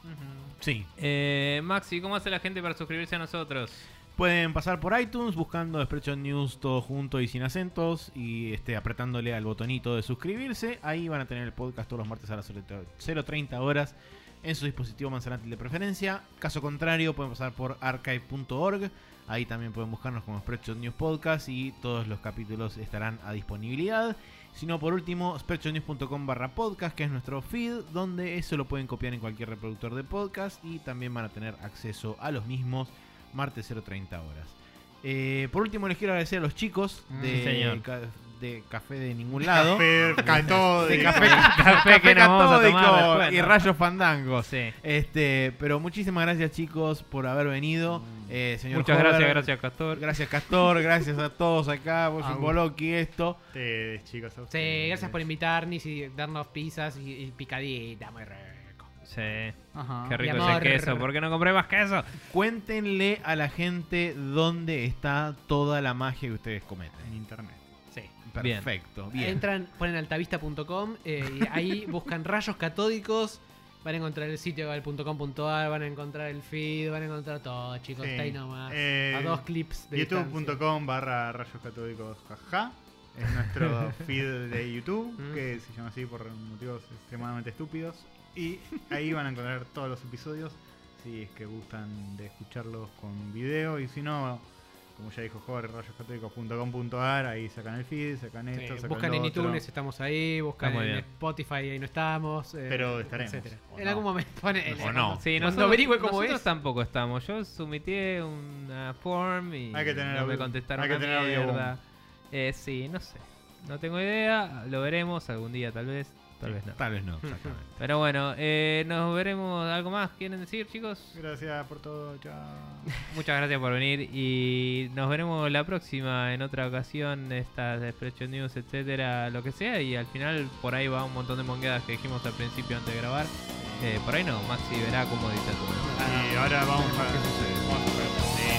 Sí. Eh, Maxi, ¿cómo hace la gente para suscribirse a nosotros? Pueden pasar por iTunes buscando Spreadshot News todo junto y sin acentos y este, apretándole al botonito de suscribirse. Ahí van a tener el podcast todos los martes a las cero treinta horas en su dispositivo manzanátil de preferencia. Caso contrario, pueden pasar por archive punto org. Ahí también pueden buscarnos como Spreadshot News Podcast y todos los capítulos estarán a disponibilidad. Si no, por último, spreadshotnews punto com barra podcast, que es nuestro feed, donde eso lo pueden copiar en cualquier reproductor de podcast y también van a tener acceso a los mismos martes cero treinta horas. Eh, por último, les quiero agradecer a los chicos Mm, de, señor. ca- de Café de Ningún Lado. Café catódico. De Café, Café que nos vamos a tomar Catódico después, y ¿no? Rayos Fandangos. Sí. Este, pero muchísimas gracias, chicos, por haber venido. Eh, señor Muchas Hover, gracias, gracias Castor. Gracias, Castor. Gracias a todos acá. Vos, Ah, Boloki, esto. Ustedes, chicos. a Sí, ustedes. gracias por invitarnos y darnos pizzas y, y picadita, muy rico. Sí. Ajá. Qué rico Mi ese amor. queso. ¿Por qué no compré más queso? Cuéntenle a la gente dónde está toda la magia que ustedes cometen. En internet. Sí. Bien. Perfecto. Bien. Entran, ponen altavista punto com eh, y ahí buscan rayos catódicos. Van a encontrar el sitio del .com punto ar, van a encontrar el feed, van a encontrar todo, chicos. Sí. Está ahí nomás. Eh, a dos clips de youtube distancia. punto com barra rayos catódicos jaja. Es nuestro feed de YouTube, Mm. que se llama así por motivos extremadamente estúpidos. Y ahí van a encontrar todos los episodios, si es que gustan de escucharlos con video. Y si no, como ya dijo Jorge, rayos catódicos punto com punto ar, ahí sacan el feed, sacan Sí, esto, sacan buscan lo en otro. iTunes, estamos ahí. Buscan Está muy en bien. Spotify, ahí no estamos. eh, Pero estaremos, etcétera. ¿o En no? algún momento pone. O no. Sí, Cuando nosotros, averigüe cómo nosotros es. tampoco estamos. Yo sumité una form y Hay que tener no me audio- contestaron hay que una tener audio mierda. Eh, sí, no sé. No tengo idea. Lo veremos algún día, tal vez. Tal vez no. Tal vez no, exactamente. Pero bueno, eh, nos veremos. ¿Algo más quieren decir, chicos? Gracias por todo, chao. Muchas gracias por venir y nos veremos la próxima en otra ocasión, estas de Spreadshot News, etcétera, lo que sea, y al final por ahí va un montón de monguedas que dijimos al principio antes de grabar. Eh, por ahí no, Maxi verá cómo dice todo. Y ahora vamos a ver vamos a ver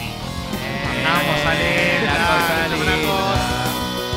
Eh, Vamos a leer, la dale, cosa dale, linda.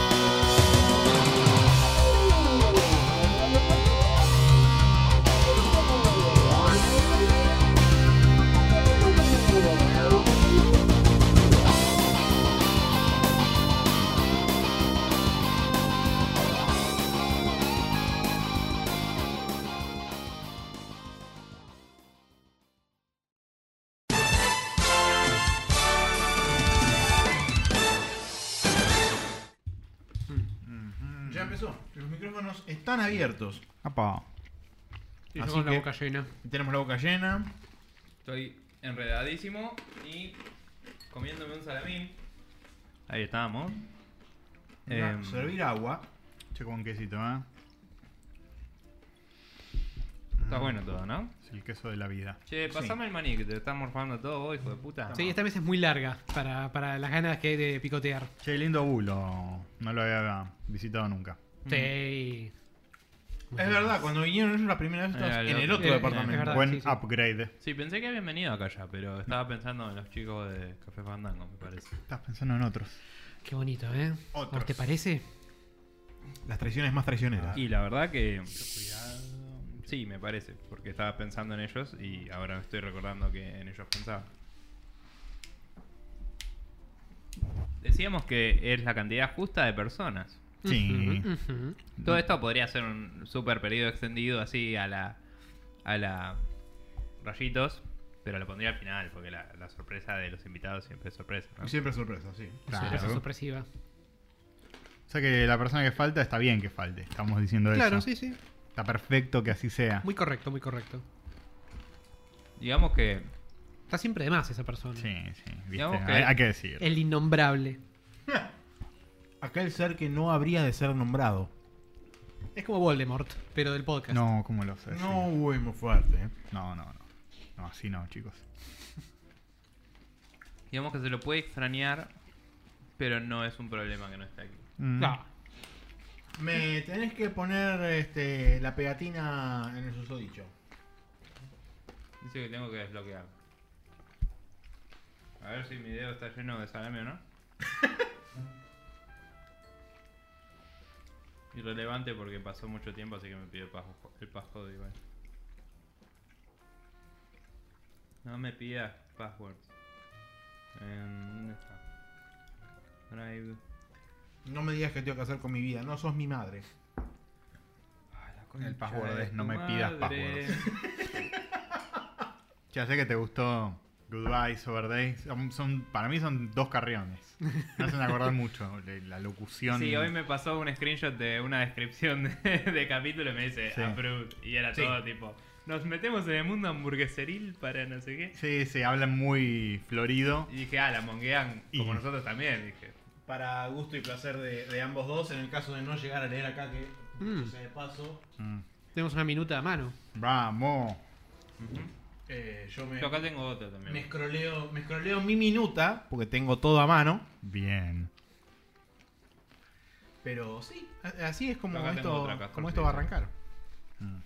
Ya empezó. Los micrófonos están abiertos. Apa. Y Así yo con la que- boca llena. Tenemos la boca llena. Estoy enredadísimo y comiéndome un salamín. Ahí estamos. Mira, Em, servir agua. Che, con quesito, ¿eh? Está bueno todo, ¿no? Es el queso de la vida. Che, pasame el maní que te está morfando todo vos, hijo de puta. Sí, esta vez es muy larga para, para las ganas que hay de picotear. Che, lindo bulo. No lo había visitado nunca. Sí. Es verdad, cuando vinieron ellos la primera vez estabas Era en el loco. otro Eh, departamento. es verdad. Buen sí, sí. upgrade. Sí, pensé que habían venido acá ya, pero estaba pensando en los chicos de Café Fandango, me parece. Estás pensando en otros. Qué bonito, ¿eh? Otros. ¿Vos te parece? Las traiciones más traicioneras. Y la verdad que... Sí, me parece, porque estaba pensando en ellos y ahora me estoy recordando que en ellos pensaba. Decíamos que es la cantidad justa de personas. Sí. Ujú, ujú. Todo esto podría ser un super periodo extendido así a la... A la... Rayitos, pero lo pondría al final, porque la, la sorpresa de los invitados siempre es sorpresa, ¿no? Siempre sorpresa, sí. Claro. Sorpresa sorpresiva. O sea que la persona que falta está bien que falte. Estamos diciendo Claro, eso. sí, sí. Está perfecto que así sea. Muy correcto, muy correcto. Digamos que... Está siempre de más esa persona. Sí, sí. ¿viste? Digamos que- Hay, hay que decir. El innombrable. Aquel ser que no habría de ser nombrado. Es como Voldemort, pero del podcast. No, ¿cómo lo sé? No, uy, muy fuerte. ¿eh? No, no, no. No, así no, chicos. Digamos que se lo puede extrañar, pero no es un problema que no esté aquí. Mm. No. Me tenés que poner este, la pegatina en el susodicho. Dice que tengo que desbloquear. A ver si mi dedo está lleno de salame o no. Irrelevante porque pasó mucho tiempo, así que me pide el paso, el passcode igual. No me pidas passwords. Em, ¿Dónde está? Drive. No me digas qué tengo que hacer con mi vida. No sos mi madre. Ah, la El concha password de es tu no me pidas madre. Ya sé que te gustó Goodbye, Sober Days. Son, son- para mí son dos carriones. Me hacen acordar mucho de la locución. Sí, hoy me pasó un screenshot de una descripción de, de capítulo y me dice Sí. approved. Y era Sí. todo tipo, nos metemos en el mundo hamburgueseril para no sé qué. Sí, sí, hablan muy florido. Y dije, ah, la monguean como Y- nosotros también. Dije, Para gusto y placer de, de ambos dos, en el caso de no llegar a leer acá, que Mm. o sea, de paso, Mm. Tenemos una minuta a mano. Vamos. ujú. eh, yo me, Yo acá tengo otro también. me, scrolleo, me scrolleo mi minuta, porque tengo todo a mano. Bien. Pero sí, a- así es como Acá tengo esto, otra castorcita. como esto va a arrancar. Mm.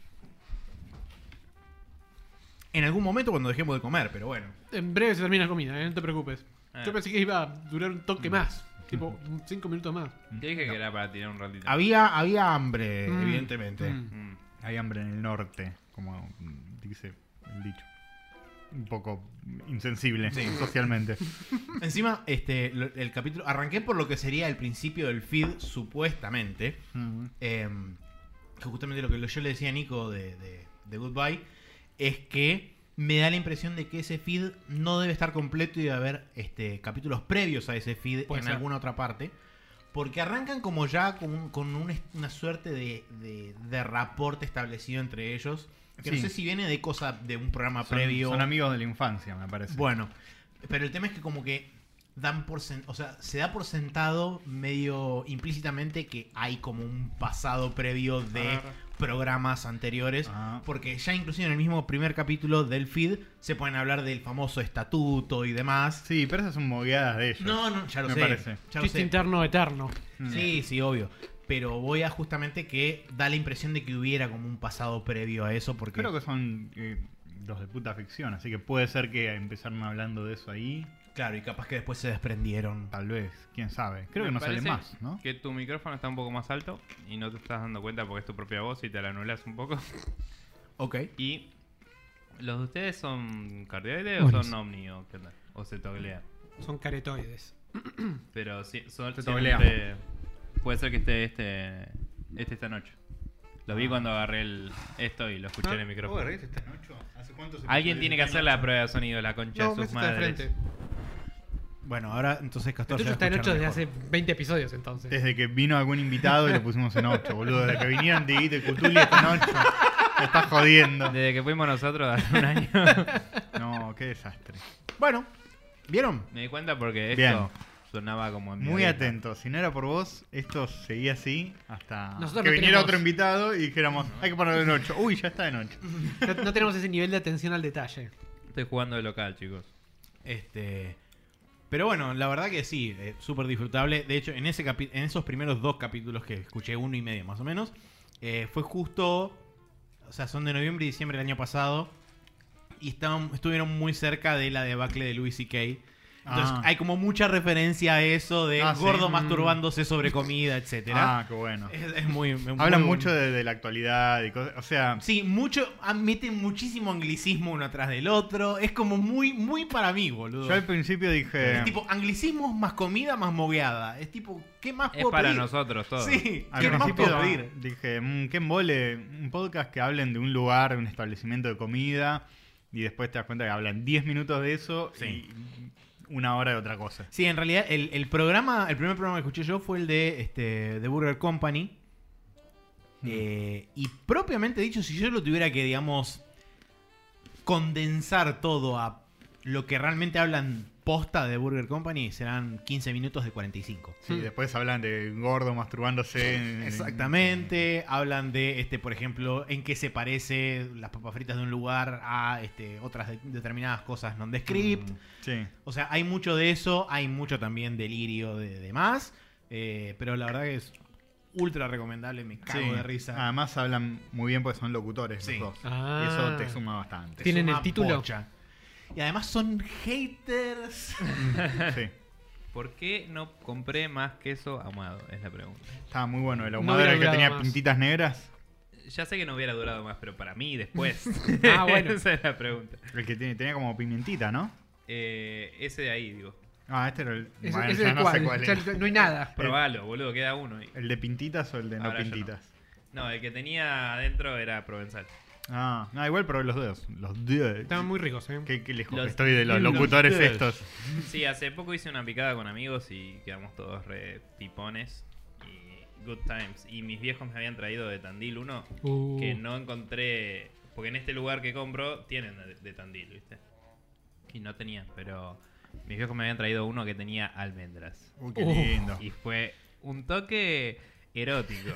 En algún momento cuando dejemos de comer, pero bueno. En breve se termina la comida, ¿eh? No te preocupes. Ah. Yo pensé que iba a durar un toque más. Tipo, cinco minutos más. Te dije que era para tirar un ratito. Había, había hambre, Mm. evidentemente. Mm. Mm. Hay hambre en el norte, como dice el dicho. Un poco insensible socialmente. Encima, este, lo- el capítulo. Arranqué por lo que sería el principio del feed, supuestamente. Mm. Eh, que justamente lo que yo le decía a Nico de, de, de Goodbye es que me da la impresión de que ese feed no debe estar completo y debe haber este, capítulos previos a ese feed Puede en ser. alguna otra parte. Porque arrancan como ya con, un- con un est- una suerte de, de, de rapport establecido entre ellos. Que no Sí. sé si viene de cosa de un programa Son, previo. son amigos de la infancia, me parece. Bueno, pero el tema es que como que dan por sen- o sea, se da por sentado medio implícitamente que hay como un pasado previo de Ah. programas anteriores, Ah. porque ya inclusive en el mismo primer capítulo del feed se pueden hablar del famoso estatuto y demás. Sí, pero esas son mogueadas de ellos. No, no, ya lo Me sé. parece. Ya lo Chiste sé. interno eterno. Mm. Sí, sí, obvio. Pero voy a justamente que da la impresión de que hubiera como un pasado previo a eso, porque Creo que son eh, los de puta ficción, así que puede ser que empezaron hablando de eso ahí. claro, y capaz que después se desprendieron. Tal vez, quién sabe. Creo Me que no sale parece más, ¿no? Que tu micrófono está un poco más alto y no te estás dando cuenta porque es tu propia voz y te la anulas un poco. Ok. Y ¿los de ustedes son cardioides o Buenísimo. son omni o qué tal? O se toglea. Son caretoides. Pero sí, son Se siempre- toglea. puede ser que esté este este esta noche. Lo vi cuando agarré el esto y lo escuché en el micrófono. esta noche? ¿Hace cuántos Alguien episodios tiene que está hacer la prueba de sonido, la concha No, de sus Messi está de madres. frente. Bueno, ahora entonces Castor El tuyo se está va a en ocho desde escuchar hace mejor. veinte episodios entonces. Desde que vino algún invitado y lo pusimos en ocho, boludo. Desde que vinieron de de Cutuli hasta en ocho. Me estás jodiendo. Desde que fuimos nosotros hace un año. No, qué desastre. Bueno, ¿vieron? Me di cuenta porque esto Bien. sonaba como en mi Muy oreja. atento. Si no era por vos, esto seguía así hasta Nosotros que no viniera tenemos- otro invitado y dijéramos, hay que ponerlo en ocho. Uy, ya está en ocho. No, no tenemos ese nivel de atención al detalle. Estoy jugando de local, chicos. Este, pero bueno, la verdad que sí, eh, súper disfrutable. De hecho, en ese capi- en esos primeros dos capítulos que escuché, uno y medio más o menos, eh, fue justo, o sea, son de noviembre y diciembre del año pasado y estaban, estuvieron muy cerca de la debacle de Louis C K. Entonces Ah. hay como mucha referencia a eso de Ah, sí. gordo Mm. masturbándose sobre comida, etcétera. Ah, qué bueno. Es, es muy, muy- Hablan muy- mucho de, de la actualidad y cosas. O sea, Sí, mucho, ah, meten muchísimo anglicismo uno atrás del otro. Es como muy, muy para mí, boludo. yo al principio dije. Es tipo anglicismos más comida más mogueada. Es tipo, ¿qué más Es puedo para pedir? nosotros todos. Sí, Al ¿qué más principio puedo pedir? dije, mmm, qué embole, un podcast que hablen de un lugar, un establecimiento de comida, y después te das cuenta que hablan diez minutos de eso Sí. y una hora de otra cosa. Sí, en realidad el, el programa, el primer programa que escuché yo fue el de este The Burger Company. Mm. Eh, y propiamente dicho, si yo lo tuviera que, digamos, condensar todo a lo que realmente hablan posta de Burger Company, serán quince minutos de cuarenta y cinco. Sí, después hablan de gordo masturbándose. en- Exactamente, hablan de, este, por ejemplo, en qué se parece las papas fritas de un lugar a este, otras de- determinadas cosas nondescript. Mm, Sí. O sea, hay mucho de eso, hay mucho también delirio de demás, eh, pero la verdad que es ultra recomendable, me cago Sí. de risa. Además hablan muy bien porque son locutores Sí. los dos. Ah. Y eso te suma bastante. ¿Tienen Es el una título? bocha. Y además son haters. Sí. ¿Por qué no compré más queso ahumado? Es la pregunta. Estaba muy bueno. El No ahumado hubiera era el que durado tenía más. pintitas negras. Ya sé que no hubiera durado más, pero para mí después. Ah, bueno. Esa es la pregunta. El que tiene- tenía como pimientita, ¿no? Eh, ese de ahí, digo. Ah, este era el. Ese, bueno, ese ya es no cuál. sé cuál Ya era. no hay nada. Probalo, boludo, queda uno. ahí. ¿El de pintitas o el de no Ahora ya no. pintitas? No, el que tenía adentro era provenzal. Ah, no, igual probé los dedos. Los dedos. Estaban muy ricos, ¿eh? Qué, qué lejos Los- que estoy de los los locutores dedos. estos. Sí, hace poco hice una picada con amigos y quedamos todos re pipones. Y good times. Y mis viejos me habían traído de Tandil uno Uh. que no encontré. Porque en este lugar que compro tienen de, de Tandil, ¿viste? Y no tenían, pero mis viejos me habían traído uno que tenía almendras. Uy, qué Uh. lindo. Y fue un toque erótico,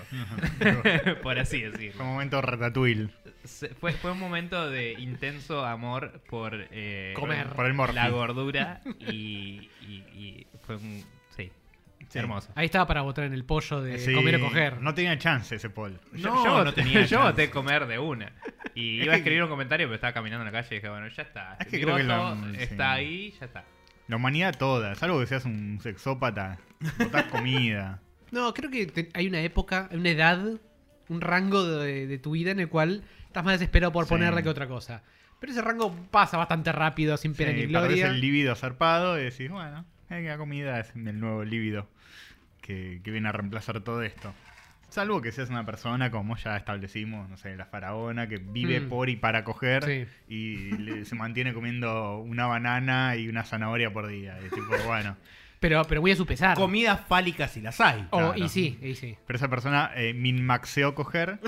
por así decirlo. Fue un momento ratatouille. Se- Fue, fue un momento de intenso amor por eh, Comer. Por el morfi. la gordura y, y- y fue un... Sí, Sí. hermoso. Ahí estaba para botar en el pollo de Sí, comer o coger. No tenía chance ese Paul. Yo, No, yo no voté- tenía yo chance. voté comer de una. Y Es iba a que- escribir un comentario, pero estaba caminando en la calle y dije, bueno, ya está. Es que Mi creo que voto la- está sí. ahí, ya está. La humanidad toda. Salvo que seas un sexópata. Botás comida. No, creo que te- hay una época, una edad, un rango de, de tu vida en el cual estás más desesperado por Sí. ponerle que otra cosa. Pero ese rango pasa bastante rápido, sin pena Sí, ni perdés gloria. el líbido zarpado y decís, bueno, eh, la comida es el nuevo líbido que, que viene a reemplazar todo esto. Salvo que seas una persona, como ya establecimos, no sé, la faraona, que vive Mm. por y para coger Sí. y le- se mantiene comiendo una banana y una zanahoria por día. Y tipo, bueno. Pero, pero muy a su pesar. Comidas fálicas si las hay. O- claro. Y sí, y sí. Pero esa persona eh, minmaxeó coger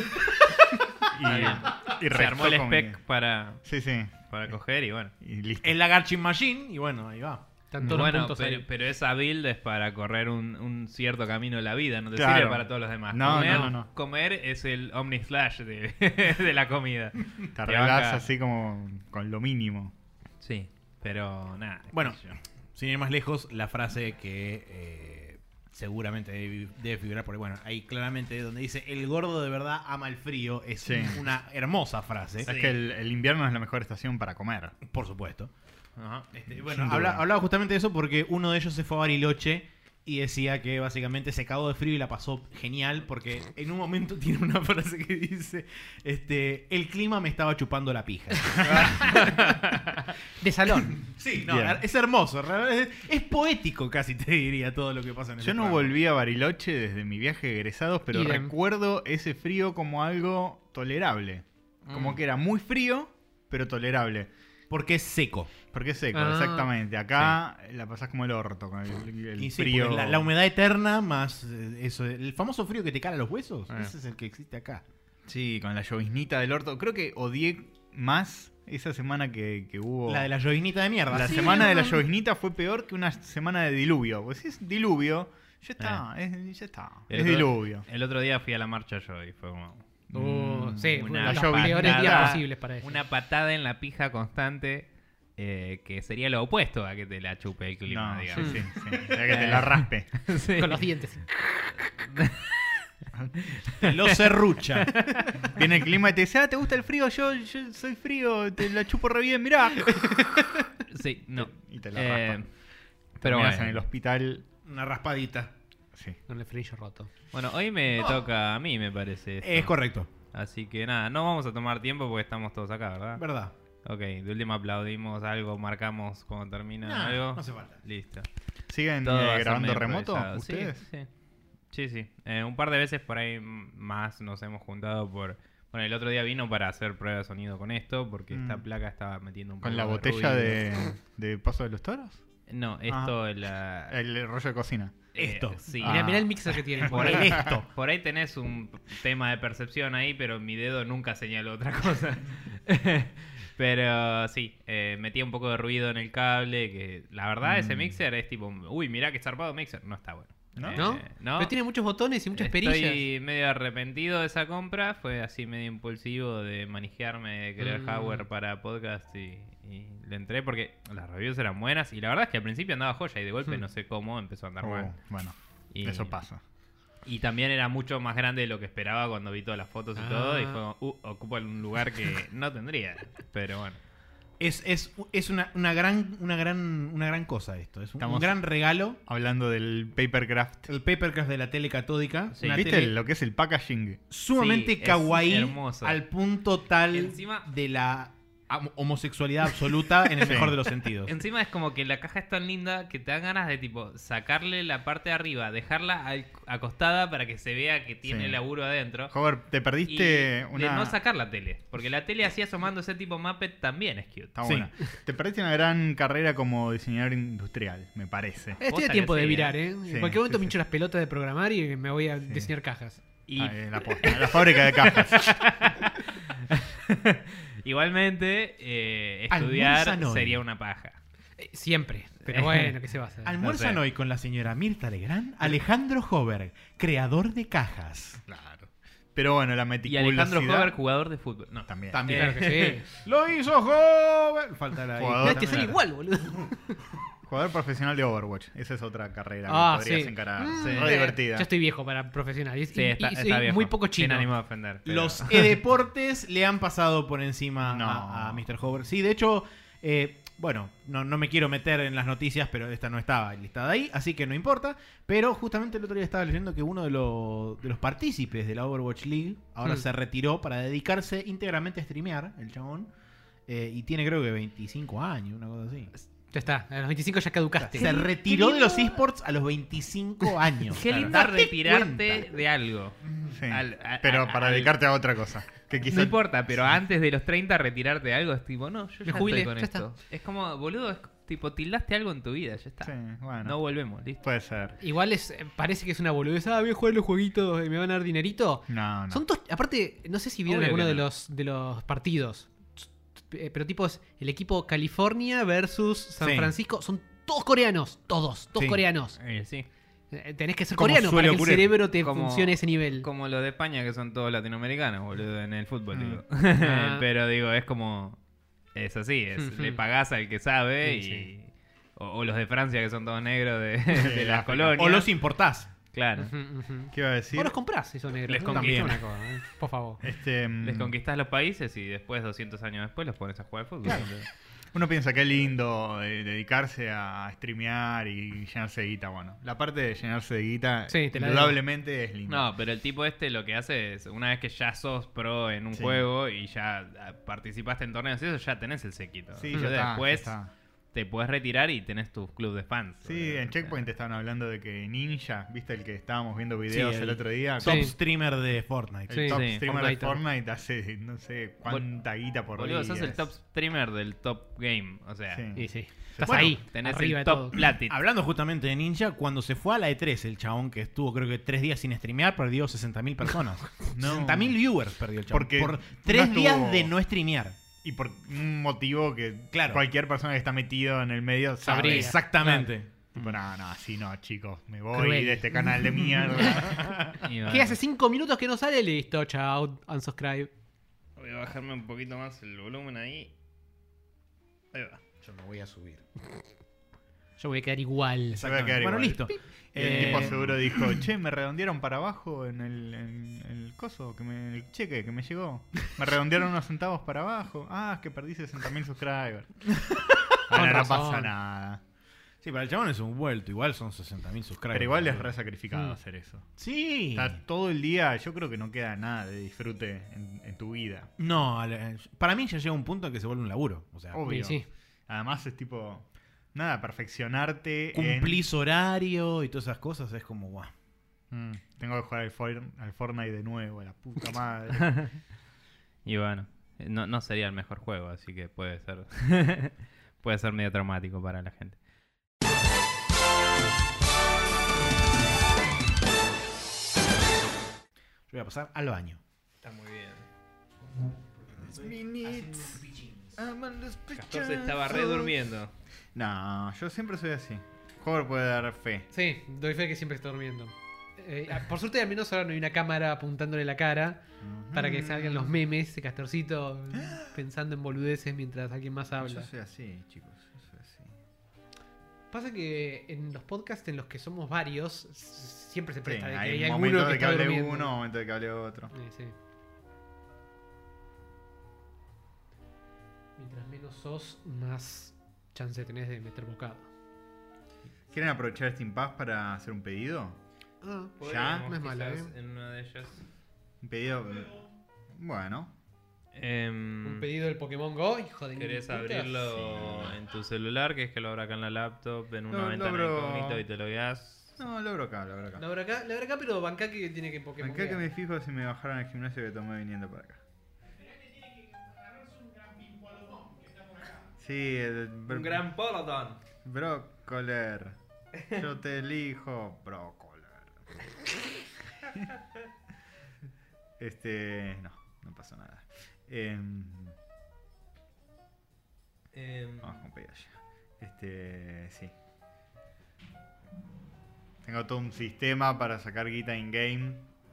y, y Se armó el restó spec comida. para, Sí, sí. para coger y bueno. Y listo. En la Garching Machine y bueno, ahí va. Están todos los Bueno, puntos pero, ahí. pero esa build es para correr un, un cierto camino de la vida, no te Claro. sirve para todos los demás. No, comer, no, no, no. comer es el Omni Slash de, de la comida. Te arreglás banca. así como con lo mínimo. Sí, pero nada. qué Bueno, sé yo. sin ir más lejos, la frase que eh, seguramente debe, debe figurar, porque bueno, ahí claramente donde dice el gordo de verdad ama el frío, es Sí. una hermosa frase, Es que el, el invierno es la mejor estación para comer. por supuesto. Ajá. Este, bueno, Sin habla- duda. hablaba justamente de eso porque uno de ellos se fue a Bariloche y decía que básicamente se cagó de frío y la pasó genial porque en un momento tiene una frase que dice, este, el clima me estaba chupando la pija. De salón. Sí, no, Bien. es hermoso, es, es poético casi te diría todo lo que pasa en ese Yo no programa. volví a Bariloche desde mi viaje de egresados, pero Idem. recuerdo ese frío como algo tolerable. Como Mm. que era muy frío, pero tolerable. Porque es seco. Porque es seco, Ah, exactamente. Acá la pasás como el orto con el, el Y sí, frío. porque la, la humedad eterna más eh, eso, el famoso frío que te cala los huesos, Ah. ese es el que existe acá. Sí, con la lloviznita del orto. Creo que odié más esa semana que, que hubo. La de la llovinita de mierda. La Sí, semana de la no. lloviznita fue peor que una semana de diluvio. Pues si es diluvio, ya está, es- ya está. El Es otro- diluvio. El otro día fui a la marcha yo y fue como Oh, Mm, sí, una una de los lluvia. peores días Nada. posibles para eso. una patada en la pija constante, eh, que sería lo opuesto a que te la chupe el clima, No, sí, digamos. sí, sí. O sea, que te la raspe. Sí. Con los dientes. Lo serrucha. Viene el clima y te dice, ah, ¿te gusta el frío? Yo, yo soy frío, te la chupo re bien, mirá. Sí, no. Y te la Eh, raspa. pero Terminás bueno. en el hospital. Una raspadita. Sí. Con el frillo roto. Bueno, hoy me toca a mí, me parece. esto. Es correcto. Así que nada, no vamos a tomar tiempo porque estamos todos acá, ¿verdad? ¿Verdad? Ok, de última aplaudimos algo, marcamos cuando termina Nah, algo. no hace falta. Listo. ¿Siguen Todo eh, va a ser grabando medio remoto improvisado. Sí, ustedes? Sí, sí. sí. Eh, un par de veces por ahí mm, más nos hemos juntado por... Bueno, el otro día vino para hacer prueba de sonido con esto porque Mm. esta placa estaba metiendo un poco ¿Con la de botella ruido. de, de Paso de los Toros? No, esto es la... El rollo de cocina. eh, esto. Sí. Ah. Mirá, mirá el mixer que tiene. Por El ahí, esto. por ahí tenés un tema de percepción ahí, pero mi dedo nunca señaló otra cosa. Pero sí, eh, metía un poco de ruido en el cable, que la verdad ese Mm. mixer es tipo, uy, mirá que zarpado mixer. No está bueno. ¿No? Eh, ¿No? no. Pero tiene muchos botones y muchas perillas. Estoy medio arrepentido de esa compra. Fue así medio impulsivo de manejarme, de querer Mm. hardware para podcast y, y le entré porque las reviews eran buenas. Y la verdad es que al principio andaba joya y de golpe Hmm. no sé cómo empezó a andar Oh, mal. bueno, Y- eso pasa. Y también era mucho más grande de lo que esperaba cuando vi todas las fotos y Ah. todo. Y fue como, uh, ocupa un lugar que no tendría. Pero bueno. Es, es, es una, una gran, una gran, una gran cosa esto. Es un, Estamos- un gran regalo. Hablando del Papercraft. El papercraft de la tele catódica. Sí. Una ¿Viste tele lo que es el packaging? sumamente Sí, es kawaii hermoso. al punto tal Encima- de la am- homosexualidad absoluta en el Sí. mejor de los sentidos. Encima es como que la caja es tan linda que te dan ganas de tipo sacarle la parte de arriba, dejarla al- acostada para que se vea que tiene Sí. laburo adentro. Joder, te Y perdiste de una. no sacar la tele. Porque la tele así asomando ese tipo Muppet también es cute. Está Sí. buena. Te perdiste una gran carrera como diseñador industrial, me parece. Eh, Estoy Posta a tiempo que de sí, virar, ¿eh? ¿eh? En Sí, cualquier momento sí, me hincho sí. las pelotas de programar y me voy a diseñar cajas. Y Ah, eh, la, posta, la fábrica de cajas. igualmente, eh, Almuerzan estudiar hoy. sería una paja. Eh, Siempre. Pero bueno, ¿qué se va a hacer? Almuerzan No sé. hoy con la señora Mirta Legrand, Alejandro Hoberg, creador de cajas. Claro. Pero bueno, la Y meticulosidad. Alejandro Hover, jugador de fútbol. No, También. También. Claro que sí. ¡Lo hizo Hover! Falta la Jugador. Te sale igual, boludo. Jugador profesional de Overwatch. Esa es otra carrera Ah, que podrías sí. encarar. Mm, Re eh, divertida. Yo estoy viejo para profesional. Y, Sí, y- está, y está soy viejo. muy poco chino. Sin ánimo de ofender. pero- Los eDeportes le han pasado por encima No. a, a mister Hover. Sí, de hecho, eh, bueno, no, no me quiero meter en las noticias, pero esta no estaba listada ahí, así que no importa. Pero justamente el otro día estaba leyendo que uno de, los de los partícipes de la Overwatch League ahora Hmm. se retiró para dedicarse íntegramente a streamear, el chabón. Eh, y tiene creo que veinticinco años, una cosa así. Ya está, a los veinticinco ya caducaste. Se retiró de los esports a los veinticinco años. Qué Claro. lindo Date retirarte cuenta. de algo. Sí. Al- a- Pero a- para al- dedicarte a otra cosa. Que quizá... No importa, pero antes de los treinta retirarte de algo es tipo, no, yo Me ya jubilé, estoy con ya esto. Es como, boludo, es tipo, tildaste algo en tu vida, ya está. Sí, bueno. No volvemos, listo. Puede ser. Igual es, eh, parece que es una boludez. Ah, voy a jugar los jueguitos y me van a dar dinerito. No, no. Son todos, aparte, no sé si vieron Obvio alguno que de no. los de los partidos. Eh, Pero tipo es el equipo California versus San Sí. Francisco. Son todos coreanos. Todos, todos Sí. coreanos. Eh, sí. Eh, Tenés que ser Como coreano para suele que el ocurrir. cerebro te Como- funcione a ese nivel. Como lo de España, que son todos latinoamericanos, boludo, en el fútbol, Mm. digo. Ah. Pero digo, es como. Es así, es, Ujú. le pagás al que sabe Sí, y. sí. O, o los de Francia, que son todos negros de, de las África. colonias. O los importás. Claro. Ujú, ujú. ¿Qué iba a decir? O los comprás si son negros. Les ¿no? conquistó. También una cosa, ¿eh? Por favor. Este, mm, Les conquistás los países y después, doscientos años después, los pones a jugar al fútbol. Uno piensa que es lindo eh, dedicarse a streamear y llenarse de guita. Bueno, la parte de llenarse de guita, Sí, te la indudablemente es linda. No, pero el tipo este lo que hace es, una vez que ya sos pro en un Sí. juego y ya ah, participaste en torneos y eso, ya tenés el séquito. Sí, Entonces ya está, después ya está. te puedes retirar y tenés tu club de fans. Sí, boludo. en Checkpoint te estaban hablando de que Ninja, ¿viste el que estábamos viendo videos Sí, el el otro día? Top Sí. streamer de Fortnite. El Sí, top sí, streamer Fortnite. de Fortnite hace no sé cuánta guita por Boludo, día. sos el es. top streamer del top game. O sea, Sí. Y sí. Estás Bueno, ahí. tenés arriba el de top todo. platinum. Hablando justamente de Ninja, cuando se fue a la E tres, el chabón que estuvo creo que tres días sin streamear, perdió sesenta mil personas. No. sesenta mil viewers perdió el chabón. Porque por no tres estuvo- días de no streamear. Y por un motivo que Claro. cualquier persona que está metido en el medio sabe. Sabría. Exactamente. Tipo, no, no, así no, chicos. Me voy Cruel. de este canal de mierda. Y bueno, ¿Qué hace cinco minutos que no sale? Listo, chao, unsubscribe. Voy a bajarme un poquito más el volumen ahí. Ahí va. Yo me voy a subir. Yo voy a quedar igual. Se va a quedar Bueno, igual. listo. Y el Eh, tipo seguro dijo, che, me redondearon para abajo en el, en el coso, que me, el cheque que me llegó. Me redondearon unos centavos para abajo. Ah, es que perdí sesenta mil subscribers. Bueno, no razón. pasa nada. Sí, para el chabón es un vuelto. Igual son sesenta mil subscribers. Pero igual es re sacrificado Mm. hacer eso. Sí. Está todo el día, yo creo que no queda nada de disfrute en, en tu vida. No, al- para mí ya llega un punto en que se vuelve un laburo. O sea, Obvio. Sí, sí. Además es tipo, nada, perfeccionarte. cumplís horario y todas esas cosas es como, guau. en- Mm, tengo que jugar al, For- al Fortnite de nuevo, a la puta madre. Y bueno, no, no sería el mejor juego, así que puede ser. puede ser medio traumático para la gente. Yo voy a pasar al baño. Está muy bien. Minutes. Castor se estaba re durmiendo. No, yo siempre soy así. Hover puede dar fe. Sí, doy fe que siempre está durmiendo. Eh, por suerte, al menos ahora no hay una cámara apuntándole la cara para que salgan los memes de Castorcito pensando en boludeces mientras alguien más Yo habla. soy así, chicos. Yo soy así. Pasa que en los podcasts en los que somos varios, s- siempre se Sí, presta de que hay hay alguno momentos que de que está hable durmiendo. uno, momentos de que hable otro. Sí, sí. Mientras menos sos, más chance tenés de meter bocado. ¿Quieren aprovechar este impasse para hacer un pedido? Ah, Ya, no es mala, quizás, ¿eh? en una de ellas. Un pedido. Bueno. Em, Un pedido del Pokémon Go, hijo de ¿Querés mil putas. abrirlo Sí. en tu celular? ¿Querés que lo abra acá en la laptop? En una Lo- ventana logro- incógnito y te lo guías. No, lo abro acá, lo abro acá. La abro acá, la abro acá, pero banca que tiene que Pokémon. Acá que me fijo si me bajaron el gimnasio que tomé viniendo para acá. Sí, el Un gran Polodon. Brocoler. Yo te elijo, Brocoler. Este. No, no pasó nada. Em, Em, vamos con pedido ya. Este. Sí. Tengo todo un sistema para sacar guita in-game.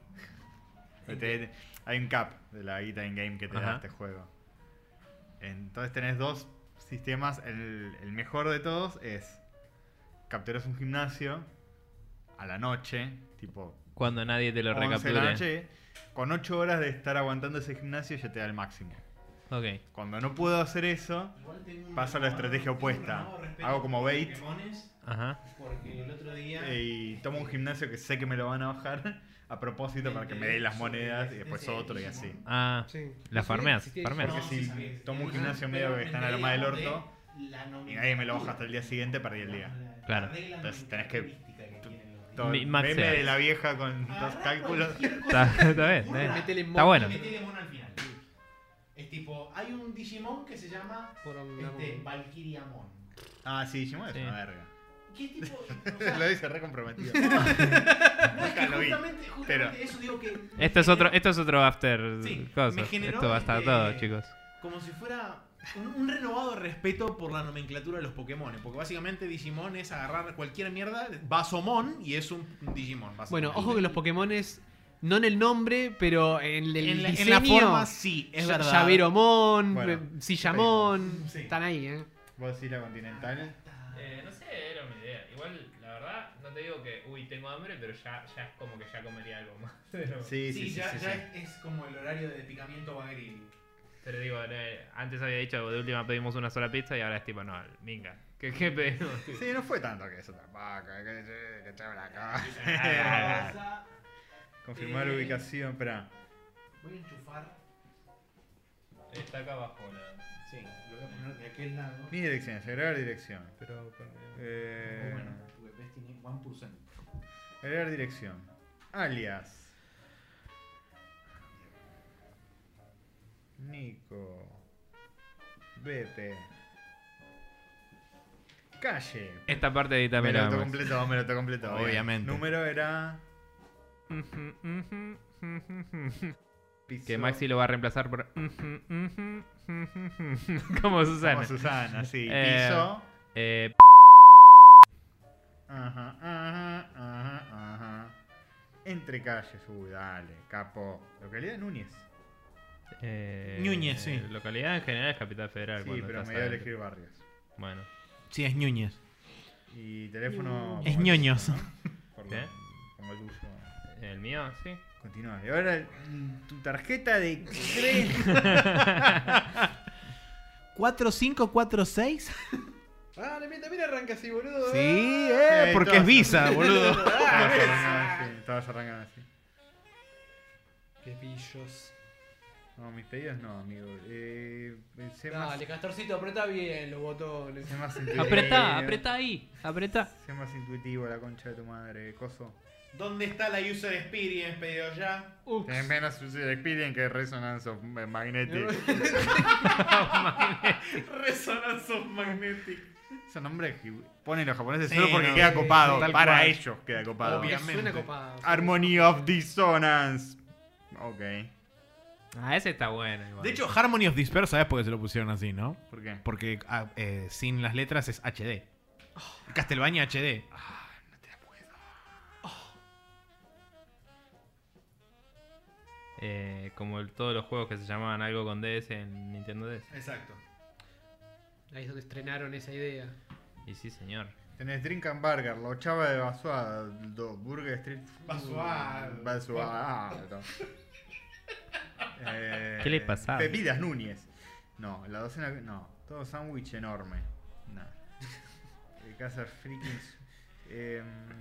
Te- Hay un cap de la guita in-game que te Ajá. da este juego. Entonces tenés dos sistemas. El, el mejor de todos es capturas un gimnasio a la noche, tipo Cuando nadie te lo once de la recapture. noche. Con ocho horas de estar aguantando ese gimnasio ya te da el máximo. Ok. Cuando no puedo hacer eso, paso a la estrategia opuesta. Hago como bait Ajá. Porque el otro día. eh, y tomo un gimnasio que sé que me lo van a bajar a propósito para que me den las monedas y después otro y así. Ah, Sí. la Sí, farmeas, sí, sí, farmeas. Porque No, si sí sabía. tomo un Ah, gimnasio medio pero que está en me la loma del enteré orto de la y nadie me lo baja hasta el día siguiente, perdí el día. Claro. Entonces tenés que- que Todo Mi- el maxear. meme de la vieja con dos cálculos. Está, está bien, está bien. Métele Está mono. bueno. Metele mono al final. Es tipo, hay un Digimon que se llama Porongamon. este, Valkyriamon. Ah, sí, Digimon es Sí. una verga. ¿Qué tipo? O sea, Lo dice re comprometido. no, es Nunca que lo vi. justamente, justamente pero- eso digo que. Esto es otro, esto es otro after Sí, cosas. me generó Esto va a estar este- todo, chicos. Como si fuera un, un renovado respeto por la nomenclatura de los Pokémon. Porque básicamente Digimon es agarrar cualquier mierda, Basomon y es un, un Digimon. básicamente. Bueno, ojo que los Pokémones, no en el nombre, pero en el en la, en diseño. la forma sí, es Ya- verdad. Llaveromon, Bueno, eh, Sillamon, sí. están ahí, ¿eh? ¿Vos decís la continental? Eh, no sé, era una idea. Igual, la verdad, no te digo que, uy, tengo hambre, pero ya, ya es como que ya comería algo más. Pero, Sí, Sí, sí, sí. ya, sí, ya sí. Es, es como el horario de picamiento Bagril. pero digo, eh, antes había dicho, de última pedimos una sola pizza y ahora es tipo, no, minga. ¿Qué, qué pedimos? Sí, no fue tanto que eso tampoco. Que, que, que echame la cara. Ah. Confirmar Eh. ubicación, espera. Voy a enchufar. Está acá abajo, la... Sí, lo voy a poner de aquel lado. Mi dirección, agregar dirección. Pero con... Eh, Bueno, tu bebé tiene uno por ciento. agregar dirección. Alias. Nico. Vete. Calle. Esta parte Me edítamela. lo más. autocompletó, me lo autocompletó. bien. Obviamente. Número era. Piso. Que Maxi lo va a reemplazar por... Como Susana. Como Susana, sí. Eh, Piso. Eh, Ajá, ajá, ajá, ajá. Entre calles, uy, dale, capo. Localidad Núñez. eh, Ñúñez, sí. Localidad en general es Capital Federal. Sí, cuando pero estás me dio a adentro. elegir barrios. Bueno. Sí, es Ñúñez. Y teléfono. Es pongo el ñoños. tuyo, ¿no? Por ¿Qué? Pongo el tuyo. ¿El mío? Sí. Continúa. Y ahora mm, tu tarjeta de crédito. ¿cuatro cinco cuatro seis? Ah, la mira, mira, arranca así, boludo. Sí, Eh, eh, porque todas es Visa, son- boludo. Todas arrancan así. Todas arrancan así. Qué pillos. No, mis pedidos no, amigo. Eh, sé más, Dale, Castorcito, apretá bien los botones. sé más intuitivo. Apretá, apretá ahí. Apretá. Sé más intuitivo la concha de tu madre, coso. ¿Dónde está la user experience, pedido ya? Tienes menos user experience que Resonance of Magnetic. Resonance of Magnetic. Ese nombre que ponen los japoneses Sí, solo porque no, queda sí, copado. tal Para cual. ellos queda copado. Obviamente. Suena copado. Harmony of Dissonance. Ok. Ah, ese está bueno. Igual. De hecho, Harmony of Despair, ¿sabes por qué se lo pusieron así, no? ¿Por qué? Porque ah, eh, sin las letras es H D. Castlevania H D. No te la puedo. Eh, como el- todos los juegos que se llamaban algo con D S en Nintendo D S. Exacto. Ahí es donde estrenaron esa idea. Y sí, señor. Tenés Drink and Burger, la ochava de Basualdo, Burger Street. Basualdo. Basualdo. Eh, ¿Qué le pasaba? Bebidas Núñez. No, la docena. No, todo sándwich enorme. No. Eh, Casa Freakings. Eh,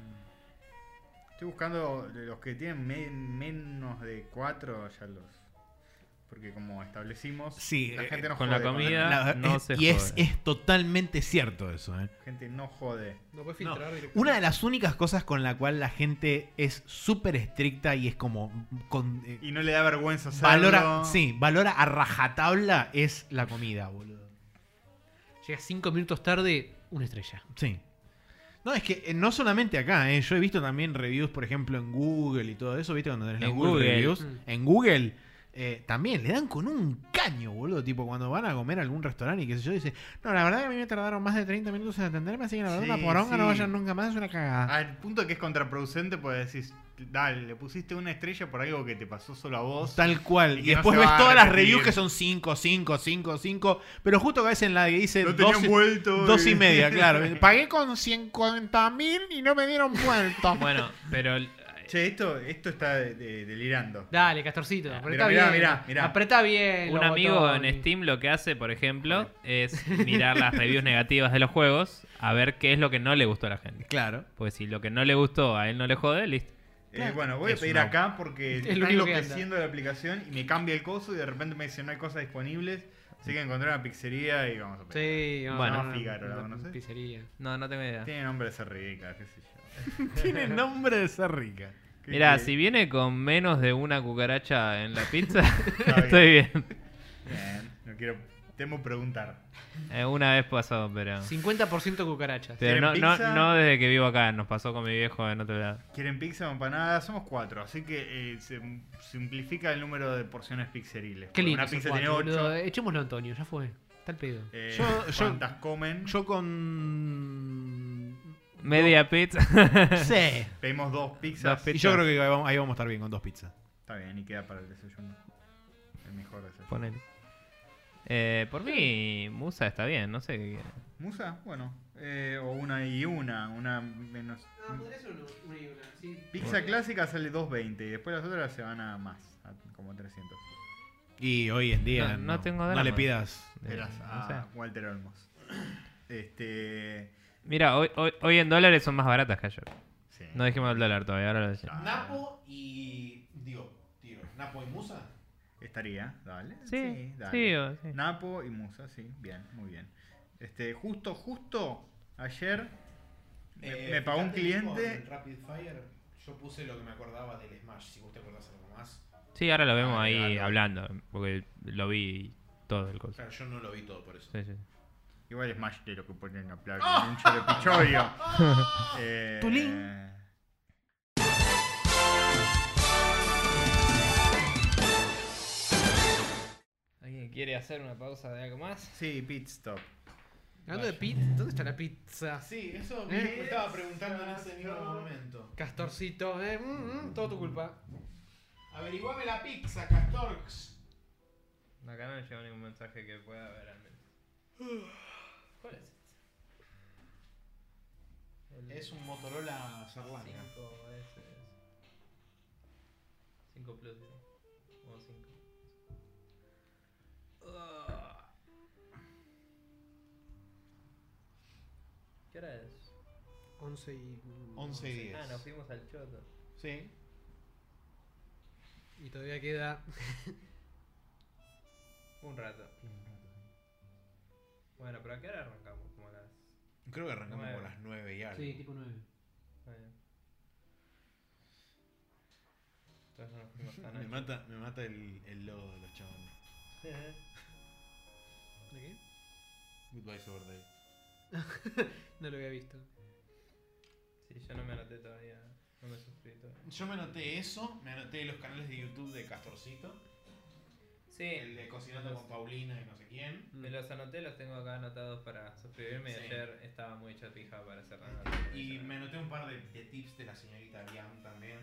estoy buscando los que tienen me- menos de cuatro, ya los. Porque como establecimos, Sí, la eh, gente no con jode. la comida. La- no es- se y es, jode. es totalmente cierto eso, ¿eh? La gente no jode. No puedes No, filtrar directamente. una de las únicas cosas con la cual la gente es súper estricta y es como con, eh, Y no le da vergüenza hacerlo. valora, sí, valora a rajatabla es la comida, boludo. Llega cinco minutos tarde, una estrella. Sí. No, es que eh, no solamente acá, ¿eh? Yo he visto también reviews, por ejemplo, en Google y todo eso, ¿viste? Cuando tenés los En Google, Google. Reviews. Mm. En Google eh, también le dan con un caño, boludo. Tipo, cuando van a comer a algún restaurante y qué sé yo, dice, no, la verdad que a mí me tardaron más de treinta minutos en atenderme, así que la verdad Sí, una poronga, no sí. vayan nunca más, es una cagada. Al punto que es contraproducente, pues decís, dale, le pusiste una estrella por algo que te pasó solo a vos. Tal cual. Y Y, que no después se ves va a todas las repetir. reviews que son cinco, cinco, cinco, cinco. Pero justo que ves en la que dice No dos, tenían vuelto. dos y media, claro. Pagué con cincuenta mil y no me dieron vuelto. Bueno, pero Che, esto, esto está de- de- delirando. Dale, Castorcito, apretá mirá, bien. mirá, mirá. Apretá bien. un los amigo botones. en Steam lo que hace, por ejemplo, es mirar las reviews negativas de los juegos a ver qué es lo que no le gustó a la gente. Claro. Pues si lo que no le gustó a él no le jode, listo. Eh, Claro. bueno, voy a Es pedir una- acá porque Es lo está único que enloqueciendo la aplicación y me cambia el coso y de repente me dice no hay cosas disponibles. Así que encontré una pizzería y vamos a pedir. Sí, no, Bueno, no, no, Fígaro, ¿la no, conoces? Pizzería. No, no tengo idea. Tiene nombre de ser rica, qué sé yo. Tiene nombre de ser rica. ¿Qué Mirá, quiere? si viene con menos de una cucaracha en la pizza, bien. estoy bien. Bien, no quiero. Temo preguntar. Eh, una vez pasó, pero. cincuenta por ciento cucarachas. Pero ¿Quieren no, no, pizza? no desde que vivo acá, nos pasó con mi viejo en otro lado. ¿Quieren pizza o empanada? Somos cuatro, así que eh, se simplifica el número de porciones pizzeriles. Qué Porque lindo. Una esos pizza cuatro, tiene boludo. ocho. Echémoslo a Antonio, ya fue. Está el pedo. Eh, Yo- yo- ¿Cuántas comen? Yo con... Media pizza. Sí. Pedimos dos pizzas. Dos Y yo creo que ahí vamos, ahí vamos a estar bien con dos pizzas. Está bien, y queda para el desayuno. El mejor desayuno. Ponele. Eh, por mí, Musa está bien, no sé qué quiere. ¿Musa? Bueno. Eh, o una y una. Una menos. Pizza clásica sale dos veinte y después las otras se van a más. A como trescientos. Y hoy en día No, no, no tengo no drama. le pidas. Eh, Eras no a sé. Walter Olmos. Este. Mira, hoy, hoy, hoy en dólares son más baratas que ayer. Sí. No dijimos el dólar todavía, ahora lo decimos. Ah. Napo y... Digo, tiro. Napo y Musa. Estaría, dale. Sí, dale. sí, o- sí. Napo y Musa, sí, bien, muy bien. Este, justo, justo ayer me, Eh, me pagó un cliente. Rapid Fire yo puse lo que me acordaba del Smash. Si vos te acordás algo más. Sí, ahora lo vemos Ah, ahí claro. hablando, porque lo vi todo el coso. Claro, yo no lo vi todo por eso. Sí, sí. Igual es más de lo que ponen en la placa. Un chorepichorio. eh, Tulín. ¿Alguien quiere hacer una pausa de algo más? Sí, pit stop. Hablando de pizza, ¿dónde está la pizza? Sí, eso ¿Eh? me estaba preguntando en ese mismo momento. Castorcito, eh, mm, mm, todo tu culpa. Averiguame la pizza, Castorx. Acá no me llegó ningún mensaje que pueda ver al menos. ¿Cuál es este? Es un Motorola Sarlacc. cinco S. cinco Plus, ¿sí? O cinco. ¿Qué hora es? once y... once y diez. Ah, nos fuimos al choto. Sí. Y todavía queda... Un rato. Bueno, pero ¿a qué hora arrancamos? Como a las... Creo que arrancamos Nueve. por las nueve y algo. Sí, tipo nueve. Bueno. Entonces no nos fuimos tan Me ancho. mata, me mata el, el logo de los chavales. ¿De qué? Goodbye Sober No lo había visto. Sí, yo no me anoté todavía. No me suscribí todavía. Yo me anoté eso, me anoté los canales de YouTube de Castorcito, Sí, el de Cocinando con Paulina y no sé quién. me los anoté, los tengo acá anotados para suscribirme. Sí. Y ayer estaba muy hecha pija para hacer la nota. Y me anoté un par de, de tips de la señorita Liam también.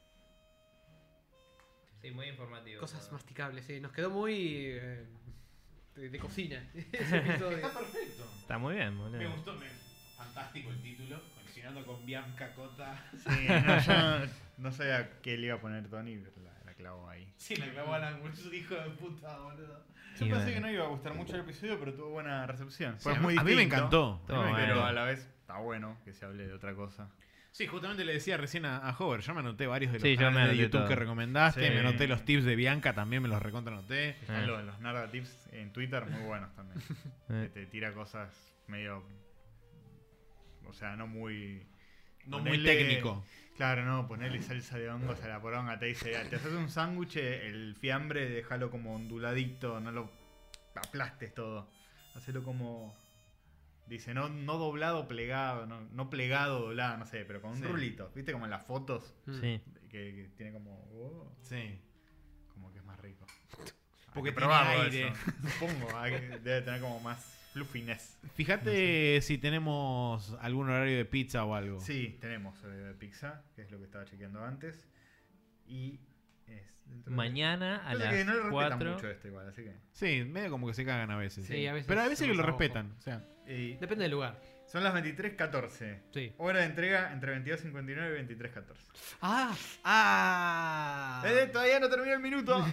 Sí, muy informativo. Cosas todo. masticables, sí. Nos quedó muy... eh, de, de cocina ese episodio. Está perfecto. Está muy bien, boludo. Me gustó, me, fantástico el título, coleccionando con Bianca Cota. Sí, no, yo no, no sabía qué le iba a poner Tony, pero la, la clavó ahí. Sí, la clavó a la mujer, hijo de puta, boludo. Yo Y pensé bueno. que no iba a gustar mucho el episodio, pero tuvo buena recepción. Sí, Fue a, muy mí- a mí me distinto, encantó. Todo A mí me bueno. pero encantó. a la vez está bueno que se hable de otra cosa. Sí, justamente le decía recién a, a Hover, yo me anoté varios de los Sí, yo canales me de anoté YouTube todo. que recomendaste, Sí. me anoté los tips de Bianca, también me los recontra anoté. Están Eh. los, los narratives en Twitter muy buenos también. Eh. Que te tira cosas medio... O sea, no muy... No muy Ponele- técnico. Claro, no, ponerle salsa de hongos a la poronga, te dice, te haces un sándwich, el fiambre, déjalo como onduladito, no lo aplastes todo. Hacelo como... Dice, no, no doblado, plegado, no, no plegado, doblado, no sé, pero con un Sí. rulito. ¿Viste? Como en las fotos, Mm. Sí. que, que tiene como... oh, Sí. como que es más rico. Porque Hay que tiene probarlo aire. eso. Supongo, hay que- debe tener como más fluffiness. Fíjate si tenemos algún horario de pizza o algo. Sí, tenemos horario de pizza, que es lo que estaba chequeando antes. Y es dentro de- Mañana a Pasa las que no le respetan cuatro. mucho esto igual, así que... Sí, medio como que se cagan a veces. Sí, a veces Pero a veces que somos lo a ojo. respetan. O sea, Y Depende del lugar. son las veintitrés catorce. Sí. Hora de entrega entre veintidós cincuenta y nueve y veintitrés catorce. Ah, ¡ah! Eh, todavía no terminó el minuto.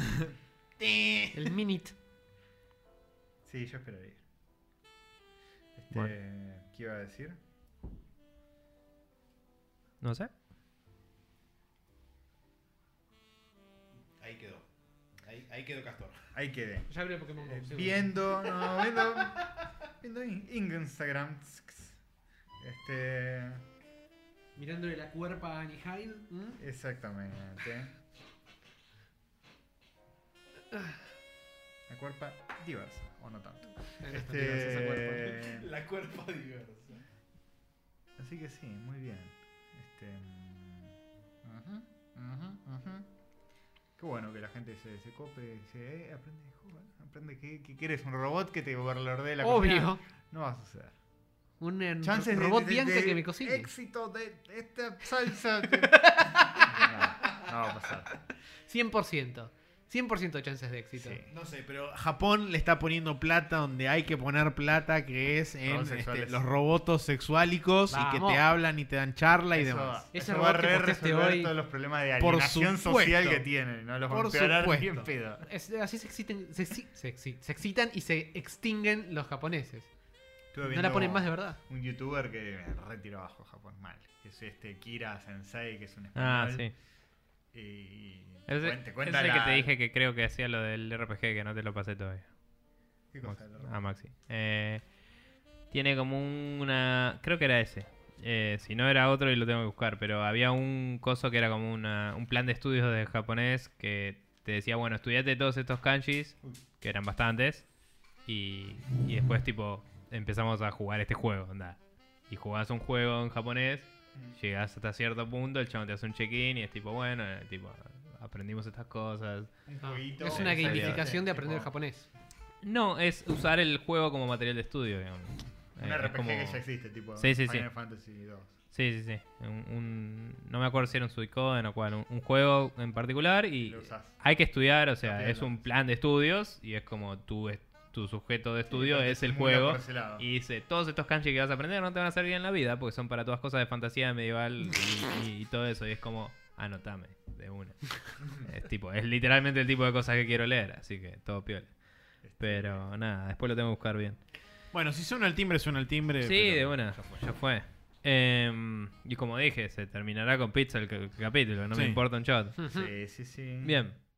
el minute. Sí, yo esperaría. Este, Bueno. ¿Qué iba a decir? No sé. Ahí quedó. Ahí, ahí quedó Castor. Ahí quedé. Ya hablé de Pokémon Go. Eh, sí. viendo, no, viendo, viendo in- Instagram. Este, Mirándole la cuerpa a Annie Hyde. ¿m? exactamente. La cuerpa diversa, o no tanto. Es bastante diversa esa cuerpa. Este, La cuerpa diversa. así que sí, muy bien. Este, mm, ujú, ujú, ujú. Qué bueno que la gente se, se cope y dice, eh, aprende de jugar, aprende que, que quieres un robot que te overlordee la cocina. Obvio. No va a suceder. Un eh, Chances de- robot de, Bianca de que me cocine. éxito de esta salsa. de- no, no va a pasar. cien por ciento. cien por ciento de chances de éxito. Sí. No sé, pero Japón le está poniendo plata donde hay que poner plata, que es en Robots este, sexuales. los robotos sexuálicos y que Vamos. te hablan y te dan charla y Eso, demás. Ese eso robot va a que re posteaste resolver hoy- todos los problemas de Por alienación supuesto. social que tienen. No los va a Por empeorar ni en supuesto. pedo. Es- así se, exciten, se, exi- se, exi- se excitan y se extinguen los japoneses. Estuve No viendo la ponen más de verdad. Un youtuber que me retiró abajo Japón mal. Que es este Kira Sensei, que es un español. Ah, sí. Y Ese, cuen- te cuenta ese es el la- que te dije que creo que hacía lo del R P G, que no te lo pasé todavía. ¿Qué cosa? Ah, Maxi. Eh, tiene como una... Creo que era ese. Eh, si no era otro y lo tengo que buscar. Pero había un coso que era como una, un plan de estudios de japonés que te decía, bueno, estudiate todos estos kanjis, que eran bastantes. Y, y después tipo empezamos a jugar este juego, onda. Y jugás un juego en japonés, llegás hasta cierto punto, el chabón te hace un check-in y es tipo, bueno, eh, tipo, aprendimos estas cosas. Un Ah, jueguito. es una serio. gamificación de aprender Tipo, japonés. No, es usar el juego como material de estudio, digamos. Un Eh, R es P G como- que ya existe, tipo Sí, sí, sí. Final Fantasy dos. Sí, sí, sí. Un, un- no me acuerdo si era un Suicoden o cuál. Un, un juego en particular y Lo usás. hay que estudiar, o sea, Ok, es no. un plan de estudios y es como tu, es- tu sujeto de estudio Sí, es el estimula juego. por ese lado. Y dice, todos estos kanji que vas a aprender no te van a servir en la vida porque son para todas cosas de fantasía medieval y, y- y todo eso. Y es como, anotame de una. Es tipo, es literalmente el tipo de cosas que quiero leer, así que todo piola. Este, Pero nada, después lo tengo que buscar bien. Bueno, si suena el timbre, suena el timbre. Sí, pero de una, ya fue. ya fue. Em, y como dije, se terminará con pizza el, ca- el capítulo, no Sí. me importa un shot. Sí, sí, sí. Bien,